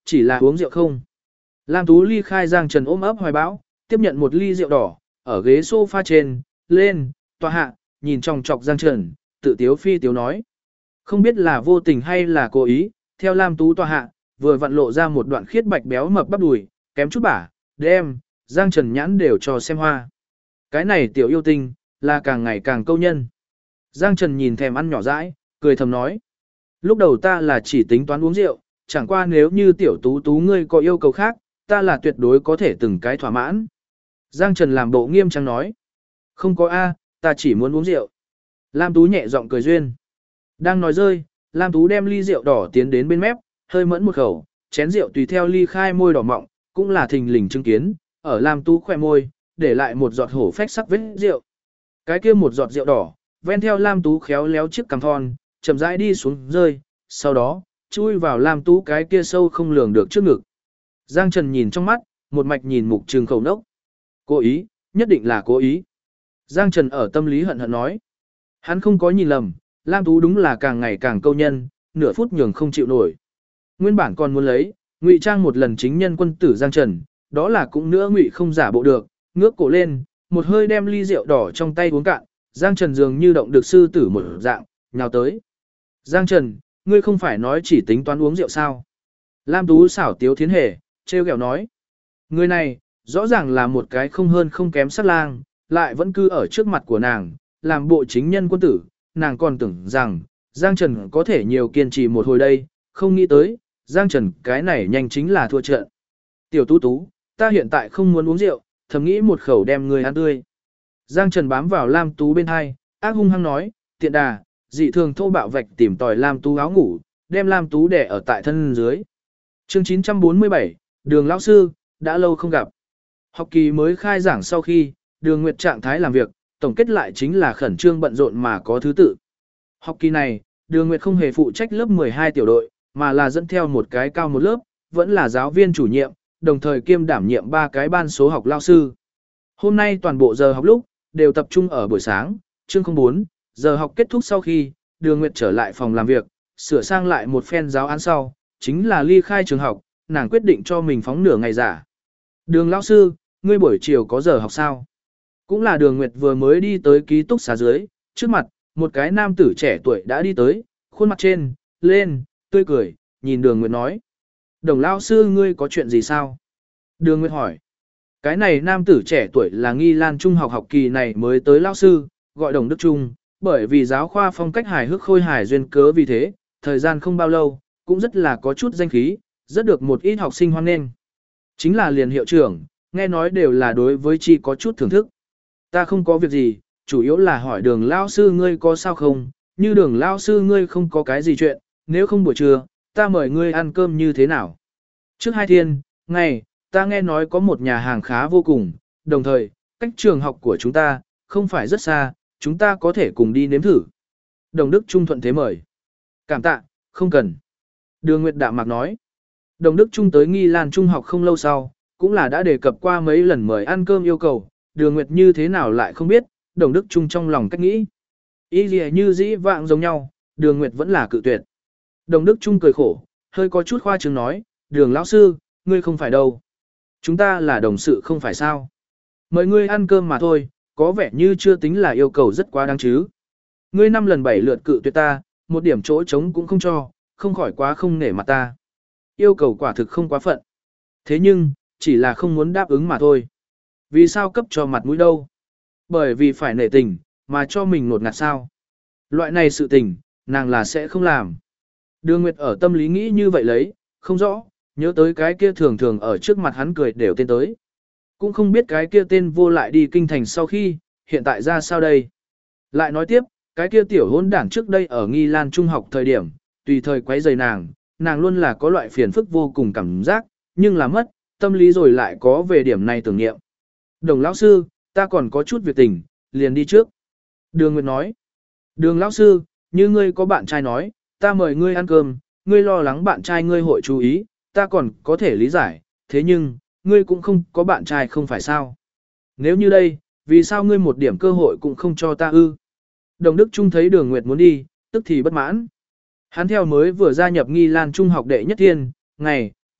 chỉ là uống rượu không. Lam Tú ly khai Giang Trần ôm ấp hoài bão, tiếp nhận một ly rượu đỏ, ở ghế sofa trên, lên, tòa hạ, nhìn chòng chọc Giang Trần, tự tiếu phi tiếu nói. Không biết là vô tình hay là cố ý, theo Lam Tú tòa hạ, vừa vặn lộ ra một đoạn khiết bạch béo mập bắp đùi, kém chút bả, đem, Giang Trần nhãn đều cho xem hoa. Cái này tiểu yêu tinh, là càng ngày càng câu nhân. Giang Trần nhìn thèm ăn nhỏ dãi, cười thầm nói. Lúc đầu ta là chỉ tính toán uống rượu, chẳng qua nếu như tiểu tú tú ngươi có yêu cầu khác, ta là tuyệt đối có thể từng cái thỏa mãn. Giang Trần làm bộ nghiêm trang nói. Không có A, ta chỉ muốn uống rượu. Lam Tú nhẹ giọng cười duyên. Đang nói rơi, Lam Tú đem ly rượu đỏ tiến đến bên mép, hơi mẫn một khẩu, chén rượu tùy theo ly khai môi đỏ mọng, cũng là thình lình chứng kiến, ở Lam Tú khỏe môi, để lại một giọt hổ phách sắc vết rượu. Cái kia một giọt rượu đỏ, ven theo Lam Tú khéo léo chiếc cằm thon, chậm rãi đi xuống rơi, sau đó, chui vào Lam Tú cái kia sâu không lường được trước ngực. Giang Trần nhìn trong mắt, một mạch nhìn mục trường khẩu nốc. Cố ý, nhất định là cố ý. Giang Trần ở tâm lý hận hận nói. Hắn không có nhìn lầm, Lam Tú đúng là càng ngày càng câu nhân, nửa phút nhường không chịu nổi. Nguyên bản còn muốn lấy, ngụy trang một lần chính nhân quân tử Giang Trần, đó là cũng nữa ngụy không giả bộ được, ngước cổ lên, một hơi đem ly rượu đỏ trong tay uống cạn, Giang Trần dường như động được sư tử một dạng, nhào tới. Giang Trần, ngươi không phải nói chỉ tính toán uống rượu sao? Lam Tú xảo tiếu thiến hề, trêu ghẹo nói. Người này, rõ ràng là một cái không hơn không kém sát lang, lại vẫn cứ ở trước mặt của nàng, làm bộ chính nhân quân tử, nàng còn tưởng rằng, Giang Trần có thể nhiều kiên trì một hồi đây, không nghĩ tới, Giang Trần cái này nhanh chính là thua trận. Tiểu Tú Tú, ta hiện tại không muốn uống rượu, thầm nghĩ một khẩu đem người ăn tươi. Giang Trần bám vào Lam Tú bên hai, ác hung hăng nói, tiện đà, dị thường thô bạo vạch tìm tòi Lam Tú áo ngủ, đem Lam Tú đè ở tại thân dưới. Chương 947, Đường lão sư, đã lâu không gặp. Học kỳ mới khai giảng sau khi, Đường Nguyệt trạng thái làm việc, tổng kết lại chính là khẩn trương bận rộn mà có thứ tự. Học kỳ này, Đường Nguyệt không hề phụ trách lớp 12 tiểu đội, mà là dẫn theo một cái cao một lớp, vẫn là giáo viên chủ nhiệm, đồng thời kiêm đảm nhiệm 3 cái ban số học lao sư. Hôm nay toàn bộ giờ học lúc, đều tập trung ở buổi sáng, chương 04, giờ học kết thúc sau khi, Đường Nguyệt trở lại phòng làm việc, sửa sang lại một phen giáo án sau, chính là ly khai trường học, nàng quyết định cho mình phóng nửa ngày giả. Đường lão sư, ngươi buổi chiều có giờ học sao? Cũng là Đường Nguyệt vừa mới đi tới ký túc xá dưới, trước mặt, một cái nam tử trẻ tuổi đã đi tới, khuôn mặt trên, lên, tươi cười, nhìn Đường Nguyệt nói. Đồng lão sư ngươi có chuyện gì sao? Đường Nguyệt hỏi. Cái này nam tử trẻ tuổi là Nghi Lan Trung học học kỳ này mới tới lão sư, gọi Đồng Đức Trung, bởi vì giáo khoa phong cách hài hước khôi hài duyên cớ vì thế, thời gian không bao lâu, cũng rất là có chút danh khí, rất được một ít học sinh hoan nghênh. Chính là liền hiệu trưởng, nghe nói đều là đối với chi có chút thưởng thức. Ta không có việc gì, chủ yếu là hỏi Đường lão sư ngươi có sao không, như Đường lão sư ngươi không có cái gì chuyện, nếu không buổi trưa, ta mời ngươi ăn cơm như thế nào. Trước 2 thiên, ngày, ta nghe nói có một nhà hàng khá vô cùng, đồng thời, cách trường học của chúng ta, không phải rất xa, chúng ta có thể cùng đi nếm thử. Đồng Đức Trung thuận thế mời. Cảm tạ, không cần. Đường Nguyệt đạm mạc nói. Đồng Đức Trung tới Nghi Lan Trung học không lâu sau, cũng là đã đề cập qua mấy lần mời ăn cơm yêu cầu, Đường Nguyệt như thế nào lại không biết, Đồng Đức Trung trong lòng cách nghĩ. Ý gì như dĩ vạng giống nhau, Đường Nguyệt vẫn là cự tuyệt. Đồng Đức Trung cười khổ, hơi có chút khoa trương nói, Đường lão sư, ngươi không phải đâu. Chúng ta là đồng sự không phải sao. Mời ngươi ăn cơm mà thôi, có vẻ như chưa tính là yêu cầu rất quá đáng chứ. Ngươi 5 lần 7 lượt cự tuyệt ta, một điểm chỗ trống cũng không cho, không khỏi quá không nể mặt ta. Yêu cầu quả thực không quá phận. Thế nhưng, chỉ là không muốn đáp ứng mà thôi. Vì sao cấp cho mặt mũi đâu? Bởi vì phải nể tình, mà cho mình nột ngạt sao. Loại này sự tình, nàng là sẽ không làm. Đường Nguyệt ở tâm lý nghĩ như vậy lấy, không rõ, nhớ tới cái kia thường thường ở trước mặt hắn cười đều tên tới. Cũng không biết cái kia tên vô lại đi kinh thành sau khi, hiện tại ra sao đây. Lại nói tiếp, cái kia tiểu hôn đảng trước đây ở Nghi Lan Trung học thời điểm, tùy thời quấy rầy nàng luôn là có loại phiền phức vô cùng cảm giác, nhưng là mất, tâm lý rồi lại có về điểm này tưởng niệm. Đồng lão sư, ta còn có chút việc tình, liền đi trước. Đường Nguyệt nói, Đường lão sư, như ngươi có bạn trai nói, ta mời ngươi ăn cơm, ngươi lo lắng bạn trai ngươi hội chú ý, ta còn có thể lý giải, thế nhưng, ngươi cũng không có bạn trai không phải sao. Nếu như đây, vì sao ngươi một điểm cơ hội cũng không cho ta ư? Đồng Đức Trung thấy Đường Nguyệt muốn đi, tức thì bất mãn. Hắn theo mới vừa gia nhập Nghi Lan Trung học đệ nhất thiên, ngày,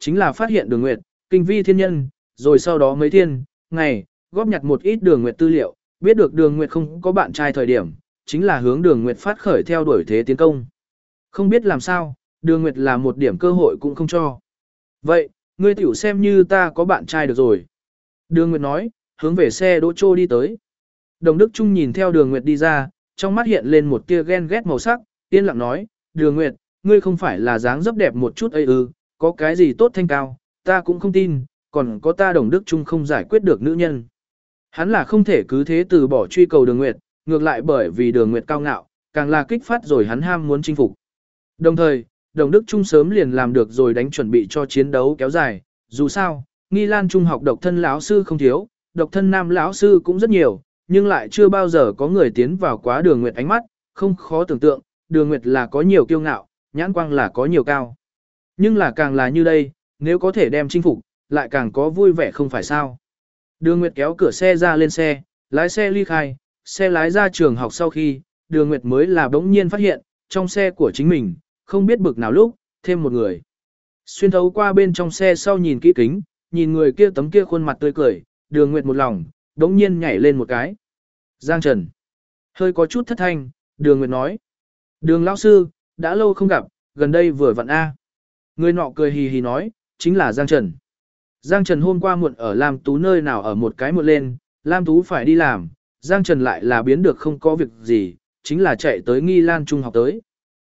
chính là phát hiện Đường Nguyệt, kinh vi thiên nhân, rồi sau đó mấy thiên, ngày, góp nhặt một ít Đường Nguyệt tư liệu, biết được Đường Nguyệt không có bạn trai thời điểm, chính là hướng Đường Nguyệt phát khởi theo đuổi thế tiến công. Không biết làm sao, Đường Nguyệt là một điểm cơ hội cũng không cho. Vậy, ngươi tiểu xem như ta có bạn trai được rồi. Đường Nguyệt nói, hướng về xe đỗ trô đi tới. Đồng Đức Trung nhìn theo Đường Nguyệt đi ra, trong mắt hiện lên một tia ghen ghét màu sắc, yên lặng nói, Đường Nguyệt, ngươi không phải là dáng dấp đẹp một chút ấy ư, có cái gì tốt thanh cao, ta cũng không tin, còn có ta Đồng Đức Trung không giải quyết được nữ nhân. Hắn là không thể cứ thế từ bỏ truy cầu Đường Nguyệt, ngược lại bởi vì Đường Nguyệt cao ngạo, càng là kích phát rồi hắn ham muốn chinh phục. Đồng thời, Đồng Đức Trung sớm liền làm được rồi đánh chuẩn bị cho chiến đấu kéo dài, dù sao, Nghi Lan Trung học độc thân lão sư không thiếu, độc thân nam lão sư cũng rất nhiều, nhưng lại chưa bao giờ có người tiến vào quá Đường Nguyệt ánh mắt, không khó tưởng tượng, Đường Nguyệt là có nhiều kiêu ngạo, nhãn quang là có nhiều cao. Nhưng là càng là như đây, nếu có thể đem chinh phục, lại càng có vui vẻ không phải sao. Đường Nguyệt kéo cửa xe ra lên xe, lái xe ly khai, xe lái ra trường học sau khi, Đường Nguyệt mới là bỗng nhiên phát hiện, trong xe của chính mình, không biết bực nào lúc, thêm một người. Xuyên thấu qua bên trong xe sau nhìn kỹ kính, nhìn người kia tấm kia khuôn mặt tươi cười, Đường Nguyệt một lòng, bỗng nhiên nhảy lên một cái. Giang Trần. Hơi có chút thất thanh, Đường Nguyệt nói. Đường lão sư, đã lâu không gặp, gần đây vừa vặn A. Người nọ cười hì hì nói, chính là Giang Trần. Giang Trần hôm qua muộn ở Lam Tú nơi nào ở một cái muộn lên, Lam Tú phải đi làm, Giang Trần lại là biến được không có việc gì, chính là chạy tới Nghi Lan Trung học tới.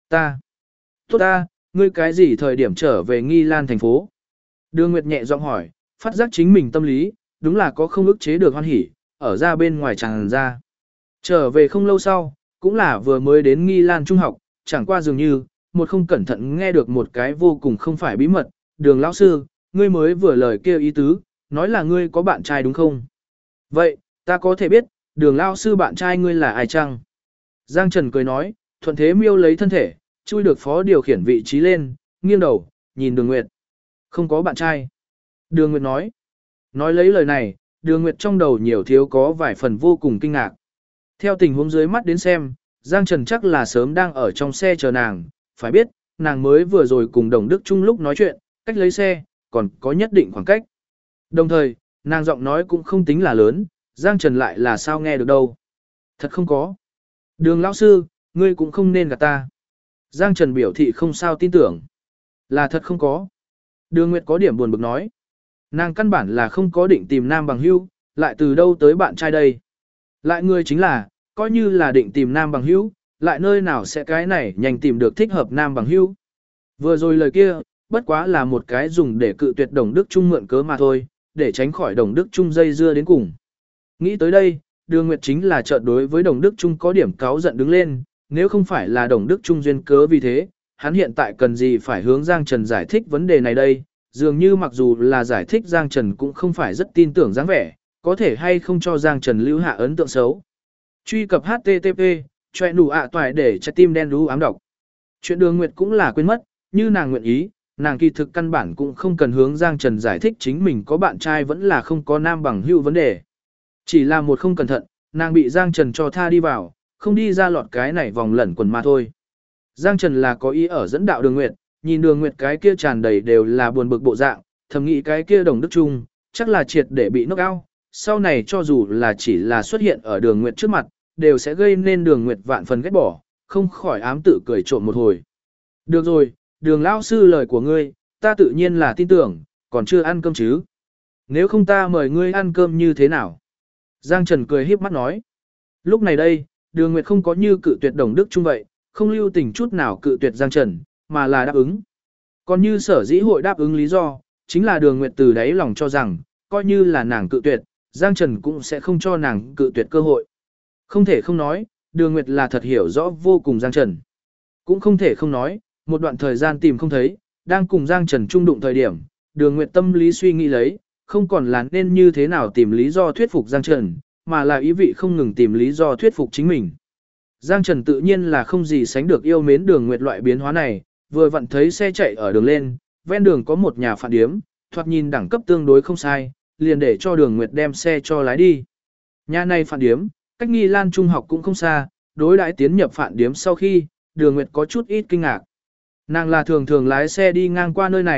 Tốt ta, ngươi cái gì thời điểm trở về Nghi Lan thành phố? Đường Nguyệt nhẹ giọng hỏi, phát giác chính mình tâm lý, đúng là có không ức chế được hoan hỉ, ở ra bên ngoài tràn ra. Trở về không lâu sau, cũng là vừa mới đến Nghi Lan Trung học, chẳng qua dường như, một không cẩn thận nghe được một cái vô cùng không phải bí mật, Đường lão sư, ngươi mới vừa lời kêu ý tứ, nói là ngươi có bạn trai đúng không? Vậy, ta có thể biết, Đường lão sư bạn trai ngươi là ai chăng? Giang Trần cười nói, thuận thế miêu lấy thân thể, chui được phó điều khiển vị trí lên, nghiêng đầu, nhìn Đường Nguyệt. Không có bạn trai. Đường Nguyệt nói. Nói lấy lời này, Đường Nguyệt trong đầu nhiều thiếu có vài phần vô cùng kinh ngạc. Theo tình huống dưới mắt đến xem, Giang Trần chắc là sớm đang ở trong xe chờ nàng, phải biết, nàng mới vừa rồi cùng Đồng Đức Trung lúc nói chuyện, cách lấy xe, còn có nhất định khoảng cách. Đồng thời, nàng giọng nói cũng không tính là lớn, Giang Trần lại là sao nghe được đâu. Thật không có. Đường lão sư, ngươi cũng không nên gạt ta. Giang Trần biểu thị không sao tin tưởng. Là thật không có. Đường Nguyệt có điểm buồn bực nói. Nàng căn bản là không có định tìm nam bằng hữu, lại từ đâu tới bạn trai đây. Lại người chính là, coi như là định tìm nam bằng hữu, lại nơi nào sẽ cái này nhanh tìm được thích hợp nam bằng hữu. Vừa rồi lời kia, bất quá là một cái dùng để cự tuyệt Đồng Đức Trung mượn cớ mà thôi, để tránh khỏi Đồng Đức Trung dây dưa đến cùng. Nghĩ tới đây, Đường Nguyệt chính là chợt đối với Đồng Đức Trung có điểm cáu giận đứng lên, nếu không phải là Đồng Đức Trung duyên cớ vì thế, hắn hiện tại cần gì phải hướng Giang Trần giải thích vấn đề này đây, dường như mặc dù là giải thích Giang Trần cũng không phải rất tin tưởng dáng vẻ, có thể hay không cho Giang Trần lưu hạ ấn tượng xấu. Truy cập HTTP, choẹ nụ ạ toại để trái tim đen đú ám đọc. Chuyện Đường Nguyệt cũng là quên mất, như nàng nguyện ý, nàng kỳ thực căn bản cũng không cần hướng Giang Trần giải thích chính mình có bạn trai vẫn là không có nam bằng hữu vấn đề. Chỉ là một không cẩn thận, nàng bị Giang Trần cho tha đi vào, không đi ra lọt cái này vòng lẩn quần mà thôi. Giang Trần là có ý ở dẫn đạo Đường Nguyệt, nhìn Đường Nguyệt cái kia tràn đầy đều là buồn bực bộ dạng, thầm nghĩ cái kia Đồng Đức Trung, chắc là triệt để bị knock out, sau này cho dù là chỉ là xuất hiện ở Đường Nguyệt trước mặt, đều sẽ gây nên Đường Nguyệt vạn phần ghét bỏ, không khỏi ám tự cười trộm một hồi. Được rồi, Đường lão sư lời của ngươi, ta tự nhiên là tin tưởng, còn chưa ăn cơm chứ. Nếu không ta mời ngươi ăn cơm như thế nào? Giang Trần cười híp mắt nói. Lúc này đây, Đường Nguyệt không có như cự tuyệt Đồng Đức Trung vậy, không lưu tình chút nào cự tuyệt Giang Trần, mà là đáp ứng. Còn như sở dĩ hội đáp ứng lý do, chính là Đường Nguyệt từ đáy lòng cho rằng, coi như là nàng cự tuyệt, Giang Trần cũng sẽ không cho nàng cự tuyệt cơ hội. Không thể không nói, Đường Nguyệt là thật hiểu rõ vô cùng Giang Trần. Cũng không thể không nói, một đoạn thời gian tìm không thấy, đang cùng Giang Trần chung đụng thời điểm, Đường Nguyệt tâm lý suy nghĩ lấy, không còn là nên như thế nào tìm lý do thuyết phục Giang Trần, mà là ý vị không ngừng tìm lý do thuyết phục chính mình. Giang Trần tự nhiên là không gì sánh được yêu mến Đường Nguyệt loại biến hóa này, vừa vặn thấy xe chạy ở đường lên, ven đường có một nhà phạn điếm, thoạt nhìn đẳng cấp tương đối không sai, liền để cho Đường Nguyệt đem xe cho lái đi. Nhà này phạn điếm, cách Nghi Lan Trung học cũng không xa, đối đãi tiến nhập phạn điếm sau khi, Đường Nguyệt có chút ít kinh ngạc. Nàng là thường thường lái xe đi ngang qua nơi này,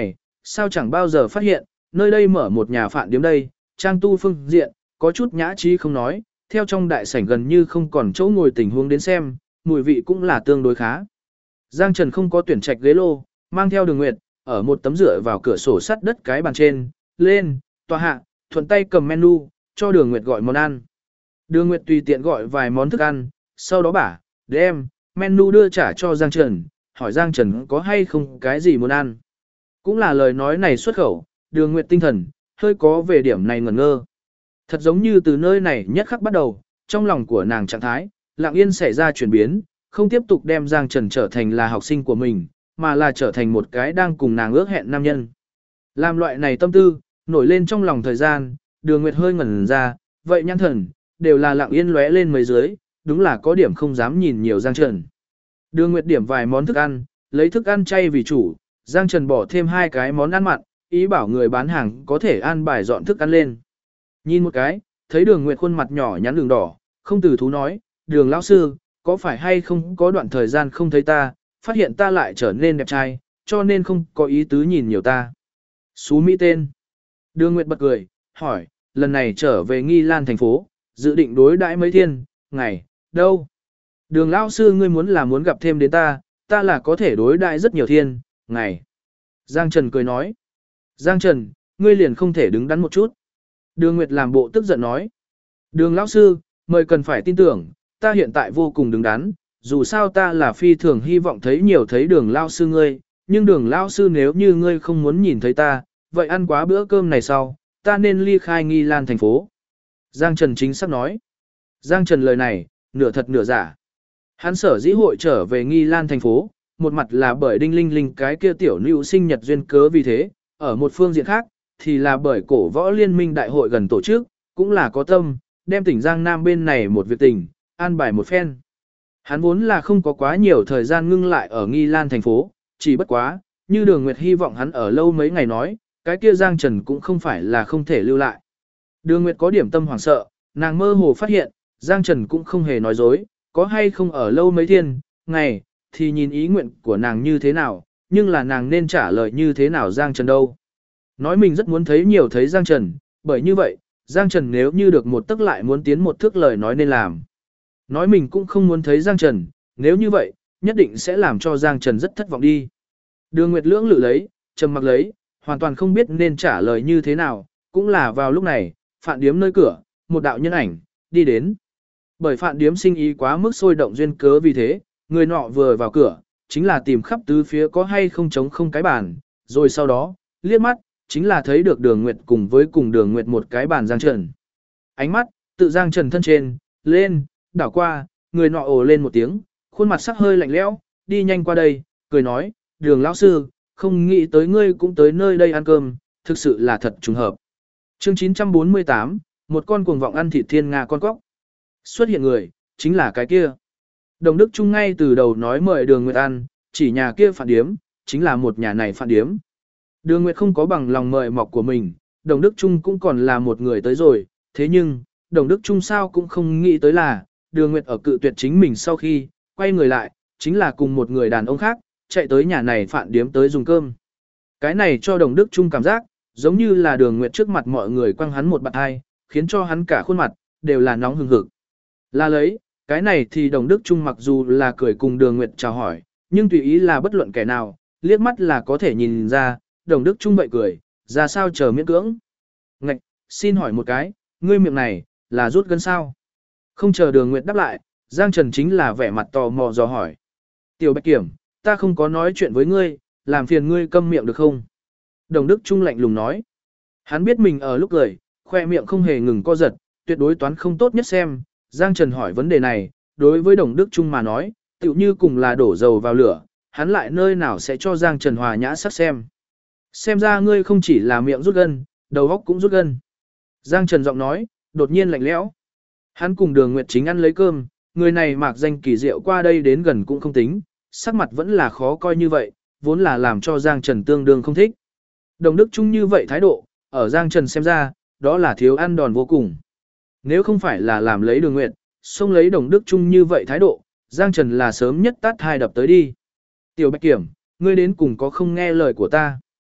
sao chẳng bao giờ phát hiện, nơi đây mở một nhà phạn điếm đây, trang tu phương diện, có chút nhã trí không nói, theo trong đại sảnh gần như không còn chỗ ngồi tình huống đến xem, mùi vị cũng là tương đối khá. Giang Trần không có tuyển trạch ghế lô, mang theo Đường Nguyệt, ở một tấm dựa vào cửa sổ sắt đất cái bàn trên, lên, tòa hạ, thuận tay cầm menu, cho Đường Nguyệt gọi món ăn. Đường Nguyệt tùy tiện gọi vài món thức ăn, sau đó bảo, đem, menu đưa trả cho Giang Trần, hỏi Giang Trần có hay không cái gì muốn ăn. Cũng là lời nói này xuất khẩu, Đường Nguyệt tinh thần, hơi có về điểm này ngẩn ngơ. Thật giống như từ nơi này nhất khắc bắt đầu, trong lòng của nàng trạng thái, lặng yên xảy ra chuyển biến, không tiếp tục đem Giang Trần trở thành là học sinh của mình, mà là trở thành một cái đang cùng nàng ước hẹn nam nhân. Làm loại này tâm tư, nổi lên trong lòng thời gian, Đường Nguyệt hơi ngẩn ra, vậy nhãn thần, đều là lặng yên lóe lên mấy dưới, đúng là có điểm không dám nhìn nhiều Giang Trần. Đường Nguyệt điểm vài món thức ăn, lấy thức ăn chay vì chủ, Giang Trần bỏ thêm 2 cái món ăn mặn, ý bảo người bán hàng có thể an bài dọn thức ăn lên. Nhìn một cái, thấy Đường Nguyệt khuôn mặt nhỏ nhắn đường đỏ, không từ thú nói, Đường lão sư, có phải hay không có đoạn thời gian không thấy ta, phát hiện ta lại trở nên đẹp trai, cho nên không có ý tứ nhìn nhiều ta. Xú Mỹ tên. Đường Nguyệt bật cười, hỏi, lần này trở về Nghi Lan thành phố, dự định đối đãi mấy thiên, ngày, đâu? Đường lão sư ngươi muốn gặp thêm đến ta là có thể đối đãi rất nhiều thiên, ngày. Giang Trần cười nói. Giang Trần, ngươi liền không thể đứng đắn một chút. Đường Nguyệt làm bộ tức giận nói. Đường lão sư, mời cần phải tin tưởng, ta hiện tại vô cùng đứng đắn, dù sao ta là phi thường hy vọng thấy đường lão sư ngươi, nhưng đường lão sư nếu như ngươi không muốn nhìn thấy ta, vậy ăn quá bữa cơm này sau, ta nên ly khai Nghi Lan thành phố. Giang Trần chính xác nói. Giang Trần lời này, nửa thật nửa giả. Hắn sở dĩ hội trở về Nghi Lan thành phố, một mặt là bởi Đinh Linh Linh cái kia tiểu nữ sinh nhật duyên cớ vì thế, ở một phương diện khác, thì là bởi cổ võ liên minh đại hội gần tổ chức, cũng là có tâm, đem tỉnh Giang Nam bên này một việc tình, an bài một phen. Hắn vốn là không có quá nhiều thời gian ngưng lại ở Nghi Lan thành phố, chỉ bất quá, như Đường Nguyệt hy vọng hắn ở lâu mấy ngày nói, cái kia Giang Trần cũng không phải là không thể lưu lại. Đường Nguyệt có điểm tâm hoảng sợ, nàng mơ hồ phát hiện, Giang Trần cũng không hề nói dối, có hay không ở lâu mấy thiên, ngày, thì nhìn ý nguyện của nàng như thế nào, nhưng là nàng nên trả lời như thế nào Giang Trần đâu. Nói mình rất muốn thấy Giang Trần, bởi như vậy, Giang Trần nếu như được một tức lại muốn tiến một thước lời nói nên làm. Nói mình cũng không muốn thấy Giang Trần, nếu như vậy, nhất định sẽ làm cho Giang Trần rất thất vọng đi. Đường Nguyệt lưỡng lự lấy, trầm mặc lấy, hoàn toàn không biết nên trả lời như thế nào, cũng là vào lúc này, phạn điếm nơi cửa, một đạo nhân ảnh, đi đến. Bởi phạn điếm sinh ý quá mức sôi động duyên cớ vì thế, người nọ vừa vào cửa, chính là tìm khắp tứ phía có hay không trống không cái bàn, rồi sau đó, liếc mắt, chính là thấy được Đường Nguyệt cùng Đường Nguyệt một cái bàn Giang Trần. Ánh mắt, tự Giang Trần thân trên, lên, đảo qua, người nọ ồ lên một tiếng, khuôn mặt sắc hơi lạnh lẽo, đi nhanh qua đây, cười nói, Đường lão sư, không nghĩ tới ngươi cũng tới nơi đây ăn cơm, thực sự là thật trùng hợp. Chương 948, một con cuồng vọng ăn thịt thiên nga con cóc. Xuất hiện người, chính là cái kia. Đồng Đức Trung ngay từ đầu nói mời Đường Nguyệt ăn, chỉ nhà kia phạn điếm, chính là một nhà này phạn điếm. Đường Nguyệt không có bằng lòng mời mọc của mình, Đồng Đức Trung cũng còn là một người tới rồi, thế nhưng, Đồng Đức Trung sao cũng không nghĩ tới là, Đường Nguyệt ở cự tuyệt chính mình sau khi, quay người lại, chính là cùng một người đàn ông khác, chạy tới nhà này phạn điếm tới dùng cơm. Cái này cho Đồng Đức Trung cảm giác, giống như là Đường Nguyệt trước mặt mọi người quăng hắn một bạt hai, khiến cho hắn cả khuôn mặt, đều là nóng hừng hực. Là lấy, cái này thì Đồng Đức Trung mặc dù là cười cùng Đường Nguyệt chào hỏi, nhưng tùy ý là bất luận kẻ nào, liếc mắt là có thể nhìn ra, Đồng Đức Trung vậy cười, ra sao chờ miễn cưỡng. Ngạch, xin hỏi một cái, ngươi miệng này, là rút gân sao? Không chờ Đường Nguyệt đáp lại, Giang Trần chính là vẻ mặt tò mò dò hỏi. Tiểu Bạch Kiểm, ta không có nói chuyện với ngươi, làm phiền ngươi câm miệng được không? Đồng Đức Trung lạnh lùng nói. Hắn biết mình ở lúc cười, khoe miệng không hề ngừng co giật, tuyệt đối toán không tốt nhất xem. Giang Trần hỏi vấn đề này, đối với Đồng Đức Trung mà nói, tựu như cùng là đổ dầu vào lửa, hắn lại nơi nào sẽ cho Giang Trần hòa nhã sắc xem. Xem ra ngươi không chỉ là miệng rút gân, đầu óc cũng rút gân. Giang Trần giọng nói, đột nhiên lạnh lẽo. Hắn cùng Đường Nguyệt chính ăn lấy cơm, người này mạc danh kỳ diệu qua đây đến gần cũng không tính, sắc mặt vẫn là khó coi như vậy, vốn là làm cho Giang Trần tương đương không thích. Đồng Đức Trung như vậy thái độ, ở Giang Trần xem ra, đó là thiếu ăn đòn vô cùng. Nếu không phải là làm lấy Đường Nguyệt, xông lấy Đồng Đức Trung như vậy thái độ, Giang Trần là sớm nhất tát hai đập tới đi. Tiểu Bạch Kiểm, ngươi đến cùng có không nghe lời của ta.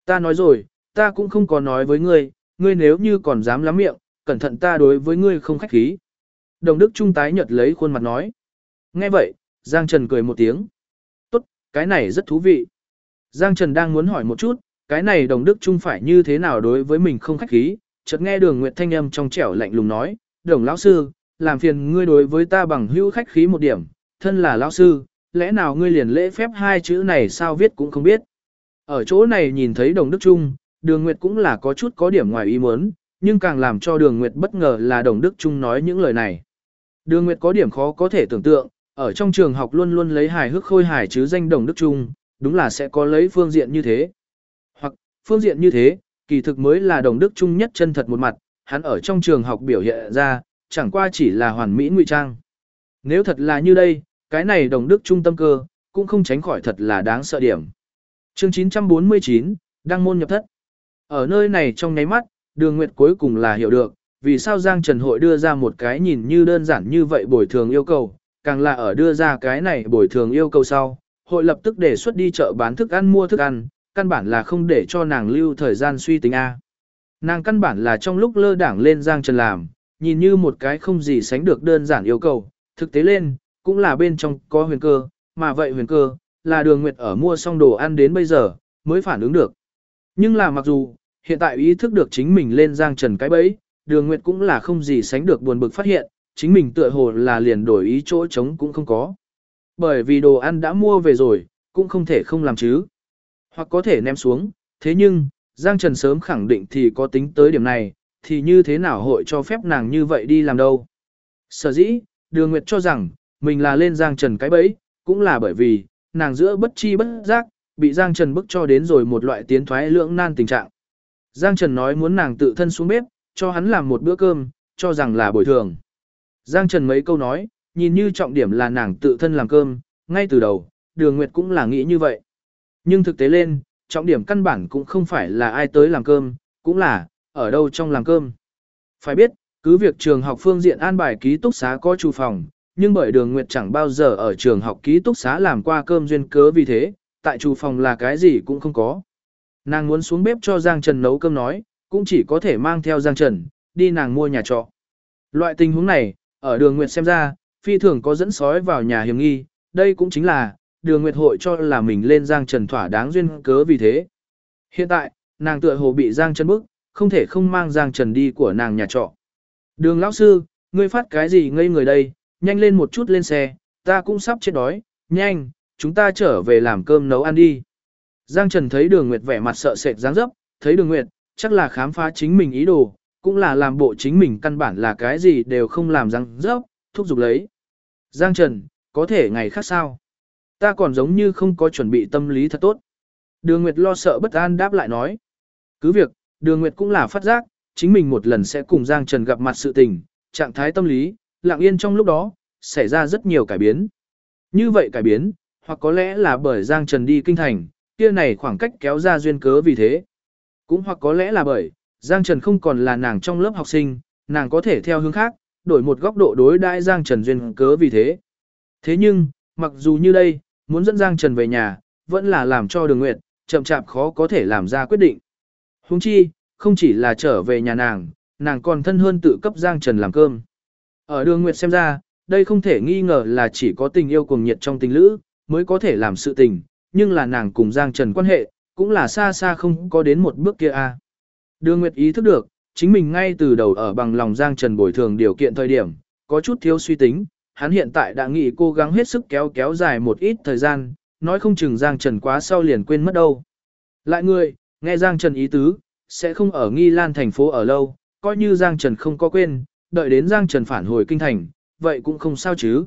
Ta nói rồi, ta cũng không có nói với ngươi, ngươi nếu như còn dám lắm miệng, cẩn thận ta đối với ngươi không khách khí. Đồng Đức Trung tái nhợt lấy khuôn mặt nói. Nghe vậy, Giang Trần cười một tiếng. Tốt, cái này rất thú vị. Giang Trần đang muốn hỏi một chút, cái này Đồng Đức Trung phải như thế nào đối với mình không khách khí, chợt nghe Đường Nguyệt thanh âm trong trẻo lạnh lùng nói, Đồng lão sư, làm phiền ngươi đối với ta bằng hữu khách khí một điểm, thân là lão sư, lẽ nào ngươi liền lễ phép hai chữ này sao viết cũng không biết. Ở chỗ này nhìn thấy Đồng Đức Trung, Đường Nguyệt cũng là có chút có điểm ngoài ý muốn, nhưng càng làm cho Đường Nguyệt bất ngờ là Đồng Đức Trung nói những lời này. Đường Nguyệt có điểm khó có thể tưởng tượng, ở trong trường học luôn luôn lấy hài hước khôi hài chứ danh Đồng Đức Trung, đúng là sẽ có lấy phương diện như thế. Hoặc, phương diện như thế, kỳ thực mới là Đồng Đức Trung nhất chân thật một mặt, hắn ở trong trường học biểu hiện ra, chẳng qua chỉ là hoàn mỹ ngụy trang. Nếu thật là như đây, cái này Đồng Đức Trung tâm cơ, cũng không tránh khỏi thật là đáng sợ điểm. Chương 949, Đăng môn nhập thất. Ở nơi này trong nháy mắt, Đường Nguyệt cuối cùng là hiểu được, vì sao Giang Trần hội đưa ra một cái nhìn như đơn giản như vậy bồi thường yêu cầu, càng là ở đưa ra cái này bồi thường yêu cầu sau, hội lập tức đề xuất đi chợ bán thức ăn mua thức ăn, căn bản là không để cho nàng lưu thời gian suy tính A. Nàng căn bản là trong lúc lơ đảng lên Giang Trần làm, nhìn như một cái không gì sánh được đơn giản yêu cầu, thực tế lên, cũng là bên trong có huyền cơ, mà vậy huyền cơ, là Đường Nguyệt ở mua xong đồ ăn đến bây giờ, mới phản ứng được. Nhưng là mặc dù, hiện tại ý thức được chính mình lên Giang Trần cái bẫy, Đường Nguyệt cũng là không gì sánh được buồn bực phát hiện, chính mình tựa hồ là liền đổi ý chỗ trống cũng không có. Bởi vì đồ ăn đã mua về rồi, cũng không thể không làm chứ. Hoặc có thể ném xuống, thế nhưng, Giang Trần sớm khẳng định thì có tính tới điểm này, thì như thế nào hội cho phép nàng như vậy đi làm đâu. Sở dĩ, Đường Nguyệt cho rằng, mình là lên Giang Trần cái bẫy, cũng là bởi vì, nàng giữa bất chi bất giác, bị Giang Trần bức cho đến rồi một loại tiến thoái lưỡng nan tình trạng. Giang Trần nói muốn nàng tự thân xuống bếp, cho hắn làm một bữa cơm, cho rằng là bồi thường. Giang Trần mấy câu nói, nhìn như trọng điểm là nàng tự thân làm cơm, ngay từ đầu, Đường Nguyệt cũng là nghĩ như vậy. Nhưng thực tế lên, trọng điểm căn bản cũng không phải là ai tới làm cơm, cũng là, ở đâu trong làm cơm. Phải biết, cứ việc trường học phương diện an bài ký túc xá có chủ phòng, nhưng bởi Đường Nguyệt chẳng bao giờ ở trường học ký túc xá làm qua cơm duyên cớ vì thế, tại chủ phòng là cái gì cũng không có. Nàng muốn xuống bếp cho Giang Trần nấu cơm nói, cũng chỉ có thể mang theo Giang Trần, đi nàng mua nhà trọ. Loại tình huống này, ở Đường Nguyệt xem ra, phi thường có dẫn sói vào nhà hiểm nghi, đây cũng chính là, Đường Nguyệt hội cho là mình lên Giang Trần thỏa đáng duyên cớ vì thế. Hiện tại, nàng tựa hồ bị Giang Trần bức, không thể không mang Giang Trần đi của nàng nhà trọ. Đường lão sư, ngươi phát cái gì ngây người đây, nhanh lên một chút lên xe, ta cũng sắp chết đói, nhanh, chúng ta trở về làm cơm nấu ăn đi. Giang Trần thấy Đường Nguyệt vẻ mặt sợ sệt dáng dấp, thấy Đường Nguyệt, chắc là khám phá chính mình ý đồ, cũng là làm bộ chính mình căn bản là cái gì đều không làm dáng dấp, thúc giục lấy. Giang Trần, có thể ngày khác sao? Ta còn giống như không có chuẩn bị tâm lý thật tốt. Đường Nguyệt lo sợ bất an đáp lại nói. Cứ việc, Đường Nguyệt cũng là phát giác, chính mình một lần sẽ cùng Giang Trần gặp mặt sự tình, trạng thái tâm lý, lặng yên trong lúc đó, xảy ra rất nhiều cải biến. Như vậy cải biến, hoặc có lẽ là bởi Giang Trần đi kinh thành, kia này khoảng cách kéo ra duyên cớ vì thế. Cũng hoặc có lẽ là bởi, Giang Trần không còn là nàng trong lớp học sinh, nàng có thể theo hướng khác, đổi một góc độ đối đãi Giang Trần duyên cớ vì thế. Thế nhưng, mặc dù như đây, muốn dẫn Giang Trần về nhà, vẫn là làm cho Đường Nguyệt, chậm chạp khó có thể làm ra quyết định. Huống chi, không chỉ là trở về nhà nàng còn thân hơn tự cấp Giang Trần làm cơm. Ở Đường Nguyệt xem ra, đây không thể nghi ngờ là chỉ có tình yêu cuồng nhiệt trong tình lữ, mới có thể làm sự tình, nhưng là nàng cùng Giang Trần quan hệ, cũng là xa xa không có đến một bước kia a. Đường Nguyệt ý thức được, chính mình ngay từ đầu ở bằng lòng Giang Trần bồi thường điều kiện thời điểm, có chút thiếu suy tính, hắn hiện tại đã nghĩ cố gắng hết sức kéo dài một ít thời gian, nói không chừng Giang Trần quá sau liền quên mất đâu. Lại người, nghe Giang Trần ý tứ, sẽ không ở Nghi Lan thành phố ở lâu, coi như Giang Trần không có quên, đợi đến Giang Trần phản hồi kinh thành, vậy cũng không sao chứ.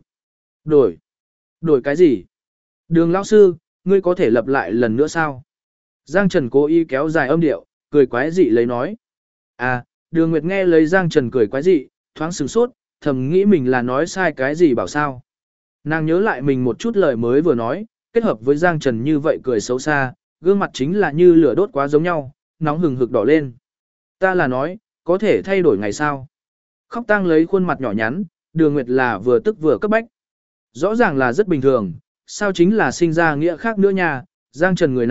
Đổi cái gì? Đường lão sư, ngươi có thể lặp lại lần nữa sao? Giang Trần cố ý kéo dài âm điệu, cười quái dị lấy nói. À, Đường Nguyệt nghe lấy Giang Trần cười quái dị, thoáng sửng sốt, thầm nghĩ mình là nói sai cái gì bảo sao. Nàng nhớ lại mình một chút lời mới vừa nói, kết hợp với Giang Trần như vậy cười xấu xa, gương mặt chính là như lửa đốt quá giống nhau, nóng hừng hực đỏ lên. Ta là nói, có thể thay đổi ngày sao? Khóc tang lấy khuôn mặt nhỏ nhắn, Đường Nguyệt là vừa tức vừa cấp bách. Rõ ràng là rất bình thường, sao chính là sinh ra nghĩa khác nữa nha, Giang Trần người này,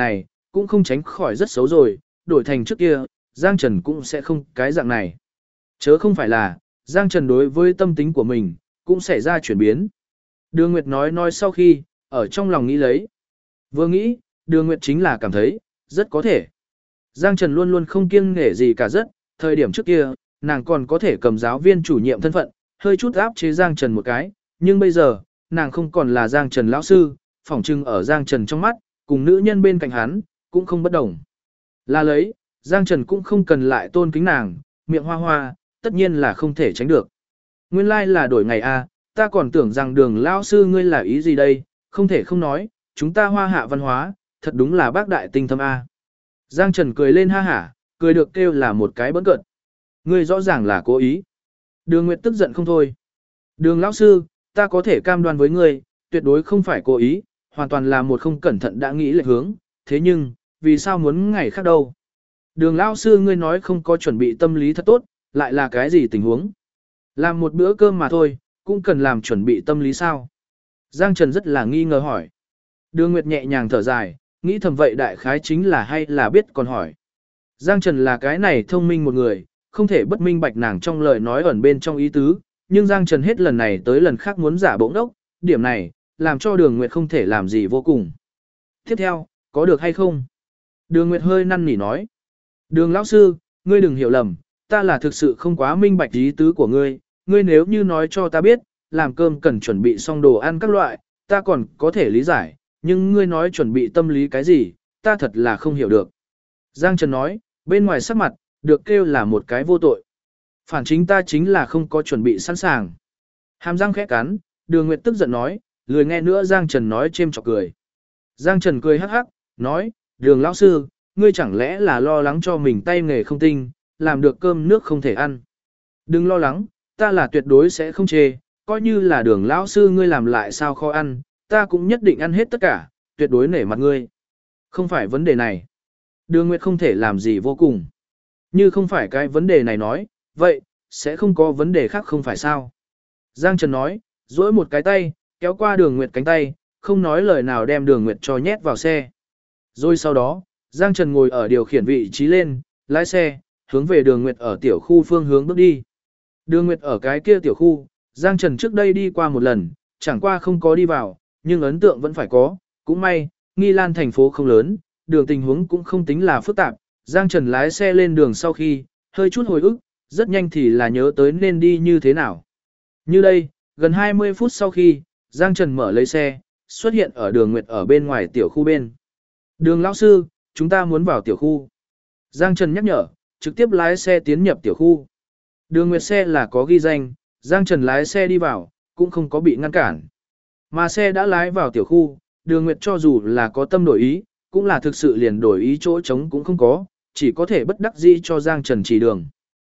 cũng không tránh khỏi rất xấu rồi, đổi thành trước kia, Giang Trần cũng sẽ không cái dạng này. Chớ không phải là, Giang Trần đối với tâm tính của mình, cũng xảy ra chuyển biến. Đường Nguyệt nói sau khi, ở trong lòng nghĩ lấy. Vừa nghĩ, Đường Nguyệt chính là cảm thấy, rất có thể. Giang Trần luôn luôn không kiêng nể gì cả rất, thời điểm trước kia, nàng còn có thể cầm giáo viên chủ nhiệm thân phận, hơi chút áp chế Giang Trần một cái, nhưng bây giờ, nàng không còn là Giang Trần lão sư, phỏng trưng ở Giang Trần trong mắt, cùng nữ nhân bên cạnh hắn, cũng không bất đồng. Là lấy, Giang Trần cũng không cần lại tôn kính nàng, miệng hoa hoa, tất nhiên là không thể tránh được. Nguyên lai là đổi ngày a, ta còn tưởng rằng Đường lão sư ngươi là ý gì đây, không thể không nói, chúng ta Hoa Hạ văn hóa, thật đúng là bác đại tinh thâm a. Giang Trần cười lên ha hả, cười được kêu là một cái bỡn cợt. Ngươi rõ ràng là cố ý. Đường Nguyệt tức giận không thôi. Đường lão sư, ta có thể cam đoan với ngươi, tuyệt đối không phải cố ý, hoàn toàn là một không cẩn thận đã nghĩ lệch hướng, thế nhưng, vì sao muốn ngày khác đâu? Đường lão sư ngươi nói không có chuẩn bị tâm lý thật tốt, lại là cái gì tình huống? Làm một bữa cơm mà thôi, cũng cần làm chuẩn bị tâm lý sao? Giang Trần rất là nghi ngờ hỏi. Đường Nguyệt nhẹ nhàng thở dài, nghĩ thầm vậy đại khái chính là hay là biết còn hỏi. Giang Trần là cái này thông minh một người, không thể bất minh bạch nàng trong lời nói ẩn bên trong ý tứ, nhưng Giang Trần hết lần này tới lần khác muốn giả bỗng đốc, điểm này, làm cho Đường Nguyệt không thể làm gì vô cùng. Tiếp theo, có được hay không? Đường Nguyệt hơi năn nỉ nói. Đường lão sư, ngươi đừng hiểu lầm, ta là thực sự không quá minh bạch ý tứ của ngươi, ngươi nếu như nói cho ta biết, làm cơm cần chuẩn bị xong đồ ăn các loại, ta còn có thể lý giải, nhưng ngươi nói chuẩn bị tâm lý cái gì, ta thật là không hiểu được. Giang Trần nói, bên ngoài sắc mặt, được kêu là một cái vô tội. Phản chính ta chính là không có chuẩn bị sẵn sàng. Hàm răng khẽ cắn, Đường Nguyệt tức giận nói, lười nghe nữa Giang Trần nói chêm chọc cười. Giang Trần cười hắc hắc, nói, Đường lão sư, ngươi chẳng lẽ là lo lắng cho mình tay nghề không tinh, làm được cơm nước không thể ăn. Đừng lo lắng, ta là tuyệt đối sẽ không chê, coi như là Đường lão sư ngươi làm lại sao khó ăn, ta cũng nhất định ăn hết tất cả, tuyệt đối nể mặt ngươi. Không phải vấn đề này. Đường Nguyệt không thể làm gì vô cùng. Như không phải cái vấn đề này nói, vậy, sẽ không có vấn đề khác không phải sao. Giang Trần nói, duỗi một cái tay, kéo qua Đường Nguyệt cánh tay, không nói lời nào đem Đường Nguyệt cho nhét vào xe. Rồi sau đó, Giang Trần ngồi ở điều khiển vị trí lên, lái xe, hướng về Đường Nguyệt ở tiểu khu phương hướng bước đi. Đường Nguyệt ở cái kia tiểu khu, Giang Trần trước đây đi qua một lần, chẳng qua không có đi vào, nhưng ấn tượng vẫn phải có, cũng may, Nghi Lan thành phố không lớn, đường tình huống cũng không tính là phức tạp, Giang Trần lái xe lên đường sau khi, hơi chút hồi ức, rất nhanh thì là nhớ tới nên đi như thế nào. Như đây, gần 20 phút sau khi, Giang Trần mở lấy xe, xuất hiện ở Đường Nguyệt ở bên ngoài tiểu khu bên. Đường lão sư, chúng ta muốn vào tiểu khu. Giang Trần nhắc nhở, trực tiếp lái xe tiến nhập tiểu khu. Đường Nguyệt xe là có ghi danh, Giang Trần lái xe đi vào, cũng không có bị ngăn cản. Mà xe đã lái vào tiểu khu, Đường Nguyệt cho dù là có tâm đổi ý, cũng là thực sự liền đổi ý chỗ trống cũng không có, chỉ có thể bất đắc dĩ cho Giang Trần chỉ đường.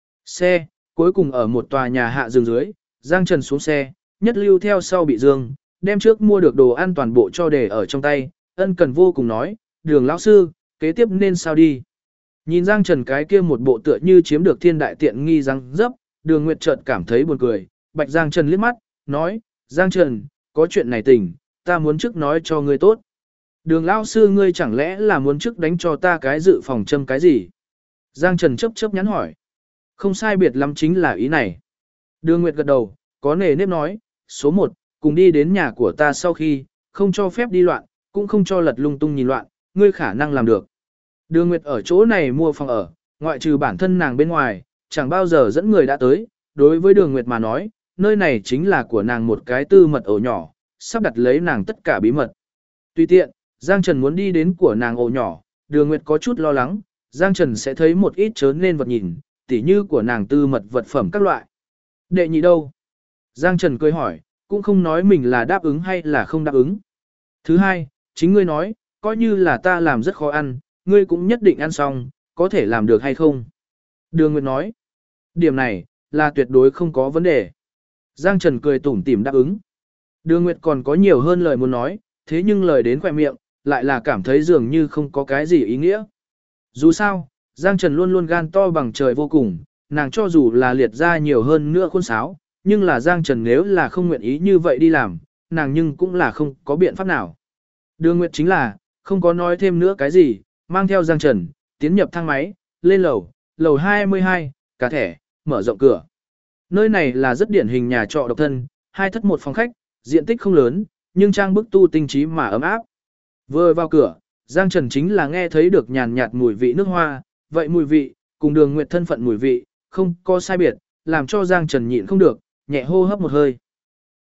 Xe, cuối cùng ở một tòa nhà hạ dừng dưới, Giang Trần xuống xe, nhất lưu theo sau bị dương, đem trước mua được đồ ăn toàn bộ cho để ở trong tay, ân cần vô cùng nói, Đường lão sư, kế tiếp nên sao đi. Nhìn Giang Trần cái kia một bộ tựa như chiếm được thiên đại tiện nghi răng dấp, Đường Nguyệt chợt cảm thấy buồn cười, bạch Giang Trần liếc mắt, nói, Giang Trần, có chuyện này tình, ta muốn trước nói cho ngươi tốt. Đường lão sư ngươi chẳng lẽ là muốn trước đánh cho ta cái dự phòng châm cái gì? Giang Trần chớp chớp nhắn hỏi. Không sai biệt lắm chính là ý này. Đường Nguyệt gật đầu, có nề nếp nói, số 1, cùng đi đến nhà của ta sau khi, không cho phép đi loạn, cũng không cho lật lung tung nhìn loạn, ngươi khả năng làm được. Đường Nguyệt ở chỗ này mua phòng ở, ngoại trừ bản thân nàng bên ngoài, chẳng bao giờ dẫn người đã tới, đối với Đường Nguyệt mà nói, nơi này chính là của nàng một cái tư mật ổ nhỏ, sắp đặt lấy nàng tất cả bí mật. Tùy tiện, Giang Trần muốn đi đến của nàng ổ nhỏ, Đường Nguyệt có chút lo lắng, Giang Trần sẽ thấy một ít chớ nên vật nhìn, tỉ như của nàng tư mật vật phẩm các loại. Đệ nhị đâu? Giang Trần cười hỏi, cũng không nói mình là đáp ứng hay là không đáp ứng. Thứ hai, chính ngươi nói, coi như là ta làm rất khó ăn, ngươi cũng nhất định ăn xong, có thể làm được hay không? Đường Nguyệt nói, điểm này, là tuyệt đối không có vấn đề. Giang Trần cười tủm tỉm đáp ứng. Đường Nguyệt còn có nhiều hơn lời muốn nói, thế nhưng lời đến khỏe miệng, lại là cảm thấy dường như không có cái gì ý nghĩa. Dù sao, Giang Trần luôn luôn gan to bằng trời vô cùng, nàng cho dù là liệt ra nhiều hơn nữa khuôn sáo, nhưng là Giang Trần nếu là không nguyện ý như vậy đi làm, nàng nhưng cũng là không có biện pháp nào. Đường Nguyệt chính là, không có nói thêm nữa cái gì, mang theo Giang Trần, tiến nhập thang máy, lên lầu, lầu 22, cả thẻ, mở rộng cửa. Nơi này là rất điển hình nhà trọ độc thân, 2 thất 1 phòng khách, diện tích không lớn, nhưng trang bức tu tinh trí mà ấm áp. Vừa vào cửa, Giang Trần chính là nghe thấy được nhàn nhạt mùi vị nước hoa, vậy mùi vị, cùng Đường Nguyệt thân phận mùi vị, không có sai biệt, làm cho Giang Trần nhịn không được, nhẹ hô hấp một hơi.